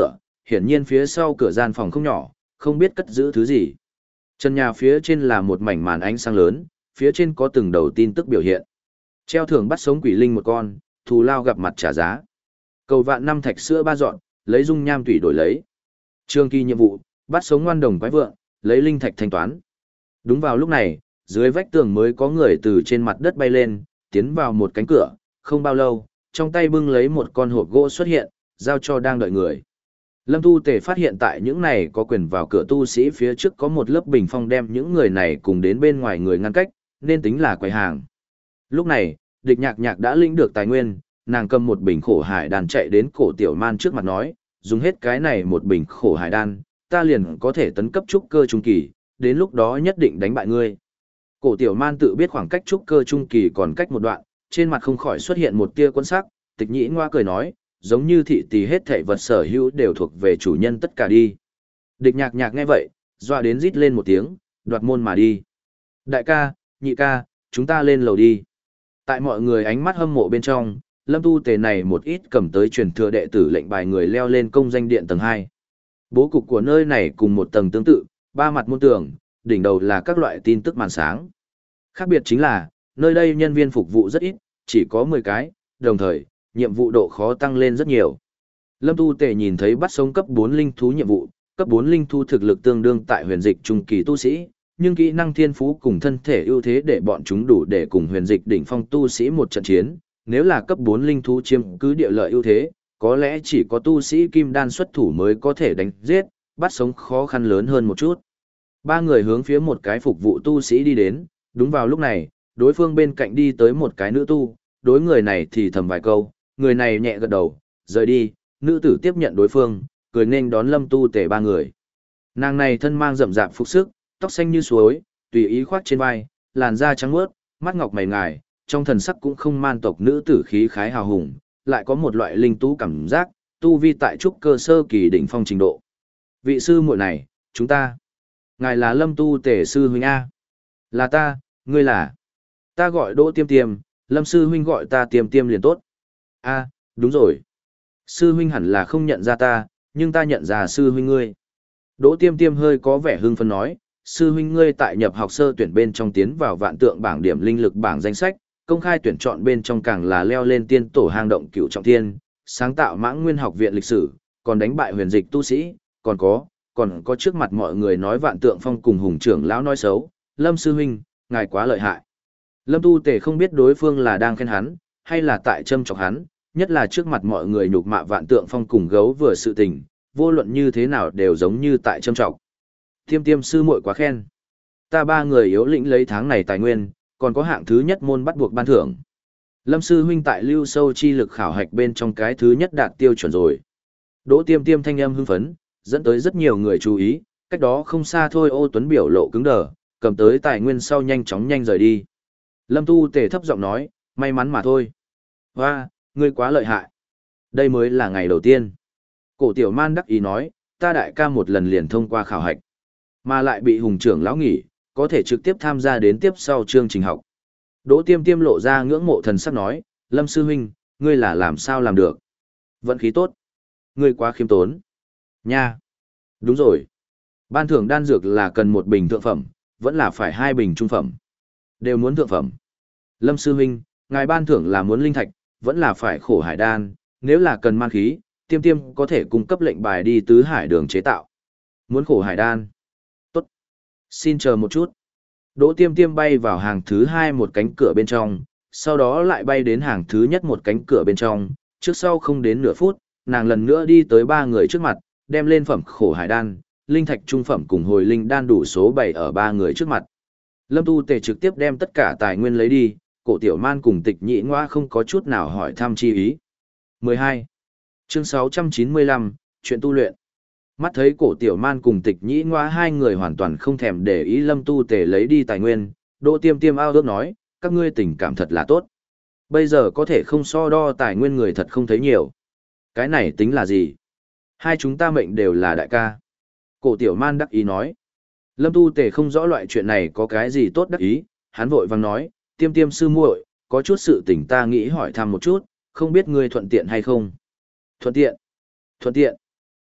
hiển nhiên phía sau cửa gian phòng không nhỏ, không biết cất giữ thứ gì. Trần nhà phía trên là một mảnh màn ánh sáng lớn, phía trên có từng đầu tin tức biểu hiện. Treo thưởng bắt sống quỷ linh một con, thù lao gặp mặt trả giá. Cầu vạn năm thạch sữa ba dọn, lấy dung nham tủy đổi lấy. Trường kỳ nhiệm vụ, bắt sống ngoan đồng quái vượng, lấy linh thạch thanh toán. Đúng vào lúc này, dưới vách tường mới có người từ trên mặt đất bay lên, tiến vào một cánh cửa, không bao lâu, trong tay bưng lấy một con hộp gỗ xuất hiện, giao cho đang đợi người. Lâm Tu Tề phát hiện tại những này có quyền vào cửa tu sĩ phía trước có một lớp bình phong đem những người này cùng đến bên ngoài người ngăn cách, nên tính là quầy hàng. Lúc này, địch nhạc nhạc đã lĩnh được tài nguyên, nàng cầm một bình khổ hải đan chạy đến cổ tiểu man trước mặt nói, dùng hết cái này một bình khổ hải đan, ta liền có thể tấn cấp trúc cơ trung kỳ, đến lúc đó nhất định đánh bại ngươi. Cổ tiểu man tự biết khoảng cách trúc cơ trung kỳ còn cách một đoạn, trên mặt không khỏi xuất hiện một tia quân sắc, tịch nhĩ ngoa cười nói, giống như thị tỷ hết thảy vật sở hữu đều thuộc về chủ nhân tất cả đi. Địch nhạc nhạc nghe vậy, dọa đến rít lên một tiếng, đoạt môn mà đi. Đại ca, nhị ca, chúng ta lên lầu đi. Tại mọi người ánh mắt hâm mộ bên trong, Lâm Tu Tề này một ít cầm tới truyền thừa đệ tử lệnh bài người leo lên công danh điện tầng hai. Bố cục của nơi này cùng một tầng tương tự, ba mặt môn tường, đỉnh đầu là các loại tin tức màn sáng. Khác biệt chính là, nơi đây nhân viên phục vụ rất ít, chỉ có mười cái, đồng thời, nhiệm vụ độ khó tăng lên rất nhiều. Lâm Tu Tề nhìn thấy bắt sống cấp bốn linh thú nhiệm vụ, cấp bốn linh thú thực lực tương đương tại huyền dịch trung kỳ tu sĩ, nhưng kỹ năng thiên phú cùng thân thể ưu thế để bọn chúng đủ để cùng huyền dịch đỉnh phong tu sĩ một trận chiến. Nếu là cấp bốn linh thú chiếm cứ địa lợi ưu thế, có lẽ chỉ có tu sĩ kim đan xuất thủ mới có thể đánh giết, bắt sống khó khăn lớn hơn một chút. Ba người hướng phía một cái phục vụ tu sĩ đi đến, đúng vào lúc này, đối phương bên cạnh đi tới một cái nữ tu, đối người này thì thầm vài câu, người này nhẹ gật đầu, rời đi, nữ tử tiếp nhận đối phương, cười nên đón Lâm Tu Tề ba người. Nàng này thân mang rậm rạp phục sức, tóc xanh như suối, tùy ý khoác trên vai, làn da trắng mướt, mắt ngọc mày ngài, trong thần sắc cũng không man tộc nữ tử khí khái hào hùng, lại có một loại linh tú cảm giác, tu vi tại trúc cơ sơ kỳ đỉnh phong trình độ. Vị sư muội này, chúng ta. Ngài là Lâm Tu Tề sư huynh A. Là ta, ngươi là. Ta gọi Đỗ Tiêm Tiêm, Lâm sư huynh gọi ta Tiêm Tiêm liền tốt. A, đúng rồi. Sư huynh hẳn là không nhận ra ta, nhưng ta nhận ra sư huynh ngươi. Đỗ Tiêm Tiêm hơi có vẻ hưng phấn nói, sư huynh ngươi tại nhập học sơ tuyển bên trong tiến vào vạn tượng bảng điểm linh lực bảng danh sách, công khai tuyển chọn bên trong càng là leo lên tiên tổ hang động cửu trọng thiên, sáng tạo Mãng Nguyên học viện lịch sử, còn đánh bại huyền dịch tu sĩ, còn có, còn có trước mặt mọi người nói vạn tượng phong cùng hùng trưởng lão nói xấu, Lâm sư huynh, ngài quá lợi hại. Lâm Tu Tề không biết đối phương là đang khen hắn, hay là tại châm chọc hắn, nhất là trước mặt mọi người nhục mạ vạn tượng phong cùng gấu vừa sự tình, vô luận như thế nào đều giống như tại châm chọc. Tiêm Tiêm sư muội quá khen. Ta ba người yếu lĩnh lấy tháng này tài nguyên, còn có hạng thứ nhất môn bắt buộc ban thưởng. Lâm sư huynh tại lưu sâu chi lực khảo hạch bên trong cái thứ nhất đạt tiêu chuẩn rồi. Đỗ Tiêm Tiêm thanh âm hưng phấn, dẫn tới rất nhiều người chú ý, cách đó không xa thôi Ô Tuấn biểu lộ cứng đờ, cầm tới tài nguyên sau nhanh chóng nhanh rời đi. Lâm Tu Tề thấp giọng nói, may mắn mà thôi. Hoa, ngươi quá lợi hại. Đây mới là ngày đầu tiên. Cổ Tiểu Man đắc ý nói, ta đại ca một lần liền thông qua khảo hạch, mà lại bị hùng trưởng lão nghỉ, có thể trực tiếp tham gia đến tiếp sau chương trình học. Đỗ Tiêm Tiêm lộ ra ngưỡng mộ thần sắc nói, Lâm sư huynh, ngươi là làm sao làm được? Vận khí tốt. Ngươi quá khiêm tốn. Nha. Đúng rồi. Ban thưởng đan dược là cần một bình thượng phẩm, vẫn là phải hai bình trung phẩm. Đều muốn thượng phẩm. Lâm sư huynh, ngài ban thưởng là muốn linh thạch, vẫn là phải khổ hải đan, nếu là cần man khí, Tiêm Tiêm có thể cung cấp lệnh bài đi tứ hải đường chế tạo. Muốn khổ hải đan. Tốt. Xin chờ một chút. Đỗ Tiêm Tiêm bay vào hàng thứ hai một cánh cửa bên trong, sau đó lại bay đến hàng thứ nhất một cánh cửa bên trong, trước sau không đến nửa phút, nàng lần nữa đi tới ba người trước mặt, đem lên phẩm khổ hải đan, linh thạch trung phẩm cùng hồi linh đan đủ số bảy ở ba người trước mặt. Lâm Tu Tề trực tiếp đem tất cả tài nguyên lấy đi, Cổ Tiểu Man cùng Tịch Nhĩ Ngoa không có chút nào hỏi thăm chi ý. mười hai. Chương sáu trăm chín mươi lăm, chuyện tu luyện. Mắt thấy Cổ Tiểu Man cùng Tịch Nhĩ Ngoa hai người hoàn toàn không thèm để ý Lâm Tu Tề lấy đi tài nguyên, Đỗ Tiêm Tiêm ao ước nói, các ngươi tình cảm thật là tốt. Bây giờ có thể không so đo tài nguyên người thật không thấy nhiều. Cái này tính là gì? Hai chúng ta mệnh đều là đại ca. Cổ Tiểu Man đắc ý nói. Lâm Tu Tề không rõ loại chuyện này có cái gì tốt đắc ý, hắn vội vàng nói, Tiêm Tiêm sư muội, có chút sự tình ta nghĩ hỏi thăm một chút, không biết ngươi thuận tiện hay không? Thuận tiện? Thuận tiện?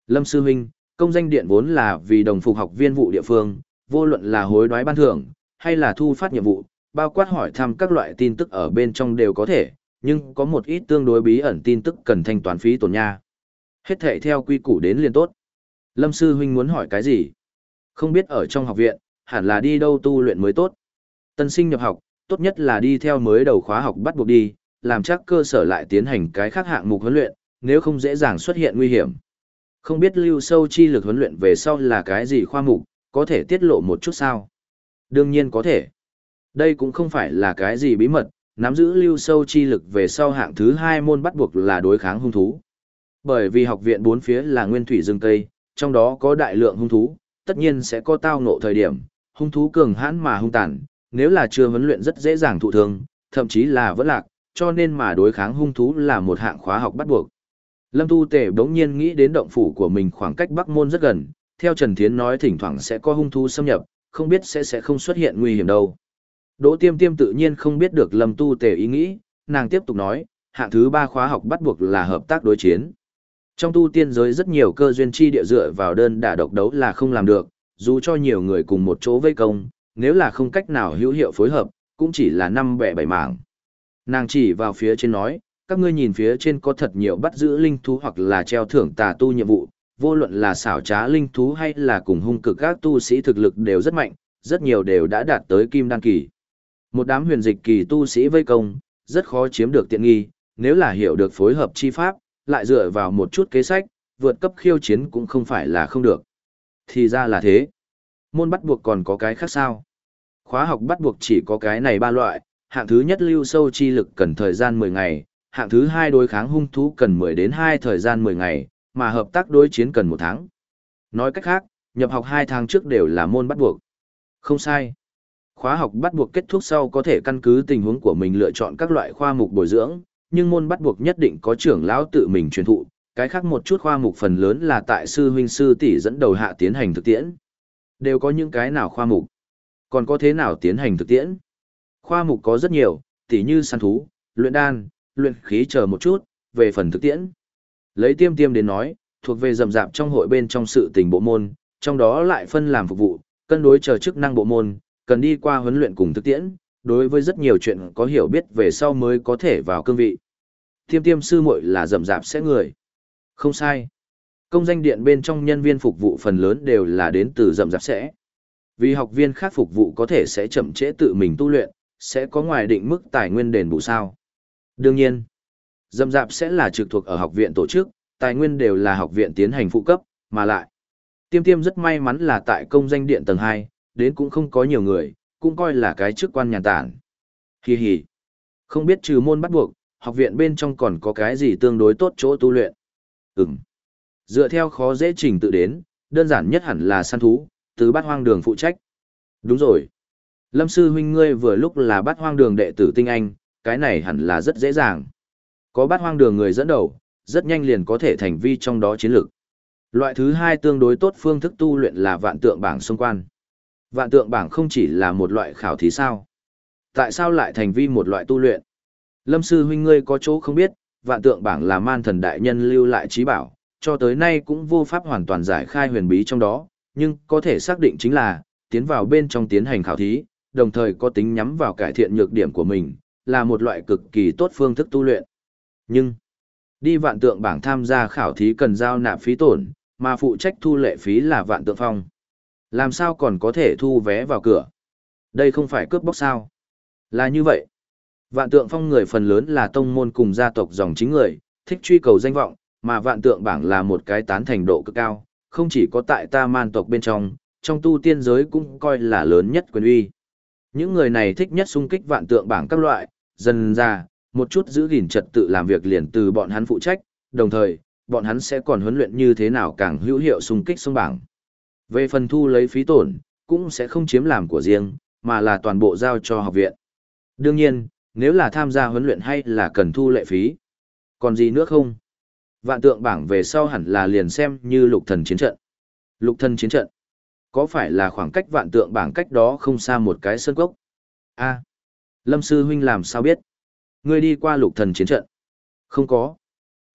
Lâm Sư Huynh, công danh điện vốn là vì đồng phục học viên vụ địa phương, vô luận là hối đoái ban thưởng, hay là thu phát nhiệm vụ, bao quát hỏi thăm các loại tin tức ở bên trong đều có thể, nhưng có một ít tương đối bí ẩn tin tức cần thanh toán phí tổn nha. Hết thệ theo quy củ đến liền tốt. Lâm Sư Huynh muốn hỏi cái gì? Không biết ở trong học viện, hẳn là đi đâu tu luyện mới tốt. Tân sinh nhập học, tốt nhất là đi theo mới đầu khóa học bắt buộc đi, làm chắc cơ sở lại tiến hành cái khác hạng mục huấn luyện, nếu không dễ dàng xuất hiện nguy hiểm. Không biết lưu sâu chi lực huấn luyện về sau là cái gì khoa mục, có thể tiết lộ một chút sao? Đương nhiên có thể. Đây cũng không phải là cái gì bí mật, nắm giữ lưu sâu chi lực về sau hạng thứ hai môn bắt buộc là đối kháng hung thú. Bởi vì học viện bốn phía là nguyên thủy rừng cây, trong đó có đại lượng hung thú, tất nhiên sẽ có tao ngộ thời điểm, hung thú cường hãn mà hung tàn, nếu là chưa huấn luyện rất dễ dàng thụ thương, thậm chí là vỡ lạc, cho nên mà đối kháng hung thú là một hạng khóa học bắt buộc. Lâm Tu Tể bỗng nhiên nghĩ đến động phủ của mình khoảng cách Bắc Môn rất gần, theo Trần Thiến nói thỉnh thoảng sẽ có hung thú xâm nhập, không biết sẽ sẽ không xuất hiện nguy hiểm đâu. Đỗ Tiêm Tiêm tự nhiên không biết được Lâm Tu Tể ý nghĩ, nàng tiếp tục nói, hạng thứ ba khóa học bắt buộc là hợp tác đối chiến. Trong tu tiên giới rất nhiều cơ duyên chi địa dựa vào đơn đả độc đấu là không làm được, dù cho nhiều người cùng một chỗ vây công, nếu là không cách nào hữu hiệu phối hợp, cũng chỉ là năm bẻ bảy mảng. Nàng chỉ vào phía trên nói, các ngươi nhìn phía trên có thật nhiều bắt giữ linh thú hoặc là treo thưởng tà tu nhiệm vụ, vô luận là xảo trá linh thú hay là cùng hung cực các tu sĩ thực lực đều rất mạnh, rất nhiều đều đã đạt tới kim đan kỳ. Một đám huyền dịch kỳ tu sĩ vây công, rất khó chiếm được tiện nghi, nếu là hiểu được phối hợp chi pháp, lại dựa vào một chút kế sách, vượt cấp khiêu chiến cũng không phải là không được. Thì ra là thế. Môn bắt buộc còn có cái khác sao? Khóa học bắt buộc chỉ có cái này ba loại, hạng thứ nhất lưu sâu chi lực cần thời gian mười ngày, hạng thứ hai đối kháng hung thú cần mười đến hai thời gian mười ngày, mà hợp tác đối chiến cần một tháng. Nói cách khác, nhập học hai tháng trước đều là môn bắt buộc. Không sai. Khóa học bắt buộc kết thúc sau có thể căn cứ tình huống của mình lựa chọn các loại khoa mục bồi dưỡng, nhưng môn bắt buộc nhất định có trưởng lão tự mình truyền thụ, cái khác một chút khoa mục phần lớn là tại sư huynh sư tỷ dẫn đầu hạ tiến hành thực tiễn. Đều có những cái nào khoa mục, còn có thế nào tiến hành thực tiễn. Khoa mục có rất nhiều, tỉ như săn thú, luyện đan, luyện khí chờ một chút, về phần thực tiễn. Lấy Tiêm Tiêm đến nói, thuộc về rậm rạp trong hội bên trong sự tình bộ môn, trong đó lại phân làm phục vụ, cân đối chờ chức năng bộ môn, cần đi qua huấn luyện cùng thực tiễn, đối với rất nhiều chuyện có hiểu biết về sau mới có thể vào cương vị. Tiêm Tiêm sư muội là rậm rạp sẽ người. Không sai. Công danh điện bên trong nhân viên phục vụ phần lớn đều là đến từ rậm rạp sẽ. Vì học viên khác phục vụ có thể sẽ chậm trễ tự mình tu luyện, sẽ có ngoài định mức tài nguyên đền bù sao. Đương nhiên, rậm rạp sẽ là trực thuộc ở học viện tổ chức, tài nguyên đều là học viện tiến hành phụ cấp, mà lại. Tiêm Tiêm rất may mắn là tại công danh điện tầng hai, đến cũng không có nhiều người, cũng coi là cái chức quan nhàn tản. Hi hi. Không biết trừ môn bắt buộc, học viện bên trong còn có cái gì tương đối tốt chỗ tu luyện. Ừm. Dựa theo khó dễ trình tự đến, đơn giản nhất hẳn là săn thú, từ bát hoang đường phụ trách. Đúng rồi. Lâm sư huynh ngươi vừa lúc là bát hoang đường đệ tử tinh anh, cái này hẳn là rất dễ dàng. Có bát hoang đường người dẫn đầu, rất nhanh liền có thể thành vi trong đó chiến lược. Loại thứ hai tương đối tốt phương thức tu luyện là vạn tượng bảng xung quan. Vạn tượng bảng không chỉ là một loại khảo thí sao. Tại sao lại thành vi một loại tu luyện? Lâm sư huynh ngươi có chỗ không biết, vạn tượng bảng là man thần đại nhân lưu lại trí bảo, cho tới nay cũng vô pháp hoàn toàn giải khai huyền bí trong đó, nhưng có thể xác định chính là, tiến vào bên trong tiến hành khảo thí, đồng thời có tính nhắm vào cải thiện nhược điểm của mình, là một loại cực kỳ tốt phương thức tu luyện. Nhưng, đi vạn tượng bảng tham gia khảo thí cần giao nạp phí tổn, mà phụ trách thu lệ phí là vạn tượng phong. Làm sao còn có thể thu vé vào cửa? Đây không phải cướp bóc sao? Là như vậy. Vạn tượng phong người phần lớn là tông môn cùng gia tộc dòng chính người, thích truy cầu danh vọng, mà vạn tượng bảng là một cái tán thành độ cực cao, không chỉ có tại ta man tộc bên trong, trong tu tiên giới cũng coi là lớn nhất quyền uy. Những người này thích nhất xung kích vạn tượng bảng các loại, dần ra, một chút giữ gìn trật tự làm việc liền từ bọn hắn phụ trách, đồng thời, bọn hắn sẽ còn huấn luyện như thế nào càng hữu hiệu xung kích xuống bảng. Về phần thu lấy phí tổn, cũng sẽ không chiếm làm của riêng, mà là toàn bộ giao cho học viện. Đương nhiên, nếu là tham gia huấn luyện hay là cần thu lệ phí. Còn gì nữa không? Vạn tượng bảng về sau hẳn là liền xem như lục thần chiến trận. Lục thần chiến trận. Có phải là khoảng cách vạn tượng bảng cách đó không xa một cái sơn cốc? A, Lâm sư huynh làm sao biết? Ngươi đi qua lục thần chiến trận? Không có.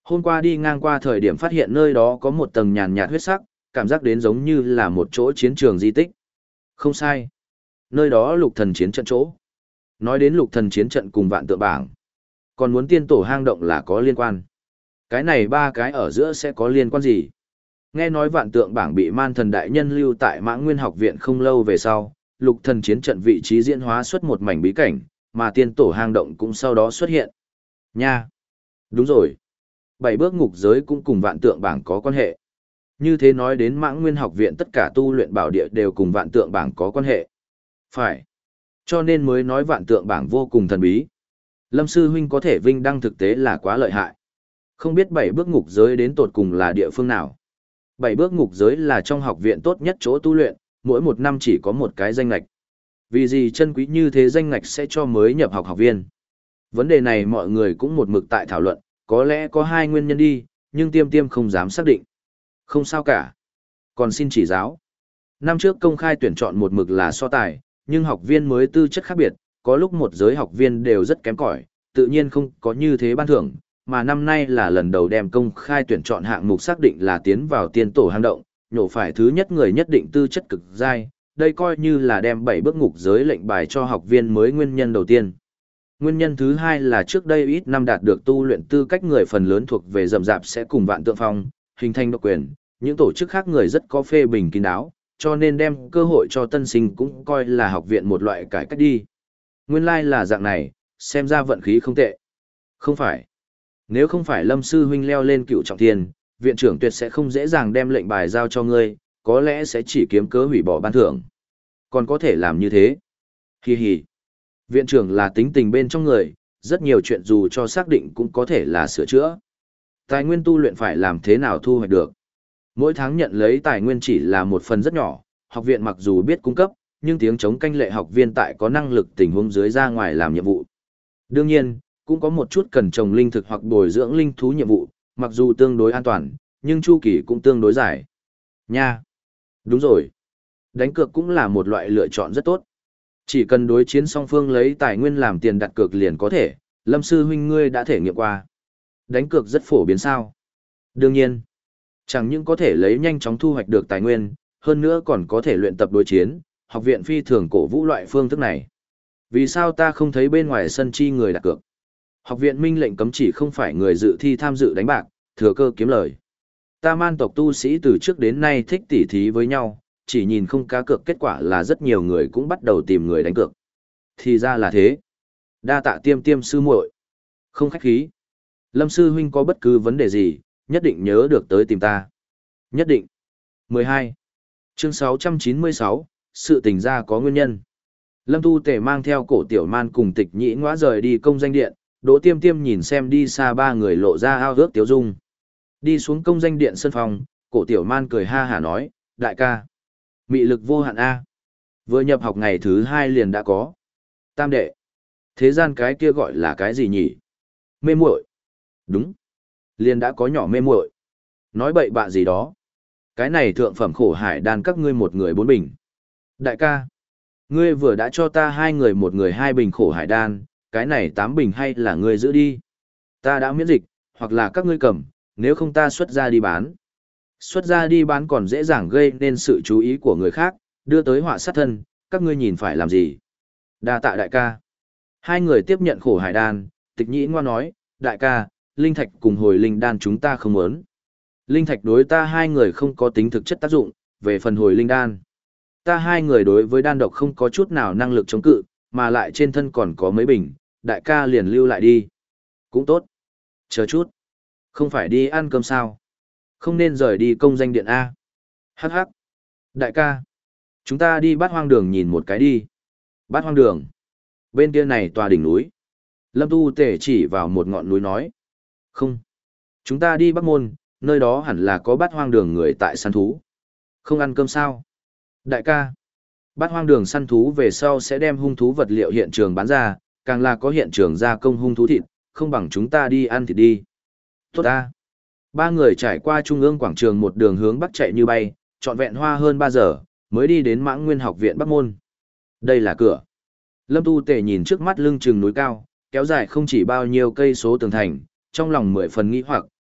Hôm qua đi ngang qua thời điểm phát hiện nơi đó có một tầng nhàn nhạt huyết sắc, cảm giác đến giống như là một chỗ chiến trường di tích. Không sai. Nơi đó lục thần chiến trận chỗ. Nói đến lục thần chiến trận cùng vạn tượng bảng. Còn muốn tiên tổ hang động là có liên quan. Cái này ba cái ở giữa sẽ có liên quan gì? Nghe nói vạn tượng bảng bị man thần đại nhân lưu tại Mã Nguyên học viện không lâu về sau, lục thần chiến trận vị trí diễn hóa xuất một mảnh bí cảnh, mà tiên tổ hang động cũng sau đó xuất hiện. Nha! Đúng rồi. Bảy bước ngục giới cũng cùng vạn tượng bảng có quan hệ. Như thế nói đến Mã Nguyên học viện tất cả tu luyện bảo địa đều cùng vạn tượng bảng có quan hệ. Phải. Cho nên mới nói vạn tượng bảng vô cùng thần bí. Lâm sư huynh có thể vinh đăng thực tế là quá lợi hại. Không biết bảy bước ngục giới đến tột cùng là địa phương nào. Bảy bước ngục giới là trong học viện tốt nhất chỗ tu luyện, mỗi một năm chỉ có một cái danh lệch. Vì gì chân quý như thế danh ngạch sẽ cho mới nhập học học viên? Vấn đề này mọi người cũng một mực tại thảo luận, có lẽ có hai nguyên nhân đi, nhưng tiêm tiêm không dám xác định. Không sao cả. Còn xin chỉ giáo. Năm trước công khai tuyển chọn một mực là so tài, nhưng học viên mới tư chất khác biệt, có lúc một giới học viên đều rất kém cỏi, tự nhiên không có như thế ban thưởng, mà năm nay là lần đầu đem công khai tuyển chọn hạng mục xác định là tiến vào tiên tổ hang động, nhổ phải thứ nhất người nhất định tư chất cực giai, đây coi như là đem bảy bước ngục giới lệnh bài cho học viên mới nguyên nhân đầu tiên. Nguyên nhân thứ hai là trước đây ít năm đạt được tu luyện tư cách người phần lớn thuộc về rậm rạp sẽ cùng vạn tượng phong, hình thành độc quyền, những tổ chức khác người rất có phê bình kín đáo, cho nên đem cơ hội cho tân sinh cũng coi là học viện một loại cải cách đi. Nguyên lai like là dạng này, xem ra vận khí không tệ. Không phải. Nếu không phải Lâm sư huynh leo lên cựu trọng thiên, viện trưởng tuyệt sẽ không dễ dàng đem lệnh bài giao cho ngươi, có lẽ sẽ chỉ kiếm cớ hủy bỏ ban thưởng. Còn có thể làm như thế. Hi hi. Viện trưởng là tính tình bên trong người, rất nhiều chuyện dù cho xác định cũng có thể là sửa chữa. Tài nguyên tu luyện phải làm thế nào thu hoạch được. Mỗi tháng nhận lấy tài nguyên chỉ là một phần rất nhỏ, học viện mặc dù biết cung cấp, nhưng tiếng chống canh lệ học viên tại có năng lực tình huống dưới ra ngoài làm nhiệm vụ. Đương nhiên, cũng có một chút cần trồng linh thực hoặc bồi dưỡng linh thú nhiệm vụ, mặc dù tương đối an toàn, nhưng chu kỳ cũng tương đối dài. Nha! Đúng rồi. Đánh cược cũng là một loại lựa chọn rất tốt. Chỉ cần đối chiến song phương lấy tài nguyên làm tiền đặt cược liền có thể, Lâm sư huynh ngươi đã thể nghiệm qua. Đánh cược rất phổ biến sao? Đương nhiên. Chẳng những có thể lấy nhanh chóng thu hoạch được tài nguyên, hơn nữa còn có thể luyện tập đối chiến, học viện phi thường cổ vũ loại phương thức này. Vì sao ta không thấy bên ngoài sân chi người đặt cược? Học viện minh lệnh cấm chỉ không phải người dự thi tham dự đánh bạc, thừa cơ kiếm lời. Ta man tộc tu sĩ từ trước đến nay thích tỉ thí với nhau, chỉ nhìn không cá cược kết quả là rất nhiều người cũng bắt đầu tìm người đánh cược. Thì ra là thế. Đa tạ tiêm tiêm sư muội. Không khách khí. Lâm sư huynh có bất cứ vấn đề gì, nhất định nhớ được tới tìm ta. Nhất định. mười hai. Chương sáu trăm chín mươi sáu, sự tình ra có nguyên nhân. Lâm Tu Tề mang theo cổ tiểu man cùng tịch nhĩ ngõa rời đi công danh điện, Đỗ Tiêm Tiêm nhìn xem đi xa ba người lộ ra ao ước tiếu dung. Đi xuống công danh điện sân phòng, cổ tiểu man cười ha hả nói, đại ca. Mị lực vô hạn A. Vừa nhập học ngày thứ hai liền đã có. Tam đệ. Thế gian cái kia gọi là cái gì nhỉ? Mê muội. Đúng. Liền đã có nhỏ mê muội. Nói bậy bạ gì đó. Cái này thượng phẩm khổ hải đan các ngươi một người bốn bình. Đại ca. Ngươi vừa đã cho ta hai người một người hai bình khổ hải đan, cái này tám bình hay là ngươi giữ đi. Ta đã miễn dịch, hoặc là các ngươi cầm, nếu không ta xuất ra đi bán. Xuất ra đi bán còn dễ dàng gây nên sự chú ý của người khác, đưa tới họa sát thân, các ngươi nhìn phải làm gì. Đa tạ đại ca. Hai người tiếp nhận khổ hải đan, tịch nhĩ ngoan nói, đại ca, linh thạch cùng hồi linh đan chúng ta không muốn. Linh thạch đối ta hai người không có tính thực chất tác dụng, về phần hồi linh đan. Ta hai người đối với đan độc không có chút nào năng lực chống cự, mà lại trên thân còn có mấy bình, đại ca liền lưu lại đi. Cũng tốt. Chờ chút. Không phải đi ăn cơm sao? Không nên rời đi công danh điện A. Hắc hắc. Đại ca. Chúng ta đi bát hoang đường nhìn một cái đi. Bát hoang đường. Bên kia này tòa đỉnh núi. Lâm Tu Tể chỉ vào một ngọn núi nói. Không. Chúng ta đi Bắc Môn, nơi đó hẳn là có bát hoang đường người tại săn thú. Không ăn cơm sao? Đại ca. Bát hoang đường săn thú về sau sẽ đem hung thú vật liệu hiện trường bán ra, càng là có hiện trường gia công hung thú thịt, không bằng chúng ta đi ăn thịt đi. Tốt ta. Ba người trải qua trung ương quảng trường một đường hướng bắc chạy như bay, trọn vẹn hoa hơn ba giờ, mới đi đến Mãng Nguyên học viện Bắc Môn. Đây là cửa. Lâm Tu Tể nhìn trước mắt lưng chừng núi cao, kéo dài không chỉ bao nhiêu cây số tường thành, trong lòng mười phần nghi hoặc,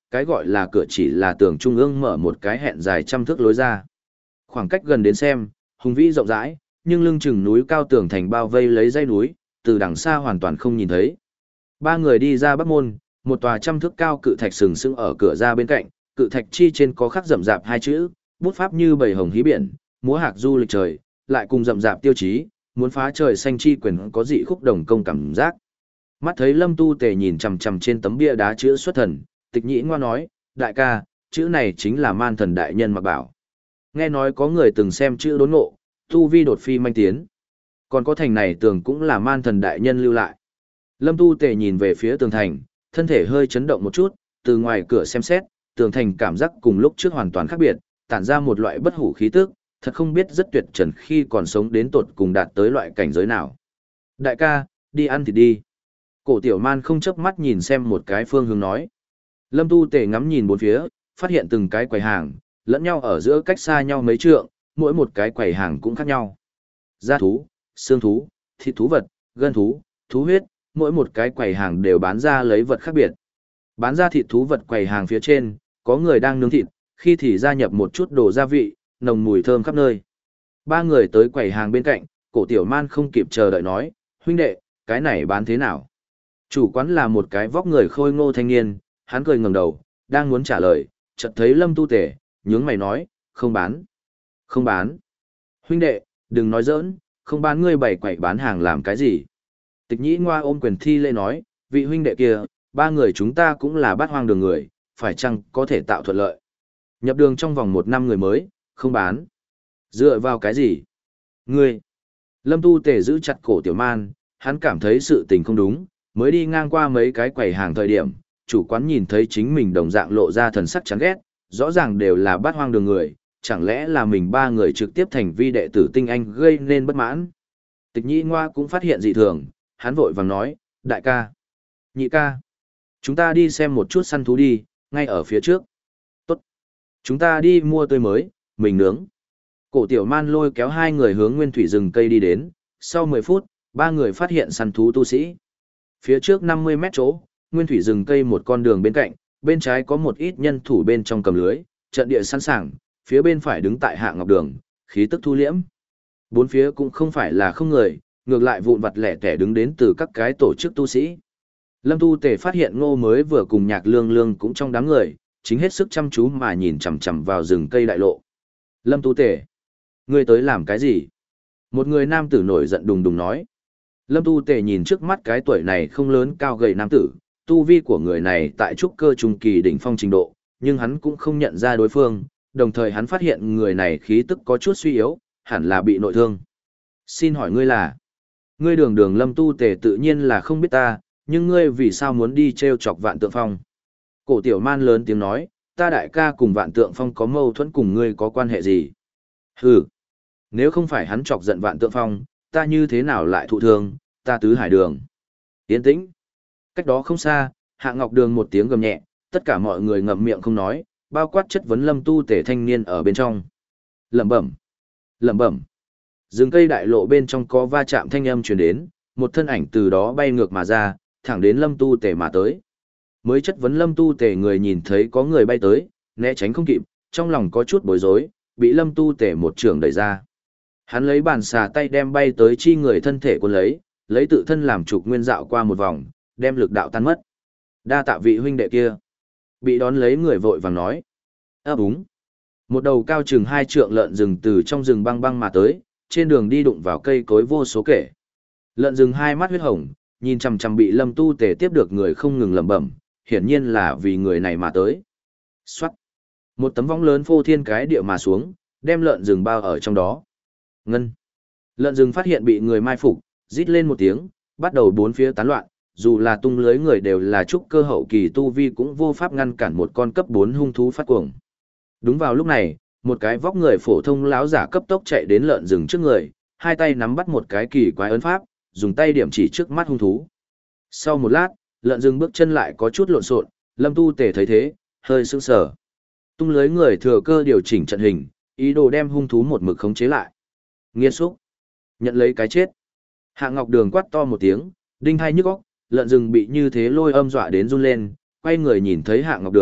cái gọi là cửa chỉ là tường trung ương mở một cái hẹn dài trăm thước lối ra. Khoảng cách gần đến xem, hùng vĩ rộng rãi, nhưng lưng chừng núi cao tường thành bao vây lấy dãy núi, từ đằng xa hoàn toàn không nhìn thấy. Ba người đi ra bắc môn, một tòa trăm thước cao cự thạch sừng sững ở cửa ra bên cạnh, cự thạch chi trên có khắc rậm rạp hai chữ, bút pháp như bầy hồng hí biển, múa hạc du lịch trời, lại cùng rậm rạp tiêu chí, muốn phá trời xanh chi quyền có dị khúc đồng công cảm giác. Mắt thấy Lâm Tu Tề nhìn chằm chằm trên tấm bia đá chữ xuất thần, Tịch Nhĩ Ngoa nói, đại ca, chữ này chính là man thần đại nhân mặc bảo. Nghe nói có người từng xem chữ đốn ngộ, tu vi đột phi manh tiến. Còn có thành này tường cũng là man thần đại nhân lưu lại. Lâm Tu Tề nhìn về phía tường thành, thân thể hơi chấn động một chút, từ ngoài cửa xem xét, tường thành cảm giác cùng lúc trước hoàn toàn khác biệt, tản ra một loại bất hủ khí tức, thật không biết rất tuyệt trần khi còn sống đến tột cùng đạt tới loại cảnh giới nào. Đại ca, đi ăn thì đi. Cổ Tiểu Man không chớp mắt nhìn xem một cái phương hướng nói. Lâm Tu Tề ngắm nhìn bốn phía, phát hiện từng cái quầy hàng, lẫn nhau ở giữa cách xa nhau mấy trượng, mỗi một cái quầy hàng cũng khác nhau. Da thú, xương thú, thịt thú vật, gân thú, thú huyết, mỗi một cái quầy hàng đều bán ra lấy vật khác biệt. Bán ra thịt thú vật quầy hàng phía trên, có người đang nướng thịt, khi thì gia nhập một chút đồ gia vị, nồng mùi thơm khắp nơi. Ba người tới quầy hàng bên cạnh, Cổ Tiểu Man không kịp chờ đợi nói, huynh đệ, cái này bán thế nào? Chủ quán là một cái vóc người khôi ngô thanh niên, hắn cười ngẩng đầu, đang muốn trả lời, chợt thấy Lâm Tu Tề, nhướng mày nói, không bán. Không bán. Huynh đệ, đừng nói giỡn, không bán ngươi bày quầy bán hàng làm cái gì? Tịch Nhĩ Ngoa ôm quyền thi lễ nói, vị huynh đệ kia, ba người chúng ta cũng là bát hoang đường người, phải chăng có thể tạo thuận lợi? Nhập đường trong vòng một năm người mới, không bán. Dựa vào cái gì? Ngươi. Lâm Tu Tề giữ chặt cổ Tiểu Man, hắn cảm thấy sự tình không đúng, mới đi ngang qua mấy cái quầy hàng thời điểm, chủ quán nhìn thấy chính mình đồng dạng lộ ra thần sắc chán ghét, rõ ràng đều là bát hoang đường người, chẳng lẽ là mình ba người trực tiếp thành vi đệ tử tinh anh gây nên bất mãn. Tịch Nhĩ Ngoa cũng phát hiện dị thường, hắn vội vàng nói, đại ca, nhị ca, chúng ta đi xem một chút săn thú đi, ngay ở phía trước. Tốt, chúng ta đi mua tươi mới, mình nướng. Cổ Tiểu Man lôi kéo hai người hướng nguyên thủy rừng cây đi đến, sau mười phút, ba người phát hiện săn thú tu sĩ. Phía trước năm mươi mét chỗ, nguyên thủy rừng cây một con đường bên cạnh, bên trái có một ít nhân thủ bên trong cầm lưới, trận địa sẵn sàng, phía bên phải đứng tại Hạ Ngọc Đường, khí tức thu liễm. Bốn phía cũng không phải là không người, ngược lại vụn vặt lẻ tẻ đứng đến từ các cái tổ chức tu sĩ. Lâm Tu Tề phát hiện Ngô mới vừa cùng Nhạc Lương Lương cũng trong đám người, chính hết sức chăm chú mà nhìn chằm chằm vào rừng cây đại lộ. Lâm Tu Tề, ngươi tới làm cái gì? Một người nam tử nổi giận đùng đùng nói. Lâm Tu Tề nhìn trước mắt cái tuổi này không lớn cao gầy nam tử, tu vi của người này tại trúc cơ trung kỳ đỉnh phong trình độ, nhưng hắn cũng không nhận ra đối phương, đồng thời hắn phát hiện người này khí tức có chút suy yếu, hẳn là bị nội thương. Xin hỏi ngươi là? Ngươi đường đường Lâm Tu Tề tự nhiên là không biết ta, nhưng ngươi vì sao muốn đi treo chọc Vạn Tượng Phong? Cổ Tiểu Man lớn tiếng nói, ta đại ca cùng Vạn Tượng Phong có mâu thuẫn cùng ngươi có quan hệ gì? Hừ, nếu không phải hắn chọc giận Vạn Tượng Phong, ta như thế nào lại thụ thương, ta tứ hải đường. Yên tĩnh. Cách đó không xa, Hạ Ngọc Đường một tiếng gầm nhẹ, tất cả mọi người ngậm miệng không nói, bao quát chất vấn Lâm Tu Tề thanh niên ở bên trong. Lẩm bẩm, lẩm bẩm. Rừng cây đại lộ bên trong có va chạm thanh âm truyền đến, một thân ảnh từ đó bay ngược mà ra, thẳng đến Lâm Tu Tề mà tới. Mới chất vấn Lâm Tu Tề người nhìn thấy có người bay tới, né tránh không kịp, trong lòng có chút bối rối, bị Lâm Tu Tề một trường đẩy ra. Hắn lấy bàn xà tay đem bay tới chi người thân thể cuốn lấy, lấy tự thân làm trục nguyên dạo qua một vòng, đem lực đạo tan mất. Đa tạ vị huynh đệ kia. Bị đón lấy người vội vàng nói. Ơ búng. Một đầu cao chừng hai trượng lợn rừng từ trong rừng băng băng mà tới, trên đường đi đụng vào cây cối vô số kể. Lợn rừng hai mắt huyết hồng, nhìn chằm chằm bị Lâm Tu Tề tiếp được người không ngừng lẩm bẩm, hiển nhiên là vì người này mà tới. Soát. Một tấm võng lớn phô thiên cái địa mà xuống, đem lợn rừng bao ở trong đó. Ngân. Lợn rừng phát hiện bị người mai phục, rít lên một tiếng, bắt đầu bốn phía tán loạn, dù là tung lưới người đều là trúc cơ hậu kỳ tu vi cũng vô pháp ngăn cản một con cấp bốn hung thú phát cuồng. Đúng vào lúc này, một cái vóc người phổ thông lão giả cấp tốc chạy đến lợn rừng trước người, hai tay nắm bắt một cái kỳ quái ấn pháp, dùng tay điểm chỉ trước mắt hung thú. Sau một lát, lợn rừng bước chân lại có chút lộn xộn, Lâm Tu Tề thấy thế, hơi sững sờ. Tung lưới người thừa cơ điều chỉnh trận hình, ý đồ đem hung thú một mực khống chế lại. Nghiên xúc, nhận lấy cái chết. Hạ Ngọc Đường quát to một tiếng, đinh hai nhức óc, lợn rừng bị như thế lôi âm dọa đến run lên, quay người nhìn thấy Hạ Ngọc Đường,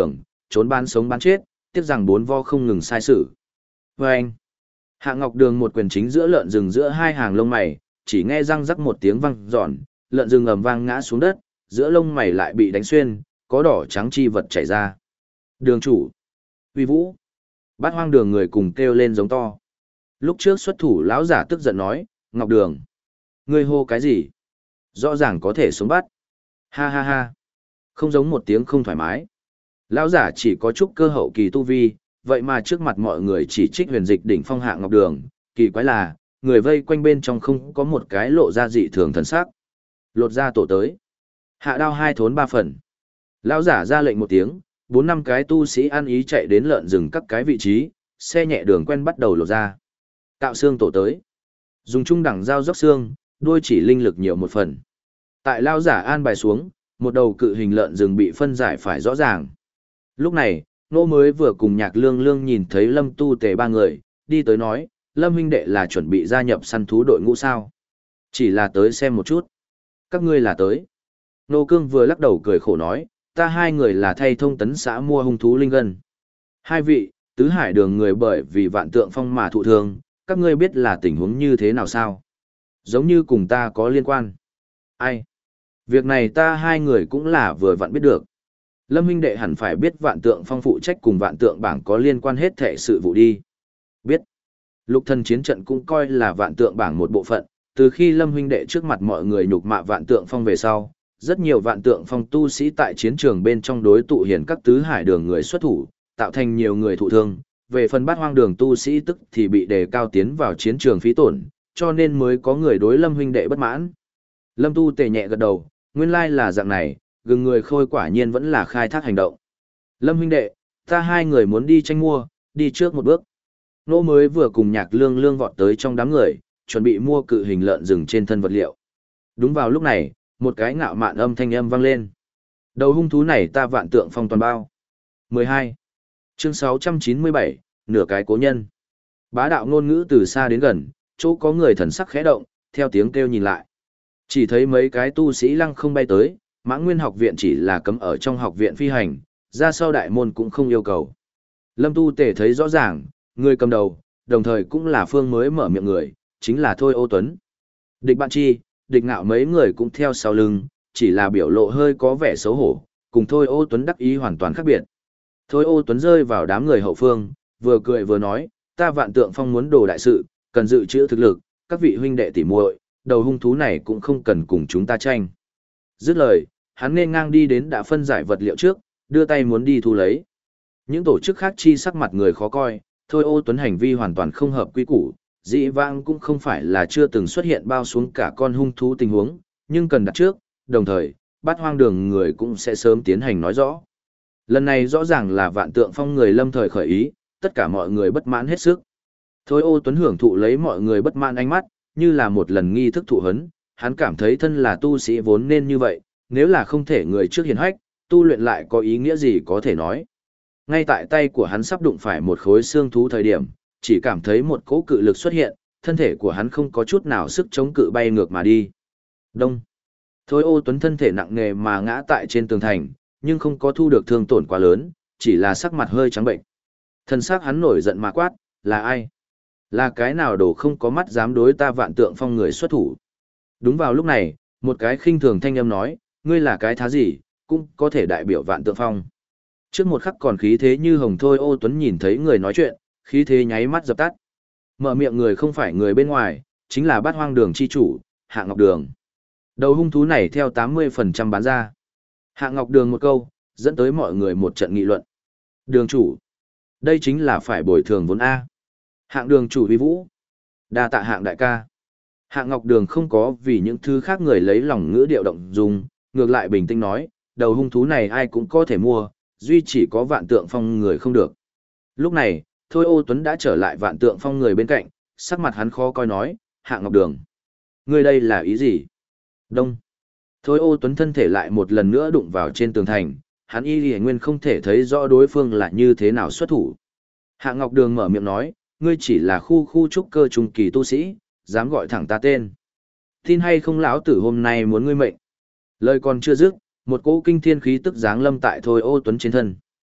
trốn bán sống bán chết, tiếc rằng bốn vo không ngừng sai sự. Và anh, Hạ Ngọc Đường một quyền chính giữa lợn rừng giữa hai hàng lông mày, chỉ nghe răng rắc một tiếng vang giòn, lợn rừng ầm vang ngã xuống đất, giữa lông mày lại bị đánh xuyên, có đỏ trắng chi vật chảy ra. Đường chủ, uy vũ, Bát Hoang Đường người cùng kêu lên giống to. Lúc trước xuất thủ lão giả tức giận nói, Ngọc Đường, ngươi hô cái gì? Rõ ràng có thể xuống bắt. Ha ha ha, không giống một tiếng không thoải mái. Lão giả chỉ có chút cơ hậu kỳ tu vi, vậy mà trước mặt mọi người chỉ trích huyền dịch đỉnh phong Hạ Ngọc Đường, kỳ quái là, người vây quanh bên trong không có một cái lộ ra dị thường thần sắc. Lột ra tổ tới. Hạ đao hai thốn ba phần. Lão giả ra lệnh một tiếng, bốn năm cái tu sĩ ăn ý chạy đến lợn rừng các cái vị trí, xe nhẹ đường quen bắt đầu lột ra. Cạo xương tổ tới. Dùng trung đẳng dao róc xương, đuôi chỉ linh lực nhiều một phần. Tại lão giả an bài xuống, một đầu cự hình lợn rừng bị phân giải phải rõ ràng. Lúc này, Nô mới vừa cùng Nhạc Lương Lương nhìn thấy Lâm Tu Tề ba người, đi tới nói, Lâm huynh đệ là chuẩn bị gia nhập săn thú đội ngũ sao? Chỉ là tới xem một chút. Các ngươi là tới. Nô Cương vừa lắc đầu cười khổ nói, ta hai người là thay thông tấn xã mua hung thú linh gân. Hai vị, tứ hải đường người bởi vì vạn tượng phong mà thụ thương, các ngươi biết là tình huống như thế nào sao? Giống như cùng ta có liên quan. Ai? Việc này ta hai người cũng là vừa vặn biết được. Lâm huynh đệ hẳn phải biết vạn tượng phong phụ trách cùng vạn tượng bảng có liên quan hết thệ sự vụ đi. Biết. Lục thần chiến trận cũng coi là vạn tượng bảng một bộ phận, từ khi Lâm huynh đệ trước mặt mọi người nhục mạ vạn tượng phong về sau, rất nhiều vạn tượng phong tu sĩ tại chiến trường bên trong đối tụ hiển các tứ hải đường người xuất thủ, tạo thành nhiều người thụ thương. Về phần Bát Hoang Đường tu sĩ tức thì bị đề cao tiến vào chiến trường phí tổn, cho nên mới có người đối Lâm huynh đệ bất mãn. Lâm Tu Tề nhẹ gật đầu, nguyên lai là dạng này, gừng người khôi quả nhiên vẫn là khai thác hành động. Lâm huynh đệ, ta hai người muốn đi tranh mua, đi trước một bước. Nô mới vừa cùng Nhạc Lương Lương vọt tới trong đám người, chuẩn bị mua cự hình lợn rừng trên thân vật liệu. Đúng vào lúc này, một cái ngạo mạn âm thanh âm vang lên. Đầu hung thú này ta vạn tượng phong toàn bao. mười hai. Chương sáu trăm chín mươi bảy, nửa cái cố nhân. Bá đạo ngôn ngữ từ xa đến gần, chỗ có người thần sắc khẽ động, theo tiếng kêu nhìn lại. Chỉ thấy mấy cái tu sĩ lăng không bay tới, Mãng Nguyên học viện chỉ là cấm ở trong học viện phi hành, ra sau đại môn cũng không yêu cầu. Lâm Tu Tề thấy rõ ràng, người cầm đầu, đồng thời cũng là phương mới mở miệng người, chính là Thôi Ô Tuấn. Địch Bạn Chi, địch ngạo mấy người cũng theo sau lưng, chỉ là biểu lộ hơi có vẻ xấu hổ, cùng Thôi Ô Tuấn đắc ý hoàn toàn khác biệt. Thôi Ô Tuấn rơi vào đám người hậu phương, vừa cười vừa nói, ta vạn tượng phong muốn đồ đại sự, cần dự trữ thực lực, các vị huynh đệ tỉ muội, đầu hung thú này cũng không cần cùng chúng ta tranh. Dứt lời, hắn nên ngang đi đến đã phân giải vật liệu trước, đưa tay muốn đi thu lấy. Những tổ chức khác chi sắc mặt người khó coi, Thôi Ô Tuấn hành vi hoàn toàn không hợp quy củ, dĩ vãng cũng không phải là chưa từng xuất hiện bao xuống cả con hung thú tình huống, nhưng cần đặt trước, đồng thời, Bát Hoang Đường người cũng sẽ sớm tiến hành nói rõ. Lần này rõ ràng là vạn tượng phong người lâm thời khởi ý, tất cả mọi người bất mãn hết sức. Thôi Ô Tuấn hưởng thụ lấy mọi người bất mãn ánh mắt, như là một lần nghi thức thụ hấn, hắn cảm thấy thân là tu sĩ vốn nên như vậy, nếu là không thể người trước hiển hách, tu luyện lại có ý nghĩa gì có thể nói. Ngay tại tay của hắn sắp đụng phải một khối xương thú thời điểm, chỉ cảm thấy một cỗ cự lực xuất hiện, thân thể của hắn không có chút nào sức chống cự bay ngược mà đi. Đông. Thôi Ô Tuấn thân thể nặng nề mà ngã tại trên tường thành, nhưng không có thu được thương tổn quá lớn, chỉ là sắc mặt hơi trắng bệnh. Thân xác hắn nổi giận mà quát, là ai? Là cái nào đồ không có mắt dám đối ta vạn tượng phong người xuất thủ? Đúng vào lúc này, một cái khinh thường thanh âm nói, ngươi là cái thá gì, cũng có thể đại biểu vạn tượng phong. Trước một khắc còn khí thế như hồng Thôi Ô Tuấn nhìn thấy người nói chuyện, khí thế nháy mắt dập tắt. Mở miệng người không phải người bên ngoài, chính là Bát Hoang Đường chi chủ, Hạ Ngọc Đường. Đầu hung thú này theo tám mươi phần trăm bán ra. Hạ Ngọc Đường một câu, dẫn tới mọi người một trận nghị luận. Đường chủ. Đây chính là phải bồi thường vốn A. Hạng Đường chủ uy vũ. Đa tạ Hạng đại ca. Hạ Ngọc Đường không có vì những thứ khác người lấy lòng ngữ điệu động dùng, ngược lại bình tĩnh nói, đầu hung thú này ai cũng có thể mua, duy chỉ có vạn tượng phong người không được. Lúc này, Thôi Ô Tuấn đã trở lại vạn tượng phong người bên cạnh, sắc mặt hắn khó coi nói, Hạ Ngọc Đường. Ngươi đây là ý gì? Đông. Thôi Ô Tuấn thân thể lại một lần nữa đụng vào trên tường thành, hắn y lì nguyên không thể thấy rõ đối phương là như thế nào xuất thủ. Hạ Ngọc Đường mở miệng nói, ngươi chỉ là khu khu trúc cơ trung kỳ tu sĩ, dám gọi thẳng ta tên. Tin hay không lão tử hôm nay muốn ngươi mệnh. Lời còn chưa dứt, một cỗ kinh thiên khí tức giáng lâm tại Thôi Ô Tuấn trên thân.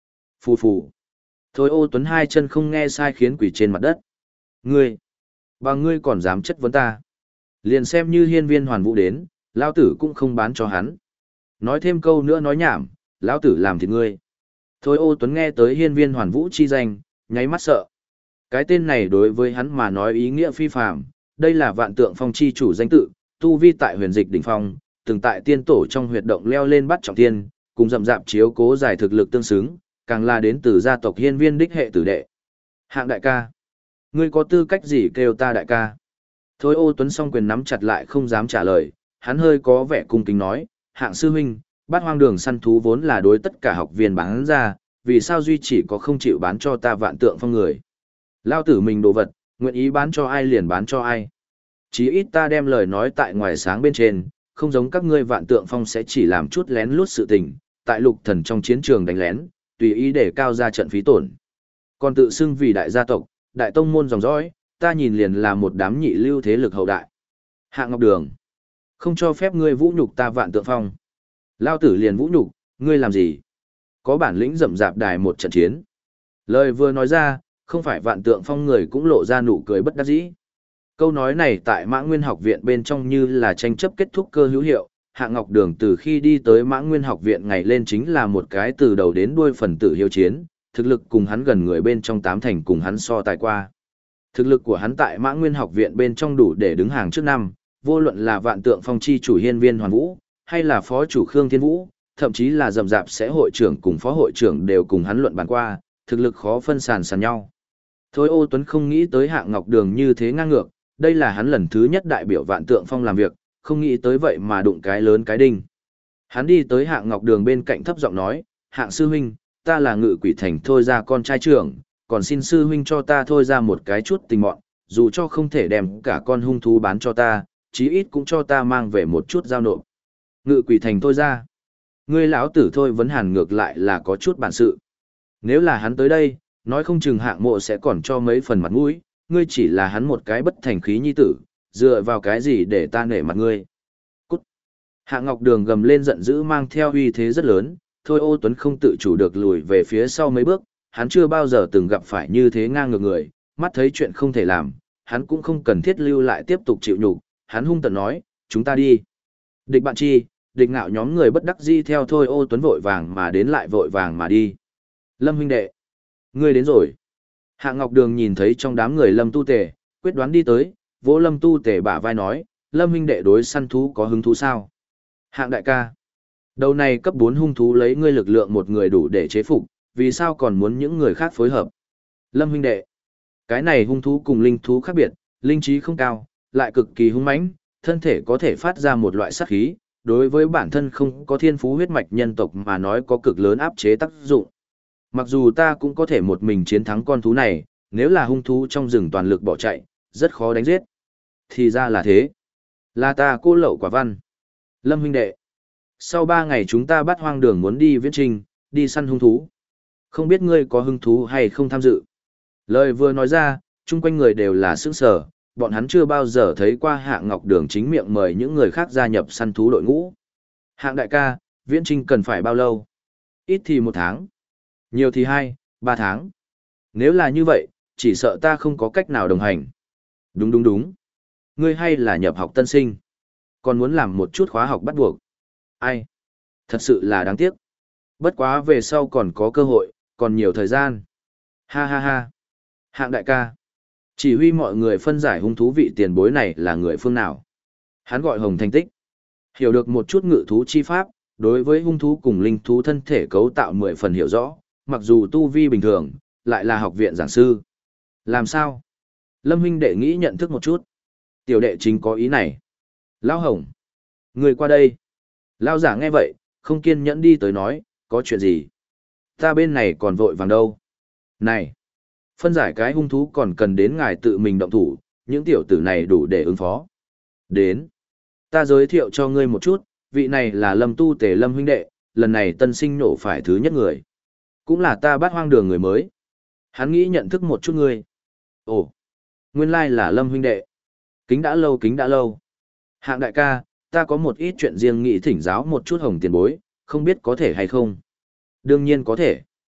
Phù phù. Thôi ô Tuấn hai chân không nghe sai khiến quỷ trên mặt đất. Ngươi, và ngươi còn dám chất vấn ta. Liền xem như hiên viên hoàn vũ đến, lao tử cũng không bán cho hắn. Nói thêm câu nữa nói nhảm, lão tử làm thịt ngươi. Thôi ô Tuấn nghe tới hiên viên hoàn vũ chi danh, nháy mắt sợ. Cái tên này đối với hắn mà nói ý nghĩa phi phàm, đây là vạn tượng phong chi chủ danh tự, tu vi tại huyền dịch đỉnh phong, từng tại tiên tổ trong huyệt động leo lên bắt trọng thiên, cùng rậm rạp chiếu cố giải thực lực tương xứng, càng là đến từ gia tộc hiên viên đích hệ tử đệ. Hạng đại ca, ngươi có tư cách gì kêu ta đại ca? Thôi ô Tuấn song quyền nắm chặt lại không dám trả lời, hắn hơi có vẻ cung kính nói, hạng sư huynh, bát hoang đường săn thú vốn là đối tất cả học viên bán ra, vì sao duy chỉ có không chịu bán cho ta vạn tượng phong người? Lao tử mình đồ vật, nguyện ý bán cho ai liền bán cho ai. Chí ít ta đem lời nói tại ngoài sáng bên trên, không giống các ngươi vạn tượng phong sẽ chỉ làm chút lén lút sự tình, tại lục thần trong chiến trường đánh lén, tùy ý để cao ra trận phí tổn. Còn tự xưng vì đại gia tộc, đại tông môn dòng dõi, ta nhìn liền là một đám nhị lưu thế lực hậu đại. Hạng Ngọc Đường, không cho phép ngươi vũ nhục ta vạn tượng phong. Lao tử liền vũ nhục, ngươi làm gì? Có bản lĩnh rậm rạp đài một trận chiến. Lời vừa nói ra, không phải vạn tượng phong người cũng lộ ra nụ cười bất đắc dĩ. Câu nói này tại Mã Nguyên học viện bên trong như là tranh chấp kết thúc cơ hữu hiệu, Hạng Ngọc Đường từ khi đi tới Mã Nguyên học viện ngày lên chính là một cái từ đầu đến đuôi phần tử hiếu chiến, thực lực cùng hắn gần người bên trong tám thành cùng hắn so tài qua. Thực lực của hắn tại Mã Nguyên học viện bên trong đủ để đứng hàng trước năm, vô luận là vạn tượng phong chi chủ hiên viên hoàn vũ, hay là phó chủ Khương Thiên Vũ, thậm chí là rầm rạp sẽ hội trưởng cùng phó hội trưởng đều cùng hắn luận bàn qua, thực lực khó phân sàn sàn nhau. Thôi ô Tuấn không nghĩ tới Hạng Ngọc Đường như thế ngang ngược, đây là hắn lần thứ nhất đại biểu vạn tượng phong làm việc, không nghĩ tới vậy mà đụng cái lớn cái đinh. Hắn đi tới Hạng Ngọc Đường bên cạnh thấp giọng nói, Hạng sư huynh, ta là Ngự Quỷ Thành thôi ra con trai trưởng, còn xin sư huynh cho ta thôi ra một cái chút tình mọn, dù cho không thể đem cả con hung thú bán cho ta, chí ít cũng cho ta mang về một chút giao nộp. Ngự Quỷ Thành thôi ra. Ngươi lão tử thôi vấn hàn ngược lại là có chút bản sự. Nếu là hắn tới đây, nói không chừng Hạng mộ sẽ còn cho mấy phần mặt mũi, ngươi chỉ là hắn một cái bất thành khí nhi tử, dựa vào cái gì để ta nể mặt ngươi. Cút. Hạng Ngọc Đường gầm lên giận dữ mang theo uy thế rất lớn, thôi ô Tuấn không tự chủ được lùi về phía sau mấy bước, hắn chưa bao giờ từng gặp phải như thế ngang ngược người, mắt thấy chuyện không thể làm, hắn cũng không cần thiết lưu lại tiếp tục chịu nhục, hắn hung tợn nói, chúng ta đi. Địch bạn chi, địch ngạo nhóm người bất đắc dĩ theo thôi ô Tuấn vội vàng mà đến lại vội vàng mà đi. Lâm huynh đệ, ngươi đến rồi. Hạng Ngọc Đường nhìn thấy trong đám người Lâm Tu Tề, quyết đoán đi tới, vỗ Lâm Tu Tề bả vai nói, Lâm huynh đệ đối săn thú có hứng thú sao? Hạng đại ca, đầu này cấp bốn hung thú lấy ngươi lực lượng một người đủ để chế phục, vì sao còn muốn những người khác phối hợp? Lâm huynh đệ, cái này hung thú cùng linh thú khác biệt, linh trí không cao, lại cực kỳ hung mãnh, thân thể có thể phát ra một loại sát khí, đối với bản thân không có thiên phú huyết mạch nhân tộc mà nói có cực lớn áp chế tác dụng. Mặc dù ta cũng có thể một mình chiến thắng con thú này, nếu là hung thú trong rừng toàn lực bỏ chạy, rất khó đánh giết. Thì ra là thế. Là ta cô lậu quả văn. Lâm huynh đệ, sau ba ngày chúng ta bắt hoang đường muốn đi viễn trình, đi săn hung thú. Không biết ngươi có hứng thú hay không tham dự. Lời vừa nói ra, chung quanh người đều là sững sờ, bọn hắn chưa bao giờ thấy qua Hạng Ngọc Đường chính miệng mời những người khác gia nhập săn thú đội ngũ. Hạng đại ca, viễn trình cần phải bao lâu? Ít thì một tháng. Nhiều thì hai, ba tháng. Nếu là như vậy, chỉ sợ ta không có cách nào đồng hành. Đúng đúng đúng. Ngươi hay là nhập học tân sinh. Còn muốn làm một chút khóa học bắt buộc. Ai? Thật sự là đáng tiếc. Bất quá về sau còn có cơ hội, còn nhiều thời gian. Ha ha ha. Hạng đại ca. Chỉ huy mọi người phân giải hung thú vị tiền bối này là người phương nào. Hắn gọi Hồng Thành Tích. Hiểu được một chút ngự thú chi pháp, đối với hung thú cùng linh thú thân thể cấu tạo mười phần hiểu rõ, mặc dù tu vi bình thường, lại là học viện giảng sư. Làm sao? Lâm huynh đệ nghĩ nhận thức một chút. Tiểu đệ chính có ý này. Lão Hồng. Người qua đây. Lão giả nghe vậy, không kiên nhẫn đi tới nói, có chuyện gì? Ta bên này còn vội vàng đâu. Này. Phân giải cái hung thú còn cần đến ngài tự mình động thủ, những tiểu tử này đủ để ứng phó. Đến. Ta giới thiệu cho ngươi một chút, vị này là Lâm Tu Tề Lâm huynh đệ, lần này tân sinh nổ phải thứ nhất người. Cũng là ta bắt hoang đường người mới. Hắn nghĩ nhận thức một chút ngươi. Ồ, nguyên lai là Lâm huynh đệ. Kính đã lâu kính đã lâu. Hạng đại ca, ta có một ít chuyện riêng nghĩ thỉnh giáo một chút Hồng tiền bối, không biết có thể hay không. Đương nhiên có thể.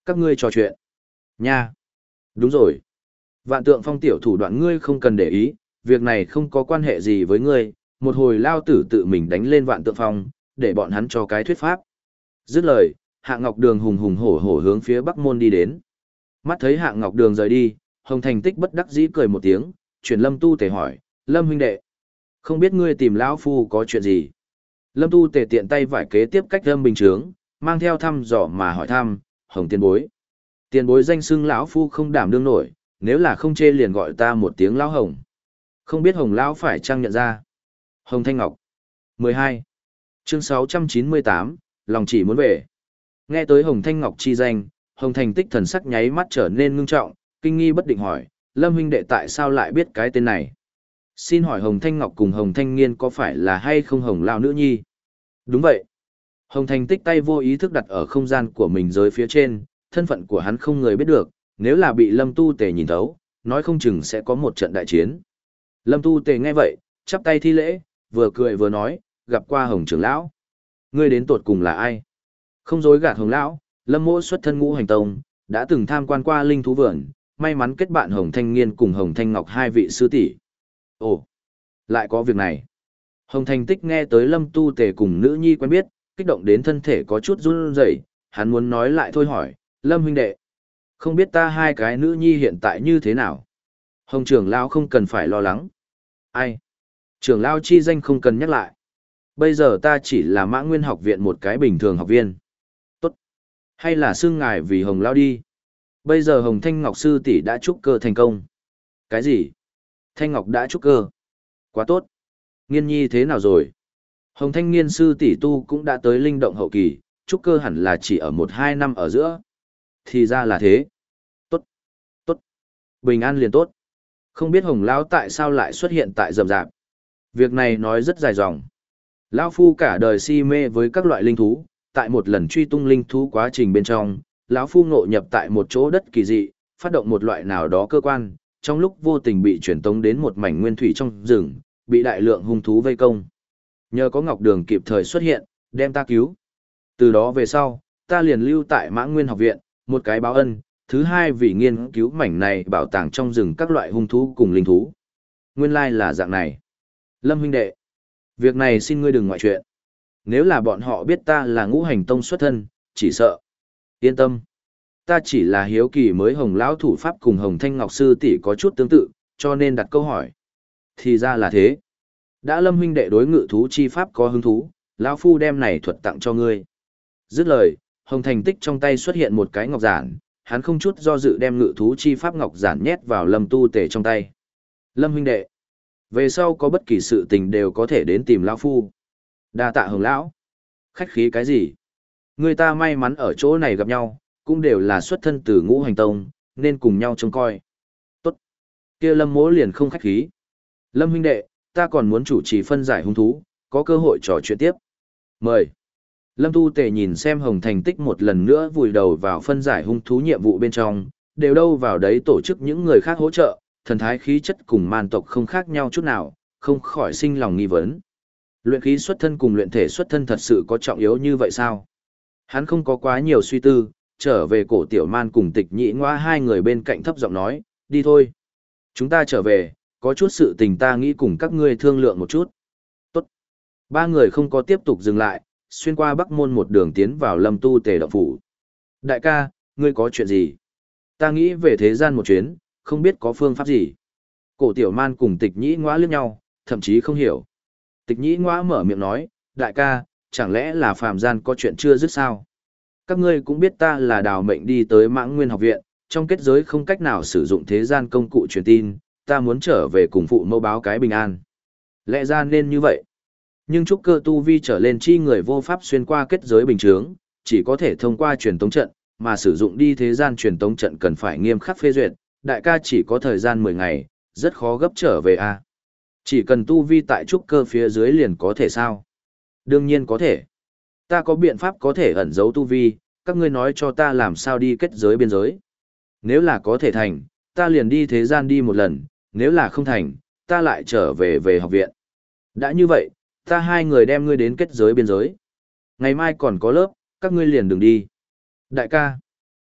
Các ngươi trò chuyện. Nha. Đúng rồi. Vạn tượng phong tiểu thủ đoạn ngươi không cần để ý, việc này không có quan hệ gì với ngươi, một hồi lao tử tự mình đánh lên vạn tượng phong, để bọn hắn cho cái thuyết pháp. Dứt lời, Hạ Ngọc Đường hùng hùng hổ hổ hướng phía Bắc Môn đi đến. Mắt thấy Hạ Ngọc Đường rời đi, Hồng Thành Tích bất đắc dĩ cười một tiếng, chuyển Lâm Tu Tề hỏi, Lâm huynh đệ, không biết ngươi tìm lão phu có chuyện gì? Lâm Tu Tề tiện tay vải kế tiếp cách Lâm Bình Trướng, mang theo thăm dò mà hỏi thăm, Hồng tiền bối. Tiền bối danh xưng lão phu không đảm đương nổi, nếu là không chê liền gọi ta một tiếng lão Hồng. Không biết Hồng lão phải chăng nhận ra? Hồng Thanh Ngọc. mười hai. Chương sáu trăm chín mươi tám, lòng chỉ muốn về. Nghe tới Hồng Thanh Ngọc chi danh, Hồng Thành Tích thần sắc nháy mắt trở nên ngưng trọng, kinh nghi bất định hỏi, Lâm huynh đệ tại sao lại biết cái tên này? Xin hỏi Hồng Thanh Ngọc cùng Hồng Thanh Nghiên có phải là hay không Hồng Lao nữ nhi? Đúng vậy. Hồng Thành Tích tay vô ý thức đặt ở không gian của mình dưới phía trên, thân phận của hắn không người biết được, nếu là bị Lâm Tu Tề nhìn thấu, nói không chừng sẽ có một trận đại chiến. Lâm Tu Tề nghe vậy, chắp tay thi lễ, vừa cười vừa nói, gặp qua Hồng trưởng lão. Ngươi đến tột cùng là ai? Không dối gạt Hồng lão, Lâm mỗ xuất thân Ngũ Hành Tông, đã từng tham quan qua linh thú vườn, may mắn kết bạn Hồng Thanh Nghiên cùng Hồng Thanh Ngọc hai vị sư tỷ. Ồ, lại có việc này. Hồng Thành Tích nghe tới Lâm Tu Tề cùng nữ nhi quen biết, kích động đến thân thể có chút run rẩy, hắn muốn nói lại thôi hỏi, Lâm huynh đệ, không biết ta hai cái nữ nhi hiện tại như thế nào? Hồng trưởng lão không cần phải lo lắng. Ai? Trưởng lão chi danh không cần nhắc lại. Bây giờ ta chỉ là Mã Nguyên học viện một cái bình thường học viên. Tốt. Hay là xưng ngài vì Hồng lão đi. Bây giờ Hồng Thanh Ngọc sư tỷ đã trúc cơ thành công. Cái gì? Thanh Ngọc đã trúc cơ. Quá tốt. Nghiên nhi thế nào rồi? Hồng Thanh Nghiên sư tỷ tu cũng đã tới linh động hậu kỳ, trúc cơ hẳn là chỉ ở một hai năm ở giữa. Thì ra là thế. Tốt. Tốt. Bình an liền tốt. Không biết Hồng lão tại sao lại xuất hiện tại rầm rạp. Việc này nói rất dài dòng. Lão phu cả đời si mê với các loại linh thú, tại một lần truy tung linh thú quá trình bên trong, lão phu ngộ nhập tại một chỗ đất kỳ dị, phát động một loại nào đó cơ quan, trong lúc vô tình bị chuyển tống đến một mảnh nguyên thủy trong rừng, bị đại lượng hung thú vây công. Nhờ có Ngọc Đường kịp thời xuất hiện, đem ta cứu. Từ đó về sau, ta liền lưu tại Mã Nguyên học viện, một cái báo ân, thứ hai vì nghiên cứu mảnh này bảo tàng trong rừng các loại hung thú cùng linh thú. Nguyên lai là dạng này. Lâm huynh đệ, việc này xin ngươi đừng ngoại chuyện. Nếu là bọn họ biết ta là Ngũ Hành Tông xuất thân, chỉ sợ. Yên tâm. Ta chỉ là hiếu kỳ mới Hồng lão thủ pháp cùng Hồng Thanh Ngọc sư tỷ có chút tương tự, cho nên đặt câu hỏi. Thì ra là thế. Đã Lâm huynh đệ đối ngự thú chi pháp có hứng thú, lão phu đem này thuật tặng cho ngươi. Dứt lời, Hồng Thành Tích trong tay xuất hiện một cái ngọc giản, hắn không chút do dự đem ngự thú chi pháp ngọc giản nhét vào Lâm Tu Tề trong tay. Lâm huynh đệ, về sau có bất kỳ sự tình đều có thể đến tìm lão phu. Đa tạ Hồng lão. Khách khí cái gì? Người ta may mắn ở chỗ này gặp nhau, cũng đều là xuất thân từ Ngũ Hành Tông, nên cùng nhau trông coi. Tốt. Kia Lâm mỗ liền không khách khí. Lâm huynh đệ, ta còn muốn chủ trì phân giải hung thú, có cơ hội trò chuyện tiếp. Mời. Lâm Tu Tề nhìn xem Hồng Thành Tích một lần nữa vùi đầu vào phân giải hung thú nhiệm vụ bên trong, đều đâu vào đấy tổ chức những người khác hỗ trợ, thần thái khí chất cùng man tộc không khác nhau chút nào, không khỏi sinh lòng nghi vấn. Luyện khí xuất thân cùng luyện thể xuất thân thật sự có trọng yếu như vậy sao? Hắn không có quá nhiều suy tư, trở về cổ tiểu man cùng tịch nhị ngoa hai người bên cạnh thấp giọng nói, đi thôi. Chúng ta trở về, có chút sự tình ta nghĩ cùng các ngươi thương lượng một chút. Tốt. Ba người không có tiếp tục dừng lại, xuyên qua Bắc Môn một đường tiến vào Lâm Tu Tề động phủ. Đại ca, ngươi có chuyện gì? Ta nghĩ về thế gian một chuyến, không biết có phương pháp gì. Cổ tiểu man cùng tịch nhĩ ngoã liếc nhau, thậm chí không hiểu. Tịch nhĩ ngoã mở miệng nói, đại ca, chẳng lẽ là phàm gian có chuyện chưa dứt sao? Các ngươi cũng biết ta là đào mệnh đi tới Mãng Nguyên học viện, trong kết giới không cách nào sử dụng thế gian công cụ truyền tin, ta muốn trở về cùng phụ mẫu báo cái bình an. Lẽ ra nên như vậy. Nhưng trúc cơ tu vi trở lên chi người vô pháp xuyên qua kết giới bình chướng, chỉ có thể thông qua truyền tống trận, mà sử dụng đi thế gian truyền tống trận cần phải nghiêm khắc phê duyệt, đại ca chỉ có thời gian mười ngày, rất khó gấp trở về a. Chỉ cần tu vi tại trúc cơ phía dưới liền có thể sao? Đương nhiên có thể. Ta có biện pháp có thể ẩn giấu tu vi, các ngươi nói cho ta làm sao đi kết giới biên giới. Nếu là có thể thành, ta liền đi thế gian đi một lần, nếu là không thành, ta lại trở về về học viện. Đã như vậy, ta hai người đem ngươi đến kết giới biên giới. Ngày mai còn có lớp, các ngươi liền đừng đi. Đại ca,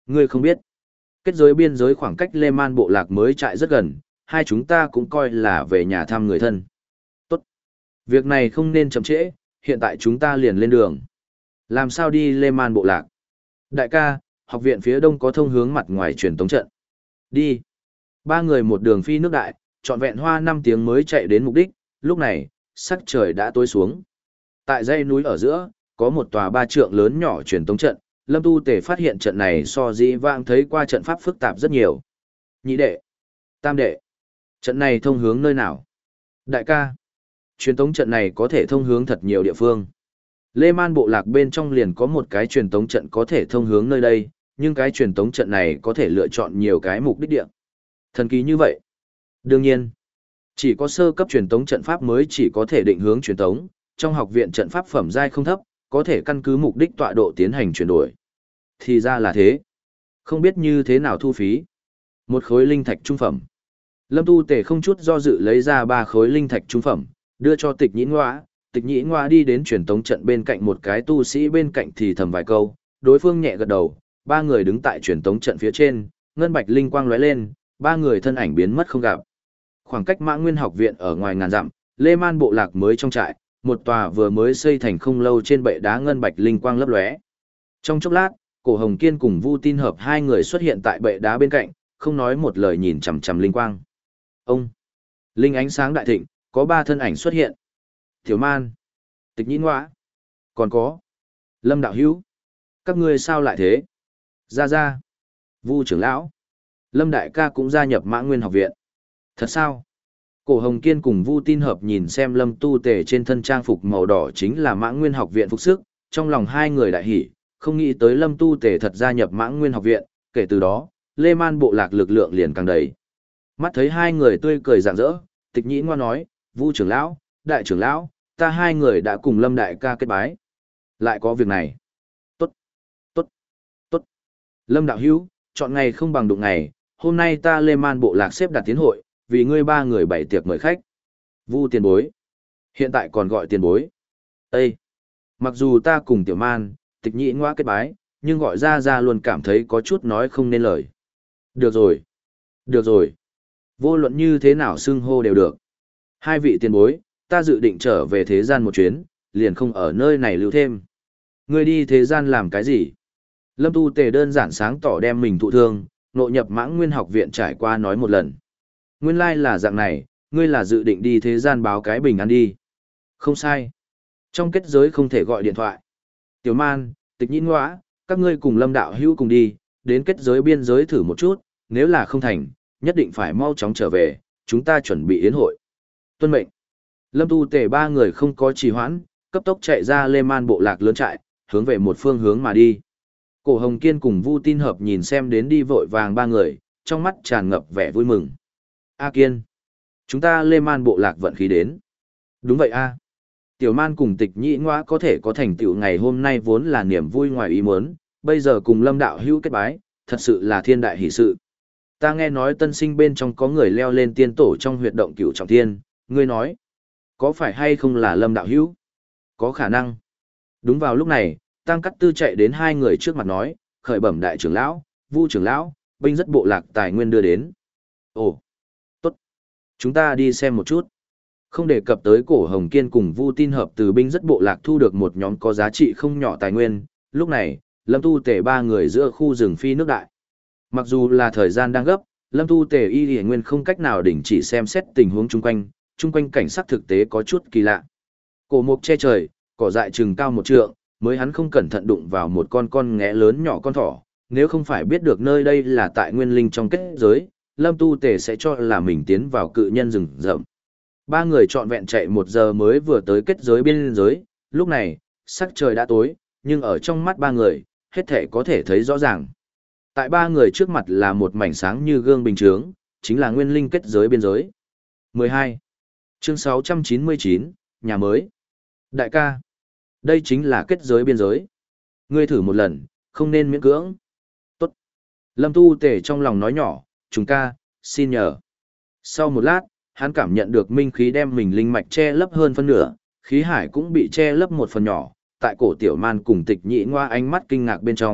Ngươi không biết, kết giới biên giới khoảng cách Lê Man bộ lạc mới trại rất gần, hai chúng ta cũng coi là về nhà thăm người thân. Tốt. Việc này không nên chậm trễ, hiện tại chúng ta liền lên đường. Làm sao đi Lê Man bộ lạc? Đại ca, học viện phía đông có thông hướng mặt ngoài truyền tống trận. Đi. Ba người một đường phi nước đại, trọn vẹn hoa năm tiếng mới chạy đến mục đích, lúc này, sắc trời đã tối xuống. Tại dãy núi ở giữa, có một tòa ba trượng lớn nhỏ truyền tống trận, Lâm Tu Tề phát hiện trận này so dĩ vãng thấy qua trận pháp phức tạp rất nhiều. Nhị đệ, tam đệ, trận này thông hướng nơi nào? Đại ca, truyền tống trận này có thể thông hướng thật nhiều địa phương. Lê Man bộ lạc bên trong liền có một cái truyền tống trận có thể thông hướng nơi đây, nhưng cái truyền tống trận này có thể lựa chọn nhiều cái mục đích địa. Thần kỳ như vậy. Đương nhiên, chỉ có sơ cấp truyền tống trận pháp mới chỉ có thể định hướng truyền tống, trong học viện trận pháp phẩm giai không thấp, có thể căn cứ mục đích tọa độ tiến hành chuyển đổi. Thì ra là thế. Không biết như thế nào thu phí. Một khối linh thạch trung phẩm. Lâm Tu Tề không chút do dự lấy ra ba khối linh thạch trung phẩm, đưa cho Tịch Nhĩ Ngoa. Tịch Nhĩ Ngoa đi đến truyền tống trận bên cạnh một cái tu sĩ bên cạnh thì thầm vài câu, đối phương nhẹ gật đầu, ba người đứng tại truyền tống trận phía trên, ngân bạch linh quang lóe lên, ba người thân ảnh biến mất không gặp. Khoảng cách Mã Nguyên học viện ở ngoài ngàn dặm, Lê Man bộ lạc mới trong trại, một tòa vừa mới xây thành không lâu trên bệ đá ngân bạch linh quang lấp lóe. Trong chốc lát, Cổ Hồng Kiên cùng Vu Tin Hợp hai người xuất hiện tại bệ đá bên cạnh, không nói một lời nhìn chằm chằm linh quang. Ông, linh ánh sáng đại thịnh, có ba thân ảnh xuất hiện. Tiểu Man, Tịch Nhĩ Ngoa, còn có Lâm đạo hữu. Các ngươi sao lại thế? Ra ra, Vu trưởng lão, Lâm đại ca cũng gia nhập Mã Nguyên học viện. Thật sao? Cổ Hồng Kiên cùng Vu Tin Hợp nhìn xem Lâm Tu Tề trên thân trang phục màu đỏ chính là Mã Nguyên học viện phục sức, trong lòng hai người đại hỉ, không nghĩ tới Lâm Tu Tề thật gia nhập Mã Nguyên học viện, kể từ đó, Lê Man bộ lạc lực lượng liền càng đầy. Mắt thấy hai người tươi cười rạng rỡ, Tịch Nhĩ Ngoa nói, Vu trưởng lão, đại trưởng lão, ta hai người đã cùng Lâm đại ca kết bái. Lại có việc này. Tốt, tốt, tốt. Lâm đạo hữu, chọn ngày không bằng đụng ngày, hôm nay ta Lê Man bộ lạc xếp đặt tiến hội, vì ngươi ba người bảy tiệc mời khách. Vu tiền bối. Hiện tại còn gọi tiền bối. Ê! Mặc dù ta cùng Tiểu Man, Tịch Nhĩ Ngoa kết bái, nhưng gọi ra ra luôn cảm thấy có chút nói không nên lời. Được rồi. Được rồi. Vô luận như thế nào xưng hô đều được. Hai vị tiền bối, ta dự định trở về thế gian một chuyến, liền không ở nơi này lưu thêm. Ngươi đi thế gian làm cái gì? Lâm Tu Tề đơn giản sáng tỏ đem mình thụ thương, nội nhập Mãng Nguyên học viện trải qua nói một lần. Nguyên lai là dạng này, ngươi là dự định đi thế gian báo cái bình an đi. Không sai. Trong kết giới không thể gọi điện thoại. Tiểu Man, Tịch Nhĩ Ngoa, các ngươi cùng Lâm đạo hữu cùng đi, đến kết giới biên giới thử một chút, nếu là không thành, nhất định phải mau chóng trở về, chúng ta chuẩn bị yến hội. Tuân mệnh. Lâm Tu Tề ba người không có trì hoãn, cấp tốc chạy ra Lê Man bộ lạc lớn trại, hướng về một phương hướng mà đi. Cổ Hồng Kiên cùng Vu Tin Hợp nhìn xem đến đi vội vàng ba người, trong mắt tràn ngập vẻ vui mừng. A Kiên, chúng ta Lê Man bộ lạc vận khí đến. Đúng vậy a. Tiểu Man cùng Tịch Nhĩ Ngoa có thể có thành tựu ngày hôm nay vốn là niềm vui ngoài ý muốn, bây giờ cùng Lâm đạo hữu kết bái, thật sự là thiên đại hỷ sự. Ta nghe nói tân sinh bên trong có người leo lên tiên tổ trong huyệt động Cửu Trọng Thiên, ngươi nói, có phải hay không là Lâm đạo hữu? Có khả năng. Đúng vào lúc này, Tăng Cắt Tư chạy đến hai người trước mặt nói, khởi bẩm đại trưởng lão, Vu trưởng lão, binh rất bộ lạc tài nguyên đưa đến. Ồ, tốt. Chúng ta đi xem một chút. Không đề cập tới Cổ Hồng Kiên cùng Vu Tin Hợp từ binh rất bộ lạc thu được một nhóm có giá trị không nhỏ tài nguyên, lúc này, Lâm Tu Tề ba người giữa khu rừng phi nước đại. Mặc dù là thời gian đang gấp, Lâm Tu Tề y hiển nguyên không cách nào đình chỉ xem xét tình huống chung quanh, chung quanh cảnh sắc thực tế có chút kỳ lạ. Cổ mục che trời, cỏ dại chừng cao một trượng, mới hắn không cẩn thận đụng vào một con con nghé lớn nhỏ con thỏ, nếu không phải biết được nơi đây là tại nguyên linh trong kết giới, Lâm Tu Tề sẽ cho là mình tiến vào cự nhân rừng rậm. Ba người trọn vẹn chạy một giờ mới vừa tới kết giới biên giới, lúc này, sắc trời đã tối, nhưng ở trong mắt ba người, hết thể có thể thấy rõ ràng. Tại ba người trước mặt là một mảnh sáng như gương bình chướng, chính là nguyên linh kết giới biên giới. mười hai. Chương sáu trăm chín mươi chín, nhà mới. Đại ca, đây chính là kết giới biên giới. Ngươi thử một lần, không nên miễn cưỡng. Tốt. Lâm Tu Tề trong lòng nói nhỏ, chúng ca, xin nhờ. Sau một lát, hắn cảm nhận được minh khí đem mình linh mạch che lấp hơn phân nửa, khí hải cũng bị che lấp một phần nhỏ, tại cổ Tiểu Man cùng Tịch Nhĩ Ngoa ánh mắt kinh ngạc bên trong,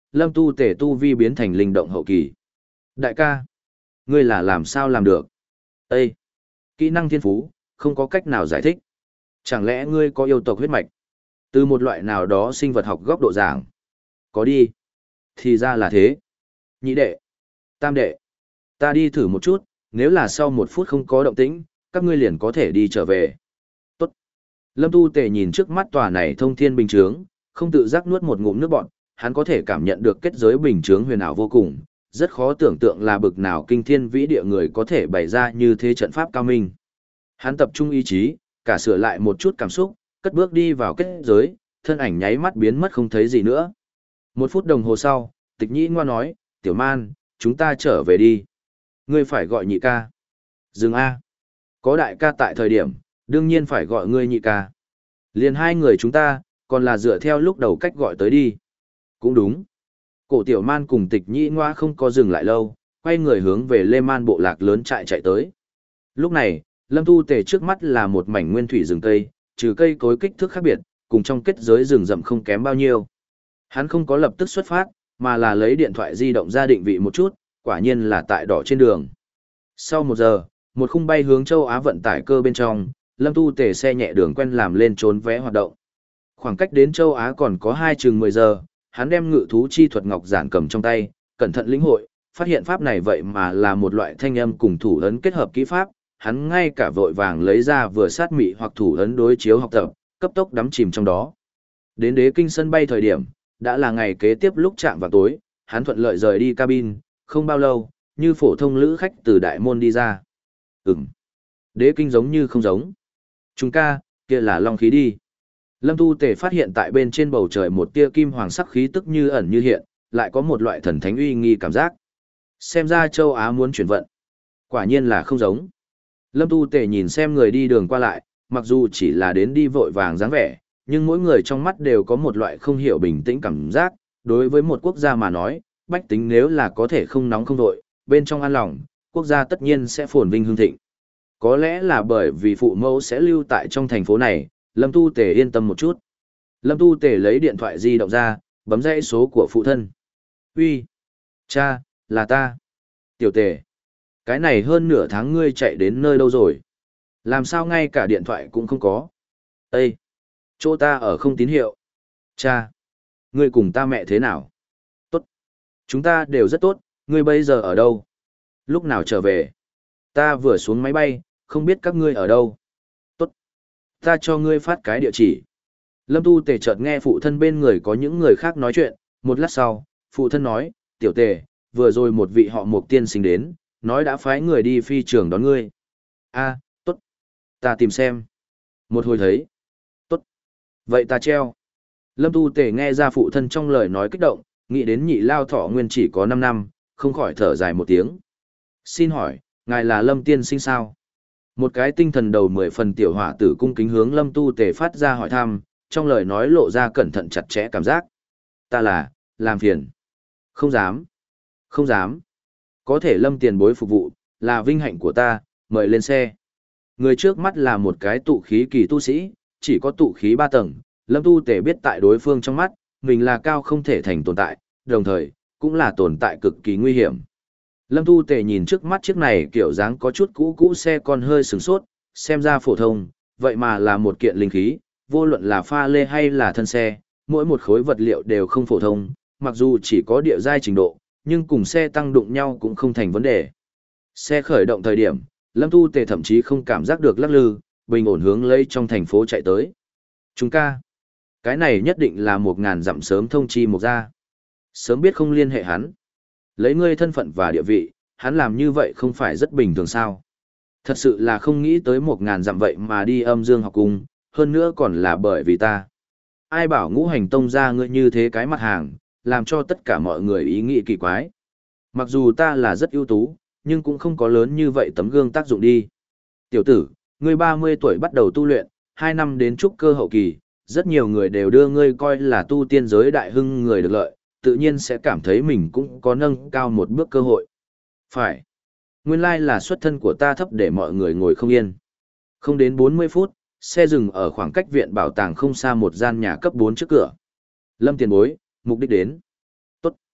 Lâm Tu Tề tu vi biến thành linh động hậu kỳ. Đại ca, ngươi là làm sao làm được? Ê! Kỹ năng thiên phú, không có cách nào giải thích. Chẳng lẽ ngươi có yêu tộc huyết mạch? Từ một loại nào đó sinh vật học góc độ giảng. Có đi. Thì ra là thế. Nhị đệ. Tam đệ. Ta đi thử một chút, nếu là sau một phút không có động tĩnh, các ngươi liền có thể đi trở về. Tốt. Lâm Tu Tề nhìn trước mắt tòa này thông thiên bình chướng, không tự giác nuốt một ngụm nước bọt, hắn có thể cảm nhận được kết giới bình chướng huyền ảo vô cùng, rất khó tưởng tượng là bực nào kinh thiên vĩ địa người có thể bày ra như thế trận pháp cao minh. Hắn tập trung ý chí, cả sửa lại một chút cảm xúc, cất bước đi vào kết giới, thân ảnh nháy mắt biến mất không thấy gì nữa. Một phút đồng hồ sau, Tịch Nhĩ Ngoa nói, Tiểu Man, chúng ta trở về đi. Ngươi phải gọi nhị ca. Dừng A. Có đại ca tại thời điểm, đương nhiên phải gọi ngươi nhị ca. Liền hai người chúng ta, còn là dựa theo lúc đầu cách gọi tới đi. Cũng đúng. Cổ Tiểu Man cùng Tịch Nhĩ Ngoa không có dừng lại lâu, quay người hướng về Lê Man bộ lạc lớn chạy chạy tới. Lúc này, Lâm Tu Tề trước mắt là một mảnh nguyên thủy rừng cây, trừ cây cối kích thước khác biệt, cùng trong kết giới rừng rậm không kém bao nhiêu. Hắn không có lập tức xuất phát, mà là lấy điện thoại di động ra định vị một chút, quả nhiên là tại đỏ trên đường. Sau một giờ, một khung bay hướng châu Á vận tải cơ bên trong, Lâm Tu Tề xe nhẹ đường quen làm lên trốn vé hoạt động. Khoảng cách đến châu Á còn có hai chừng mười giờ, hắn đem ngự thú chi thuật ngọc giản cầm trong tay, cẩn thận lĩnh hội, phát hiện pháp này vậy mà là một loại thanh âm cùng thủ ấn kết hợp kỹ pháp, hắn ngay cả vội vàng lấy ra vừa sát mị hoặc thủ ấn đối chiếu học tập, cấp tốc đắm chìm trong đó. Đến đế kinh sân bay thời điểm, đã là ngày kế tiếp lúc chạm vào tối, hắn thuận lợi rời đi cabin, không bao lâu, như phổ thông lữ khách từ đại môn đi ra. Ừm, đế kinh giống như không giống. Chúng ca, kia là long khí đi. Lâm Tu Tề phát hiện tại bên trên bầu trời một tia kim hoàng sắc khí tức như ẩn như hiện, lại có một loại thần thánh uy nghi cảm giác. Xem ra châu Á muốn chuyển vận. Quả nhiên là không giống. Lâm Tu Tề nhìn xem người đi đường qua lại, mặc dù chỉ là đến đi vội vàng dáng vẻ, nhưng mỗi người trong mắt đều có một loại không hiểu bình tĩnh cảm giác. Đối với một quốc gia mà nói, bách tính nếu là có thể không nóng không vội, bên trong an lòng, quốc gia tất nhiên sẽ phồn vinh hương thịnh. Có lẽ là bởi vì phụ mẫu sẽ lưu tại trong thành phố này, Lâm Tu Tề yên tâm một chút. Lâm Tu Tề lấy điện thoại di động ra, bấm dãy số của phụ thân. Uy, cha, là ta. Tiểu Tề, cái này hơn nửa tháng ngươi chạy đến nơi đâu rồi? Làm sao ngay cả điện thoại cũng không có? Ê, chỗ ta ở không tín hiệu. Cha, ngươi cùng ta mẹ thế nào? Tốt, chúng ta đều rất tốt, ngươi bây giờ ở đâu? Lúc nào trở về? Ta vừa xuống máy bay, không biết các ngươi ở đâu. Tốt, ta cho ngươi phát cái địa chỉ. Lâm Tu Tề chợt nghe phụ thân bên người có những người khác nói chuyện, một lát sau, phụ thân nói, Tiểu Tề, vừa rồi một vị họ Mục tiên sinh đến, nói đã phái người đi phi trường đón ngươi. A, tốt, ta tìm xem. Một hồi thấy. Tốt, vậy ta treo. Lâm Tu Tề nghe ra phụ thân trong lời nói kích động, nghĩ đến nhị lao thọ nguyên chỉ có năm năm, không khỏi thở dài một tiếng. Xin hỏi, ngài là Lâm tiên sinh sao? Một cái tinh thần đầu mười phần tiểu hỏa tử cung kính hướng Lâm Tu Tề phát ra hỏi thăm, trong lời nói lộ ra cẩn thận chặt chẽ cảm giác. Ta là, làm phiền. Không dám. Không dám. Có thể Lâm tiền bối phục vụ, là vinh hạnh của ta, mời lên xe. Người trước mắt là một cái tụ khí kỳ tu sĩ, chỉ có tụ khí ba tầng, Lâm Tu Tề biết tại đối phương trong mắt, mình là cao không thể thành tồn tại, đồng thời, cũng là tồn tại cực kỳ nguy hiểm. Lâm Tu Tề nhìn trước mắt chiếc này kiểu dáng có chút cũ cũ xe còn hơi sừng sốt, xem ra phổ thông, vậy mà là một kiện linh khí, vô luận là pha lê hay là thân xe, mỗi một khối vật liệu đều không phổ thông, mặc dù chỉ có địa giai trình độ, nhưng cùng xe tăng đụng nhau cũng không thành vấn đề. Xe khởi động thời điểm, Lâm Tu Tề thậm chí không cảm giác được lắc lư, bình ổn hướng lấy trong thành phố chạy tới. Chúng ca, cái này nhất định là một ngàn dặm sớm thông chi một ra. Sớm biết không liên hệ hắn. Lấy ngươi thân phận và địa vị, hắn làm như vậy không phải rất bình thường sao. Thật sự là không nghĩ tới một ngàn dặm vậy mà đi âm dương học cung, hơn nữa còn là bởi vì ta. Ai bảo ngũ hành tông ra ngươi như thế cái mặt hàng, làm cho tất cả mọi người ý nghĩ kỳ quái. Mặc dù ta là rất ưu tú, nhưng cũng không có lớn như vậy tấm gương tác dụng đi. Tiểu tử, ngươi ba mươi tuổi bắt đầu tu luyện, hai năm đến trúc cơ hậu kỳ, rất nhiều người đều đưa ngươi coi là tu tiên giới đại hưng người được lợi, tự nhiên sẽ cảm thấy mình cũng có nâng cao một bước cơ hội. Phải. Nguyên lai là xuất thân của ta thấp để mọi người ngồi không yên. Không đến bốn mươi phút, xe dừng ở khoảng cách viện bảo tàng không xa một gian nhà cấp bốn trước cửa. Lâm tiền bối, mục đích đến. Tốt.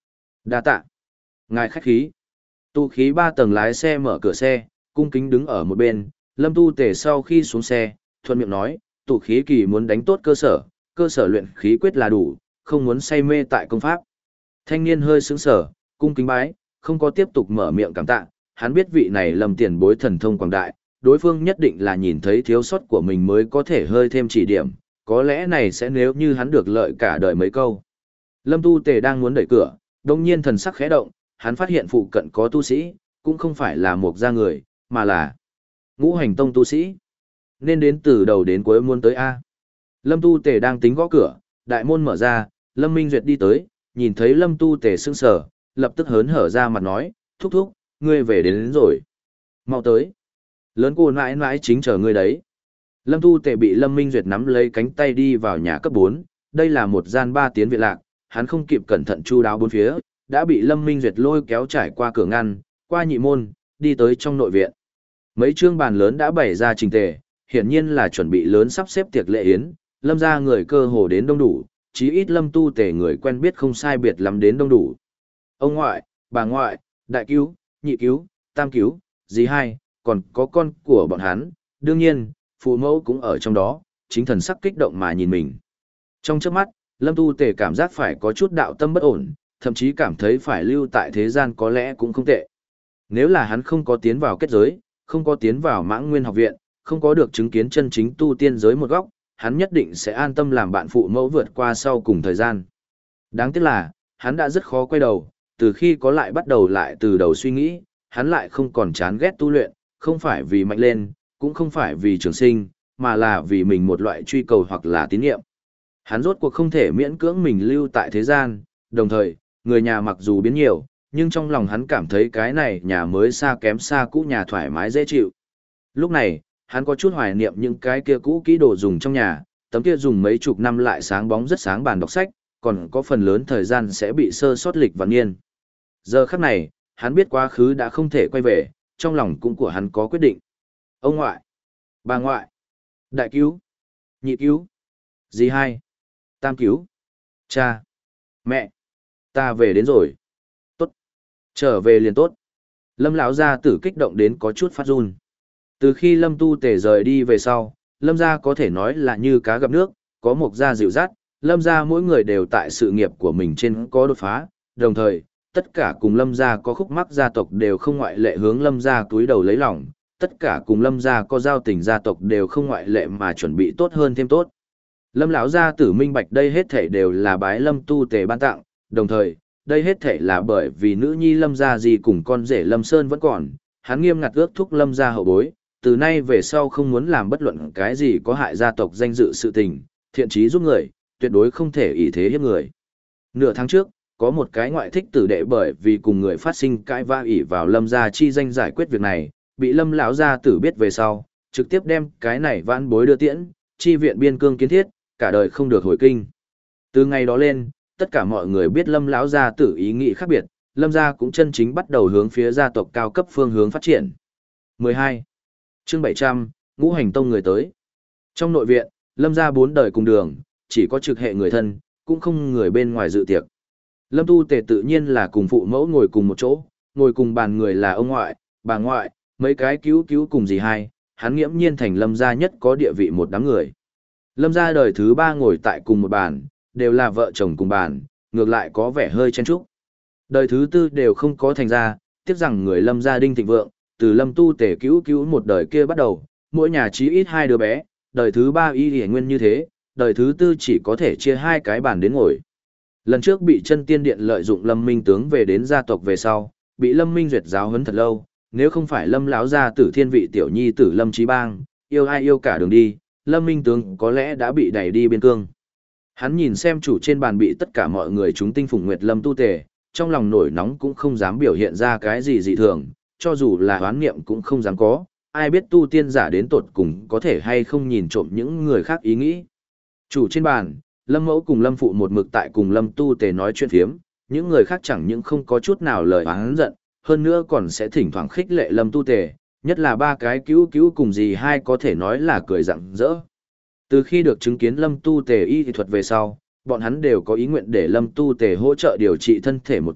Đa tạ. Ngài khách khí. Tu khí ba tầng lái xe mở cửa xe, cung kính đứng ở một bên, Lâm Tu Tề sau khi xuống xe, thuận miệng nói, tụ khí kỳ muốn đánh tốt cơ sở, cơ sở luyện khí quyết là đủ, không muốn say mê tại công pháp. Thanh niên hơi sững sờ, cung kính bái, không có tiếp tục mở miệng cảm tạ, hắn biết vị này Lâm tiền bối thần thông quảng đại, đối phương nhất định là nhìn thấy thiếu sót của mình mới có thể hơi thêm chỉ điểm, có lẽ này sẽ nếu như hắn được lợi cả đời mấy câu. Lâm Tu Tề đang muốn đẩy cửa, đồng nhiên thần sắc khẽ động, hắn phát hiện phụ cận có tu sĩ, cũng không phải là một gia người, mà là Ngũ Hành Tông tu sĩ. Nên đến từ đầu đến cuối muốn tới A. Lâm Tu Tề đang tính gõ cửa, đại môn mở ra, Lâm Minh Duyệt đi tới, nhìn thấy Lâm Tu Tề sững sờ, lập tức hớn hở ra mặt nói, thúc thúc, ngươi về đến, đến rồi. Mau tới. Lớn cô nãi nãi chính chờ ngươi đấy. Lâm Tu Tề bị Lâm Minh Duyệt nắm lấy cánh tay đi vào nhà cấp bốn, đây là một gian ba tiến viện lạc, hắn không kịp cẩn thận chu đáo bốn phía, đã bị Lâm Minh Duyệt lôi kéo trải qua cửa ngăn, qua nhị môn, đi tới trong nội viện. Mấy trương bàn lớn đã bày ra trình tề, hiển nhiên là chuẩn bị lớn sắp xếp tiệc lễ yến, Lâm gia người cơ hồ đến đông đủ, chí ít Lâm Tu Tề người quen biết không sai biệt lắm đến đông đủ. Ông ngoại, bà ngoại, đại cứu, nhị cứu, tam cứu, dì hai, còn có con của bọn hắn, đương nhiên, phụ mẫu cũng ở trong đó, chính thần sắc kích động mà nhìn mình. Trong chớp mắt, Lâm Tu Tề cảm giác phải có chút đạo tâm bất ổn, thậm chí cảm thấy phải lưu tại thế gian có lẽ cũng không tệ. Nếu là hắn không có tiến vào kết giới, không có tiến vào Mãng Nguyên học viện, không có được chứng kiến chân chính tu tiên giới một góc, hắn nhất định sẽ an tâm làm bạn phụ mẫu vượt qua sau cùng thời gian. Đáng tiếc là, hắn đã rất khó quay đầu, từ khi có lại bắt đầu lại từ đầu suy nghĩ, hắn lại không còn chán ghét tu luyện, không phải vì mạnh lên, cũng không phải vì trường sinh, mà là vì mình một loại truy cầu hoặc là tín nhiệm. Hắn rốt cuộc không thể miễn cưỡng mình lưu tại thế gian, đồng thời, người nhà mặc dù biến nhiều, nhưng trong lòng hắn cảm thấy cái này nhà mới xa kém xa cũ nhà thoải mái dễ chịu. Lúc này, hắn có chút hoài niệm những cái kia cũ kỹ đồ dùng trong nhà, tấm kia dùng mấy chục năm lại sáng bóng rất sáng bàn đọc sách, còn có phần lớn thời gian sẽ bị sơ sót lịch và niên. Giờ khắc này, hắn biết quá khứ đã không thể quay về, trong lòng cũng của hắn có quyết định. Ông ngoại, bà ngoại, đại cứu, nhị cứu, dì hai, tam cứu, cha, mẹ, ta về đến rồi. Tốt, trở về liền tốt. Lâm lão gia tử kích động đến có chút phát run. Từ khi Lâm Tu Tề rời đi về sau, Lâm gia có thể nói là như cá gặp nước, có một gia dịu dắt, Lâm gia mỗi người đều tại sự nghiệp của mình trên có đột phá, đồng thời, tất cả cùng Lâm gia có khúc mắc gia tộc đều không ngoại lệ hướng Lâm gia túi đầu lấy lòng, tất cả cùng Lâm gia có giao tình gia tộc đều không ngoại lệ mà chuẩn bị tốt hơn thêm tốt. Lâm lão gia tử minh bạch đây hết thảy đều là bái Lâm Tu Tề ban tặng, đồng thời, đây hết thảy là bởi vì nữ nhi Lâm gia gì cùng con rể Lâm Sơn vẫn còn, hắn nghiêm ngặt ước thúc Lâm gia hậu bối, từ nay về sau không muốn làm bất luận cái gì có hại gia tộc danh dự sự tình, thiện chí giúp người, tuyệt đối không thể ỷ thế hiếp người. Nửa tháng trước, có một cái ngoại thích tử đệ bởi vì cùng người phát sinh cãi vã ỷ vào Lâm gia chi danh giải quyết việc này, bị Lâm lão gia tử biết về sau, trực tiếp đem cái này vãn bối đưa tiễn, chi viện biên cương kiến thiết, cả đời không được hồi kinh. Từ ngày đó lên, tất cả mọi người biết Lâm lão gia tử ý nghĩ khác biệt, Lâm gia cũng chân chính bắt đầu hướng phía gia tộc cao cấp phương hướng phát triển. mười hai. Chương bảy trăm, Ngũ Hành Tông người tới. Trong nội viện, Lâm gia bốn đời cùng đường, chỉ có trực hệ người thân, cũng không người bên ngoài dự tiệc. Lâm Tu Tề tự nhiên là cùng phụ mẫu ngồi cùng một chỗ, ngồi cùng bàn người là ông ngoại, bà ngoại, mấy cái cứu cứu cùng dì hai, hắn nghiễm nhiên thành Lâm gia nhất có địa vị một đám người. Lâm gia đời thứ ba ngồi tại cùng một bàn, đều là vợ chồng cùng bàn, ngược lại có vẻ hơi chen chúc. Đời thứ tư đều không có thành ra, tiếc rằng người Lâm gia đinh thịnh vượng, từ Lâm Tu Tề cứu cứu một đời kia bắt đầu, mỗi nhà chí ít hai đứa bé, đời thứ ba y y nguyên như thế, đời thứ tư chỉ có thể chia hai cái bàn đến ngồi. Lần trước bị chân tiên điện lợi dụng Lâm Minh tướng về đến gia tộc về sau, bị Lâm Minh duyệt giáo huấn thật lâu, nếu không phải Lâm lão gia tử thiên vị tiểu nhi tử Lâm Chí Bang, yêu ai yêu cả đường đi, Lâm Minh tướng có lẽ đã bị đẩy đi biên cương. Hắn nhìn xem chủ trên bàn bị tất cả mọi người chúng tinh phùng nguyệt Lâm Tu Tề, trong lòng nổi nóng cũng không dám biểu hiện ra cái gì dị thường, cho dù là oán niệm cũng không dám có, ai biết tu tiên giả đến tột cùng có thể hay không nhìn trộm những người khác ý nghĩ. Chủ trên bàn, Lâm Mẫu cùng Lâm Phụ một mực tại cùng Lâm Tu Tề nói chuyện phiếm, những người khác chẳng những không có chút nào lời oán giận, hơn nữa còn sẽ thỉnh thoảng khích lệ Lâm Tu Tề, nhất là ba cái cứu cứu cùng dì hai có thể nói là cười rặng rỡ. Từ khi được chứng kiến Lâm Tu Tề y thuật về sau, bọn hắn đều có ý nguyện để Lâm Tu Tề hỗ trợ điều trị thân thể một cái,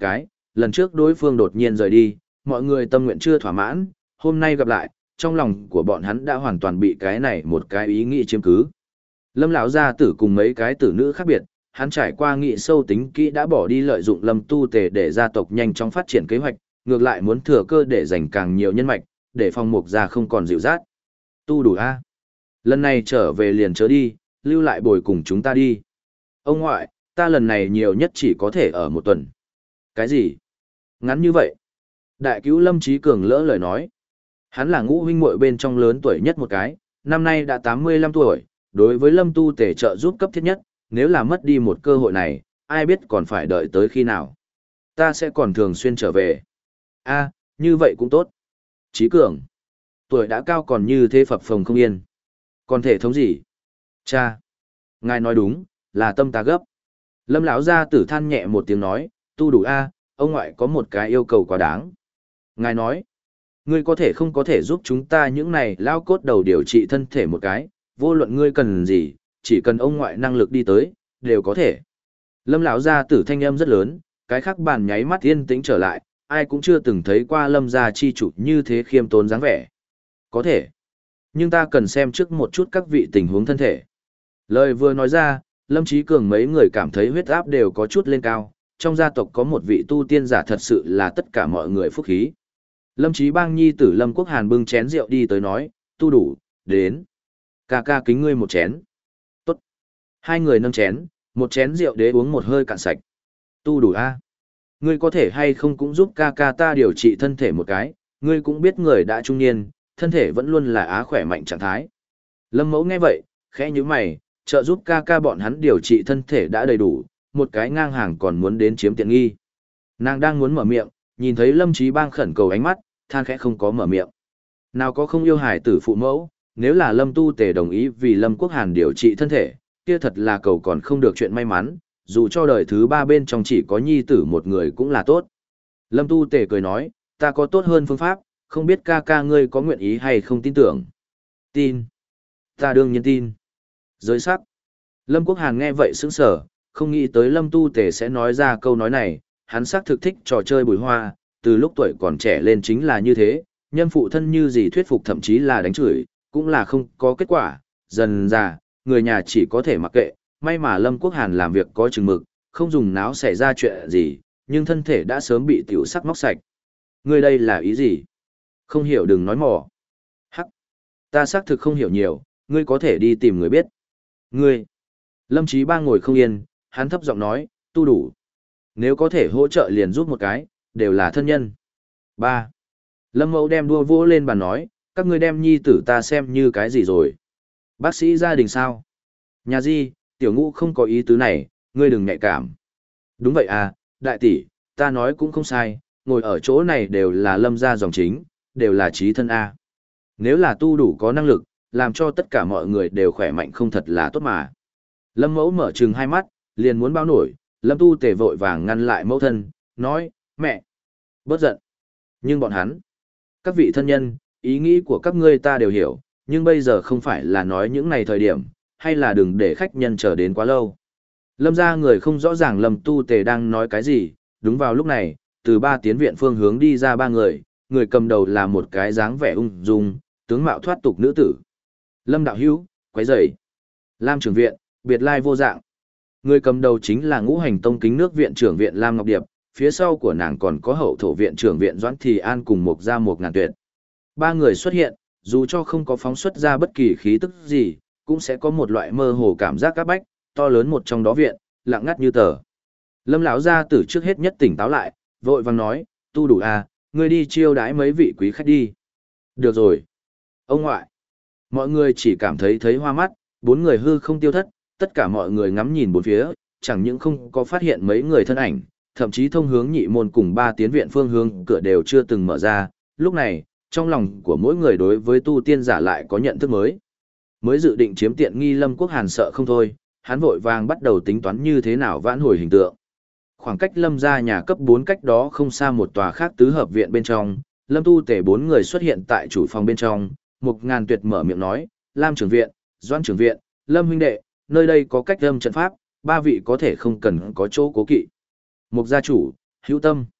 lần trước đối phương đột nhiên rời đi, mọi người tâm nguyện chưa thỏa mãn, hôm nay gặp lại, trong lòng của bọn hắn đã hoàn toàn bị cái này một cái ý nghĩ chiếm cứ. Lâm lão gia tử cùng mấy cái tử nữ khác biệt, hắn trải qua nghị sâu tính kỹ đã bỏ đi lợi dụng Lâm Tu Tề để gia tộc nhanh chóng phát triển kế hoạch, ngược lại muốn thừa cơ để dành càng nhiều nhân mạch, để phong mục gia không còn dịu dát. Tu đủ a. Lần này trở về liền chớ đi, lưu lại bồi cùng chúng ta đi. Ông ngoại, ta lần này nhiều nhất chỉ có thể ở một tuần. Cái gì? Ngắn như vậy? Đại cứu Lâm Chí Cường lỡ lời nói. Hắn là ngũ huynh muội bên trong lớn tuổi nhất một cái, năm nay đã tám mươi lăm tuổi, đối với Lâm Tu Tề trợ giúp cấp thiết nhất, nếu là mất đi một cơ hội này, ai biết còn phải đợi tới khi nào. Ta sẽ còn thường xuyên trở về. A, như vậy cũng tốt. Chí Cường, tuổi đã cao còn như thế phập phồng không yên. Còn thể thống gì? Cha, ngài nói đúng, là tâm ta gấp. Lâm lão gia tử than nhẹ một tiếng nói, tu đủ a, ông ngoại có một cái yêu cầu quá đáng. Ngài nói, ngươi có thể không có thể giúp chúng ta những này lao cốt đầu điều trị thân thể một cái, vô luận ngươi cần gì, chỉ cần ông ngoại năng lực đi tới, đều có thể. Lâm lão gia tử thanh âm rất lớn, cái khác bàn nháy mắt yên tĩnh trở lại, ai cũng chưa từng thấy qua Lâm gia chi chủ như thế khiêm tốn dáng vẻ. Có thể, nhưng ta cần xem trước một chút các vị tình huống thân thể. Lời vừa nói ra, Lâm Chí Cường mấy người cảm thấy huyết áp đều có chút lên cao, trong gia tộc có một vị tu tiên giả thật sự là tất cả mọi người phúc khí. Lâm Chí Bang nhi tử Lâm Quốc Hàn bưng chén rượu đi tới nói, tu đủ, đến. Ca ca kính ngươi một chén. Tốt. Hai người nâng chén, một chén rượu đế uống một hơi cạn sạch. Tu đủ a. Ngươi có thể hay không cũng giúp ca ca ta điều trị thân thể một cái, ngươi cũng biết người đã trung niên, thân thể vẫn luôn là á khỏe mạnh trạng thái. Lâm Mẫu nghe vậy, khẽ nhíu mày, trợ giúp ca ca bọn hắn điều trị thân thể đã đầy đủ, một cái ngang hàng còn muốn đến chiếm tiện nghi. Nàng đang muốn mở miệng, nhìn thấy Lâm Chí Bang khẩn cầu ánh mắt, than khẽ không có mở miệng. Nào có không yêu hài tử phụ mẫu, nếu là Lâm Tu Tề đồng ý vì Lâm Quốc Hàn điều trị thân thể, kia thật là cầu còn không được chuyện may mắn, dù cho đời thứ ba bên trong chỉ có nhi tử một người cũng là tốt. Lâm Tu Tề cười nói, ta có tốt hơn phương pháp, không biết ca ca ngươi có nguyện ý hay không tin tưởng. Tin. Ta đương nhiên tin. Giới sắc. Lâm Quốc Hàn nghe vậy sững sờ, không nghĩ tới Lâm Tu Tề sẽ nói ra câu nói này, hắn xác thực thích trò chơi bùi hoa, từ lúc tuổi còn trẻ lên chính là như thế, nhân phụ thân như gì thuyết phục thậm chí là đánh chửi, cũng là không có kết quả, dần ra, người nhà chỉ có thể mặc kệ, may mà Lâm Quốc Hàn làm việc có chừng mực, không dùng náo xảy ra chuyện gì, nhưng thân thể đã sớm bị tiểu sắc móc sạch. Ngươi đây là ý gì? Không hiểu đừng nói mỏ. Hắc, ta xác thực không hiểu nhiều, ngươi có thể đi tìm người biết. Ngươi, Lâm Chí Bang ngồi không yên, hắn thấp giọng nói, tu đủ. Nếu có thể hỗ trợ liền giúp một cái, đều là thân nhân. Ba. Lâm Mẫu đem đua vỗ lên bàn nói, các ngươi đem nhi tử ta xem như cái gì rồi? Bác sĩ gia đình sao? Nhà Di, tiểu ngũ không có ý tứ này, ngươi đừng nhạy cảm. Đúng vậy à, đại tỷ, ta nói cũng không sai, ngồi ở chỗ này đều là Lâm gia dòng chính, đều là trí thân A. Nếu là tu đủ có năng lực, làm cho tất cả mọi người đều khỏe mạnh không thật là tốt mà. Lâm Mẫu mở trừng hai mắt, liền muốn báo nổi, Lâm Tu Tề vội vàng ngăn lại mẫu thân, nói, mẹ, bớt giận. Nhưng bọn hắn, các vị thân nhân, ý nghĩ của các ngươi ta đều hiểu, nhưng bây giờ không phải là nói những này thời điểm, hay là đừng để khách nhân chờ đến quá lâu. Lâm ra người không rõ ràng Lâm Tu Tề đang nói cái gì, đúng vào lúc này, từ ba tiến viện phương hướng đi ra ba người, người cầm đầu là một cái dáng vẻ ung dung, tướng mạo thoát tục nữ tử. Lâm đạo hữu, quấy rầy. Lam trưởng viện, biệt lai vô dạng. Người cầm đầu chính là Ngũ Hành Tông Kính Nước viện trưởng viện Lam Ngọc Điệp, phía sau của nàng còn có hậu thổ viện trưởng viện Doãn Thị An cùng một gia một ngàn tuyệt. Ba người xuất hiện, dù cho không có phóng xuất ra bất kỳ khí tức gì, cũng sẽ có một loại mơ hồ cảm giác áp bách, to lớn một trong đó viện, lặng ngắt như tờ. Lâm lão gia tử trước hết nhất tỉnh táo lại, vội vàng nói, tu đủ à, ngươi đi chiêu đãi mấy vị quý khách đi. Được rồi. Ông ngoại. Mọi người chỉ cảm thấy thấy hoa mắt, bốn người hư không tiêu thất, tất cả mọi người ngắm nhìn bốn phía, chẳng những không có phát hiện mấy người thân ảnh, thậm chí thông hướng nhị môn cùng ba tiến viện phương hướng cửa đều chưa từng mở ra. Lúc này, trong lòng của mỗi người đối với tu tiên giả lại có nhận thức mới. Mới dự định chiếm tiện nghi Lâm Quốc Hàn sợ không thôi, hắn vội vàng bắt đầu tính toán như thế nào vãn hồi hình tượng. Khoảng cách Lâm gia nhà cấp bốn cách đó không xa một tòa khác tứ hợp viện bên trong, Lâm Tu Tề bốn người xuất hiện tại chủ phòng bên trong, một ngàn tuyệt mở miệng nói, Lam trưởng viện, Doãn trưởng viện, Lâm huynh đệ, nơi đây có cách âm trận pháp, ba vị có thể không cần có chỗ cố kỵ. Mục gia chủ, hữu tâm.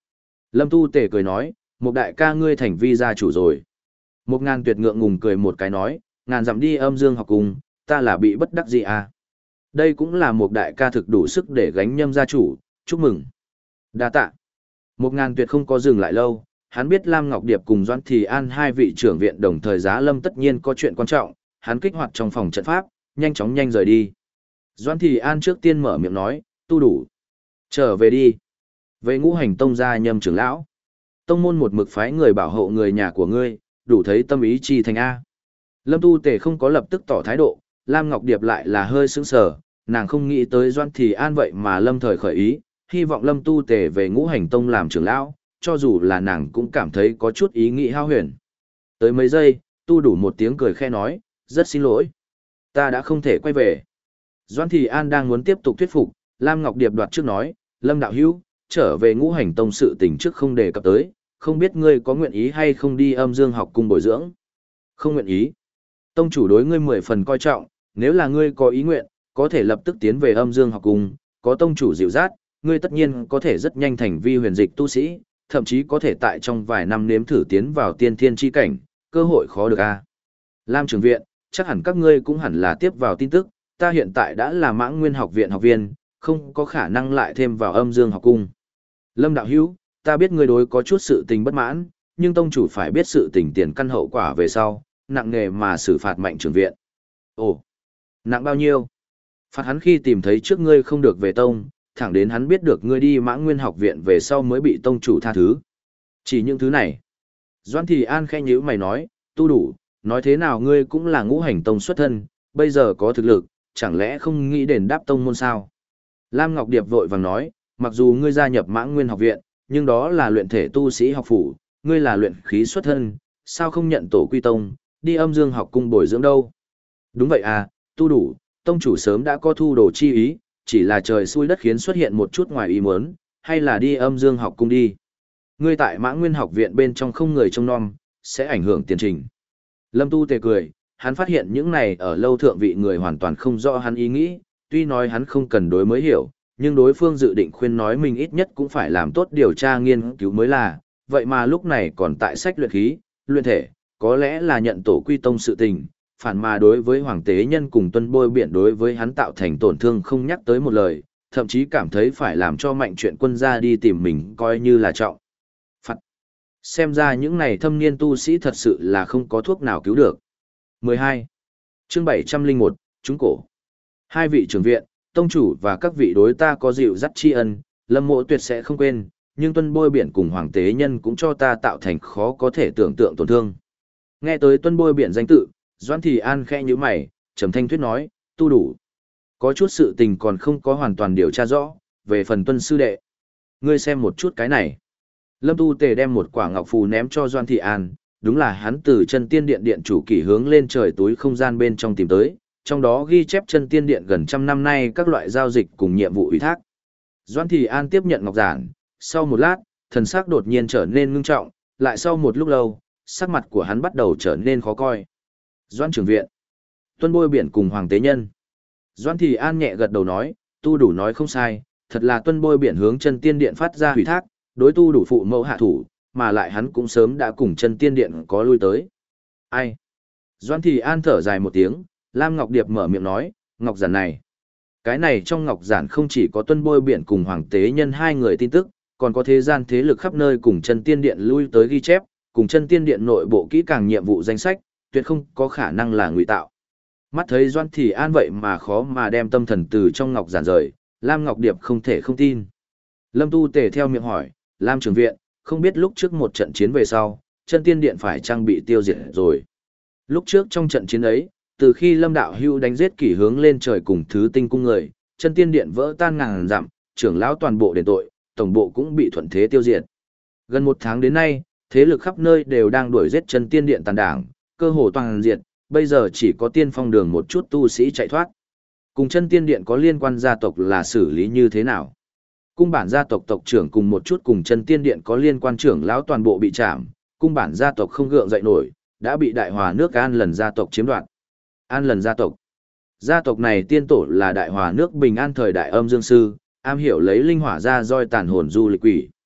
Lâm Tu Tề cười nói, một đại ca ngươi thành vi gia chủ rồi. Một ngàn tuyệt ngượng ngùng cười một cái nói, ngàn dặm đi âm dương học cùng, ta là bị bất đắc dĩ à. Đây cũng là một đại ca thực đủ sức để gánh nhâm gia chủ, chúc mừng. Đa tạ. Một ngàn tuyệt không có dừng lại lâu, hắn biết Lam Ngọc Điệp cùng Doãn Thì An hai vị trưởng viện đồng thời giá lâm tất nhiên có chuyện quan trọng, hắn kích hoạt trong phòng trận pháp, nhanh chóng nhanh rời đi. Doãn Thì An trước tiên mở miệng nói, tu đủ. Trở về đi. Về ngũ hành tông gia nhâm trưởng lão. Tông môn một mực phái người bảo hộ người nhà của ngươi, đủ thấy tâm ý chi thành A. Lâm Tu Tề không có lập tức tỏ thái độ, Lam Ngọc Điệp lại là hơi sững sờ, nàng không nghĩ tới Doãn Thì An vậy mà lâm thời khởi ý, hy vọng Lâm Tu Tề về ngũ hành tông làm trưởng lão, cho dù là nàng cũng cảm thấy có chút ý nghĩ hao huyền. Tới mấy giây, tu đủ một tiếng cười khe nói, rất xin lỗi. Ta đã không thể quay về. Doãn Thì An đang muốn tiếp tục thuyết phục, Lam Ngọc Điệp đoạt trước nói, Lâm đạo hữu, trở về ngũ hành tông sự tình trước không đề cập tới, không biết ngươi có nguyện ý hay không đi âm dương học cung bồi dưỡng. Không nguyện ý. Tông chủ đối ngươi mười phần coi trọng, nếu là ngươi có ý nguyện, có thể lập tức tiến về âm dương học cung, có tông chủ dịu dắt, ngươi tất nhiên có thể rất nhanh thành vi huyền dịch tu sĩ, thậm chí có thể tại trong vài năm nếm thử tiến vào tiên thiên chi cảnh, cơ hội khó được a. Lam trưởng viện, chắc hẳn các ngươi cũng hẳn là tiếp vào tin tức, ta hiện tại đã là Mãng Nguyên học viện học viên, không có khả năng lại thêm vào âm dương học cung. Lâm đạo hữu, ta biết ngươi đối có chút sự tình bất mãn, nhưng tông chủ phải biết sự tình tiền căn hậu quả về sau, nặng nề mà xử phạt mạnh trưởng viện. Ồ, nặng bao nhiêu? Phạt hắn khi tìm thấy trước ngươi không được về tông, thẳng đến hắn biết được ngươi đi Mãng Nguyên học viện về sau mới bị tông chủ tha thứ. Chỉ những thứ này. Doãn Thì An khẽ nhíu mày nói, tu đủ, nói thế nào ngươi cũng là ngũ hành tông xuất thân, bây giờ có thực lực, chẳng lẽ không nghĩ đền đáp tông môn sao? Lam Ngọc Điệp vội vàng nói, mặc dù ngươi gia nhập Mãng Nguyên học viện, nhưng đó là luyện thể tu sĩ học phủ, ngươi là luyện khí xuất thân, sao không nhận tổ quy tông, đi âm dương học cung bồi dưỡng đâu? Đúng vậy à, tu đủ, tông chủ sớm đã có thu đồ chi ý, chỉ là trời xui đất khiến xuất hiện một chút ngoài ý muốn, hay là đi âm dương học cung đi. Ngươi tại Mãng Nguyên học viện bên trong không người trông nom, sẽ ảnh hưởng tiến trình. Lâm Tu Tề cười, hắn phát hiện những này ở lâu thượng vị người hoàn toàn không rõ hắn ý nghĩ, tuy nói hắn không cần đối mới hiểu, nhưng đối phương dự định khuyên nói mình ít nhất cũng phải làm tốt điều tra nghiên cứu mới là, vậy mà lúc này còn tại sách luyện khí, luyện thể, có lẽ là nhận tổ quy tông sự tình, phản mà đối với hoàng tế nhân cùng tuân bôi biển đối với hắn tạo thành tổn thương không nhắc tới một lời, thậm chí cảm thấy phải làm cho mạnh chuyện quân ra đi tìm mình coi như là trọng. Phạt. Xem ra những này thâm niên tu sĩ thật sự là không có thuốc nào cứu được. mười hai. Chương bảy trăm lẻ một, Trúng cổ. Hai vị trưởng viện, tông chủ và các vị đối ta có dịu dắt tri ân, Lâm Mộ tuyệt sẽ không quên, nhưng tuân bôi biển cùng hoàng tế nhân cũng cho ta tạo thành khó có thể tưởng tượng tổn thương. Nghe tới tuân bôi biển danh tự, Doãn Thì An khẽ nhíu mày, trầm thanh thuyết nói, tu đủ. Có chút sự tình còn không có hoàn toàn điều tra rõ, về phần tuân sư đệ. Ngươi xem một chút cái này. Lâm Tu Tề đem một quả ngọc phù ném cho Doãn Thì An, đúng là hắn từ chân tiên điện điện chủ kỷ hướng lên trời túi không gian bên trong tìm tới, trong đó ghi chép chân tiên điện gần trăm năm nay các loại giao dịch cùng nhiệm vụ ủy thác. Doãn Thì An tiếp nhận ngọc giản, sau một lát, thần sắc đột nhiên trở nên ngưng trọng, lại sau một lúc lâu, sắc mặt của hắn bắt đầu trở nên khó coi. Doãn trưởng viện, tuân bôi biển cùng hoàng tế nhân. Doãn Thì An nhẹ gật đầu nói, tu đủ nói không sai, thật là tuân bôi biển hướng chân tiên điện phát ra ủy thác, đối tu đủ phụ mẫu hạ thủ, mà lại hắn cũng sớm đã cùng chân tiên điện có lui tới. Ai? Doãn Thì An thở dài một tiếng, Lam Ngọc Điệp mở miệng nói, ngọc giản này. Cái này trong ngọc giản không chỉ có tuân bôi biển cùng hoàng tế nhân hai người tin tức, còn có thế gian thế lực khắp nơi cùng chân tiên điện lui tới ghi chép, cùng chân tiên điện nội bộ kỹ càng nhiệm vụ danh sách, tuyệt không có khả năng là ngụy tạo. Mắt thấy Doãn Thì An vậy mà khó mà đem tâm thần từ trong ngọc giản rời, Lam Ngọc Điệp không thể không tin. Lâm Tu Tề theo miệng hỏi, Lam trưởng viện, không biết lúc trước một trận chiến về sau, chân tiên điện phải trang bị tiêu diệt rồi. Lúc trước trong trận chiến ấy, từ khi Lâm đạo hưu đánh giết kỷ hướng lên trời cùng thứ tinh cung người, chân tiên điện vỡ tan ngàn dặm, trưởng lão toàn bộ đền tội, tổng bộ cũng bị thuận thế tiêu diệt. Gần một tháng đến nay, thế lực khắp nơi đều đang đuổi giết chân tiên điện tàn đảng, cơ hồ toàn diệt, bây giờ chỉ có tiên phong đường một chút tu sĩ chạy thoát. Cùng chân tiên điện có liên quan gia tộc là xử lý như thế nào? Cung bản gia tộc tộc trưởng cùng một chút cùng chân tiên điện có liên quan trưởng lão toàn bộ bị trảm, cung bản gia tộc không gượng dậy nổi, đã bị đại hòa nước An Lần gia tộc chiếm đoạt. An Lần gia tộc. Gia tộc này tiên tổ là đại hòa nước Bình An thời đại âm dương sư, am hiểu lấy linh hỏa ra roi tàn hồn du lịch quỷ.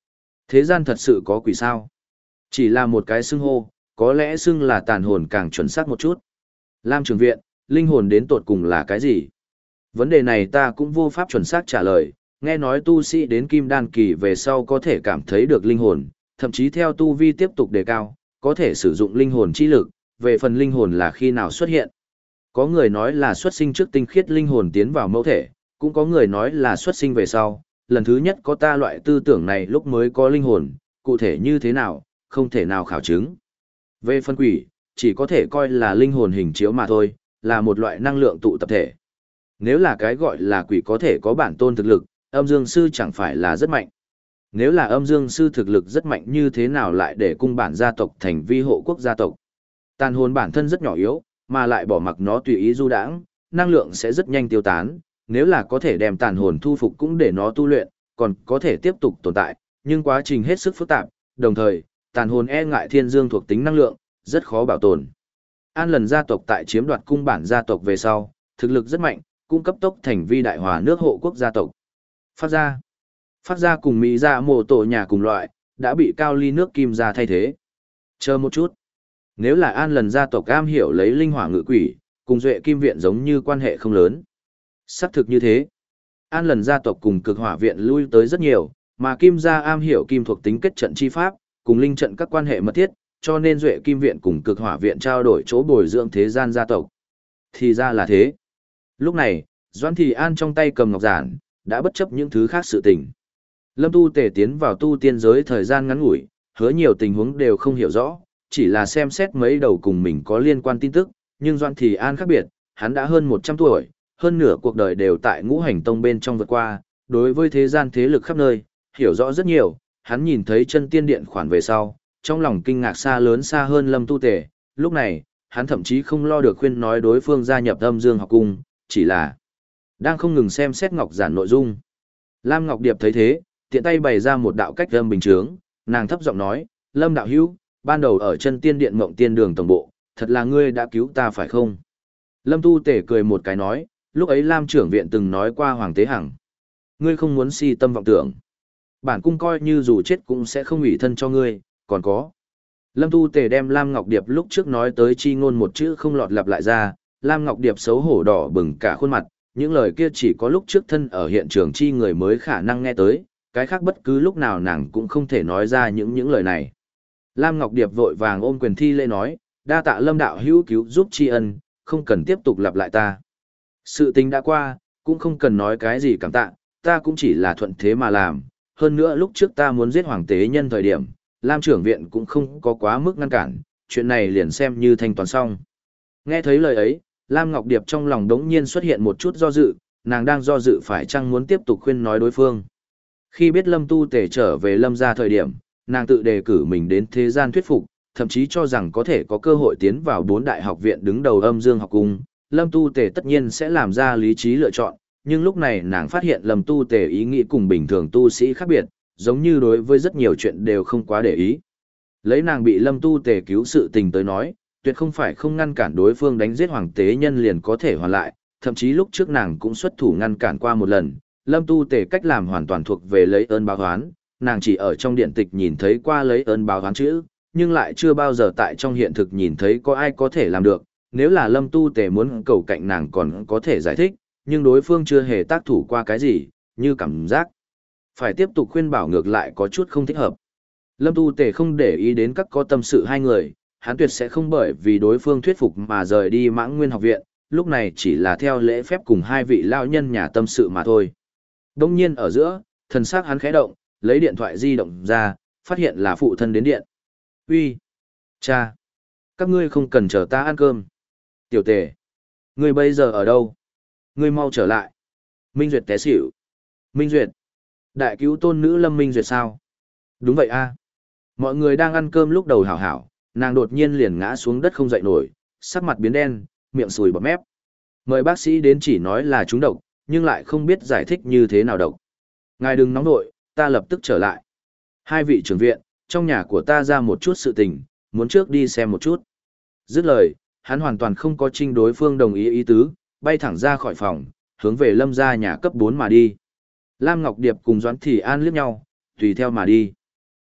Thế gian thật sự có quỷ sao? Chỉ là một cái xưng hô, có lẽ xưng là tàn hồn càng chuẩn xác một chút. Lam Trường Viện, linh hồn đến tột cùng là cái gì? Vấn đề này ta cũng vô pháp chuẩn xác trả lời, nghe nói tu sĩ đến kim đan kỳ về sau có thể cảm thấy được linh hồn, thậm chí theo tu vi tiếp tục đề cao, có thể sử dụng linh hồn chi lực, về phần linh hồn là khi nào xuất hiện. Có người nói là xuất sinh trước tinh khiết linh hồn tiến vào mẫu thể, cũng có người nói là xuất sinh về sau, lần thứ nhất có ta loại tư tưởng này lúc mới có linh hồn, cụ thể như thế nào, không thể nào khảo chứng. Về phân quỷ, chỉ có thể coi là linh hồn hình chiếu mà thôi, là một loại năng lượng tụ tập thể. Nếu là cái gọi là quỷ có thể có bản tôn thực lực, âm dương sư chẳng phải là rất mạnh. Nếu là âm dương sư thực lực rất mạnh như thế nào lại để cung bản gia tộc thành vi hộ quốc gia tộc. Tàn hồn bản thân rất nhỏ yếu, mà lại bỏ mặc nó tùy ý du đãng, năng lượng sẽ rất nhanh tiêu tán, nếu là có thể đem tàn hồn thu phục cũng để nó tu luyện, còn có thể tiếp tục tồn tại, nhưng quá trình hết sức phức tạp, đồng thời, tàn hồn e ngại thiên dương thuộc tính năng lượng, rất khó bảo tồn. An lần gia tộc tại chiếm đoạt cung bản gia tộc về sau, thực lực rất mạnh, cung cấp tốc thành vi đại hòa nước hộ quốc gia tộc. Phát gia Phát gia cùng Mỹ gia mộ tổ nhà cùng loại, đã bị cao ly nước kim gia thay thế. Chờ một chút. Nếu là an lần gia tộc am hiểu lấy linh hỏa ngự quỷ, cùng duệ kim viện giống như quan hệ không lớn. Xác thực như thế. An lần gia tộc cùng cực hỏa viện lui tới rất nhiều, mà kim gia am hiểu kim thuộc tính kết trận chi pháp, cùng linh trận các quan hệ mật thiết, cho nên duệ kim viện cùng cực hỏa viện trao đổi chỗ bồi dưỡng thế gian gia tộc. Thì ra là thế. Lúc này, Doãn Thị An trong tay cầm ngọc giản, đã bất chấp những thứ khác sự tình. Lâm Tu Tề tiến vào tu tiên giới thời gian ngắn ngủi, hứa nhiều tình huống đều không hiểu rõ, chỉ là xem xét mấy đầu cùng mình có liên quan tin tức, nhưng Doãn Thị An khác biệt, hắn đã hơn một trăm tuổi, hơn nửa cuộc đời đều tại ngũ hành tông bên trong vượt qua, đối với thế gian thế lực khắp nơi, hiểu rõ rất nhiều, hắn nhìn thấy chân tiên điện khoản về sau, trong lòng kinh ngạc xa lớn xa hơn Lâm Tu Tề, lúc này, hắn thậm chí không lo được khuyên nói đối phương gia nhập âm dương học cung, chỉ là đang không ngừng xem xét ngọc giản nội dung. Lam Ngọc Điệp thấy thế, tiện tay bày ra một đạo cách âm bình chướng, nàng thấp giọng nói, Lâm đạo hữu, ban đầu ở chân tiên điện mộng tiên đường tổng bộ, thật là ngươi đã cứu ta phải không? Lâm Tu Tể cười một cái nói, lúc ấy Lam trưởng viện từng nói qua Hoàng Tế Hằng. Ngươi không muốn si tâm vọng tưởng. Bản cung coi như dù chết cũng sẽ không ủy thân cho ngươi, còn có. Lâm Tu Tể đem Lam Ngọc Điệp lúc trước nói tới chi ngôn một chữ không lọt lặp lại ra, Lam Ngọc Điệp xấu hổ đỏ bừng cả khuôn mặt, những lời kia chỉ có lúc trước thân ở hiện trường chi người mới khả năng nghe tới, cái khác bất cứ lúc nào nàng cũng không thể nói ra những những lời này. Lam Ngọc Điệp vội vàng ôm quyền thi lễ nói, đa tạ Lâm đạo hữu cứu giúp tri ân, không cần tiếp tục lặp lại ta. Sự tình đã qua, cũng không cần nói cái gì cảm tạ, ta cũng chỉ là thuận thế mà làm. Hơn nữa lúc trước ta muốn giết Hoàng Tế Nhân thời điểm, Lam trưởng viện cũng không có quá mức ngăn cản, chuyện này liền xem như thanh toán xong. Nghe thấy lời ấy, Lam Ngọc Điệp trong lòng đống nhiên xuất hiện một chút do dự, nàng đang do dự phải chăng muốn tiếp tục khuyên nói đối phương. Khi biết Lâm Tu Tể trở về Lâm gia thời điểm, nàng tự đề cử mình đến thế gian thuyết phục, thậm chí cho rằng có thể có cơ hội tiến vào bốn đại học viện đứng đầu âm dương học cung. Lâm Tu Tể tất nhiên sẽ làm ra lý trí lựa chọn, nhưng lúc này nàng phát hiện Lâm Tu Tể ý nghĩ cùng bình thường tu sĩ khác biệt, giống như đối với rất nhiều chuyện đều không quá để ý. Lấy nàng bị Lâm Tu Tể cứu sự tình tới nói, tuyệt không phải không ngăn cản đối phương đánh giết Hoàng Tế Nhân liền có thể hoàn lại, thậm chí lúc trước nàng cũng xuất thủ ngăn cản qua một lần. Lâm Tu Tể cách làm hoàn toàn thuộc về lấy ơn báo oán, nàng chỉ ở trong điện tịch nhìn thấy qua lấy ơn báo oán chữ, nhưng lại chưa bao giờ tại trong hiện thực nhìn thấy có ai có thể làm được. Nếu là Lâm Tu Tể muốn cầu cạnh nàng còn có thể giải thích, nhưng đối phương chưa hề tác thủ qua cái gì, như cảm giác phải tiếp tục khuyên bảo ngược lại có chút không thích hợp. Lâm Tu Tể không để ý đến các có tâm sự hai người, hắn tuyệt sẽ không bởi vì đối phương thuyết phục mà rời đi Mãng Nguyên học viện, lúc này chỉ là theo lễ phép cùng hai vị lao nhân nhà tâm sự mà thôi. Đông nhiên ở giữa, thần sắc hắn khẽ động, lấy điện thoại di động ra, phát hiện là phụ thân đến điện. Uy, cha, các ngươi không cần chờ ta ăn cơm. Tiểu Tề, ngươi bây giờ ở đâu? Ngươi mau trở lại. Minh Duyệt té xỉu. Minh Duyệt, đại cứu tôn nữ Lâm Minh Duyệt sao? Đúng vậy a. Mọi người đang ăn cơm lúc đầu hảo hảo, nàng đột nhiên liền ngã xuống đất không dậy nổi, sắc mặt biến đen, miệng sùi bọt mép. Mời bác sĩ đến chỉ nói là trúng độc, nhưng lại không biết giải thích như thế nào độc. Ngài đừng nóng nội, ta lập tức trở lại. Hai vị trưởng viện, trong nhà của ta ra một chút sự tình, muốn trước đi xem một chút. Dứt lời, hắn hoàn toàn không có trinh đối phương đồng ý ý tứ, bay thẳng ra khỏi phòng, hướng về Lâm gia nhà cấp bốn mà đi. Lam Ngọc Điệp cùng Doãn Thị An liếc nhau, tùy theo mà đi.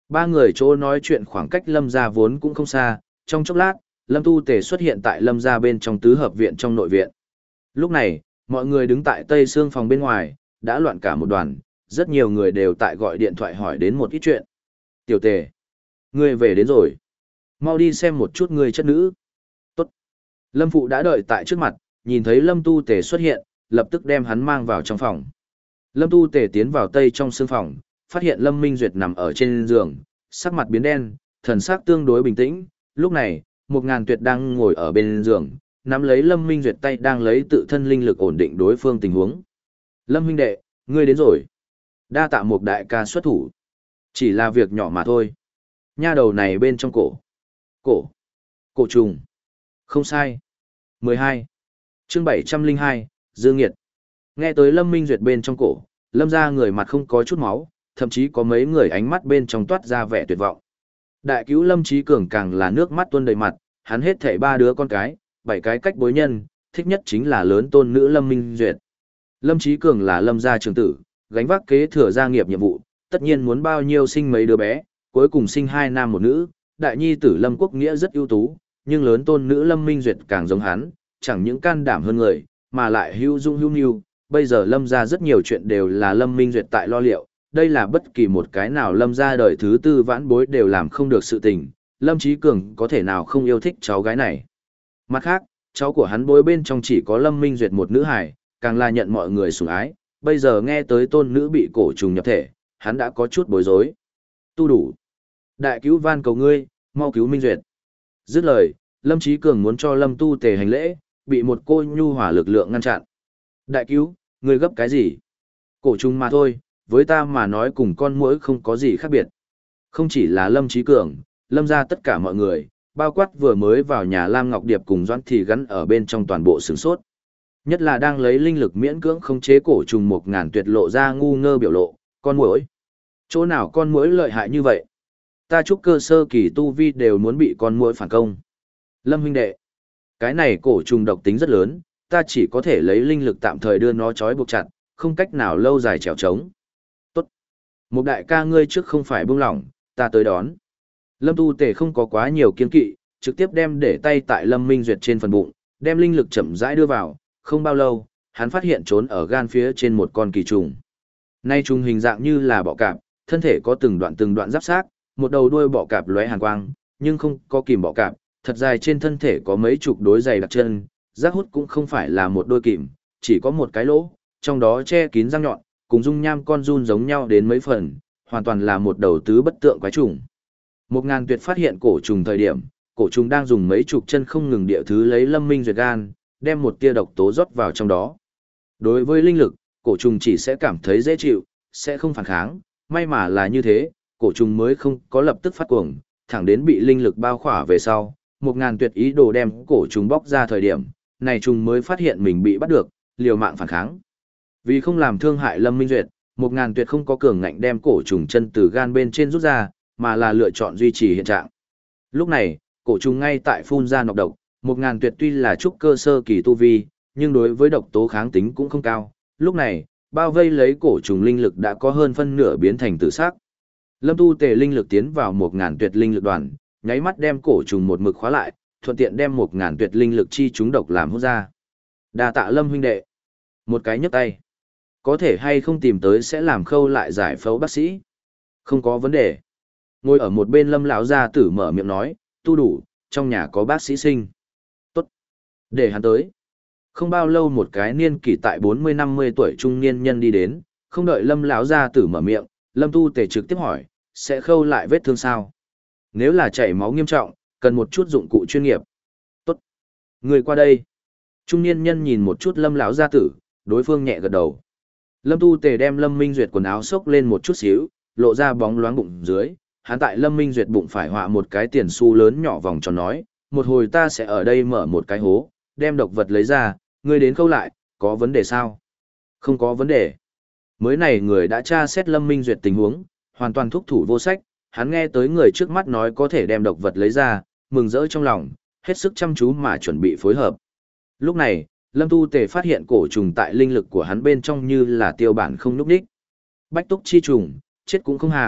Ba người chỗ nói chuyện khoảng cách Lâm gia vốn cũng không xa, trong chốc lát, Lâm Tu Tề xuất hiện tại Lâm gia bên trong tứ hợp viện trong nội viện. Lúc này, mọi người đứng tại tây xương phòng bên ngoài, đã loạn cả một đoàn, rất nhiều người đều tại gọi điện thoại hỏi đến một ít chuyện. Tiểu Tề, ngươi về đến rồi. Mau đi xem một chút ngươi chất nữ. Tốt. Lâm Phụ đã đợi tại trước mặt, nhìn thấy Lâm Tu Tề xuất hiện, lập tức đem hắn mang vào trong phòng. Lâm Tu Tề tiến vào tây trong xương phòng, phát hiện Lâm Minh Duyệt nằm ở trên giường, sắc mặt biến đen, thần sắc tương đối bình tĩnh. Lúc này, một ngàn tuyệt đang ngồi ở bên giường, nắm lấy Lâm Minh Duyệt tay đang lấy tự thân linh lực ổn định đối phương tình huống. Lâm huynh đệ, ngươi đến rồi. Đa tạ một đại ca xuất thủ. Chỉ là việc nhỏ mà thôi. Nha đầu này bên trong cổ. Cổ. Cổ trùng. Không sai. mười hai. Chương bảy trăm linh hai, Dương Nghiệt. Nghe tới Lâm Minh Duyệt bên trong cổ, Lâm ra người mặt không có chút máu, thậm chí có mấy người ánh mắt bên trong toát ra vẻ tuyệt vọng. Đại cứu Lâm Trí Cường càng là nước mắt tuôn đầy mặt, hắn hết thảy ba đứa con cái, bảy cái cách bối nhân, thích nhất chính là lớn tôn nữ Lâm Minh Duyệt. Lâm Trí Cường là Lâm gia trưởng tử, gánh vác kế thừa gia nghiệp nhiệm vụ, tất nhiên muốn bao nhiêu sinh mấy đứa bé, cuối cùng sinh hai nam một nữ, đại nhi tử Lâm Quốc Nghĩa rất ưu tú, nhưng lớn tôn nữ Lâm Minh Duyệt càng giống hắn, chẳng những can đảm hơn người, mà lại hữu dung hữu nhu. Bây giờ Lâm gia rất nhiều chuyện đều là Lâm Minh Duyệt tại lo liệu, đây là bất kỳ một cái nào Lâm gia đời thứ tư vãn bối đều làm không được sự tình, Lâm Trí Cường có thể nào không yêu thích cháu gái này. Mặt khác, cháu của hắn bối bên trong chỉ có Lâm Minh Duyệt một nữ hài, càng là nhận mọi người sủng ái, bây giờ nghe tới tôn nữ bị cổ trùng nhập thể, hắn đã có chút bối rối. Tu đủ. Đại cứu van cầu ngươi, mau cứu Minh Duyệt. Dứt lời, Lâm Trí Cường muốn cho Lâm Tu Tề hành lễ, bị một cô nhu hỏa lực lượng ngăn chặn. Đại cứu, ngươi gấp cái gì? Cổ trùng mà thôi, với ta mà nói cùng con muỗi không có gì khác biệt. Không chỉ là Lâm Trí Cường, Lâm ra tất cả mọi người, bao quát vừa mới vào nhà Lam Ngọc Điệp cùng Doãn Thì gắn ở bên trong toàn bộ sửng sốt. Nhất là đang lấy linh lực miễn cưỡng khống chế cổ trùng một ngàn tuyệt lộ ra ngu ngơ biểu lộ, con muỗi. Chỗ nào con muỗi lợi hại như vậy? Ta chúc cơ sơ kỳ tu vi đều muốn bị con muỗi phản công. Lâm huynh đệ, cái này cổ trùng độc tính rất lớn, ta chỉ có thể lấy linh lực tạm thời đưa nó trói buộc chặt, không cách nào lâu dài trèo trống. Tốt. Một đại ca ngươi trước không phải buông lỏng, ta tới đón. Lâm Tu Tề không có quá nhiều kiên kỵ, trực tiếp đem để tay tại Lâm Minh Duyệt trên phần bụng, đem linh lực chậm rãi đưa vào, không bao lâu, hắn phát hiện trốn ở gan phía trên một con kỳ trùng. Nay trùng hình dạng như là bọ cạp, thân thể có từng đoạn từng đoạn giáp xác, một đầu đuôi bọ cạp lóe hàn quang, nhưng không có kìm bọ cạp, thật dài trên thân thể có mấy chục đôi giày đặc chân, giác hút cũng không phải là một đôi kìm, chỉ có một cái lỗ, trong đó che kín răng nhọn, cùng dung nham con giun giống nhau đến mấy phần, hoàn toàn là một đầu tứ bất tượng quái trùng. Một ngàn tuyệt phát hiện cổ trùng thời điểm, cổ trùng đang dùng mấy chục chân không ngừng địa thứ lấy Lâm Minh Duyệt gan, đem một tia độc tố rót vào trong đó. Đối với linh lực, cổ trùng chỉ sẽ cảm thấy dễ chịu, sẽ không phản kháng, may mà là như thế, cổ trùng mới không có lập tức phát cuồng, thẳng đến bị linh lực bao khỏa về sau, một ngàn tuyệt ý đồ đem cổ trùng bóc ra thời điểm, này trùng mới phát hiện mình bị bắt được, liều mạng phản kháng. Vì không làm thương hại Lâm Minh Duyệt, một ngàn tuyệt không có cường ngạnh đem cổ trùng chân từ gan bên trên rút ra, mà là lựa chọn duy trì hiện trạng. Lúc này, cổ trùng ngay tại phun ra nọc độc, một ngàn tuyệt tuy là trúc cơ sơ kỳ tu vi, nhưng đối với độc tố kháng tính cũng không cao. Lúc này, bao vây lấy cổ trùng linh lực đã có hơn phân nửa biến thành tử sắc. Lâm Tu Tề linh lực tiến vào một ngàn tuyệt linh lực đoàn, nháy mắt đem cổ trùng một mực khóa lại, thuận tiện đem một ngàn tuyệt linh lực chi chúng độc làm hút ra. Đa tạ Lâm huynh đệ. Một cái nhấc tay. Có thể hay không tìm tới sẽ làm khâu lại giải phẫu bác sĩ. Không có vấn đề. Ngồi ở một bên Lâm lão gia tử mở miệng nói, tu đủ, trong nhà có bác sĩ sinh. Tốt. Để hắn tới. Không bao lâu một cái niên kỷ tại bốn mươi năm mươi tuổi trung niên nhân đi đến, không đợi Lâm lão gia tử mở miệng, Lâm Tu Tề trực tiếp hỏi, sẽ khâu lại vết thương sao? Nếu là chảy máu nghiêm trọng, cần một chút dụng cụ chuyên nghiệp. Tốt. Người qua đây. Trung niên nhân nhìn một chút Lâm lão gia tử, đối phương nhẹ gật đầu. Lâm Tu Tề đem Lâm Minh Duyệt quần áo xốc lên một chút xíu, lộ ra bóng loáng bụng dưới. Hắn tại Lâm Minh Duyệt bụng phải họa một cái tiền xu lớn nhỏ vòng tròn nói, một hồi ta sẽ ở đây mở một cái hố, đem độc vật lấy ra, ngươi đến khâu lại, có vấn đề sao? Không có vấn đề. Mới này người đã tra xét Lâm Minh Duyệt tình huống, hoàn toàn thúc thủ vô sách, hắn nghe tới người trước mắt nói có thể đem độc vật lấy ra, mừng rỡ trong lòng, hết sức chăm chú mà chuẩn bị phối hợp. Lúc này, Lâm Tu Tề phát hiện cổ trùng tại linh lực của hắn bên trong như là tiêu bản không núp đích. Bách túc chi trùng, chết cũng không hàng,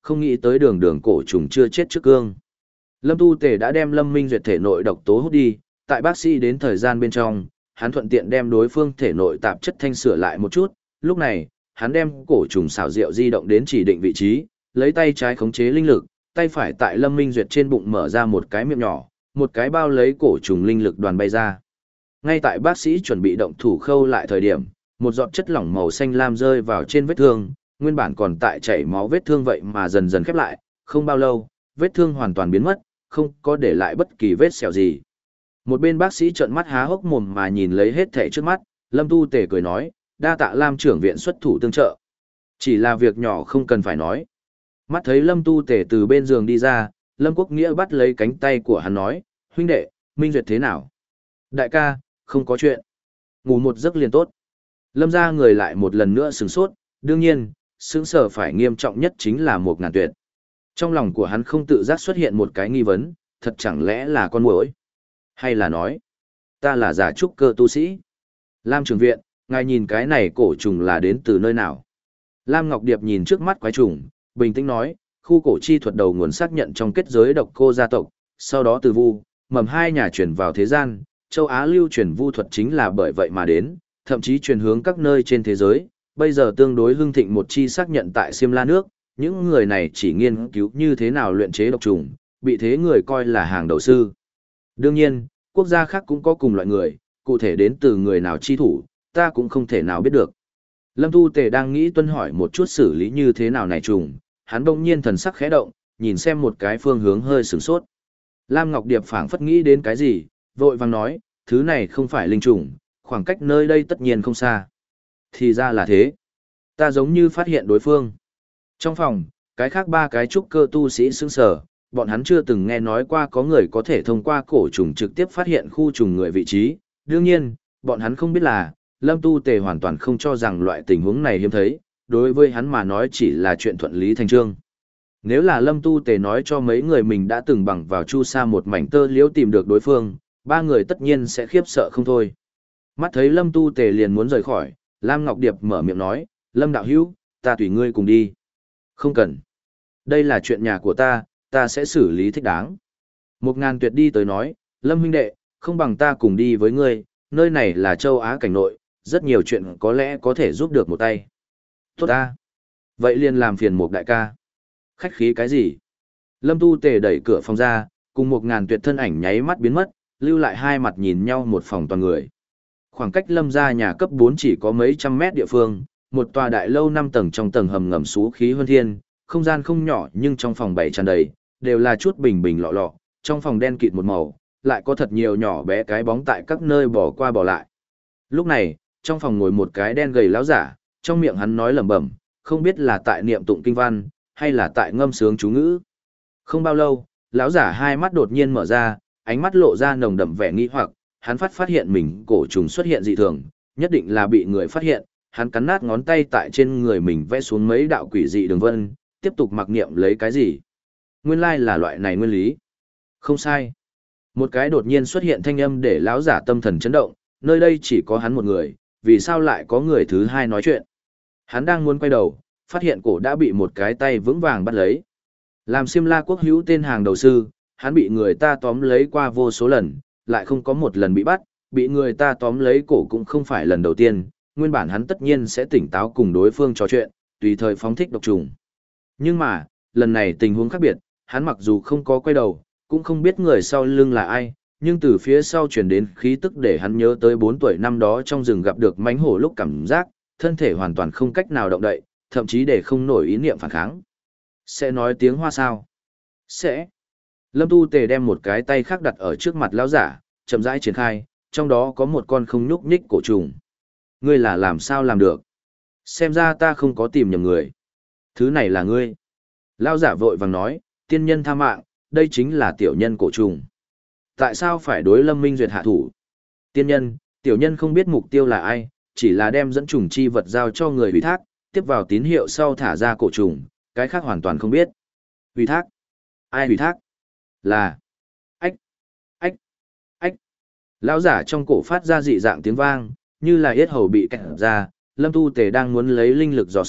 Không nghĩ tới đường đường cổ trùng chưa chết trước cương. Lâm Tu Tề đã đem Lâm Minh Duyệt thể nội độc tố hút đi, tại bác sĩ đến thời gian bên trong, hắn thuận tiện đem đối phương thể nội tạp chất thanh sửa lại một chút, lúc này, hắn đem cổ trùng xảo diệu di động đến chỉ định vị trí, lấy tay trái khống chế linh lực, tay phải tại Lâm Minh Duyệt trên bụng mở ra một cái miệng nhỏ, một cái bao lấy cổ trùng linh lực đoàn bay ra. Ngay tại bác sĩ chuẩn bị động thủ khâu lại thời điểm, một giọt chất lỏng màu xanh lam rơi vào trên vết thương, nguyên bản còn tại chảy máu vết thương vậy mà dần dần khép lại, không bao lâu, vết thương hoàn toàn biến mất, không có để lại bất kỳ vết sẹo gì. Một bên bác sĩ trợn mắt há hốc mồm mà nhìn lấy hết thảy trước mắt, Lâm Tu Tề cười nói, đa tạ Lam trưởng viện xuất thủ tương trợ. Chỉ là việc nhỏ không cần phải nói. Mắt thấy Lâm Tu Tề từ bên giường đi ra, Lâm Quốc Nghĩa bắt lấy cánh tay của hắn nói, huynh đệ, Minh Duyệt thế nào? Đại ca, không có chuyện. Ngủ một giấc liền tốt. Lâm ra người lại một lần nữa sửng sốt, đương nhiên, sững sờ phải nghiêm trọng nhất chính là một ngàn tuyệt. Trong lòng của hắn không tự giác xuất hiện một cái nghi vấn, thật chẳng lẽ là con muỗi? Hay là nói, ta là giả trúc cơ tu sĩ? Lam trưởng viện, ngài nhìn cái này cổ trùng là đến từ nơi nào? Lam Ngọc Điệp nhìn trước mắt quái trùng, bình tĩnh nói, khu cổ chi thuật đầu nguồn xác nhận trong kết giới độc cô gia tộc, sau đó từ vu, mầm hai nhà chuyển vào thế gian, châu Á lưu truyền vu thuật chính là bởi vậy mà đến, thậm chí truyền hướng các nơi trên thế giới, bây giờ tương đối hưng thịnh một chi xác nhận tại Xiêm La nước, những người này chỉ nghiên cứu như thế nào luyện chế độc trùng, bị thế người coi là hàng đầu sư. Đương nhiên, quốc gia khác cũng có cùng loại người, cụ thể đến từ người nào chi thủ, ta cũng không thể nào biết được. Lâm Tu Tề đang nghĩ tuân hỏi một chút xử lý như thế nào này trùng, hắn bỗng nhiên thần sắc khẽ động, nhìn xem một cái phương hướng hơi sửng sốt. Lam Ngọc Điệp phảng phất nghĩ đến cái gì, vội vàng nói, thứ này không phải linh trùng, khoảng cách nơi đây tất nhiên không xa. Thì ra là thế. Ta giống như phát hiện đối phương. Trong phòng, cái khác ba cái trúc cơ tu sĩ sững sờ, bọn hắn chưa từng nghe nói qua có người có thể thông qua cổ trùng trực tiếp phát hiện khu trùng người vị trí. Đương nhiên, bọn hắn không biết là, Lâm Tu Tề hoàn toàn không cho rằng loại tình huống này hiếm thấy, đối với hắn mà nói chỉ là chuyện thuận lý thành trương. Nếu là Lâm Tu Tề nói cho mấy người mình đã từng bằng vào chu sa một mảnh tơ liễu tìm được đối phương, ba người tất nhiên sẽ khiếp sợ không thôi. Mắt thấy Lâm Tu Tề liền muốn rời khỏi, Lam Ngọc Điệp mở miệng nói, Lâm đạo hữu, ta tùy ngươi cùng đi. Không cần. Đây là chuyện nhà của ta, ta sẽ xử lý thích đáng. Một ngàn tuyệt đi tới nói, Lâm huynh đệ, không bằng ta cùng đi với ngươi, nơi này là châu Á cảnh nội, rất nhiều chuyện có lẽ có thể giúp được một tay. Tốt ta. Vậy liền làm phiền một đại ca. Khách khí cái gì? Lâm Tu Tề đẩy cửa phòng ra, cùng một ngàn tuyệt thân ảnh nháy mắt biến mất, lưu lại hai mặt nhìn nhau một phòng toàn người. Khoảng cách Lâm ra nhà cấp bốn chỉ có mấy trăm mét địa phương, một tòa đại lâu năm tầng trong tầng hầm ngầm xú khí hơn thiên, không gian không nhỏ nhưng trong phòng bảy tràn đầy, đều là chút bình bình lọ lọ, trong phòng đen kịt một màu, lại có thật nhiều nhỏ bé cái bóng tại các nơi bỏ qua bỏ lại. Lúc này, trong phòng ngồi một cái đen gầy lão giả, trong miệng hắn nói lẩm bẩm, không biết là tại niệm tụng kinh văn, hay là tại ngâm sướng chú ngữ. Không bao lâu, lão giả hai mắt đột nhiên mở ra, ánh mắt lộ ra nồng đậm vẻ nghi hoặc, hắn phát phát hiện mình cổ trùng xuất hiện dị thường, nhất định là bị người phát hiện, hắn cắn nát ngón tay tại trên người mình vẽ xuống mấy đạo quỷ dị đường vân, tiếp tục mặc niệm lấy cái gì. Nguyên lai là loại này nguyên lý. Không sai. Một cái đột nhiên xuất hiện thanh âm để lão giả tâm thần chấn động, nơi đây chỉ có hắn một người, vì sao lại có người thứ hai nói chuyện. Hắn đang muốn quay đầu, phát hiện cổ đã bị một cái tay vững vàng bắt lấy. Làm Xiêm La quốc hữu tên hàng đầu sư, hắn bị người ta tóm lấy qua vô số lần, lại không có một lần bị bắt, bị người ta tóm lấy cổ cũng không phải lần đầu tiên, nguyên bản hắn tất nhiên sẽ tỉnh táo cùng đối phương trò chuyện, tùy thời phóng thích độc trùng. Nhưng mà, lần này tình huống khác biệt, hắn mặc dù không có quay đầu, cũng không biết người sau lưng là ai, nhưng từ phía sau truyền đến khí tức để hắn nhớ tới bốn tuổi năm đó trong rừng gặp được mãnh hổ lúc cảm giác, thân thể hoàn toàn không cách nào động đậy, thậm chí để không nổi ý niệm phản kháng. Sẽ nói tiếng Hoa sao? Sẽ. Lâm Tu Tề đem một cái tay khác đặt ở trước mặt lão giả, chậm rãi triển khai, trong đó có một con không nhúc nhích cổ trùng. Ngươi là làm sao làm được? Xem ra ta không có tìm nhầm người. Thứ này là ngươi. Lão giả vội vàng nói, tiên nhân tha mạng, đây chính là tiểu nhân cổ trùng. Tại sao phải đối Lâm Minh Duyệt hạ thủ? Tiên nhân, tiểu nhân không biết mục tiêu là ai, chỉ là đem dẫn trùng chi vật giao cho người ủy thác, tiếp vào tín hiệu sau thả ra cổ trùng, cái khác hoàn toàn không biết. Ủy thác? Ai ủy thác? Là... Ách! Ách! Ách! Lão giả trong cổ phát ra dị dạng tiếng vang, như là yết hầu bị kẹt ra, Lâm Tu Tề đang muốn lấy linh lực dò xét,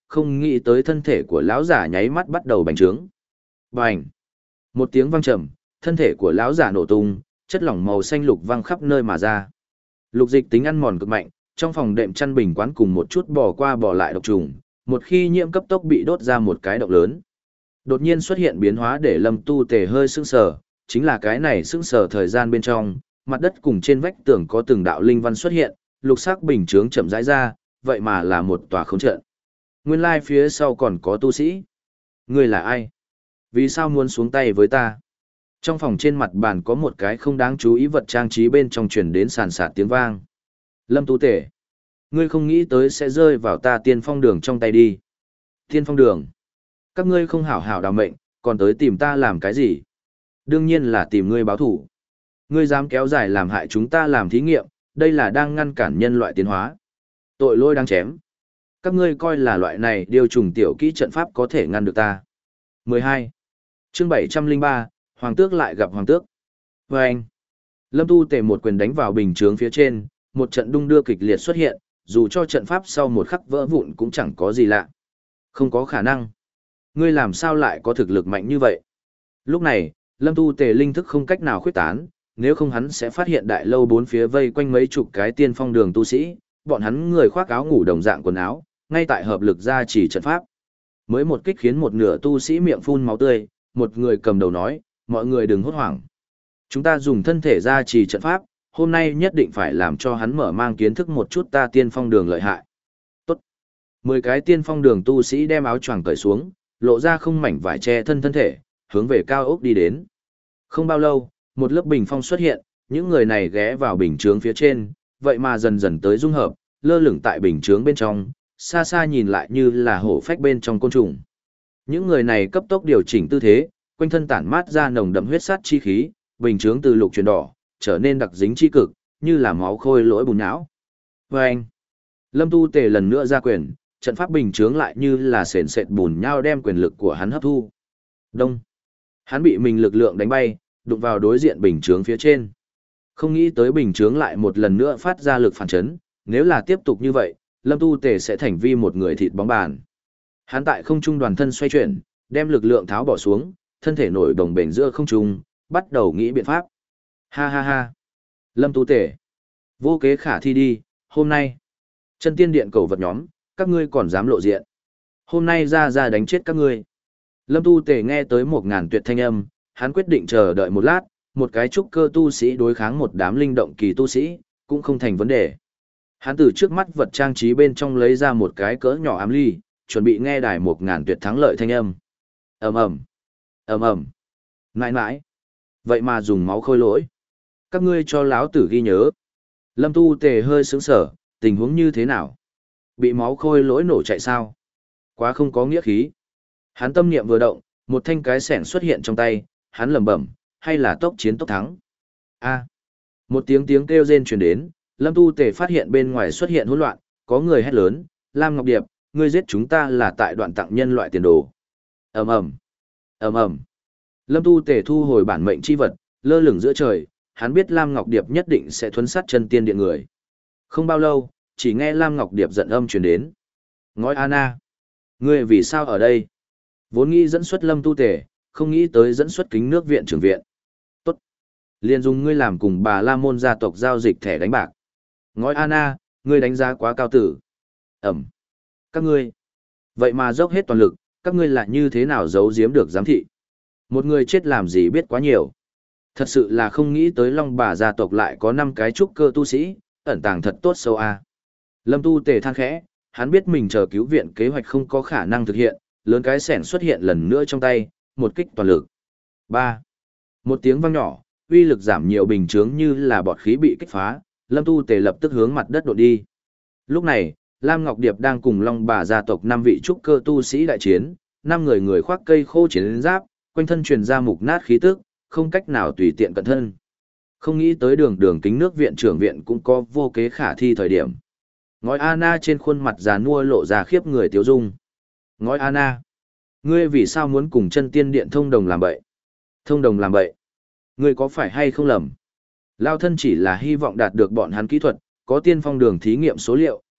không nghĩ tới thân thể của lão giả nháy mắt bắt đầu bành trướng. Bành! Một tiếng vang trầm, thân thể của lão giả nổ tung, chất lỏng màu xanh lục văng khắp nơi mà ra. Lục dịch tính ăn mòn cực mạnh, trong phòng đệm chăn bình quán cùng một chút bò qua bò lại độc trùng, một khi nhiễm cấp tốc bị đốt ra một cái động lớn. Đột nhiên xuất hiện biến hóa để Lâm Tu Tề hơi sững sờ, chính là cái này sững sờ thời gian bên trong, mặt đất cùng trên vách tường có từng đạo linh văn xuất hiện, lục sắc bình chướng chậm rãi ra, vậy mà là một tòa khống trận. Nguyên lai phía sau còn có tu sĩ. Ngươi là ai? Vì sao muốn xuống tay với ta? Trong phòng trên mặt bàn có một cái không đáng chú ý vật trang trí bên trong truyền đến sàn sạt tiếng vang. Lâm Tu Tể, ngươi không nghĩ tới sẽ rơi vào ta tiên phong đường trong tay đi. Tiên phong đường? Các ngươi không hảo hảo đào mệnh, còn tới tìm ta làm cái gì? Đương nhiên là tìm ngươi báo thủ. Ngươi dám kéo dài làm hại chúng ta làm thí nghiệm, đây là đang ngăn cản nhân loại tiến hóa. Tội lỗi đang chém. Các ngươi coi là loại này điều trùng tiểu kỹ trận pháp có thể ngăn được ta. mười hai. Chương bảy trăm lẻ ba, Hoàng tước lại gặp Hoàng tước. Và anh. Lâm Tu Tề một quyền đánh vào bình chướng phía trên, một trận đung đưa kịch liệt xuất hiện, dù cho trận pháp sau một khắc vỡ vụn cũng chẳng có gì lạ. Không có khả năng. Ngươi làm sao lại có thực lực mạnh như vậy? Lúc này, Lâm Tu Tề linh thức không cách nào khuyết tán, nếu không hắn sẽ phát hiện đại lâu bốn phía vây quanh mấy chục cái tiên phong đường tu sĩ, bọn hắn người khoác áo ngủ đồng dạng quần áo, ngay tại hợp lực ra chỉ trận pháp. Mới một kích khiến một nửa tu sĩ miệng phun máu tươi, một người cầm đầu nói, mọi người đừng hốt hoảng. Chúng ta dùng thân thể ra chỉ trận pháp, hôm nay nhất định phải làm cho hắn mở mang kiến thức một chút ta tiên phong đường lợi hại. Tốt. Mười cái tiên phong đường tu sĩ đem áo choàng cởi xuống, lộ ra không mảnh vải che thân thân thể, hướng về cao ốc đi đến. Không bao lâu, một lớp bình phong xuất hiện, những người này ghé vào bình chướng phía trên, vậy mà dần dần tới dung hợp, lơ lửng tại bình chướng bên trong, xa xa nhìn lại như là hổ phách bên trong côn trùng. Những người này cấp tốc điều chỉnh tư thế, quanh thân tản mát ra nồng đậm huyết sát chi khí, bình chướng từ lục chuyển đỏ, trở nên đặc dính chi cực, như là máu khôi lỗi bùn não. Và anh, Lâm Tu Tề lần nữa ra quyền, trận pháp bình chướng lại như là sền sệt bùn nhau đem quyền lực của hắn hấp thu. Đông. Hắn bị mình lực lượng đánh bay, đụng vào đối diện bình chướng phía trên. Không nghĩ tới bình chướng lại một lần nữa phát ra lực phản chấn, nếu là tiếp tục như vậy, Lâm Tu Tề sẽ thành vi một người thịt bóng bàn. Hắn tại không trung đoàn thân xoay chuyển, đem lực lượng tháo bỏ xuống, thân thể nổi đồng bền giữa không trung, bắt đầu nghĩ biện pháp. Ha ha ha. Lâm Tu Tề, vô kế khả thi đi, hôm nay, chân tiên điện cầu vật nhóm, các ngươi còn dám lộ diện. Hôm nay ra ra đánh chết các ngươi. Lâm Tu Tề nghe tới một ngàn tuyệt thanh âm, hắn quyết định chờ đợi một lát, một cái trúc cơ tu sĩ đối kháng một đám linh động kỳ tu sĩ, cũng không thành vấn đề. Hắn từ trước mắt vật trang trí bên trong lấy ra một cái cỡ nhỏ ám ly, chuẩn bị nghe đài một ngàn tuyệt thắng lợi thanh âm. Ầm ầm, ầm ầm. Mãi mãi, vậy mà dùng máu khôi lỗi. Các ngươi cho láo tử ghi nhớ. Lâm Tu Tề hơi sững sờ, tình huống như thế nào? Bị máu khôi lỗi nổ chạy sao? Quá không có nghĩa khí. Hắn tâm niệm vừa động, một thanh cái xẻng xuất hiện trong tay, hắn lẩm bẩm, hay là tốc chiến tốc thắng. A. Một tiếng tiếng kêu rên truyền đến, Lâm Tu Tề phát hiện bên ngoài xuất hiện hỗn loạn, có người hét lớn, Lam Ngọc Điệp, ngươi giết chúng ta là tại đoạn tặng nhân loại tiền đồ. Ầm ầm, ầm ầm. Lâm Tu Tề thu hồi bản mệnh chi vật, lơ lửng giữa trời, hắn biết Lam Ngọc Điệp nhất định sẽ thuấn sát chân tiên điện người. Không bao lâu, chỉ nghe Lam Ngọc Điệp giận âm truyền đến. Ngói Anna, ngươi vì sao ở đây? Vốn nghĩ dẫn xuất Lâm Tu Tề, không nghĩ tới dẫn xuất Kính Nước viện trưởng viện. Tốt. Liên dùng ngươi làm cùng bà La Môn gia tộc giao dịch thẻ đánh bạc. Ngói Anna, ngươi đánh giá quá cao tử. Ẩm. Các ngươi. Vậy mà dốc hết toàn lực, các ngươi lại như thế nào giấu giếm được giám thị. Một người chết làm gì biết quá nhiều. Thật sự là không nghĩ tới Long bà gia tộc lại có năm cái trúc cơ tu sĩ, ẩn tàng thật tốt sâu a. Lâm Tu Tề than khẽ, hắn biết mình chờ cứu viện kế hoạch không có khả năng thực hiện, lớn cái xẻng xuất hiện lần nữa trong tay, một kích toàn lực. Ba. Một tiếng vang nhỏ, uy lực giảm nhiều bình chướng như là bọt khí bị kích phá, Lâm Tu Tề lập tức hướng mặt đất đột đi. Lúc này, Lam Ngọc Điệp đang cùng Long bà gia tộc năm vị trúc cơ tu sĩ đại chiến, năm người người khoác cây khô chiến giáp, quanh thân truyền ra mục nát khí tức, không cách nào tùy tiện cận thân. Không nghĩ tới đường đường Kính Nước viện trưởng viện cũng có vô kế khả thi thời điểm. Ngói Anna trên khuôn mặt già nua lộ ra khiếp người tiếu dung. Ngói Anna, ngươi vì sao muốn cùng chân tiên điện thông đồng làm bậy? Thông đồng làm bậy? Ngươi có phải hay không lầm? Lao thân chỉ là hy vọng đạt được bọn hắn kỹ thuật, có tiên phong đường thí nghiệm số liệu,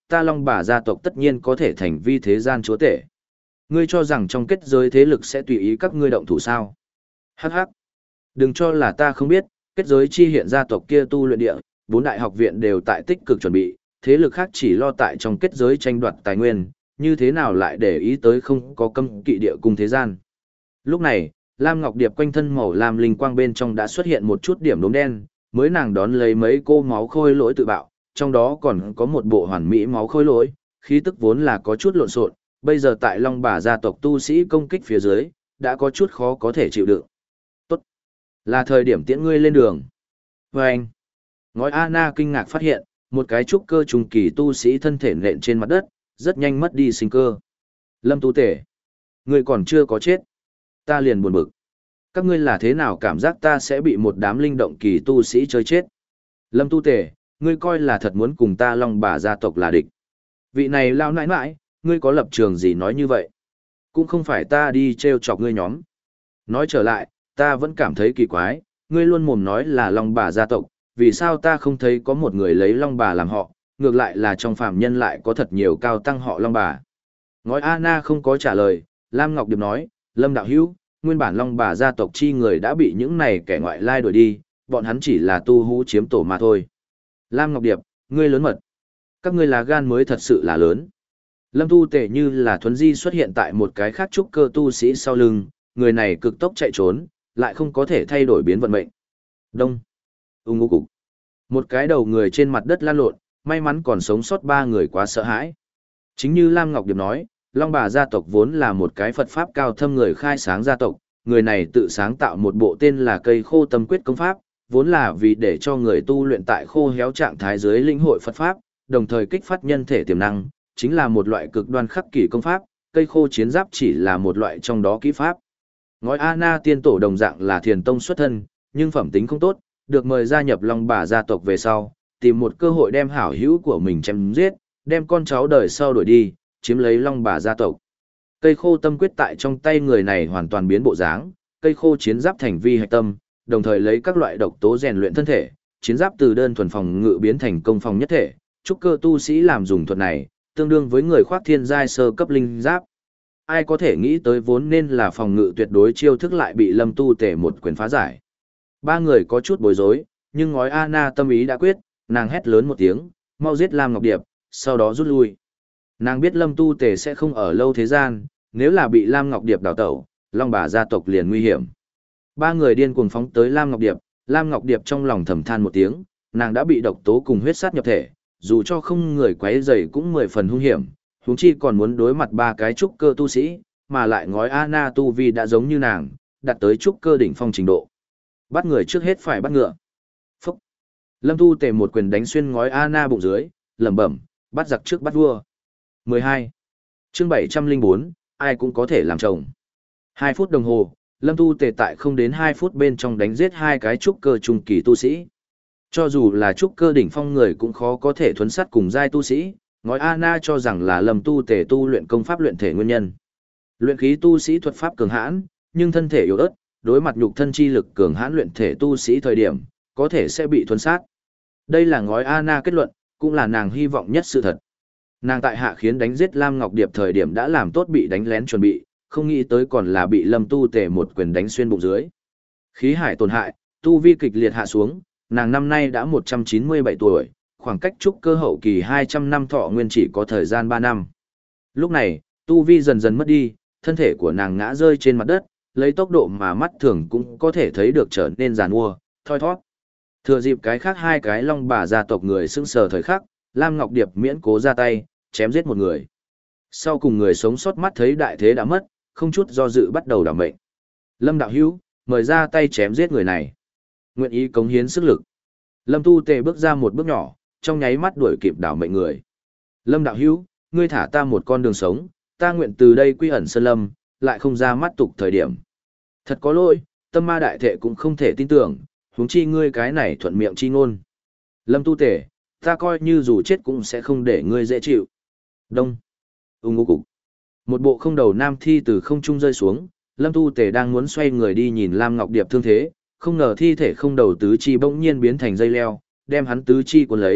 ta Long Bà gia tộc tất nhiên có thể thành vi thế gian chúa tể. Ngươi cho rằng trong kết giới thế lực sẽ tùy ý các ngươi động thủ sao? Hắc hắc. Đừng cho là ta không biết, kết giới chi hiện gia tộc kia tu luyện địa, bốn đại học viện đều tại tích cực chuẩn bị, thế lực khác chỉ lo tại trong kết giới tranh đoạt tài nguyên, như thế nào lại để ý tới không có cấm kỵ địa cung thế gian. Lúc này, Lam Ngọc Điệp quanh thân màu lam linh quang bên trong đã xuất hiện một chút điểm đốm đen, mới nàng đón lấy mấy cô máu khôi lỗi tự bạo, trong đó còn có một bộ hoàn mỹ máu khôi lỗi, khí tức vốn là có chút lộn xộn, bây giờ tại Long Bà gia tộc tu sĩ công kích phía dưới, đã có chút khó có thể chịu đựng. Tốt, là thời điểm tiễn ngươi lên đường. Và anh, ngói Anna kinh ngạc phát hiện, một cái trúc cơ trùng kỳ tu sĩ thân thể nện trên mặt đất, rất nhanh mất đi sinh cơ. Lâm Tu Tể, ngươi còn chưa có chết, ta liền buồn bực. Các ngươi là thế nào cảm giác ta sẽ bị một đám linh động kỳ tu sĩ chơi chết? Lâm Tu Tể, ngươi coi là thật muốn cùng ta Long Bà gia tộc là địch. Vị này lao nãi nãi, ngươi có lập trường gì nói như vậy? Cũng không phải ta đi trêu chọc ngươi nhóm. Nói trở lại, ta vẫn cảm thấy kỳ quái, ngươi luôn mồm nói là Long Bà gia tộc, vì sao ta không thấy có một người lấy Long Bà làm họ, ngược lại là trong phàm nhân lại có thật nhiều cao tăng họ Long Bà. Ngói Anna không có trả lời, Lam Ngọc Điệp nói, Lâm đạo hữu, nguyên bản Long Bà gia tộc chi người đã bị những này kẻ ngoại lai đuổi đi, bọn hắn chỉ là tu hú chiếm tổ mà thôi. Lam Ngọc Điệp, ngươi lớn mật. Các ngươi là gan mới thật sự là lớn. Lâm Tu Tể như là thuấn di xuất hiện tại một cái khác trúc cơ tu sĩ sau lưng, người này cực tốc chạy trốn, lại không có thể thay đổi biến vận mệnh. Đông. Ung ngô cục. Một cái đầu người trên mặt đất lan lộn, may mắn còn sống sót ba người quá sợ hãi. Chính như Lam Ngọc Điệp nói, Long Bà gia tộc vốn là một cái Phật pháp cao thâm người khai sáng gia tộc, người này tự sáng tạo một bộ tên là cây khô tâm quyết công pháp, vốn là vì để cho người tu luyện tại khô héo trạng thái dưới lĩnh hội Phật pháp, đồng thời kích phát nhân thể tiềm năng, chính là một loại cực đoan khắc kỷ công pháp, cây khô chiến giáp chỉ là một loại trong đó kỹ pháp. Ngói Anna tiên tổ đồng dạng là thiền tông xuất thân, nhưng phẩm tính không tốt, được mời gia nhập Long Bà gia tộc về sau, tìm một cơ hội đem hảo hữu của mình chém giết, đem con cháu đời sau đuổi đi, chiếm lấy Long Bà gia tộc. Cây khô tâm quyết tại trong tay người này hoàn toàn biến bộ dáng, cây khô chiến giáp thành vi hạch tâm, đồng thời lấy các loại độc tố rèn luyện thân thể, chiến giáp từ đơn thuần phòng ngự biến thành công phòng nhất thể, trúc cơ tu sĩ làm dùng thuật này, tương đương với người khoác thiên giai sơ cấp linh giáp. Ai có thể nghĩ tới vốn nên là phòng ngự tuyệt đối chiêu thức lại bị Lâm Tu Tể một quyền phá giải. Ba người có chút bối rối, nhưng ngói Anna tâm ý đã quyết, nàng hét lớn một tiếng, mau giết Lam Ngọc Điệp, sau đó rút lui. Nàng biết Lâm Tu Tể sẽ không ở lâu thế gian, nếu là bị Lam Ngọc Điệp đào tẩu, Long Bà gia tộc liền nguy hiểm. Ba người điên cuồng phóng tới Lam Ngọc Điệp, Lam Ngọc Điệp trong lòng thầm than một tiếng, nàng đã bị độc tố cùng huyết sát nhập thể, dù cho không người quấy rầy cũng mười phần hung hiểm, huống chi còn muốn đối mặt ba cái trúc cơ tu sĩ, mà lại ngói Anna tu vi đã giống như nàng, đạt tới trúc cơ đỉnh phong trình độ. Bắt người trước hết phải bắt ngựa. Phúc. Lâm Tu Tể một quyền đánh xuyên ngói Anna bụng dưới, lẩm bẩm, bắt giặc trước bắt vua. mười hai. Chương bảy trăm lẻ bốn, ai cũng có thể làm chồng. hai phút đồng hồ, Lâm Tu Tể tại không đến hai phút bên trong đánh giết hai cái trúc cơ trung kỳ tu sĩ. Cho dù là trúc cơ đỉnh phong người cũng khó có thể thuấn sát cùng giai tu sĩ, ngói Anna cho rằng là Lâm Tu Tể tu luyện công pháp luyện thể nguyên nhân. Luyện khí tu sĩ thuật pháp cường hãn, nhưng thân thể yếu ớt, đối mặt nhục thân chi lực cường hãn luyện thể tu sĩ thời điểm, có thể sẽ bị thuấn sát. Đây là ngói Anna kết luận, cũng là nàng hy vọng nhất sự thật. Nàng tại hạ khiến đánh giết Lam Ngọc Điệp thời điểm đã làm tốt bị đánh lén chuẩn bị, không nghĩ tới còn là bị Lâm Tu Tể một quyền đánh xuyên bụng dưới. Khí hải tổn hại, tu vi kịch liệt hạ xuống, nàng năm nay đã một trăm chín mươi bảy tuổi, khoảng cách trúc cơ hậu kỳ hai trăm năm thọ nguyên chỉ có thời gian ba năm. Lúc này, tu vi dần dần mất đi, thân thể của nàng ngã rơi trên mặt đất, lấy tốc độ mà mắt thường cũng có thể thấy được trở nên giàn mua, thoi thoát. Thừa dịp cái khác hai cái Long Bà gia tộc người sững sờ thời khắc, Lam Ngọc Điệp miễn cố ra tay, chém giết một người. Sau cùng người sống sót mắt thấy đại thế đã mất, không chút do dự bắt đầu đảm mệnh. Lâm đạo hữu, mời ra tay chém giết người này. Nguyện ý cống hiến sức lực. Lâm Tu Tể bước ra một bước nhỏ, trong nháy mắt đuổi kịp đảo mệnh người. Lâm đạo hữu, ngươi thả ta một con đường sống, ta nguyện từ đây quy ẩn sơn lâm, lại không ra mắt tục thời điểm. Thật có lỗi, tâm ma đại thệ cũng không thể tin tưởng, huống chi ngươi cái này thuận miệng chi ngôn. Lâm Tu Tể, ta coi như dù chết cũng sẽ không để ngươi dễ chịu. Đông. Ung ngô cục. Một bộ không đầu nam thi từ không trung rơi xuống, Lâm Tu Tể đang muốn xoay người đi nhìn Lam Ngọc Điệp thương thế, không ngờ thi thể không đầu tứ chi bỗng nhiên biến thành dây leo, đem hắn tứ chi cuốn lấy,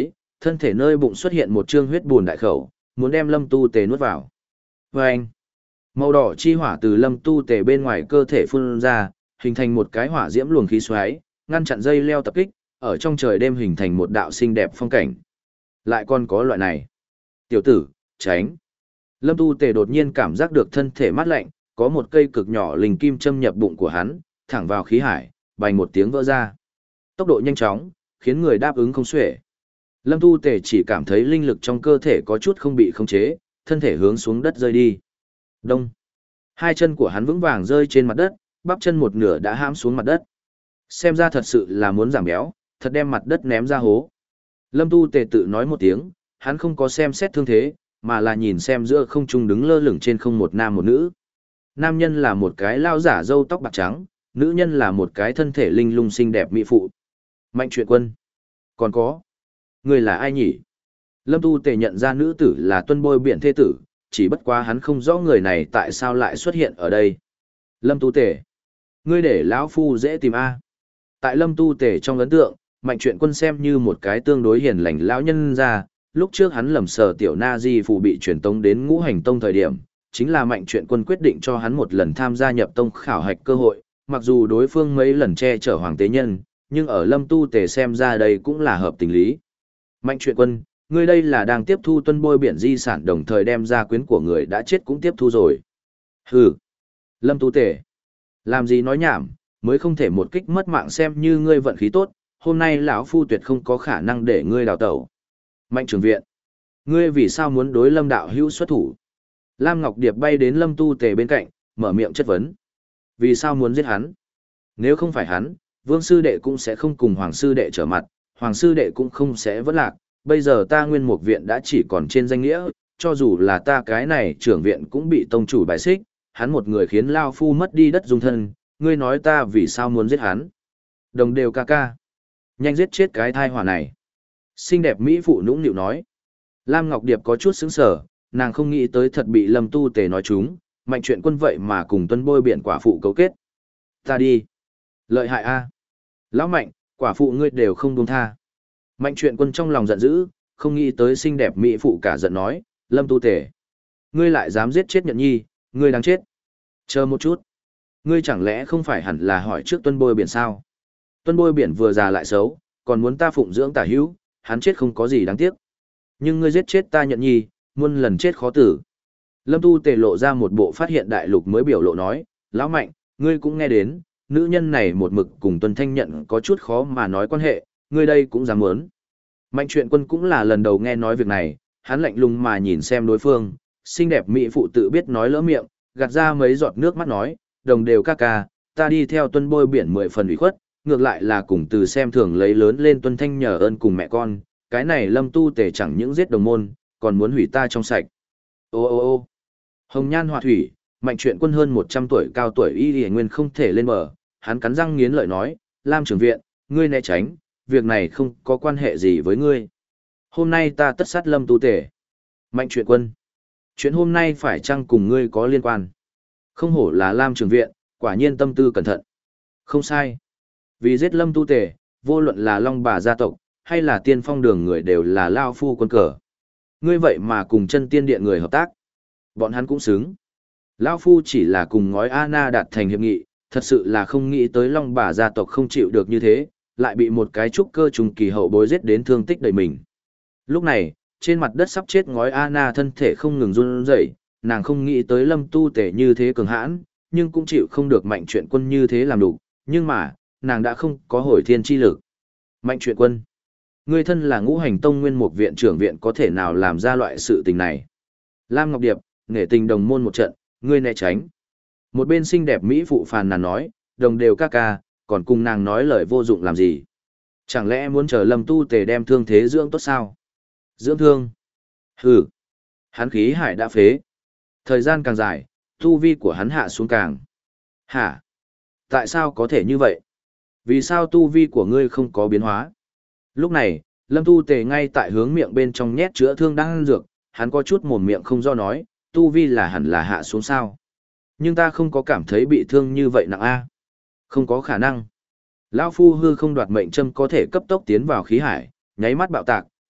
thân thể nơi bụng xuất hiện một trương huyết buồn đại khẩu, muốn đem Lâm Tu Tề nuốt vào. Và anh, màu đỏ chi hỏa từ Lâm Tu Tề bên ngoài cơ thể phun ra, hình thành một cái hỏa diễm luồng khí xoáy, ngăn chặn dây leo tập kích, ở trong trời đêm hình thành một đạo xinh đẹp phong cảnh. Lại còn có loại này. Tiểu tử, tránh. Lâm Tu Tề đột nhiên cảm giác được thân thể mát lạnh, có một cây cực nhỏ linh kim châm nhập bụng của hắn, thẳng vào khí hải, bành một tiếng vỡ ra. Tốc độ nhanh chóng, khiến người đáp ứng không xuể. Lâm Tu Tề chỉ cảm thấy linh lực trong cơ thể có chút không bị khống chế, thân thể hướng xuống đất rơi đi. Đông. Hai chân của hắn vững vàng rơi trên mặt đất, bắp chân một nửa đã hãm xuống mặt đất. Xem ra thật sự là muốn giảm béo, thật đem mặt đất ném ra hố. Lâm Tu Tề tự nói một tiếng, hắn không có xem xét thương thế, mà là nhìn xem giữa không trung đứng lơ lửng trên không một nam một nữ. Nam nhân là một cái lao giả râu tóc bạc trắng, nữ nhân là một cái thân thể linh lung xinh đẹp mỹ phụ. Mạnh Truyện Quân. Còn có. Người là ai nhỉ? Lâm Tu Tề nhận ra nữ tử là Tuân Bôi Biển thê tử, chỉ bất quá hắn không rõ người này tại sao lại xuất hiện ở đây. Lâm Tu Tề. Ngươi để lão phu dễ tìm a. Tại Lâm Tu Tề trong ấn tượng, Mạnh Truyện Quân xem như một cái tương đối hiền lành lão nhân ra, lúc trước hắn lầm sờ tiểu na di phù bị truyền tông đến Ngũ Hành Tông thời điểm, chính là Mạnh Truyện Quân quyết định cho hắn một lần tham gia nhập tông khảo hạch cơ hội, mặc dù đối phương mấy lần che chở hoàng tế nhân, nhưng ở Lâm Tu Tề xem ra đây cũng là hợp tình lý. Mạnh Truyện Quân, ngươi đây là đang tiếp thu Tuân Bôi Biển di sản đồng thời đem ra quyến của người đã chết cũng tiếp thu rồi. Hừ. Lâm Tu Tề. Làm gì nói nhảm, mới không thể một kích mất mạng xem như ngươi vận khí tốt, hôm nay lão phu tuyệt không có khả năng để ngươi đào tẩu. Mạnh Trường Viện. Ngươi vì sao muốn đối Lâm đạo hữu xuất thủ? Lam Ngọc Điệp bay đến Lâm Tu Tề bên cạnh, mở miệng chất vấn. Vì sao muốn giết hắn? Nếu không phải hắn, Vương sư đệ cũng sẽ không cùng Hoàng sư đệ trở mặt, Hoàng sư đệ cũng không sẽ vất lạc. Bây giờ ta Nguyên Mục viện đã chỉ còn trên danh nghĩa, cho dù là ta cái này trưởng viện cũng bị tông chủ bài xích, hắn một người khiến lao phu mất đi đất dung thân, ngươi nói ta vì sao muốn giết hắn? Đồng đều ca ca. Nhanh giết chết cái thai hỏa này. Xinh đẹp mỹ phụ nũng nịu nói. Lam Ngọc Điệp có chút sững sờ, nàng không nghĩ tới thật bị Lâm Tu Tề nói chúng, Mạnh Truyện Quân vậy mà cùng Tuân Bôi Biển quả phụ cấu kết. Ta đi. Lợi hại a. Lão Mạnh, quả phụ ngươi đều không buông tha. Mạnh Truyện Quân trong lòng giận dữ, không nghĩ tới xinh đẹp mỹ phụ cả giận nói, Lâm Tu Tề. Ngươi lại dám giết chết Nhận Nhi, ngươi đáng chết. Chờ một chút. Ngươi chẳng lẽ không phải hẳn là hỏi trước Tuân Bôi Biển sao? Tuân Bôi Biển vừa già lại xấu, còn muốn ta phụng dưỡng tả hữu, hắn chết không có gì đáng tiếc. Nhưng ngươi giết chết ta Nhận Nhi, muôn lần chết khó tử. Lâm Tu Tề lộ ra một bộ phát hiện đại lục mới biểu lộ nói, Lão Mạnh, ngươi cũng nghe đến, nữ nhân này một mực cùng Tuân Thanh Nhận có chút khó mà nói quan hệ, ngươi đây cũng dám muốn. Mạnh Truyện Quân cũng là lần đầu nghe nói việc này, hắn lạnh lùng mà nhìn xem đối phương, xinh đẹp mỹ phụ tự biết nói lỡ miệng, gạt ra mấy giọt nước mắt nói, đồng đều ca ca, ta đi theo Tuân Bôi Biển mười phần ủy khuất, ngược lại là cùng từ xem thường lấy lớn lên Tuân Thanh nhờ ơn cùng mẹ con, cái này Lâm Tu Tề chẳng những giết đồng môn, còn muốn hủy ta trong sạch. Ô ô ô hồng nhan họa thủy, Mạnh Truyện Quân hơn một trăm tuổi cao tuổi y y nguyên không thể lên bờ, hắn cắn răng nghiến lợi nói, Lam trưởng viện, ngươi né tránh, việc này không có quan hệ gì với ngươi. Hôm nay ta tất sát Lâm Tu Tề. Mạnh Truyện Quân, chuyện hôm nay phải chăng cùng ngươi có liên quan? Không hổ là Lam trưởng viện, quả nhiên tâm tư cẩn thận. Không sai. Vì giết Lâm Tu Tề, vô luận là Long Bà gia tộc, hay là Tiên Phong đường người đều là lao phu quân cờ. Ngươi vậy mà cùng Chân Tiên điện người hợp tác. Bọn hắn cũng xứng. Lao phu chỉ là cùng ngói Anna đạt thành hiệp nghị, thật sự là không nghĩ tới Long Bà gia tộc không chịu được như thế, lại bị một cái trúc cơ trùng kỳ hậu bối giết đến thương tích đầy mình. Lúc này, trên mặt đất sắp chết ngói Anna thân thể không ngừng run rẩy, nàng không nghĩ tới Lâm Tu Tề như thế cường hãn, nhưng cũng chịu không được Mạnh Truyện Quân như thế làm đủ, nhưng mà, nàng đã không có hồi thiên chi lực. Mạnh Truyện Quân, ngươi thân là Ngũ Hành Tông Nguyên Mục viện trưởng viện có thể nào làm ra loại sự tình này? Lam Ngọc Điệp, nể tình đồng môn một trận, ngươi né tránh. Một bên xinh đẹp mỹ phụ phàn nàn nói, đồng đều ca ca, còn cùng nàng nói lời vô dụng làm gì? Chẳng lẽ muốn chờ Lâm Tu Tề đem thương thế dưỡng tốt sao? Dưỡng thương? Hừ, hắn khí hải đã phế. Thời gian càng dài, tu vi của hắn hạ xuống càng. Hả? Tại sao có thể như vậy? Vì sao tu vi của ngươi không có biến hóa? Lúc này, Lâm Tu Tề ngay tại hướng miệng bên trong nhét chữa thương đang ăn dược, hắn có chút mồm miệng không do nói, tu vi là hẳn là hạ xuống sao. Nhưng ta không có cảm thấy bị thương như vậy nặng a. Không có khả năng. Lão phu hư không đoạt mệnh châm có thể cấp tốc tiến vào khí hải, nháy mắt bạo tạc,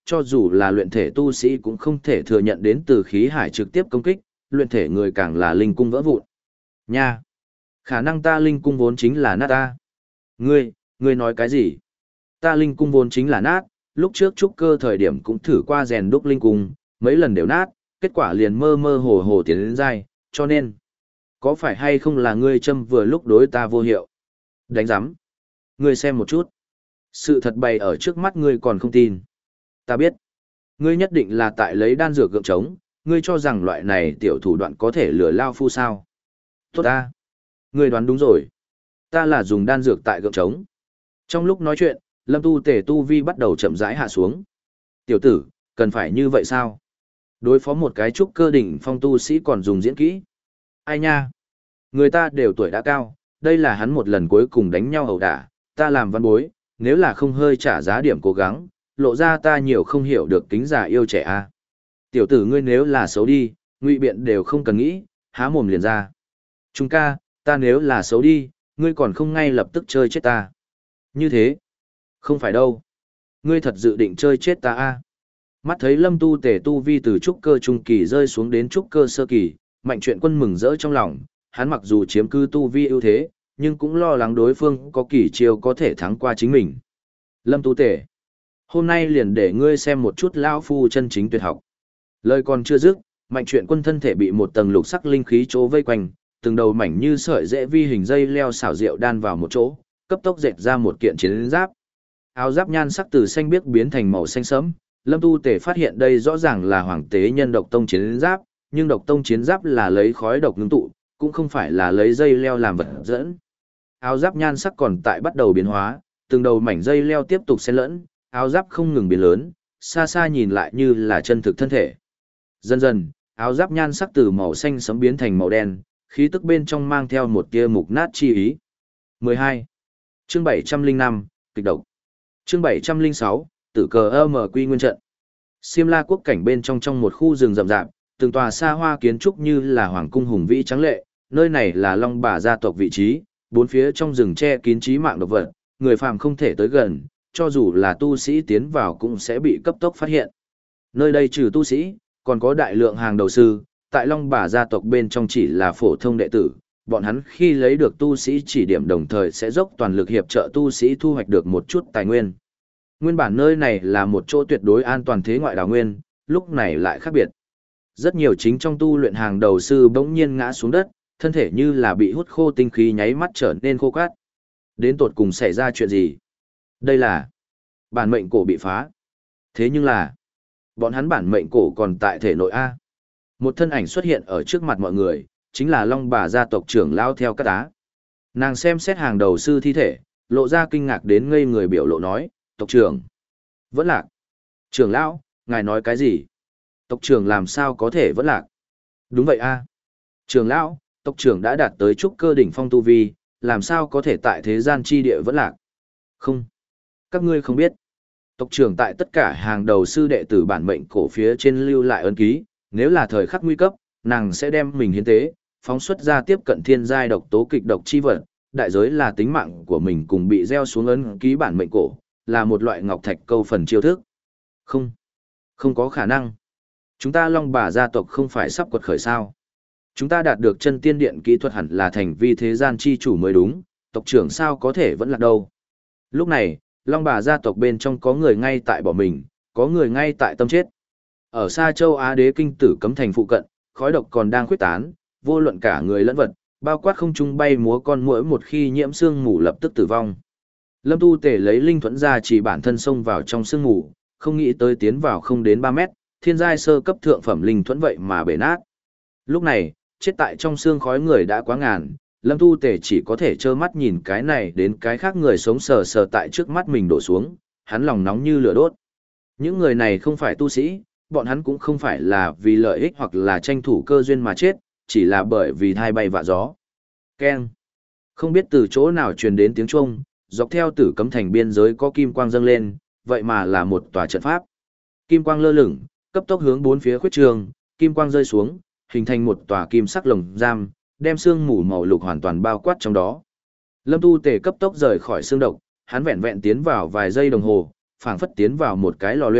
cho dù là luyện thể tu sĩ cũng không thể thừa nhận đến từ khí hải trực tiếp công kích, luyện thể người càng là linh cung vỡ vụn. Nha! Khả năng ta linh cung vốn chính là nát ta. Ngươi, ngươi nói cái gì? Ta linh cung vốn chính là nát, lúc trước trúc cơ thời điểm cũng thử qua rèn đúc linh cung, mấy lần đều nát, kết quả liền mơ mơ hồ hồ tiến đến dai, cho nên, có phải hay không là ngươi châm vừa lúc đối ta vô hiệu? Đánh giám. Ngươi xem một chút. Sự thật bày ở trước mắt ngươi còn không tin. Ta biết. Ngươi nhất định là tại lấy đan dược gượng trống, ngươi cho rằng loại này tiểu thủ đoạn có thể lừa lao phu sao. Tốt ta. Ngươi đoán đúng rồi. Ta là dùng đan dược tại gượng trống. Trong lúc nói chuyện, Lâm Tu Tề tu vi bắt đầu chậm rãi hạ xuống. Tiểu tử, cần phải như vậy sao? Đối phó một cái trúc cơ đỉnh phong tu sĩ còn dùng diễn kỹ. Ai nha? Người ta đều tuổi đã cao, đây là hắn một lần cuối cùng đánh nhau ẩu đả, ta làm văn bối, nếu là không hơi trả giá điểm cố gắng, lộ ra ta nhiều không hiểu được kính già yêu trẻ a. Tiểu tử ngươi nếu là xấu đi, ngụy biện đều không cần nghĩ, há mồm liền ra. Trung ca, ta nếu là xấu đi, ngươi còn không ngay lập tức chơi chết ta. Như thế, không phải đâu. Ngươi thật dự định chơi chết ta a? Mắt thấy Lâm Tu Tề tu vi từ trúc cơ trung kỳ rơi xuống đến trúc cơ sơ kỳ, Mạnh Truyện Quân mừng rỡ trong lòng, hắn mặc dù chiếm cư tu vi ưu thế, nhưng cũng lo lắng đối phương có kỳ chiêu có thể thắng qua chính mình. Lâm Tu Tề, hôm nay liền để ngươi xem một chút lão phu chân chính tuyệt học. Lời còn chưa dứt, Mạnh Truyện Quân thân thể bị một tầng lục sắc linh khí chỗ vây quanh, từng đầu mảnh như sợi dễ vi hình dây leo xảo diệu đan vào một chỗ, cấp tốc dệt ra một kiện chiến giáp. Áo giáp nhan sắc từ xanh biếc biến thành màu xanh sẫm, Lâm Tu Tề phát hiện đây rõ ràng là Hoàng Tế Nhân Độc Tông chiến giáp, nhưng Độc Tông chiến giáp là lấy khói độc ngưng tụ, cũng không phải là lấy dây leo làm vật dẫn. Áo giáp nhan sắc còn tại bắt đầu biến hóa, từng đầu mảnh dây leo tiếp tục xen lẫn, áo giáp không ngừng biến lớn, xa xa nhìn lại như là chân thực thân thể. Dần dần, áo giáp nhan sắc từ màu xanh sẫm biến thành màu đen, khí tức bên trong mang theo một tia mục nát chi ý. mười hai. Chương bảy trăm linh năm, kịch độc. Chương bảy trăm linh sáu, tử cờ âm quy nguyên trận. Xiêm La quốc cảnh bên trong trong một khu rừng rậm rạp, từng tòa xa hoa kiến trúc như là hoàng cung hùng vĩ trắng lệ, nơi này là Long Bà gia tộc vị trí, bốn phía trong rừng che kín chí mạng độc vật, người phàm không thể tới gần, cho dù là tu sĩ tiến vào cũng sẽ bị cấp tốc phát hiện. Nơi đây trừ tu sĩ, còn có đại lượng hàng đầu sư, tại Long Bà gia tộc bên trong chỉ là phổ thông đệ tử, bọn hắn khi lấy được tu sĩ chỉ điểm đồng thời sẽ dốc toàn lực hiệp trợ tu sĩ thu hoạch được một chút tài nguyên. Nguyên bản nơi này là một chỗ tuyệt đối an toàn thế ngoại đào nguyên, lúc này lại khác biệt. Rất nhiều chính trong tu luyện hàng đầu sư bỗng nhiên ngã xuống đất, thân thể như là bị hút khô tinh khí nháy mắt trở nên khô cát. Đến tột cùng xảy ra chuyện gì? Đây là bản mệnh cổ bị phá. Thế nhưng là, bọn hắn bản mệnh cổ còn tại thể nội A. Một thân ảnh xuất hiện ở trước mặt mọi người, chính là Long Bà gia tộc trưởng lao theo các tá. Nàng xem xét hàng đầu sư thi thể, lộ ra kinh ngạc đến ngây người biểu lộ nói, tộc trưởng. Vẫn lạc. Trưởng lão, ngài nói cái gì? Tộc trưởng làm sao có thể vẫn lạc? Đúng vậy a. Trưởng lão, tộc trưởng đã đạt tới trúc cơ đỉnh phong tu vi, làm sao có thể tại thế gian chi địa vẫn lạc? Không. Các ngươi không biết. Tộc trưởng tại tất cả hàng đầu sư đệ tử bản mệnh cổ phía trên lưu lại ấn ký, nếu là thời khắc nguy cấp, nàng sẽ đem mình hiến tế, phóng xuất ra tiếp cận thiên giai độc tố kịch độc chi vật, đại giới là tính mạng của mình cùng bị gieo xuống ấn ký bản mệnh cổ, là một loại ngọc thạch câu phần chiêu thức. Không, không có khả năng. Chúng ta Long Bà gia tộc không phải sắp quật khởi sao? Chúng ta đạt được chân tiên điện kỹ thuật hẳn là thành vi thế gian chi chủ mới đúng, tộc trưởng sao có thể vẫn là đâu. Lúc này, Long Bà gia tộc bên trong có người ngay tại bỏ mình, có người ngay tại tâm chết. Ở xa châu Á đế kinh tử cấm thành phụ cận, khói độc còn đang khuyết tán, vô luận cả người lẫn vật, bao quát không trung bay múa con muỗi một khi nhiễm xương mù lập tức tử vong. Lâm Tu Tề lấy linh thuẫn ra chỉ bản thân xông vào trong sương mù, không nghĩ tới tiến vào không đến ba mét, thiên giai sơ cấp thượng phẩm linh thuẫn vậy mà bể nát. Lúc này, chết tại trong xương khói người đã quá ngàn, Lâm Tu Tề chỉ có thể trơ mắt nhìn cái này đến cái khác người sống sờ sờ tại trước mắt mình đổ xuống, hắn lòng nóng như lửa đốt. Những người này không phải tu sĩ, bọn hắn cũng không phải là vì lợi ích hoặc là tranh thủ cơ duyên mà chết, chỉ là bởi vì thai bay vạ gió. Keng. Không biết từ chỗ nào truyền đến tiếng chuông, dọc theo tử cấm thành biên giới có kim quang dâng lên, vậy mà là một tòa trận pháp. Kim quang lơ lửng, cấp tốc hướng bốn phía khuyết trường, kim quang rơi xuống, hình thành một tòa kim sắc lồng giam, đem xương mù màu lục hoàn toàn bao quát trong đó. Lâm Tu Tề cấp tốc rời khỏi xương độc, hắn vẹn vẹn tiến vào vài giây đồng hồ, phảng phất tiến vào một cái lò luyện,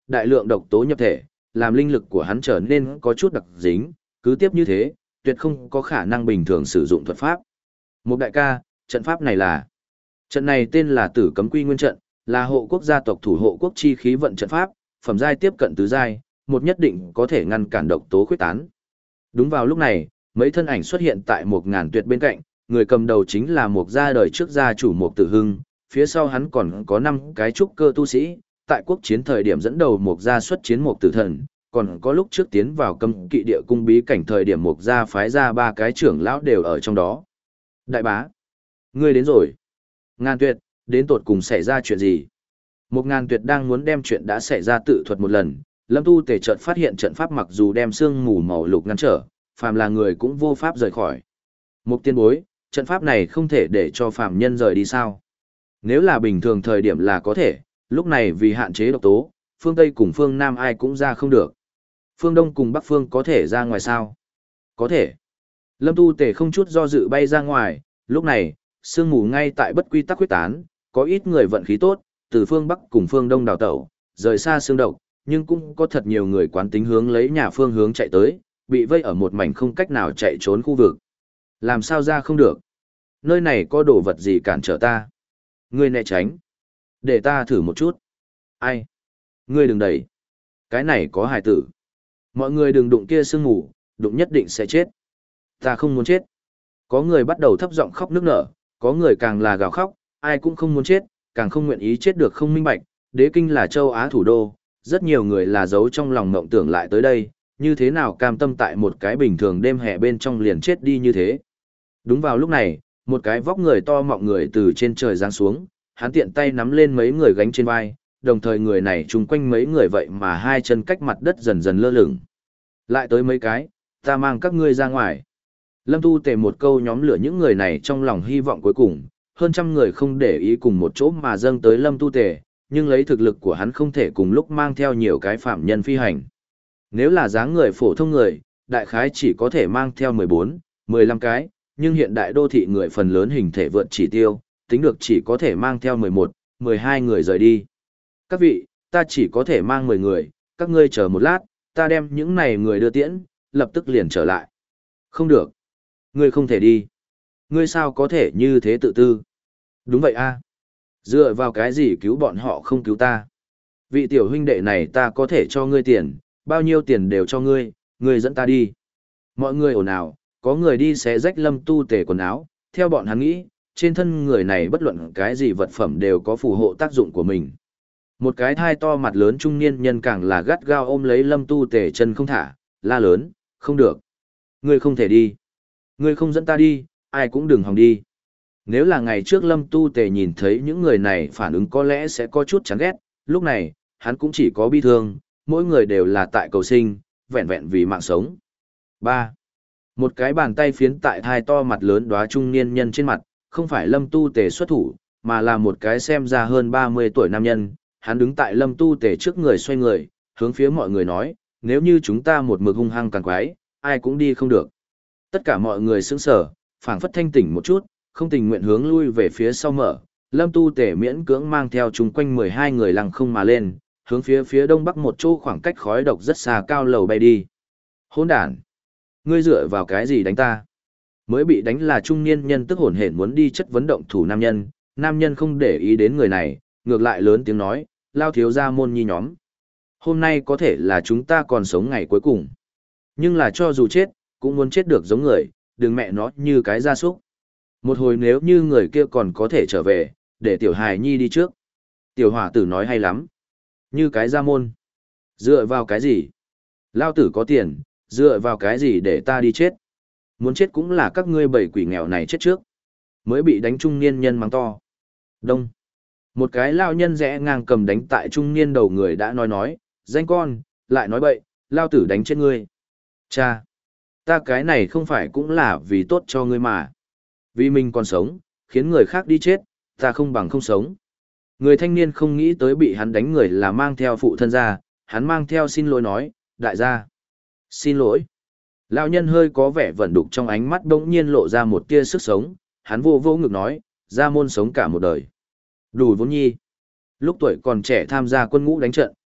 Đại lượng độc tố nhập thể, làm linh lực của hắn trở nên có chút đặc dính, cứ tiếp như thế, tuyệt không có khả năng bình thường sử dụng thuật pháp. Một đại ca, trận pháp này là... Trận này tên là Tử Cấm Quy Nguyên Trận, là hộ quốc gia tộc thủ hộ quốc chi khí vận trận pháp, phẩm giai tiếp cận tứ giai, một nhất định có thể ngăn cản độc tố khuyết tán. Đúng vào lúc này, mấy thân ảnh xuất hiện tại một ngàn tuyệt bên cạnh, người cầm đầu chính là một gia đời trước gia chủ Mục Tử Hưng, phía sau hắn còn có năm cái trúc cơ tu sĩ, tại quốc chiến thời điểm dẫn đầu một gia xuất chiến Mục Tử Thần, còn có lúc trước tiến vào cấm kỵ địa cung bí cảnh thời điểm một gia phái ra ba cái trưởng lão đều ở trong đó. Đại bá, ngươi đến rồi. Ngàn Tuyệt, đến tột cùng xảy ra chuyện gì? Một Ngàn Tuyệt đang muốn đem chuyện đã xảy ra tự thuật một lần, Lâm Tu Tề chợt phát hiện trận pháp mặc dù đem sương mù màu lục ngăn trở, phàm là người cũng vô pháp rời khỏi. Một tiên bối, trận pháp này không thể để cho phàm nhân rời đi sao? Nếu là bình thường thời điểm là có thể, lúc này vì hạn chế độc tố, phương Tây cùng phương Nam ai cũng ra không được. Phương Đông cùng Bắc phương có thể ra ngoài sao? Có thể. Lâm Tu Tề không chút do dự bay ra ngoài, lúc này, sương mù ngay tại bất quy tắc quyết tán, có ít người vận khí tốt, từ phương Bắc cùng phương Đông đào tẩu, rời xa sương độc, nhưng cũng có thật nhiều người quán tính hướng lấy nhà phương hướng chạy tới, bị vây ở một mảnh không cách nào chạy trốn khu vực. Làm sao ra không được? Nơi này có đồ vật gì cản trở ta? Ngươi né tránh. Để ta thử một chút. Ai? Ngươi đừng đẩy. Cái này có hài tử. Mọi người đừng đụng kia sương mù, đụng nhất định sẽ chết. Ta không muốn chết. Có người bắt đầu thấp giọng khóc nức nở, có người càng là gào khóc, ai cũng không muốn chết, càng không nguyện ý chết được không minh bạch. Đế kinh là châu Á thủ đô, rất nhiều người là giấu trong lòng mộng tưởng lại tới đây, như thế nào cam tâm tại một cái bình thường đêm hè bên trong liền chết đi như thế. Đúng vào lúc này, một cái vóc người to mọng người từ trên trời giáng xuống, hắn tiện tay nắm lên mấy người gánh trên vai, đồng thời người này chung quanh mấy người vậy mà hai chân cách mặt đất dần dần lơ lửng. Lại tới mấy cái, ta mang các ngươi ra ngoài. Lâm Tu Tề một câu nhóm lửa những người này trong lòng hy vọng cuối cùng, hơn trăm người không để ý cùng một chỗ mà dâng tới Lâm Tu Tề, nhưng lấy thực lực của hắn không thể cùng lúc mang theo nhiều cái phạm nhân phi hành. Nếu là dáng người phổ thông người, đại khái chỉ có thể mang theo mười bốn, mười lăm cái, nhưng hiện đại đô thị người phần lớn hình thể vượt chỉ tiêu, tính được chỉ có thể mang theo mười một, mười hai người rời đi. Các vị, ta chỉ có thể mang mười người, các ngươi chờ một lát, ta đem những này người đưa tiễn, lập tức liền trở lại. Không được. Ngươi không thể đi. Ngươi sao có thể như thế tự tư? Đúng vậy a. Dựa vào cái gì cứu bọn họ không cứu ta? Vị tiểu huynh đệ này ta có thể cho ngươi tiền, bao nhiêu tiền đều cho ngươi, ngươi dẫn ta đi. Mọi người ồn ào, có người đi xé rách Lâm Tu Tề quần áo, theo bọn hắn nghĩ, trên thân người này bất luận cái gì vật phẩm đều có phù hộ tác dụng của mình. Một cái thai to mặt lớn trung niên nhân càng là gắt gao ôm lấy Lâm Tu Tề chân không thả, la lớn, không được. Ngươi không thể đi. Ngươi không dẫn ta đi, ai cũng đừng hòng đi. Nếu là ngày trước Lâm Tu Tề nhìn thấy những người này phản ứng có lẽ sẽ có chút chán ghét, lúc này, hắn cũng chỉ có bi thương, mỗi người đều là tại cầu sinh, vẹn vẹn vì mạng sống. ba. Một cái bàn tay phiến tại thai to mặt lớn đóa trung niên nhân trên mặt, không phải Lâm Tu Tề xuất thủ, mà là một cái xem ra hơn ba mươi tuổi nam nhân, hắn đứng tại Lâm Tu Tề trước người xoay người, hướng phía mọi người nói, nếu như chúng ta một mực hung hăng càng quái, ai cũng đi không được. Tất cả mọi người sững sờ, phảng phất thanh tỉnh một chút, không tình nguyện hướng lui về phía sau mở, Lâm Tu Tề miễn cưỡng mang theo chung quanh mười hai người lăng không mà lên, hướng phía phía đông bắc một chỗ khoảng cách khói độc rất xa cao lầu bay đi. Hỗn đản! Ngươi dựa vào cái gì đánh ta? Mới bị đánh là trung niên nhân tức hổn hển muốn đi chất vấn động thủ nam nhân, nam nhân không để ý đến người này, ngược lại lớn tiếng nói, lao thiếu gia môn nhi nhóm. Hôm nay có thể là chúng ta còn sống ngày cuối cùng. Nhưng là cho dù chết, cũng muốn chết được giống người, đừng mẹ nó như cái gia súc. Một hồi nếu như người kia còn có thể trở về, để tiểu hài nhi đi trước. Tiểu hỏa tử nói hay lắm. Như cái gia môn. Dựa vào cái gì? Lao tử có tiền, dựa vào cái gì để ta đi chết? Muốn chết cũng là các ngươi bảy quỷ nghèo này chết trước. Mới bị đánh trung niên nhân mắng to. Đông. Một cái lao nhân rẽ ngang cầm đánh tại trung niên đầu người đã nói nói, danh con, lại nói bậy, lao tử đánh chết ngươi. Cha, ta cái này không phải cũng là vì tốt cho ngươi mà. Vì mình còn sống, khiến người khác đi chết, ta không bằng không sống. Người thanh niên không nghĩ tới bị hắn đánh người là mang theo phụ thân ra, hắn mang theo xin lỗi nói, đại gia. Xin lỗi. Lão nhân hơi có vẻ vẩn đục trong ánh mắt đống nhiên lộ ra một tia sức sống, hắn vô vô ngực nói, ra môn sống cả một đời. Đủ vốn nhi. Lúc tuổi còn trẻ tham gia quân ngũ đánh trận,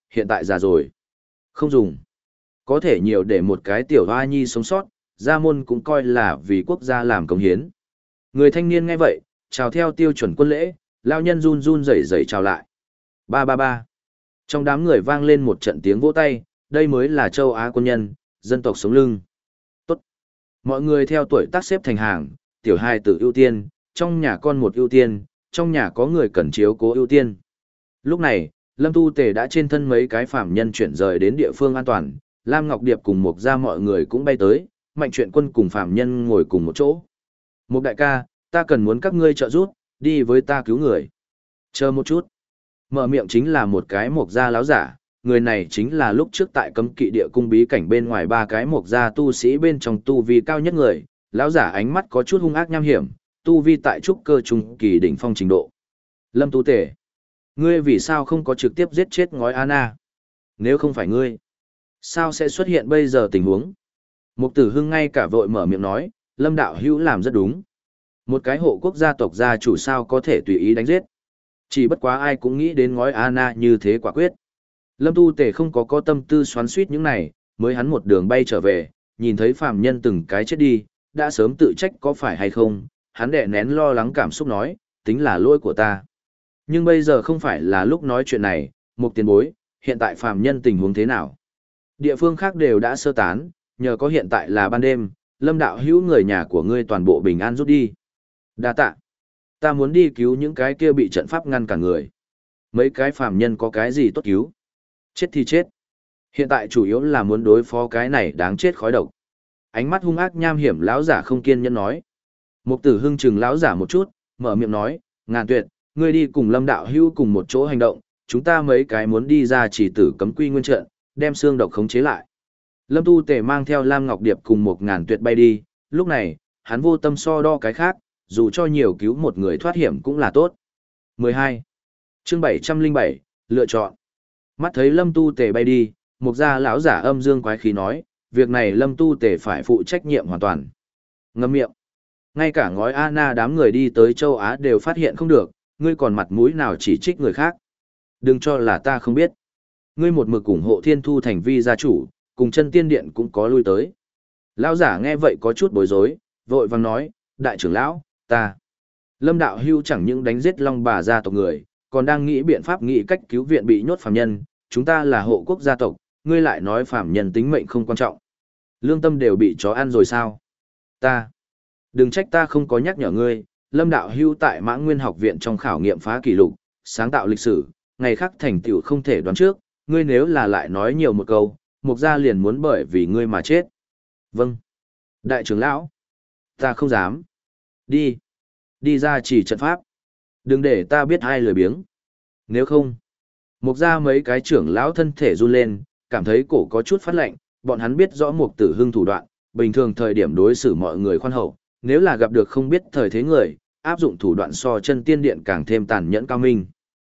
hiện tại già rồi. Không dùng. Có thể nhiều để một cái tiểu hoa nhi sống sót, gia môn cũng coi là vì quốc gia làm công hiến. Người thanh niên nghe vậy, chào theo tiêu chuẩn quân lễ, lao nhân run run rẩy rẩy chào lại. Ba ba ba. Trong đám người vang lên một trận tiếng vỗ tay, đây mới là châu Á quân nhân, dân tộc sống lưng. Tốt. Mọi người theo tuổi tác xếp thành hàng, tiểu hai tử ưu tiên, trong nhà con một ưu tiên, trong nhà có người cần chiếu cố ưu tiên. Lúc này, Lâm Tu Tề đã trên thân mấy cái phạm nhân chuyển rời đến địa phương an toàn, Lam Ngọc Điệp cùng Mục gia mọi người cũng bay tới, Mạnh Truyện Quân cùng phạm nhân ngồi cùng một chỗ. Mục đại ca, ta cần muốn các ngươi trợ giúp, đi với ta cứu người. Chờ một chút. Mở miệng chính là một cái Mục gia láo giả, người này chính là lúc trước tại cấm kỵ địa cung bí cảnh bên ngoài ba cái Mục gia tu sĩ bên trong tu vi cao nhất người, láo giả ánh mắt có chút hung ác nham hiểm, tu vi tại trúc cơ trung kỳ đỉnh phong trình độ. Lâm Tu Tề, ngươi vì sao không có trực tiếp giết chết ngói Anna? Nếu không phải ngươi, sao sẽ xuất hiện bây giờ tình huống? Mục Tử Hưng ngay cả vội mở miệng nói, Lâm đạo hữu làm rất đúng. Một cái hộ quốc gia tộc gia chủ sao có thể tùy ý đánh giết. Chỉ bất quá ai cũng nghĩ đến ngói Anna như thế quả quyết. Lâm Tu Tề không có có tâm tư xoắn suýt những này, mới hắn một đường bay trở về, nhìn thấy phàm nhân từng cái chết đi, đã sớm tự trách có phải hay không, hắn đè nén lo lắng cảm xúc nói, tính là lỗi của ta. Nhưng bây giờ không phải là lúc nói chuyện này, Mục tiền bối, hiện tại phàm nhân tình huống thế nào? Địa phương khác đều đã sơ tán, nhờ có hiện tại là ban đêm, Lâm đạo hữu người nhà của ngươi toàn bộ bình an rút đi. Đa tạ. Ta muốn đi cứu những cái kia bị trận pháp ngăn cả người. Mấy cái phàm nhân có cái gì tốt cứu? Chết thì chết. Hiện tại chủ yếu là muốn đối phó cái này đáng chết khói độc. Ánh mắt hung ác nham hiểm lão giả không kiên nhẫn nói. Mục Tử Hưng chừng lão giả một chút, mở miệng nói, Ngàn Tuyệt, ngươi đi cùng Lâm đạo hữu cùng một chỗ hành động, chúng ta mấy cái muốn đi ra chỉ tử cấm quy nguyên trận, đem xương độc khống chế lại. Lâm Tu Tề mang theo Lam Ngọc Điệp cùng một Ngàn Tuyệt bay đi, lúc này, hắn vô tâm so đo cái khác, dù cho nhiều cứu một người thoát hiểm cũng là tốt. mười hai. Chương bảy trăm lẻ bảy, lựa chọn. Mắt thấy Lâm Tu Tề bay đi, Mục gia lão giả âm dương quái khí nói, việc này Lâm Tu Tề phải phụ trách nhiệm hoàn toàn. Ngậm miệng. Ngay cả ngói Anna đám người đi tới châu Á đều phát hiện không được, ngươi còn mặt mũi nào chỉ trích người khác. Đừng cho là ta không biết. Ngươi một mực ủng hộ Thiên Thu thành vi gia chủ, cùng chân tiên điện cũng có lui tới. Lão giả nghe vậy có chút bối rối, vội vàng nói, đại trưởng lão, ta. Lâm đạo hưu chẳng những đánh giết long bà gia tộc người, còn đang nghĩ biện pháp nghĩ cách cứu viện bị nhốt phàm nhân, chúng ta là hộ quốc gia tộc, ngươi lại nói phàm nhân tính mệnh không quan trọng. Lương tâm đều bị chó ăn rồi sao? Ta. Đừng trách ta không có nhắc nhở ngươi, Lâm đạo hưu tại Mã Nguyên học viện trong khảo nghiệm phá kỷ lục, sáng tạo lịch sử, ngày khác thành tựu không thể đoán trước, ngươi nếu là lại nói nhiều một câu, Mục gia liền muốn bởi vì ngươi mà chết. Vâng. Đại trưởng lão. Ta không dám. Đi. Đi ra chỉ trận pháp. Đừng để ta biết ai lười biếng. Nếu không. Mục gia mấy cái trưởng lão thân thể run lên, cảm thấy cổ có chút phát lạnh, bọn hắn biết rõ Mục Tử Hưng thủ đoạn, bình thường thời điểm đối xử mọi người khoan hậu, nếu là gặp được không biết thời thế người, áp dụng thủ đoạn so chân tiên điện càng thêm tàn nhẫn cao minh.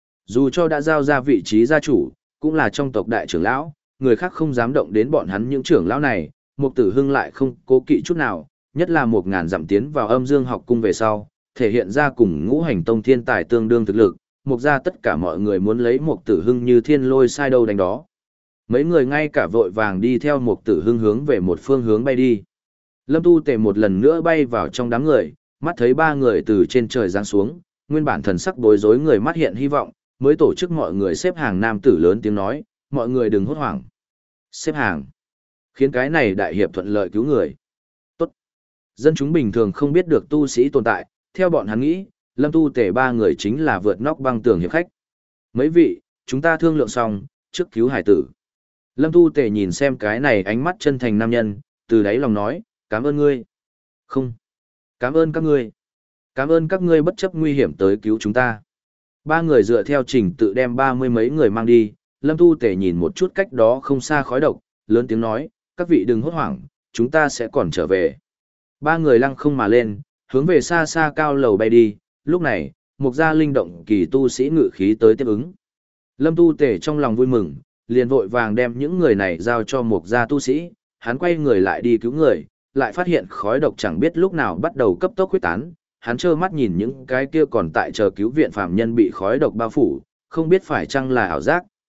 Dù cho đã giao ra vị trí gia chủ, cũng là trong tộc đại trưởng lão, người khác không dám động đến bọn hắn những trưởng lão này, Mục Tử Hưng lại không cố kỵ chút nào, nhất là một ngàn dặm tiến vào Âm Dương học cung về sau, thể hiện ra cùng Ngũ Hành Tông thiên tài tương đương thực lực, Mục gia tất cả mọi người muốn lấy Mục Tử Hưng như thiên lôi sai đâu đánh đó. Mấy người ngay cả vội vàng đi theo Mục Tử Hưng hướng về một phương hướng bay đi. Lâm Tu Tề một lần nữa bay vào trong đám người, mắt thấy ba người từ trên trời giáng xuống, nguyên bản thần sắc bối rối người mắt hiện hy vọng, mới tổ chức mọi người xếp hàng nam tử lớn tiếng nói, mọi người đừng hốt hoảng. Xếp hàng. Khiến cái này đại hiệp thuận lợi cứu người. Tốt. Dân chúng bình thường không biết được tu sĩ tồn tại, theo bọn hắn nghĩ, Lâm Tu Tề ba người chính là vượt nóc băng tường hiệp khách. Mấy vị, chúng ta thương lượng xong, trước cứu hải tử. Lâm Tu Tề nhìn xem cái này ánh mắt chân thành nam nhân, từ đáy lòng nói, cảm ơn ngươi. Không. Cảm ơn các ngươi. Cảm ơn các ngươi bất chấp nguy hiểm tới cứu chúng ta. Ba người dựa theo trình tự đem ba mươi mấy người mang đi, Lâm Tu Tề nhìn một chút cách đó không xa khói độc, lớn tiếng nói, các vị đừng hốt hoảng, chúng ta sẽ còn trở về. Ba người lăng không mà lên, hướng về xa xa cao lầu bay đi, lúc này, một gia linh động kỳ tu sĩ ngự khí tới tiếp ứng. Lâm Tu Tề trong lòng vui mừng, liền vội vàng đem những người này giao cho một gia tu sĩ, hắn quay người lại đi cứu người, lại phát hiện khói độc chẳng biết lúc nào bắt đầu cấp tốc huyết tán, hắn trơ mắt nhìn những cái kia còn tại chờ cứu viện phạm nhân bị khói độc bao phủ, không biết phải chăng là ảo giác,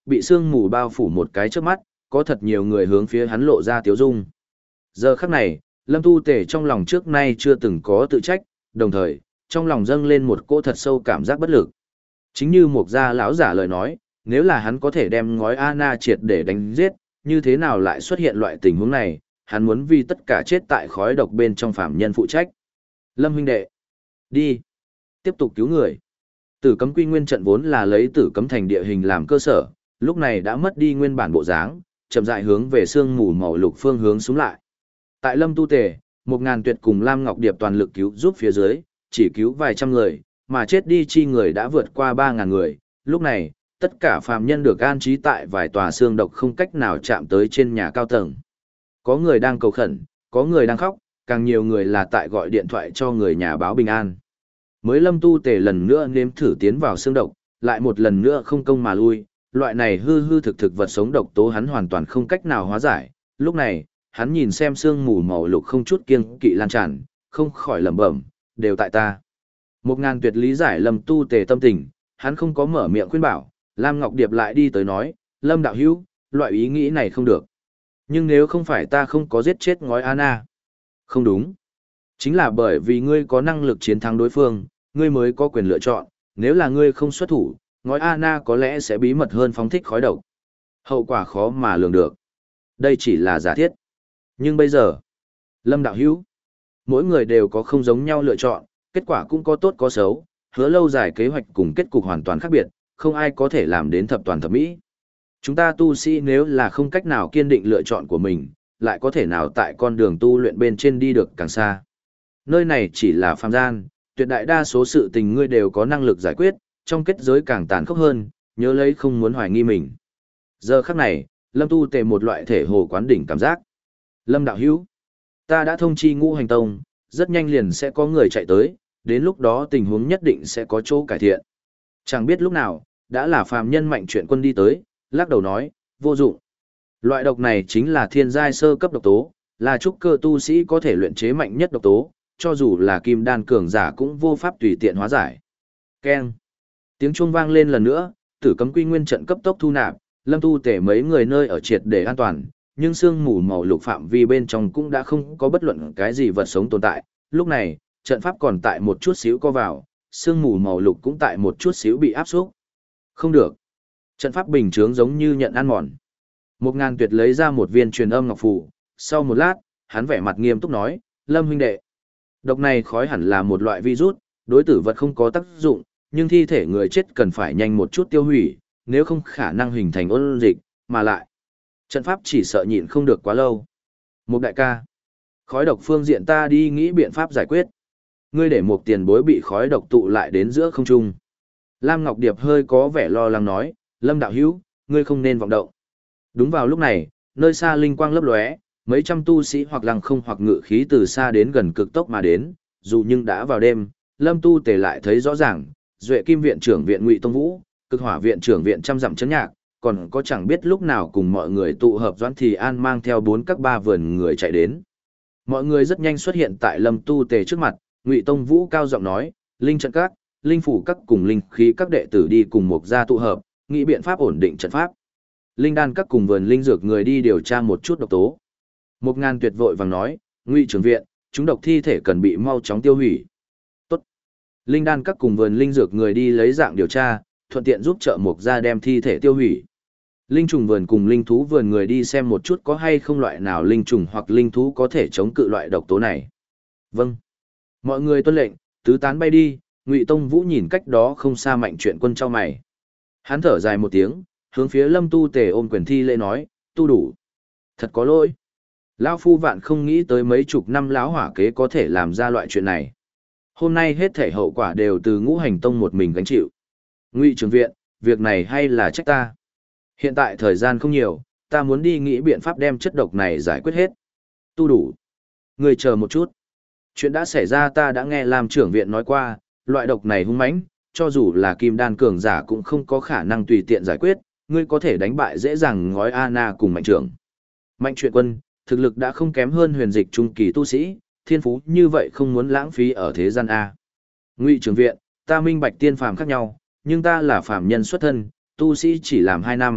bị sương mù bao phủ một cái trước mắt, có thật nhiều người hướng phía hắn lộ ra tiếu dung. Giờ khắc này, Lâm Tu Tề trong lòng trước nay chưa từng có tự trách, đồng thời, trong lòng dâng lên một cỗ thật sâu cảm giác bất lực. Chính như một gia lão giả lời nói, nếu là hắn có thể đem ngói Anna triệt để đánh giết, như thế nào lại xuất hiện loại tình huống này, hắn muốn vì tất cả chết tại khói độc bên trong phạm nhân phụ trách. Lâm huynh đệ, đi, tiếp tục cứu người. Tử cấm quy nguyên trận vốn là lấy tử cấm thành địa hình làm cơ sở, lúc này đã mất đi nguyên bản bộ dáng, chậm rãi hướng về sương mù màu lục phương hướng xuống lại. Tại Lâm Tu Tề, một ngàn tuyệt cùng Lam Ngọc Điệp toàn lực cứu giúp phía dưới, chỉ cứu vài trăm người, mà chết đi chi người đã vượt qua ba ngàn người. Lúc này, tất cả phàm nhân được an trí tại vài tòa xương độc không cách nào chạm tới trên nhà cao tầng. Có người đang cầu khẩn, có người đang khóc, càng nhiều người là tại gọi điện thoại cho người nhà báo bình an. Mới Lâm Tu Tề lần nữa nếm thử tiến vào xương độc, lại một lần nữa không công mà lui, loại này hư hư thực thực vật sống độc tố hắn hoàn toàn không cách nào hóa giải. Lúc này, hắn nhìn xem sương mù màu lục không chút kiêng kỵ lan tràn, không khỏi lẩm bẩm, đều tại ta. Một ngàn tuyệt lý giải Lâm Tu Tề tâm tình, hắn không có mở miệng khuyên bảo, Lam Ngọc Điệp lại đi tới nói, Lâm đạo hữu, loại ý nghĩ này không được. Nhưng nếu không phải ta không có giết chết ngói Anna. Không đúng. Chính là bởi vì ngươi có năng lực chiến thắng đối phương, ngươi mới có quyền lựa chọn, nếu là ngươi không xuất thủ, ngói Anna có lẽ sẽ bí mật hơn phóng thích khói độc. Hậu quả khó mà lường được. Đây chỉ là giả thiết. Nhưng bây giờ, Lâm đạo hữu, mỗi người đều có không giống nhau lựa chọn, kết quả cũng có tốt có xấu, hứa lâu dài kế hoạch cùng kết cục hoàn toàn khác biệt, không ai có thể làm đến thập toàn thập mỹ. Chúng ta tu sĩ nếu là không cách nào kiên định lựa chọn của mình, lại có thể nào tại con đường tu luyện bên trên đi được càng xa. Nơi này chỉ là phàm gian, tuyệt đại đa số sự tình ngươi đều có năng lực giải quyết, trong kết giới càng tàn khốc hơn, nhớ lấy không muốn hoài nghi mình. Giờ khắc này, Lâm Tu Tề một loại thể hồ quán đỉnh cảm giác. Lâm đạo hữu, ta đã thông chi Ngũ Hành Tông, rất nhanh liền sẽ có người chạy tới, đến lúc đó tình huống nhất định sẽ có chỗ cải thiện. Chẳng biết lúc nào, đã là phàm nhân Mạnh Truyện Quân đi tới, lắc đầu nói, vô dụng. Loại độc này chính là thiên giai sơ cấp độc tố, là trúc cơ tu sĩ có thể luyện chế mạnh nhất độc tố, cho dù là kim đan cường giả cũng vô pháp tùy tiện hóa giải. Keng. Tiếng chuông vang lên lần nữa, tử cấm quy nguyên trận cấp tốc thu nạp, Lâm Tu Tề mấy người nơi ở triệt để an toàn, nhưng sương mù màu lục phạm vi bên trong cũng đã không có bất luận cái gì vật sống tồn tại. Lúc này, trận pháp còn tại một chút xíu co vào, sương mù màu lục cũng tại một chút xíu bị áp xúc. Không được. Trận pháp bình chướng giống như nhận ăn mòn. Một ngàn tuyệt lấy ra một viên truyền âm ngọc phù, sau một lát, hắn vẻ mặt nghiêm túc nói, Lâm huynh đệ, độc này khói hẳn là một loại virus, đối tử vật không có tác dụng, nhưng thi thể người chết cần phải nhanh một chút tiêu hủy, nếu không khả năng hình thành ôn dịch, mà lại trận pháp chỉ sợ nhịn không được quá lâu. Một đại ca, khói độc phương diện ta đi nghĩ biện pháp giải quyết. Ngươi để một tiền bối bị khói độc tụ lại đến giữa không trung. Lam Ngọc Điệp hơi có vẻ lo lắng nói, Lâm đạo hữu, ngươi không nên vọng động. Đúng vào lúc này, nơi xa linh quang lấp lóe, mấy trăm tu sĩ hoặc lăng không hoặc ngự khí từ xa đến gần cực tốc mà đến, dù nhưng đã vào đêm, Lâm Tu Tề lại thấy rõ ràng, Duệ Kim viện trưởng viện Ngụy Tông Vũ, Cực Hỏa viện trưởng viện trăm dặm chấn nhạc, còn có chẳng biết lúc nào cùng mọi người tụ hợp Doãn Thì An mang theo bốn các ba vườn người chạy đến. Mọi người rất nhanh xuất hiện tại Lâm Tu Tề trước mặt, Ngụy Tông Vũ cao giọng nói, linh trận các, linh phủ các cùng linh khí các đệ tử đi cùng một gia tụ hợp, nghĩ biện pháp ổn định trận pháp. Linh đan các cùng vườn linh dược người đi điều tra một chút độc tố. Một ngàn tuyệt vội vàng nói, Ngụy trưởng viện, chúng độc thi thể cần bị mau chóng tiêu hủy. Tốt. Linh đan các cùng vườn linh dược người đi lấy dạng điều tra, thuận tiện giúp trợ Mục gia đem thi thể tiêu hủy. Linh trùng vườn cùng linh thú vườn người đi xem một chút có hay không loại nào linh trùng hoặc linh thú có thể chống cự loại độc tố này. Vâng. Mọi người tuân lệnh, tứ tán bay đi, Ngụy Tông Vũ nhìn cách đó không xa Mạnh Truyện Quân trao mày. Hắn thở dài một tiếng, hướng phía Lâm Tu Tề ôm quyền thi lễ nói, tu đủ. Thật có lỗi. Lão phu vạn không nghĩ tới mấy chục năm lão hỏa kế có thể làm ra loại chuyện này. Hôm nay hết thể hậu quả đều từ Ngũ Hành Tông một mình gánh chịu. Ngụy trưởng viện, việc này hay là trách ta. Hiện tại thời gian không nhiều, ta muốn đi nghĩ biện pháp đem chất độc này giải quyết hết. Tu đủ. Người chờ một chút. Chuyện đã xảy ra ta đã nghe Lam trưởng viện nói qua, loại độc này hung mãnh, cho dù là kim đan cường giả cũng không có khả năng tùy tiện giải quyết, ngươi có thể đánh bại dễ dàng ngói Anna cùng Mạnh trưởng. Mạnh Truyện Quân, thực lực đã không kém hơn huyền dịch trung kỳ tu sĩ, thiên phú như vậy không muốn lãng phí ở thế gian A. Ngụy trưởng viện, ta minh bạch tiên phàm khác nhau, nhưng ta là phàm nhân xuất thân, tu sĩ chỉ làm hai năm,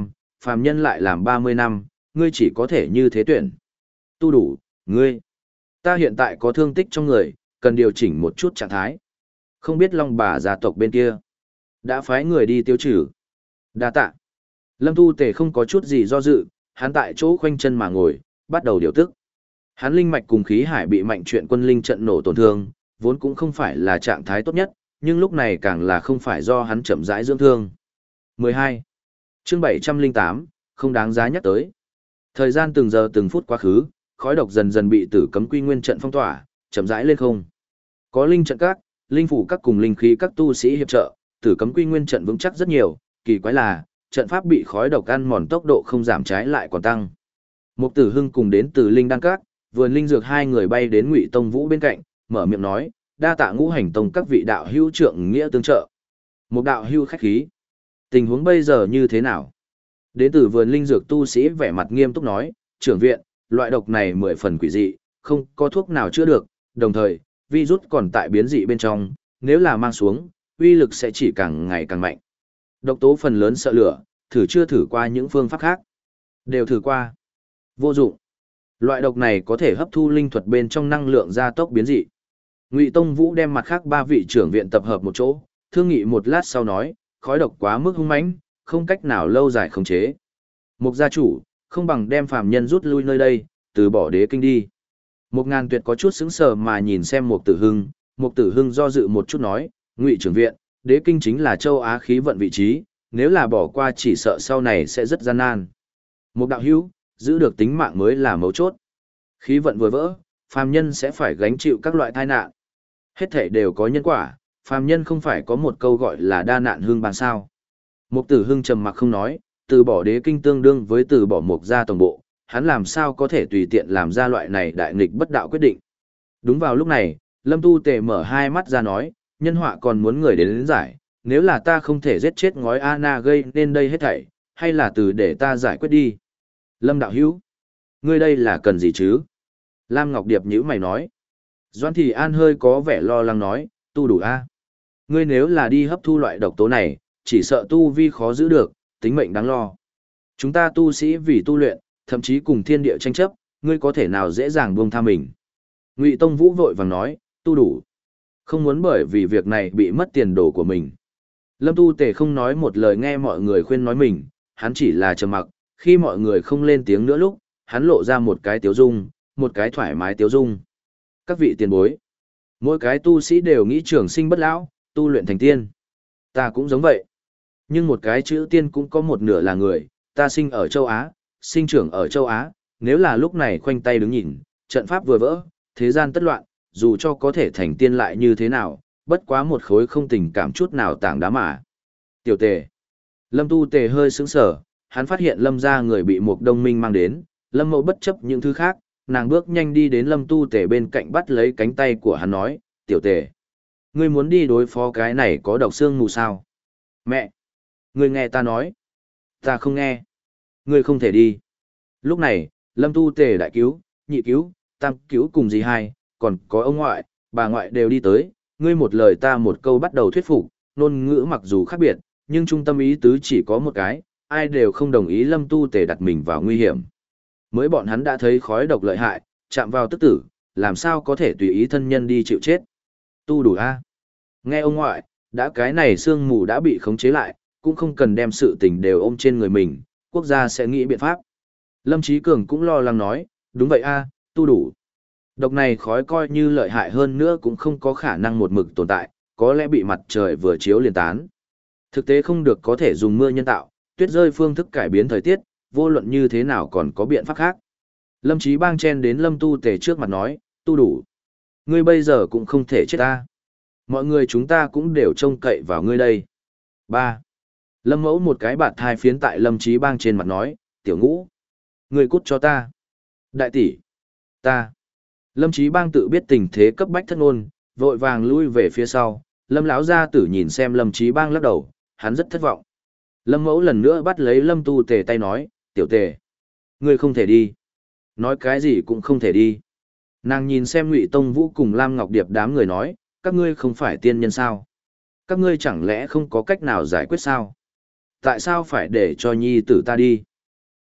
phàm nhân lại làm ba mươi năm, ngươi chỉ có thể như thế tuyển. Tu đủ, ngươi. Ta hiện tại có thương tích trong người, cần điều chỉnh một chút trạng thái. Không biết Long bà gia tộc bên kia đã phái người đi tiêu trừ. Đa tạ. Lâm Tu Tề không có chút gì do dự, hắn tại chỗ khoanh chân mà ngồi, bắt đầu điều tức. Hắn linh mạch cùng khí hải bị mạnh chuyện quân linh trận nổ tổn thương, vốn cũng không phải là trạng thái tốt nhất, nhưng lúc này càng là không phải do hắn chậm rãi dưỡng thương. mười hai. Chương bảy trăm lẻ tám, không đáng giá nhắc tới. Thời gian từng giờ từng phút quá khứ, khói độc dần dần bị tử cấm quy nguyên trận phong tỏa, chậm rãi lên không. Có linh trận các, linh phủ các cùng linh khí các tu sĩ hiệp trợ, tử cấm quy nguyên trận vững chắc rất nhiều, kỳ quái là, trận pháp bị khói độc ăn mòn tốc độ không giảm trái lại còn tăng. Mục Tử Hưng cùng đến từ linh đan các, vườn linh dược hai người bay đến Ngụy Tông Vũ bên cạnh, mở miệng nói, đa tạ Ngũ Hành Tông các vị đạo hữu trượng nghĩa tương trợ. Một đạo hữu khách khí. Tình huống bây giờ như thế nào? Đến từ vườn linh dược tu sĩ vẻ mặt nghiêm túc nói, trưởng viện, loại độc này mười phần quỷ dị, không có thuốc nào chữa được, đồng thời, virus còn tại biến dị bên trong, nếu là mang xuống, uy lực sẽ chỉ càng ngày càng mạnh. Độc tố phần lớn sợ lửa, thử chưa thử qua những phương pháp khác. Đều thử qua. Vô dụng. Loại độc này có thể hấp thu linh thuật bên trong năng lượng gia tốc biến dị. Ngụy Tông Vũ đem mặt khác ba vị trưởng viện tập hợp một chỗ, thương nghị một lát sau nói, khói độc quá mức hung mãnh, không cách nào lâu dài khống chế. Mục gia chủ, không bằng đem phàm nhân rút lui nơi đây, từ bỏ đế kinh đi. Mục Ngàn Tuyệt có chút sững sờ mà nhìn xem Mục Tử Hưng, Mục Tử Hưng do dự một chút nói, Ngụy trưởng viện, đế kinh chính là châu Á khí vận vị trí, nếu là bỏ qua chỉ sợ sau này sẽ rất gian nan. Mục đạo hữu, giữ được tính mạng mới là mấu chốt. Khí vận vừa vỡ, phàm nhân sẽ phải gánh chịu các loại tai nạn. Hết thể đều có nhân quả, phàm nhân không phải có một câu gọi là đa nạn hương bàn sao. Mục Tử Hưng trầm mặc không nói, từ bỏ đế kinh tương đương với từ bỏ mục gia tổng bộ, hắn làm sao có thể tùy tiện làm ra loại này đại nghịch bất đạo quyết định. Đúng vào lúc này, Lâm Tu Tề mở hai mắt ra nói, nhân họa còn muốn người đến, đến giải, nếu là ta không thể giết chết ngói Anna gây nên đây hết thảy, hay là từ để ta giải quyết đi. Lâm đạo hữu, ngươi đây là cần gì chứ? Lam Ngọc Điệp nhíu mày nói. Doãn Thị An hơi có vẻ lo lắng nói, tu đủ a. Ngươi nếu là đi hấp thu loại độc tố này, chỉ sợ tu vi khó giữ được, tính mệnh đáng lo. Chúng ta tu sĩ vì tu luyện, thậm chí cùng thiên địa tranh chấp, ngươi có thể nào dễ dàng buông tha mình. Ngụy Tông Vũ vội vàng nói, tu đủ. Không muốn bởi vì việc này bị mất tiền đồ của mình. Lâm Tu Tề không nói một lời nghe mọi người khuyên nói mình, hắn chỉ là trầm mặc, khi mọi người không lên tiếng nữa lúc, hắn lộ ra một cái tiếu dung, một cái thoải mái tiếu dung. Các vị tiền bối, mỗi cái tu sĩ đều nghĩ trường sinh bất lão, tu luyện thành tiên. Ta cũng giống vậy. Nhưng một cái chữ tiên cũng có một nửa là người, ta sinh ở châu Á, sinh trưởng ở châu Á, nếu là lúc này khoanh tay đứng nhìn, trận pháp vừa vỡ, thế gian tất loạn, dù cho có thể thành tiên lại như thế nào, bất quá một khối không tình cảm chút nào tảng đá mà. Tiểu Tề. Lâm Tu Tề hơi sững sờ, hắn phát hiện Lâm gia người bị một đông minh mang đến, Lâm Mậu bất chấp những thứ khác, nàng bước nhanh đi đến Lâm Tu Tề bên cạnh bắt lấy cánh tay của hắn nói, Tiểu Tề. Ngươi muốn đi đối phó cái này có độc xương mù sao? Mẹ! Ngươi nghe ta nói. Ta không nghe. Ngươi không thể đi. Lúc này, Lâm Tu Tề đại cứu, nhị cứu, tam cứu cùng dì hai, còn có ông ngoại, bà ngoại đều đi tới, ngươi một lời ta một câu bắt đầu thuyết phục, ngôn ngữ mặc dù khác biệt, nhưng trung tâm ý tứ chỉ có một cái, ai đều không đồng ý Lâm Tu Tề đặt mình vào nguy hiểm. Mới bọn hắn đã thấy khói độc lợi hại, chạm vào tức tử, làm sao có thể tùy ý thân nhân đi chịu chết. Tu đủ a. Nghe ông ngoại, đã cái này sương mù đã bị khống chế lại, cũng không cần đem sự tình đều ôm trên người mình, quốc gia sẽ nghĩ biện pháp. Lâm Chí Cường cũng lo lắng nói, đúng vậy a, tu đủ. Độc này khói coi như lợi hại hơn nữa cũng không có khả năng một mực tồn tại, có lẽ bị mặt trời vừa chiếu liền tán. Thực tế không được có thể dùng mưa nhân tạo, tuyết rơi phương thức cải biến thời tiết, vô luận như thế nào còn có biện pháp khác. Lâm Chí Bang chen đến Lâm Tu Tề trước mặt nói, tu đủ. Ngươi bây giờ cũng không thể chết ta. Mọi người chúng ta cũng đều trông cậy vào ngươi đây. Ba. Lâm Mẫu một cái bạt thai phiến tại Lâm Chí Bang trên mặt nói, tiểu ngũ. Ngươi cút cho ta. Đại tỷ. Ta. Lâm Chí Bang tự biết tình thế cấp bách thất ngôn, vội vàng lui về phía sau. Lâm lão gia tử nhìn xem Lâm Chí Bang lắc đầu, hắn rất thất vọng. Lâm Mẫu lần nữa bắt lấy Lâm Tu Tề tay nói, tiểu Tề. Ngươi không thể đi. Nói cái gì cũng không thể đi. Nàng nhìn xem Ngụy Tông Vũ cùng Lam Ngọc Điệp đám người nói, các ngươi không phải tiên nhân sao? Các ngươi chẳng lẽ không có cách nào giải quyết sao? Tại sao phải để cho nhi tử ta đi?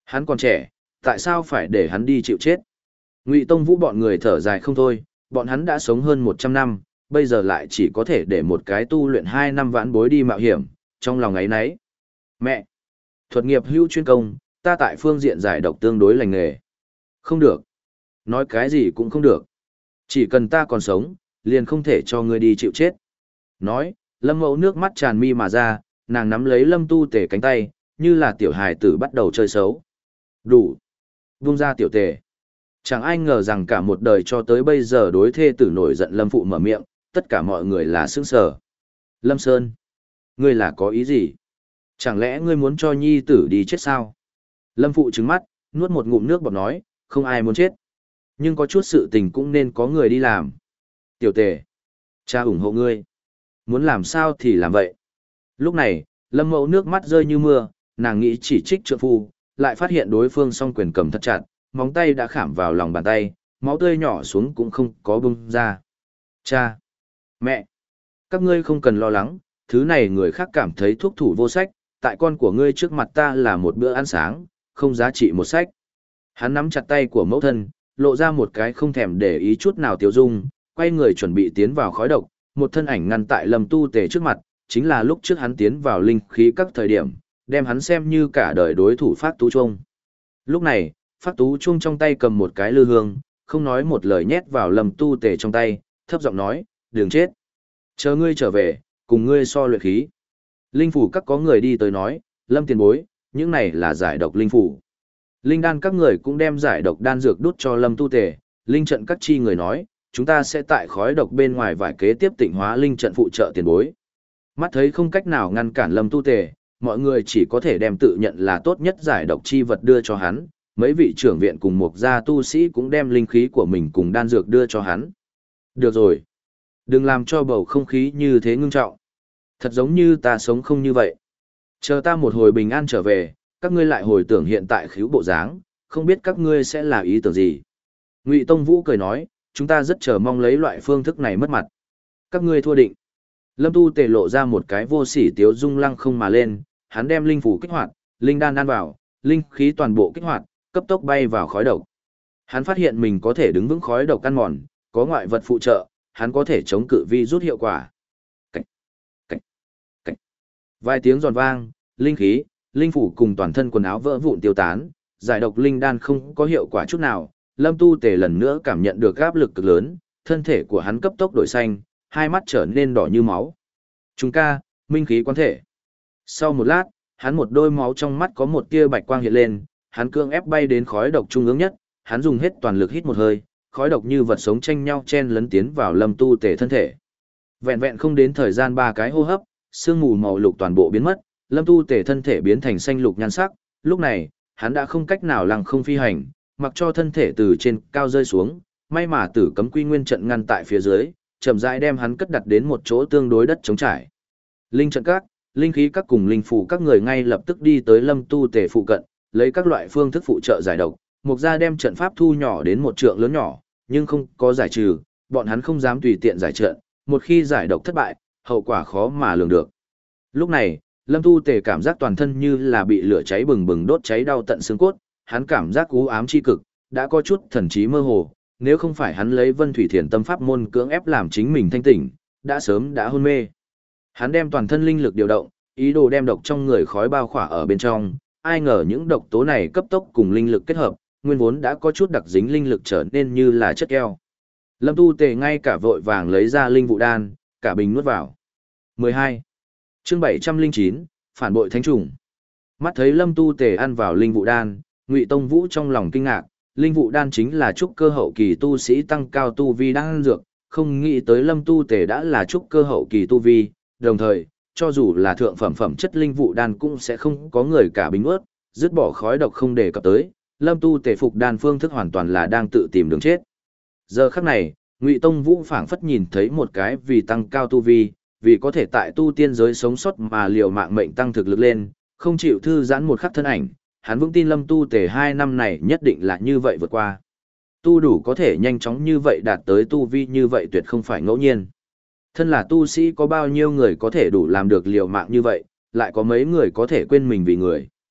Hắn còn trẻ, tại sao phải để hắn đi chịu chết? Ngụy Tông Vũ bọn người thở dài không thôi, bọn hắn đã sống hơn một trăm năm, bây giờ lại chỉ có thể để một cái tu luyện hai năm vãn bối đi mạo hiểm, trong lòng ấy nấy. Mẹ! Thuật nghiệp hữu chuyên công, ta tại phương diện giải độc tương đối lành nghề. Không được. Nói cái gì cũng không được. Chỉ cần ta còn sống, liền không thể cho ngươi đi chịu chết. Nói, Lâm Mẫu nước mắt tràn mi mà ra, nàng nắm lấy Lâm Tu Tề cánh tay, như là tiểu hài tử bắt đầu chơi xấu. Đủ. Vung ra tiểu tề. Chẳng ai ngờ rằng cả một đời cho tới bây giờ đối thê tử nổi giận Lâm Phụ mở miệng, tất cả mọi người là sững sờ. Lâm Sơn, ngươi là có ý gì? Chẳng lẽ ngươi muốn cho nhi tử đi chết sao? Lâm Phụ trừng mắt, nuốt một ngụm nước bọt nói, không ai muốn chết. Nhưng có chút sự tình cũng nên có người đi làm. Tiểu tề, cha ủng hộ ngươi. Muốn làm sao thì làm vậy. Lúc này, Lâm Mẫu nước mắt rơi như mưa, nàng nghĩ chỉ trích trượng phu, lại phát hiện đối phương song quyền cầm thật chặt, móng tay đã khảm vào lòng bàn tay, máu tươi nhỏ xuống cũng không có bung ra. Cha! Mẹ! Các ngươi không cần lo lắng, thứ này người khác cảm thấy thuốc thủ vô sách, tại con của ngươi trước mặt ta là một bữa ăn sáng, không giá trị một sách. Hắn nắm chặt tay của mẫu thân, lộ ra một cái không thèm để ý chút nào tiêu dung, quay người chuẩn bị tiến vào khói độc, một thân ảnh ngăn tại Lâm Tu Tề trước mặt, chính là lúc trước hắn tiến vào linh khí các thời điểm, đem hắn xem như cả đời đối thủ Phát Tú Trung. Lúc này, Phát Tú Trung trong tay cầm một cái lư hương, không nói một lời nhét vào Lâm Tu Tề trong tay, thấp giọng nói, đừng chết. Chờ ngươi trở về, cùng ngươi so luyện khí. Linh phủ các có người đi tới nói, Lâm tiền bối, những này là giải độc linh phủ. Linh đan các người cũng đem giải độc đan dược đút cho Lâm Tu Tề, linh trận các chi người nói, chúng ta sẽ tại khói độc bên ngoài vải kế tiếp tịnh hóa linh trận phụ trợ tiền bối. Mắt thấy không cách nào ngăn cản Lâm Tu Tề, mọi người chỉ có thể đem tự nhận là tốt nhất giải độc chi vật đưa cho hắn, mấy vị trưởng viện cùng một gia tu sĩ cũng đem linh khí của mình cùng đan dược đưa cho hắn. Được rồi. Đừng làm cho bầu không khí như thế ngưng trọng. Thật giống như ta sống không như vậy. Chờ ta một hồi bình an trở về, các ngươi lại hồi tưởng hiện tại khíu bộ dáng, không biết các ngươi sẽ là ý tưởng gì. Ngụy Tông Vũ cười nói, chúng ta rất chờ mong lấy loại phương thức này mất mặt. Các ngươi thua định. Lâm Tu Tề lộ ra một cái vô sỉ tiếu dung lăng không mà lên, hắn đem linh phủ kích hoạt, linh đan đan vào, linh khí toàn bộ kích hoạt, cấp tốc bay vào khói độc. Hắn phát hiện mình có thể đứng vững khói độc căn mòn, có ngoại vật phụ trợ, hắn có thể chống cự vi rút hiệu quả. Cách, cách, cách. Vài tiếng giòn vang, linh khí, linh phủ cùng toàn thân quần áo vỡ vụn tiêu tán, giải độc linh đan không có hiệu quả chút nào. Lâm Tu Tề lần nữa cảm nhận được áp lực cực lớn, thân thể của hắn cấp tốc đổi xanh, hai mắt trở nên đỏ như máu. Chúng ca, minh khí quán thể. Sau một lát, hắn một đôi máu trong mắt có một tia bạch quang hiện lên, hắn cương ép bay đến khói độc trung ương nhất, hắn dùng hết toàn lực hít một hơi, khói độc như vật sống tranh nhau chen lấn tiến vào Lâm Tu Tề thân thể. Vẹn vẹn không đến thời gian ba cái hô hấp, sương mù màu lục toàn bộ biến mất, Lâm Tu Tề thân thể biến thành xanh lục nhan sắc, lúc này, hắn đã không cách nào lăng không phi hành, mặc cho thân thể từ trên cao rơi xuống, may mà Tử Cấm Quy Nguyên trận ngăn tại phía dưới, chậm rãi đem hắn cất đặt đến một chỗ tương đối đất trống trải. Linh trận các, linh khí các cùng linh phủ các người ngay lập tức đi tới Lâm Tu Tề phụ cận, lấy các loại phương thức phụ trợ giải độc, Mục gia đem trận pháp thu nhỏ đến một trượng lớn nhỏ, nhưng không có giải trừ, bọn hắn không dám tùy tiện giải trận, một khi giải độc thất bại, hậu quả khó mà lường được. Lúc này, Lâm Tu Tề cảm giác toàn thân như là bị lửa cháy bừng bừng đốt cháy đau tận xương cốt, hắn cảm giác u ám chi cực, đã có chút thần trí mơ hồ, nếu không phải hắn lấy Vân Thủy Thiền Tâm pháp môn cưỡng ép làm chính mình thanh tỉnh, đã sớm đã hôn mê. Hắn đem toàn thân linh lực điều động, ý đồ đem độc trong người khói bao khỏa ở bên trong, ai ngờ những độc tố này cấp tốc cùng linh lực kết hợp, nguyên vốn đã có chút đặc dính linh lực trở nên như là chất keo. Lâm Tu Tề ngay cả vội vàng lấy ra linh vụ đan, cả bình nuốt vào. mười hai. Chương bảy trăm lẻ chín, phản bội thánh trùng. Mắt thấy Lâm Tu Tề ăn vào linh vụ đan, Ngụy Tông Vũ trong lòng kinh ngạc, linh vụ đan chính là trúc cơ hậu kỳ tu sĩ tăng cao tu vi đan dược, không nghĩ tới Lâm Tu Tề đã là trúc cơ hậu kỳ tu vi, đồng thời, cho dù là thượng phẩm phẩm chất linh vụ đan cũng sẽ không có người cả bình nuốt, dứt bỏ khói độc không đề cập tới, Lâm Tu Tề phục đan phương thức hoàn toàn là đang tự tìm đường chết. Giờ khắc này, Ngụy Tông Vũ phảng phất nhìn thấy một cái vì tăng cao tu vi, vì có thể tại tu tiên giới sống sót mà liều mạng mệnh tăng thực lực lên, không chịu thư giãn một khắc thân ảnh, hắn vững tin Lâm Tu Tề hai năm này nhất định là như vậy vượt qua. Tu đủ có thể nhanh chóng như vậy đạt tới tu vi như vậy tuyệt không phải ngẫu nhiên. Thân là tu sĩ có bao nhiêu người có thể đủ làm được liều mạng như vậy, lại có mấy người có thể quên mình vì người.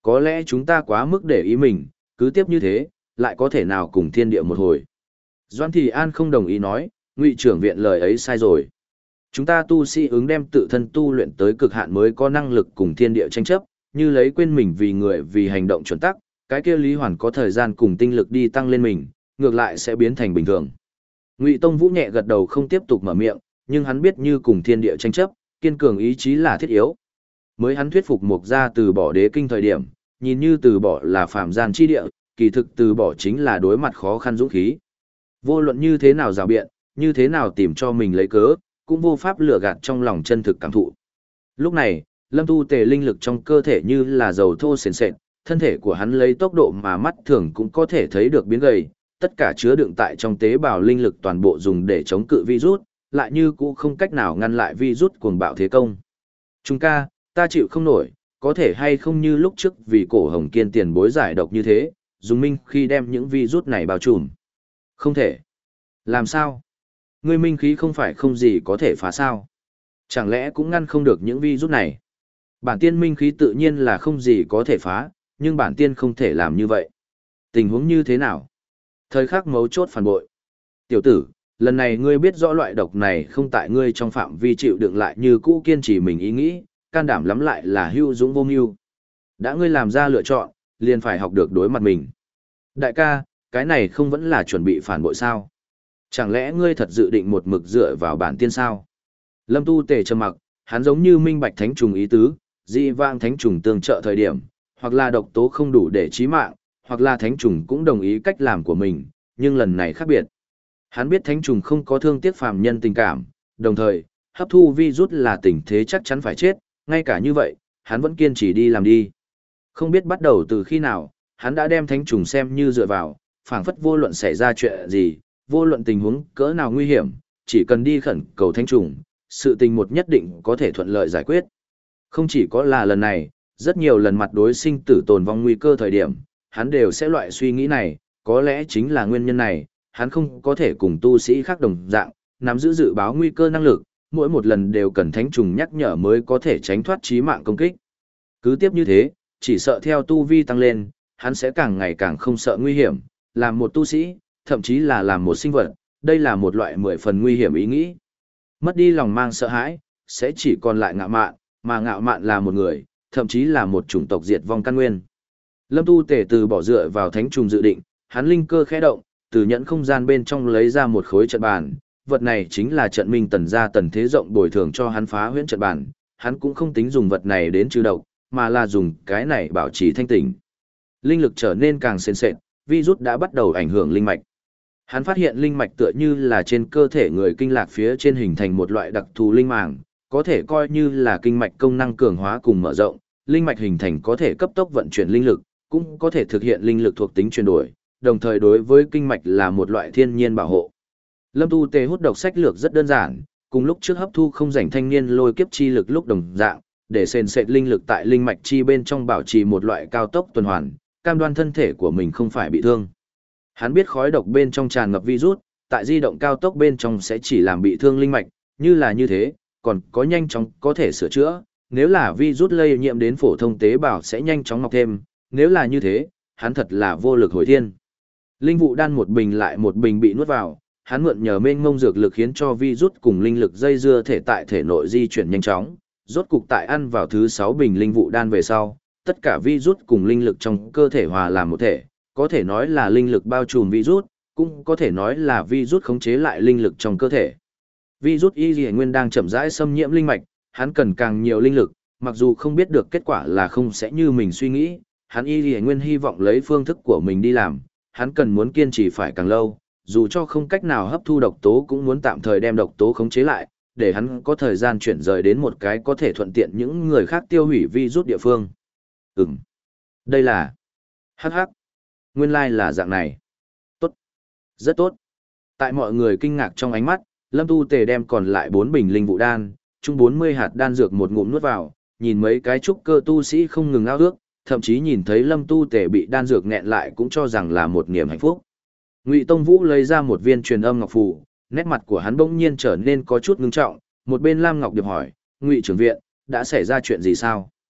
Có lẽ chúng ta quá mức để ý mình, cứ tiếp như thế, lại có thể nào cùng thiên địa một hồi. Doan Thị An không đồng ý nói, Ngụy trưởng viện lời ấy sai rồi. Chúng ta tu sĩ ứng đem tự thân tu luyện tới cực hạn mới có năng lực cùng thiên địa tranh chấp, như lấy quên mình vì người vì hành động chuẩn tắc, cái kia Lý Hoàn có thời gian cùng tinh lực đi tăng lên mình, ngược lại sẽ biến thành bình thường. Ngụy Tông Vũ nhẹ gật đầu không tiếp tục mở miệng, nhưng hắn biết như cùng thiên địa tranh chấp, kiên cường ý chí là thiết yếu. Mới hắn thuyết phục Mục gia từ bỏ đế kinh thời điểm, nhìn như từ bỏ là phàm gian chi địa, kỳ thực từ bỏ chính là đối mặt khó khăn dũng khí. Vô luận như thế nào rào biện, như thế nào tìm cho mình lấy cớ, cũng vô pháp lừa gạt trong lòng chân thực cảm thụ. Lúc này, Lâm Tu Tề linh lực trong cơ thể như là dầu thô sền sệt, thân thể của hắn lấy tốc độ mà mắt thường cũng có thể thấy được biến gầy, tất cả chứa đựng tại trong tế bào linh lực toàn bộ dùng để chống cự virus, lại như cũ không cách nào ngăn lại virus cuồng bạo thế công. Trung ca, ta chịu không nổi, có thể hay không như lúc trước vì cổ hồng kiên tiền bối giải độc như thế, dùng minh khi đem những virus này bao trùm. Không thể. Làm sao? Ngươi minh khí không phải không gì có thể phá sao? Chẳng lẽ cũng ngăn không được những virus này? Bản tiên minh khí tự nhiên là không gì có thể phá, nhưng bản tiên không thể làm như vậy. Tình huống như thế nào? Thời khắc mấu chốt phản bội. Tiểu tử, lần này ngươi biết rõ loại độc này không tại ngươi trong phạm vi chịu đựng lại như cũ kiên trì mình ý nghĩ, can đảm lắm lại là hưu dũng vô mưu. Đã ngươi làm ra lựa chọn, liền phải học được đối mặt mình. Đại ca, cái này không vẫn là chuẩn bị phản bội sao? Chẳng lẽ ngươi thật dự định một mực dựa vào bản tiên sao? Lâm Tu Tề trầm mặc, hắn giống như minh bạch thánh trùng ý tứ, dị vang thánh trùng tương trợ thời điểm, hoặc là độc tố không đủ để chí mạng, hoặc là thánh trùng cũng đồng ý cách làm của mình, nhưng lần này khác biệt. Hắn biết thánh trùng không có thương tiếc phàm nhân tình cảm, đồng thời, hấp thu virus là tình thế chắc chắn phải chết, ngay cả như vậy, hắn vẫn kiên trì đi làm đi. Không biết bắt đầu từ khi nào, hắn đã đem thánh trùng xem như dựa vào, phảng phất vô luận xảy ra chuyện gì, vô luận tình huống cỡ nào nguy hiểm, chỉ cần đi khẩn cầu thánh trùng, sự tình một nhất định có thể thuận lợi giải quyết. Không chỉ có là lần này, rất nhiều lần mặt đối sinh tử tồn vong nguy cơ thời điểm, hắn đều sẽ loại suy nghĩ này, có lẽ chính là nguyên nhân này, hắn không có thể cùng tu sĩ khác đồng dạng, nắm giữ dự báo nguy cơ năng lực, mỗi một lần đều cần thánh trùng nhắc nhở mới có thể tránh thoát chí mạng công kích. Cứ tiếp như thế, chỉ sợ theo tu vi tăng lên, hắn sẽ càng ngày càng không sợ nguy hiểm, làm một tu sĩ, thậm chí là làm một sinh vật, đây là một loại mười phần nguy hiểm ý nghĩ. Mất đi lòng mang sợ hãi, sẽ chỉ còn lại ngạo mạn, mà ngạo mạn là một người, thậm chí là một chủng tộc diệt vong căn nguyên. Lâm Tu Tề từ bỏ dựa vào thánh trùng dự định, hắn linh cơ khẽ động, từ nhẫn không gian bên trong lấy ra một khối trận bàn, vật này chính là trận minh tần gia tần thế rộng bồi thường cho hắn phá huyễn trận bàn, hắn cũng không tính dùng vật này đến trừ độc, mà là dùng cái này bảo trì thanh tỉnh. Linh lực trở nên càng sền sệt, virus đã bắt đầu ảnh hưởng linh mạch. Hắn phát hiện linh mạch tựa như là trên cơ thể người kinh lạc phía trên hình thành một loại đặc thù linh màng, có thể coi như là kinh mạch công năng cường hóa cùng mở rộng, linh mạch hình thành có thể cấp tốc vận chuyển linh lực, cũng có thể thực hiện linh lực thuộc tính chuyển đổi, đồng thời đối với kinh mạch là một loại thiên nhiên bảo hộ. Lâm Tu Tề hút độc sách lược rất đơn giản, cùng lúc trước hấp thu không rảnh thanh niên lôi kiếp chi lực lúc đồng dạng, để sền sệt linh lực tại linh mạch chi bên trong bảo trì một loại cao tốc tuần hoàn, cam đoan thân thể của mình không phải bị thương. Hắn biết khói độc bên trong tràn ngập virus, tại di động cao tốc bên trong sẽ chỉ làm bị thương linh mạch, như là như thế, còn có nhanh chóng có thể sửa chữa, nếu là virus lây nhiễm đến phổ thông tế bào sẽ nhanh chóng mọc thêm, nếu là như thế, hắn thật là vô lực hồi thiên. Linh vụ đan một bình lại một bình bị nuốt vào, hắn mượn nhờ mênh mông dược lực khiến cho virus cùng linh lực dây dưa thể tại thể nội di chuyển nhanh chóng, rốt cục tại ăn vào thứ sáu bình linh vụ đan về sau, tất cả virus cùng linh lực trong cơ thể hòa làm một thể, có thể nói là linh lực bao trùm virus, cũng có thể nói là virus khống chế lại linh lực trong cơ thể. Virus y lìa nguyên đang chậm rãi xâm nhiễm linh mạch, hắn cần càng nhiều linh lực, mặc dù không biết được kết quả là không sẽ như mình suy nghĩ, hắn y lìa nguyên hy vọng lấy phương thức của mình đi làm, hắn cần muốn kiên trì phải càng lâu, dù cho không cách nào hấp thu độc tố cũng muốn tạm thời đem độc tố khống chế lại, để hắn có thời gian chuyển rời đến một cái có thể thuận tiện những người khác tiêu hủy virus địa phương. Ừm, đây là... Hắc hắc. Nguyên lai là dạng này. Tốt. Rất tốt. Tại mọi người kinh ngạc trong ánh mắt, Lâm Tu Tề đem còn lại bốn bình linh vụ đan, chung bốn mươi hạt đan dược một ngụm nuốt vào, nhìn mấy cái trúc cơ tu sĩ không ngừng ao ước, thậm chí nhìn thấy Lâm Tu Tề bị đan dược nghẹn lại cũng cho rằng là một niềm hạnh phúc. Ngụy Tông Vũ lấy ra một viên truyền âm ngọc phù, nét mặt của hắn bỗng nhiên trở nên có chút ngưng trọng, một bên Lam Ngọc Điệp hỏi, "Ngụy trưởng viện, đã xảy ra chuyện gì sao?"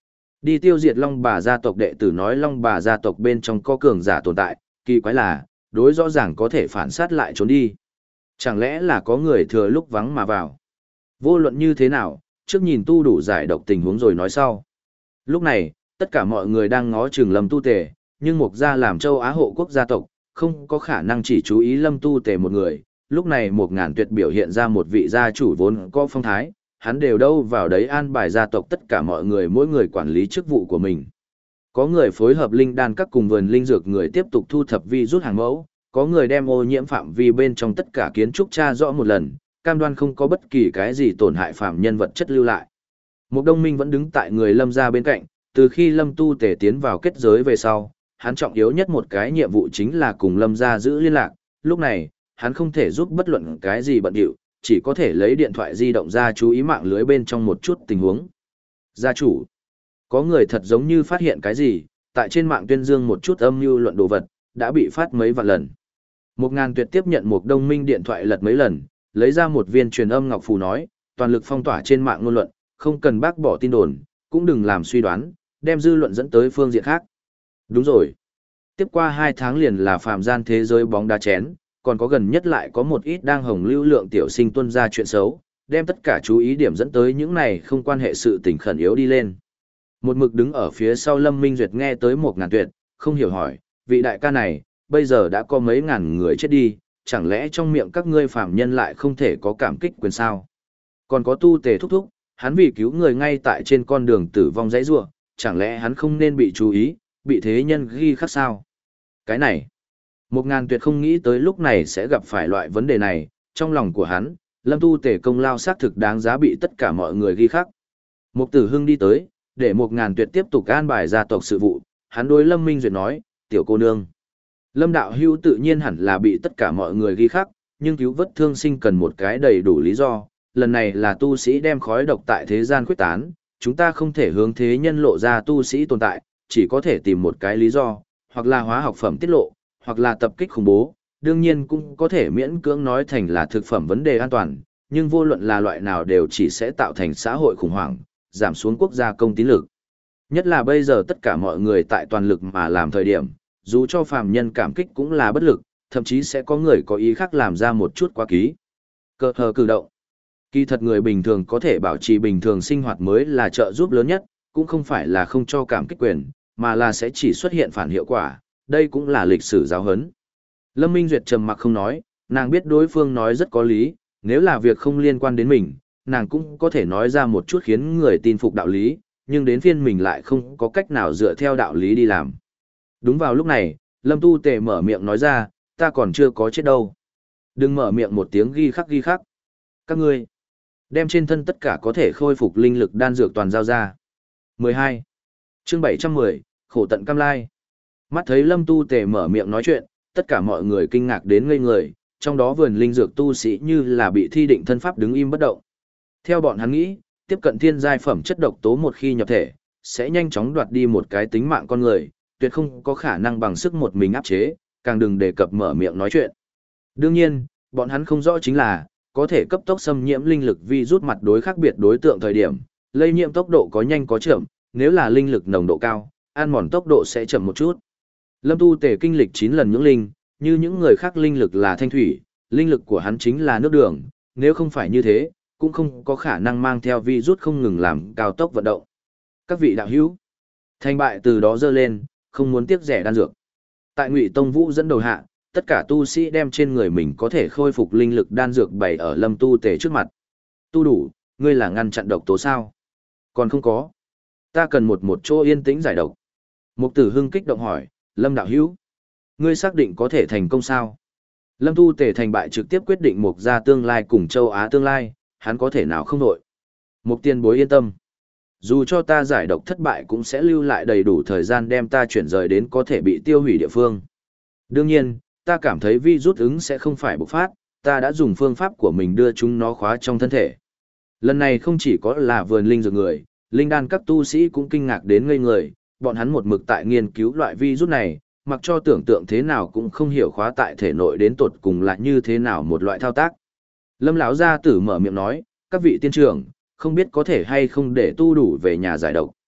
Đi tiêu diệt Long Bà gia tộc đệ tử nói Long Bà gia tộc bên trong có cường giả tồn tại, kỳ quái là, đối rõ ràng có thể phản sát lại trốn đi. Chẳng lẽ là có người thừa lúc vắng mà vào? Vô luận như thế nào, trước nhìn tu đủ giải độc tình huống rồi nói sau. Lúc này, tất cả mọi người đang ngó chừng Lâm Tu Tề, nhưng Mục gia làm châu Á hộ quốc gia tộc, không có khả năng chỉ chú ý Lâm Tu Tề một người. Lúc này Mục Ngàn Tuyệt biểu hiện ra một vị gia chủ vốn có phong thái, hắn đều đâu vào đấy an bài gia tộc tất cả mọi người mỗi người quản lý chức vụ của mình. Có người phối hợp linh đan các cùng vườn linh dược người tiếp tục thu thập vi rút hàng mẫu, có người đem ô nhiễm phạm vi bên trong tất cả kiến trúc tra rõ một lần, cam đoan không có bất kỳ cái gì tổn hại phạm nhân vật chất lưu lại. Một Đông Minh vẫn đứng tại người Lâm gia bên cạnh, từ khi Lâm Tu Tề tiến vào kết giới về sau, hắn trọng yếu nhất một cái nhiệm vụ chính là cùng Lâm gia giữ liên lạc, lúc này, hắn không thể giúp bất luận cái gì bận điệu, chỉ có thể lấy điện thoại di động ra chú ý mạng lưới bên trong một chút tình huống. Gia chủ, có người thật giống như phát hiện cái gì, tại trên mạng tuyên dương một chút âm mưu luận đồ vật, đã bị phát mấy vạn lần. Một Ngàn Tuyệt tiếp nhận một Đông Minh điện thoại lật mấy lần, lấy ra một viên truyền âm ngọc phù nói, toàn lực phong tỏa trên mạng ngôn luận, không cần bác bỏ tin đồn, cũng đừng làm suy đoán, đem dư luận dẫn tới phương diện khác. Đúng rồi. Tiếp qua hai tháng liền là phàm gian thế giới bóng đá chén, còn có gần nhất lại có một ít đang hồng lưu lượng tiểu sinh tuân ra chuyện xấu, đem tất cả chú ý điểm dẫn tới những này không quan hệ sự tình khẩn yếu đi lên. Một mực đứng ở phía sau Lâm Minh Duyệt nghe tới Một Ngàn Tuyệt, không hiểu hỏi, vị đại ca này, bây giờ đã có mấy ngàn người chết đi, chẳng lẽ trong miệng các ngươi phàm nhân lại không thể có cảm kích quyền sao? Còn có Tu Tề thúc thúc, hắn vì cứu người ngay tại trên con đường tử vong dãy rủa, chẳng lẽ hắn không nên bị chú ý, bị thế nhân ghi khắc sao? Cái này, Một Ngàn Tuyệt không nghĩ tới lúc này sẽ gặp phải loại vấn đề này, trong lòng của hắn, Lâm Tu Tề công lao xác thực đáng giá bị tất cả mọi người ghi khắc. Mục Tử Hưng đi tới, để Một Ngàn Tuyệt tiếp tục an bài gia tộc sự vụ, hắn đối Lâm Minh Duyệt nói, tiểu cô nương. Lâm đạo hưu tự nhiên hẳn là bị tất cả mọi người ghi khắc, nhưng cứu vớt thương sinh cần một cái đầy đủ lý do, lần này là tu sĩ đem khói độc tại thế gian khuếch tán, chúng ta không thể hướng thế nhân lộ ra tu sĩ tồn tại, chỉ có thể tìm một cái lý do, hoặc là hóa học phẩm tiết lộ, hoặc là tập kích khủng bố, đương nhiên cũng có thể miễn cưỡng nói thành là thực phẩm vấn đề an toàn, nhưng vô luận là loại nào đều chỉ sẽ tạo thành xã hội khủng hoảng, giảm xuống quốc gia công tín lực. Nhất là bây giờ tất cả mọi người tại toàn lực mà làm thời điểm, dù cho phàm nhân cảm kích cũng là bất lực, thậm chí sẽ có người có ý khác làm ra một chút quá ký. Cơ hờ cử động. Kỳ thật người bình thường có thể bảo trì bình thường sinh hoạt mới là trợ giúp lớn nhất, cũng không phải là không cho cảm kích quyền, mà là sẽ chỉ xuất hiện phản hiệu quả, đây cũng là lịch sử giáo huấn. Lâm Minh Duyệt trầm mặc không nói, nàng biết đối phương nói rất có lý, nếu là việc không liên quan đến mình, nàng cũng có thể nói ra một chút khiến người tin phục đạo lý, nhưng đến phiên mình lại không có cách nào dựa theo đạo lý đi làm. Đúng vào lúc này, Lâm Tu Tề mở miệng nói ra, ta còn chưa có chết đâu. Đừng mở miệng một tiếng ghi khắc ghi khắc. Các ngươi, đem trên thân tất cả có thể khôi phục linh lực đan dược toàn giao ra. mười hai. Chương bảy trăm mười, khổ tận cam lai. Mắt thấy Lâm Tu Tề mở miệng nói chuyện, tất cả mọi người kinh ngạc đến ngây người, trong đó vườn linh dược tu sĩ như là bị thi định thân pháp đứng im bất động. Theo bọn hắn nghĩ, tiếp cận thiên giai phẩm chất độc tố một khi nhập thể, sẽ nhanh chóng đoạt đi một cái tính mạng con người, tuyệt không có khả năng bằng sức một mình áp chế, càng đừng đề cập mở miệng nói chuyện. Đương nhiên, bọn hắn không rõ chính là, có thể cấp tốc xâm nhiễm linh lực vi rút mặt đối khác biệt đối tượng thời điểm, lây nhiễm tốc độ có nhanh có chậm, nếu là linh lực nồng độ cao, ăn mòn tốc độ sẽ chậm một chút. Lâm Tu Tề kinh lịch chín lần nhưỡng linh, như những người khác linh lực là thanh thủy, linh lực của hắn chính là nước đường, nếu không phải như thế, cũng không có khả năng mang theo vi rút không ngừng làm cao tốc vận động. Các vị đạo hữu, thành bại từ đó dơ lên, không muốn tiếc rẻ đan dược. Tại Ngụy Tông Vũ dẫn đầu hạ, tất cả tu sĩ đem trên người mình có thể khôi phục linh lực đan dược bày ở Lâm Tu Tề trước mặt. Tu đủ, ngươi là ngăn chặn độc tố sao? Còn không có. Ta cần một một chỗ yên tĩnh giải độc. Mục Tử Hưng kích động hỏi, Lâm đạo hữu, ngươi xác định có thể thành công sao? Lâm Tu Tề thành bại trực tiếp quyết định Mục gia tương lai cùng châu Á tương lai, hắn có thể nào không đội. Mục tiên bối yên tâm. Dù cho ta giải độc thất bại cũng sẽ lưu lại đầy đủ thời gian đem ta chuyển rời đến có thể bị tiêu hủy địa phương. Đương nhiên, ta cảm thấy vi rút ứng sẽ không phải bộc phát, ta đã dùng phương pháp của mình đưa chúng nó khóa trong thân thể. Lần này không chỉ có là vườn linh dược người, linh đan các tu sĩ cũng kinh ngạc đến ngây người, bọn hắn một mực tại nghiên cứu loại vi rút này, mặc cho tưởng tượng thế nào cũng không hiểu khóa tại thể nội đến tột cùng là như thế nào một loại thao tác. Lâm lão gia tử mở miệng nói, các vị tiên trưởng, không biết có thể hay không để tu đủ về nhà giải độc.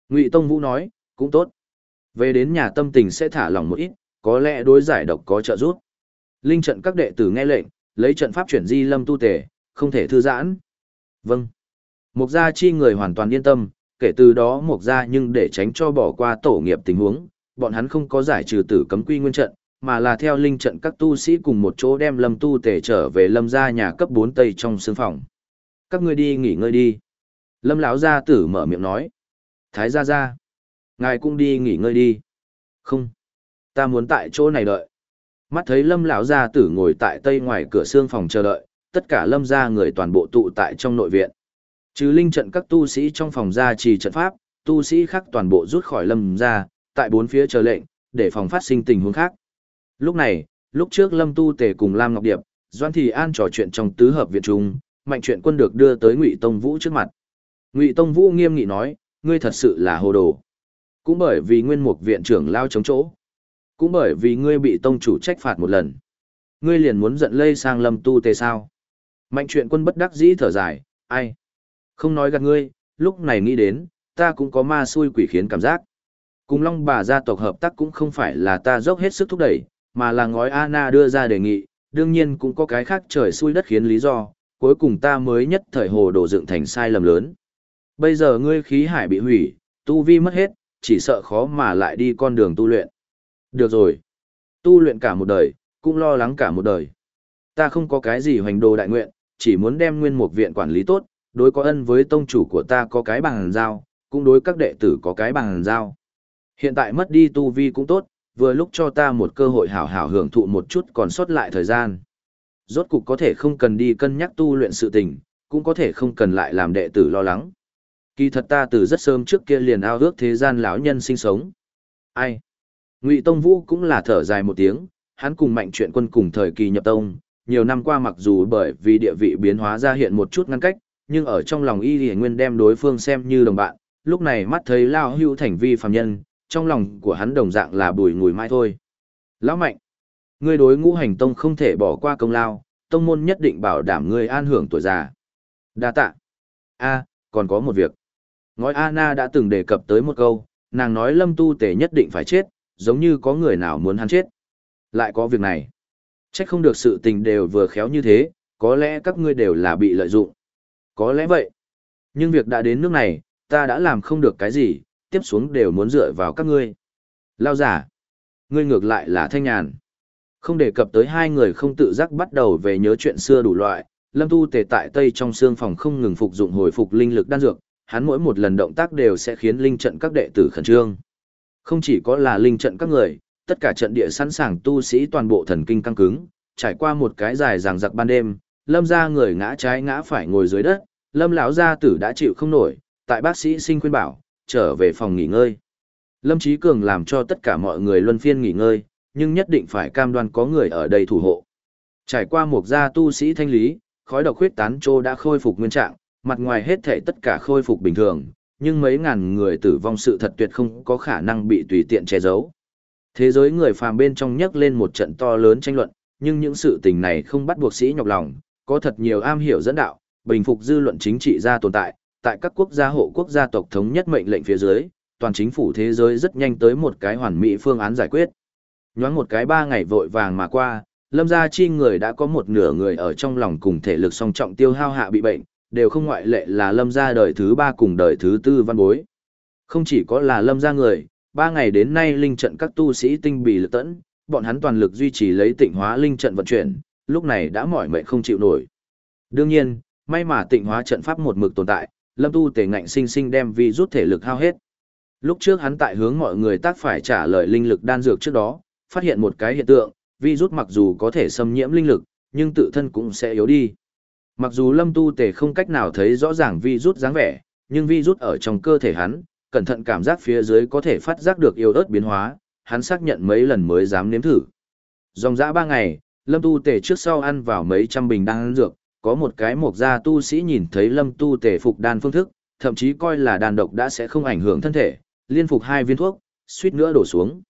Ngụy Tông Vũ nói, cũng tốt. Về đến nhà tâm tình sẽ thả lỏng một ít, có lẽ đối giải độc có trợ giúp. Linh trận các đệ tử nghe lệnh, lấy trận pháp chuyển di Lâm Tu Tề, không thể thư giãn. Vâng. Mục gia chi người hoàn toàn yên tâm, kể từ đó mục gia nhưng để tránh cho bỏ qua tổ nghiệp tình huống, bọn hắn không có giải trừ tử cấm quy nguyên trận, mà là theo linh trận các tu sĩ cùng một chỗ đem Lâm Tu Tề trở về Lâm gia nhà cấp bốn tây trong sương phòng. Các ngươi đi nghỉ ngơi đi. Lâm lão gia tử mở miệng nói. Thái gia gia, ngài cũng đi nghỉ ngơi đi. Không, ta muốn tại chỗ này đợi. Mắt thấy Lâm lão gia tử ngồi tại tây ngoài cửa sương phòng chờ đợi, tất cả Lâm gia người toàn bộ tụ tại trong nội viện. Trừ linh trận các tu sĩ trong phòng gia trì trận pháp, tu sĩ khác toàn bộ rút khỏi Lâm gia, tại bốn phía chờ lệnh, để phòng phát sinh tình huống khác. Lúc này, lúc trước Lâm Tu Tề cùng Lam Ngọc Điệp, Doan Thị An trò chuyện trong tứ hợp viện trung, Mạnh Truyện Quân được đưa tới Ngụy Tông Vũ trước mặt. Ngụy Tông Vũ nghiêm nghị nói, ngươi thật sự là hồ đồ. Cũng bởi vì nguyên mục viện trưởng lao chống chỗ. Cũng bởi vì ngươi bị tông chủ trách phạt một lần. Ngươi liền muốn giận lây sang Lâm Tu Tề sao? Mạnh Truyện Quân bất đắc dĩ thở dài, ai? Không nói gạt ngươi, lúc này nghĩ đến, ta cũng có ma xui quỷ khiến cảm giác. Cùng Long bà gia tộc hợp tác cũng không phải là ta dốc hết sức thúc đẩy, mà là ngói Anna đưa ra đề nghị, đương nhiên cũng có cái khác trời xui đất khiến lý do, cuối cùng ta mới nhất thời hồ đồ dựng thành sai lầm lớn. Bây giờ ngươi khí hải bị hủy, tu vi mất hết, chỉ sợ khó mà lại đi con đường tu luyện. Được rồi. Tu luyện cả một đời, cũng lo lắng cả một đời. Ta không có cái gì hoành đồ đại nguyện, chỉ muốn đem nguyên một viện quản lý tốt, đối có ân với tông chủ của ta có cái bằng giao, cũng đối các đệ tử có cái bằng giao. Hiện tại mất đi tu vi cũng tốt, vừa lúc cho ta một cơ hội hảo hảo hưởng thụ một chút còn sót lại thời gian. Rốt cục có thể không cần đi cân nhắc tu luyện sự tình, cũng có thể không cần lại làm đệ tử lo lắng. Kỳ thật ta từ rất sớm trước kia liền ao ước thế gian lão nhân sinh sống. Ai? Ngụy Tông Vũ cũng là thở dài một tiếng, hắn cùng Mạnh Truyện Quân cùng thời kỳ nhập tông, nhiều năm qua mặc dù bởi vì địa vị biến hóa ra hiện một chút ngăn cách, nhưng ở trong lòng Y Lệ Nguyên đem đối phương xem như đồng bạn, lúc này mắt thấy lão hưu thành vi phàm nhân, trong lòng của hắn đồng dạng là bùi ngùi mai thôi. Lão Mạnh, ngươi đối Ngũ Hành Tông không thể bỏ qua công lao, tông môn nhất định bảo đảm ngươi an hưởng tuổi già. Đa tạ. A, còn có một việc. Ngói Anna đã từng đề cập tới một câu, nàng nói Lâm Tu Tề nhất định phải chết, giống như có người nào muốn hắn chết. Lại có việc này. Trách không được sự tình đều vừa khéo như thế, có lẽ các ngươi đều là bị lợi dụng. Có lẽ vậy. Nhưng việc đã đến nước này, ta đã làm không được cái gì, tiếp xuống đều muốn dựa vào các ngươi. Lao giả. Ngươi ngược lại là Thanh Nhàn. Không đề cập tới hai người không tự giác bắt đầu về nhớ chuyện xưa đủ loại, Lâm Tu Tề tại Tây trong xương phòng không ngừng phục dụng hồi phục linh lực đan dược, hắn mỗi một lần động tác đều sẽ khiến linh trận các đệ tử khẩn trương. Không chỉ có là linh trận các người, tất cả trận địa sẵn sàng tu sĩ toàn bộ thần kinh căng cứng, trải qua một cái dài dằng dặc ban đêm, Lâm gia người ngã trái ngã phải ngồi dưới đất, Lâm lão gia tử đã chịu không nổi, tại bác sĩ sinh khuyên bảo, trở về phòng nghỉ ngơi. Lâm Chí Cường làm cho tất cả mọi người luân phiên nghỉ ngơi, nhưng nhất định phải cam đoan có người ở đây thủ hộ. Trải qua một gia tu sĩ thanh lý, khói độc huyết tán trô đã khôi phục nguyên trạng, mặt ngoài hết thảy tất cả khôi phục bình thường, nhưng mấy ngàn người tử vong sự thật tuyệt không có khả năng bị tùy tiện che giấu. Thế giới người phàm bên trong nhấc lên một trận to lớn tranh luận, nhưng những sự tình này không bắt buộc sĩ nhọc lòng, có thật nhiều am hiểu dẫn đạo, bình phục dư luận chính trị ra tồn tại, tại các quốc gia hộ quốc gia tộc thống nhất mệnh lệnh phía dưới, toàn chính phủ thế giới rất nhanh tới một cái hoàn mỹ phương án giải quyết. Nhoáng một cái ba ngày vội vàng mà qua, Lâm gia chi người đã có một nửa người ở trong lòng cùng thể lực song trọng tiêu hao hạ bị bệnh, đều không ngoại lệ là Lâm gia đời thứ ba cùng đời thứ tư văn bối. Không chỉ có là Lâm gia người, ba ngày đến nay linh trận các tu sĩ tinh bì lực tẫn, bọn hắn toàn lực duy trì lấy tịnh hóa linh trận vận chuyển, lúc này đã mỏi mệt không chịu nổi. Đương nhiên, may mà tịnh hóa trận pháp một mực tồn tại, Lâm Tu Tề ngạnh sinh sinh đem vi rút thể lực hao hết. Lúc trước hắn tại hướng mọi người tác phải trả lời linh lực đan dược trước đó, phát hiện một cái hiện tượng, vi rút mặc dù có thể xâm nhiễm linh lực, nhưng tự thân cũng sẽ yếu đi. Mặc dù Lâm Tu Tề không cách nào thấy rõ ràng vi rút dáng vẻ, nhưng vi rút ở trong cơ thể hắn, cẩn thận cảm giác phía dưới có thể phát giác được yếu ớt biến hóa, hắn xác nhận mấy lần mới dám nếm thử. Dòng dã ba ngày, Lâm Tu Tề trước sau ăn vào mấy trăm bình đan dược, có một cái mộc gia tu sĩ nhìn thấy Lâm Tu Tề phục đan phương thức, thậm chí coi là đan độc đã sẽ không ảnh hưởng thân thể, liên phục hai viên thuốc, suýt nữa đổ xuống.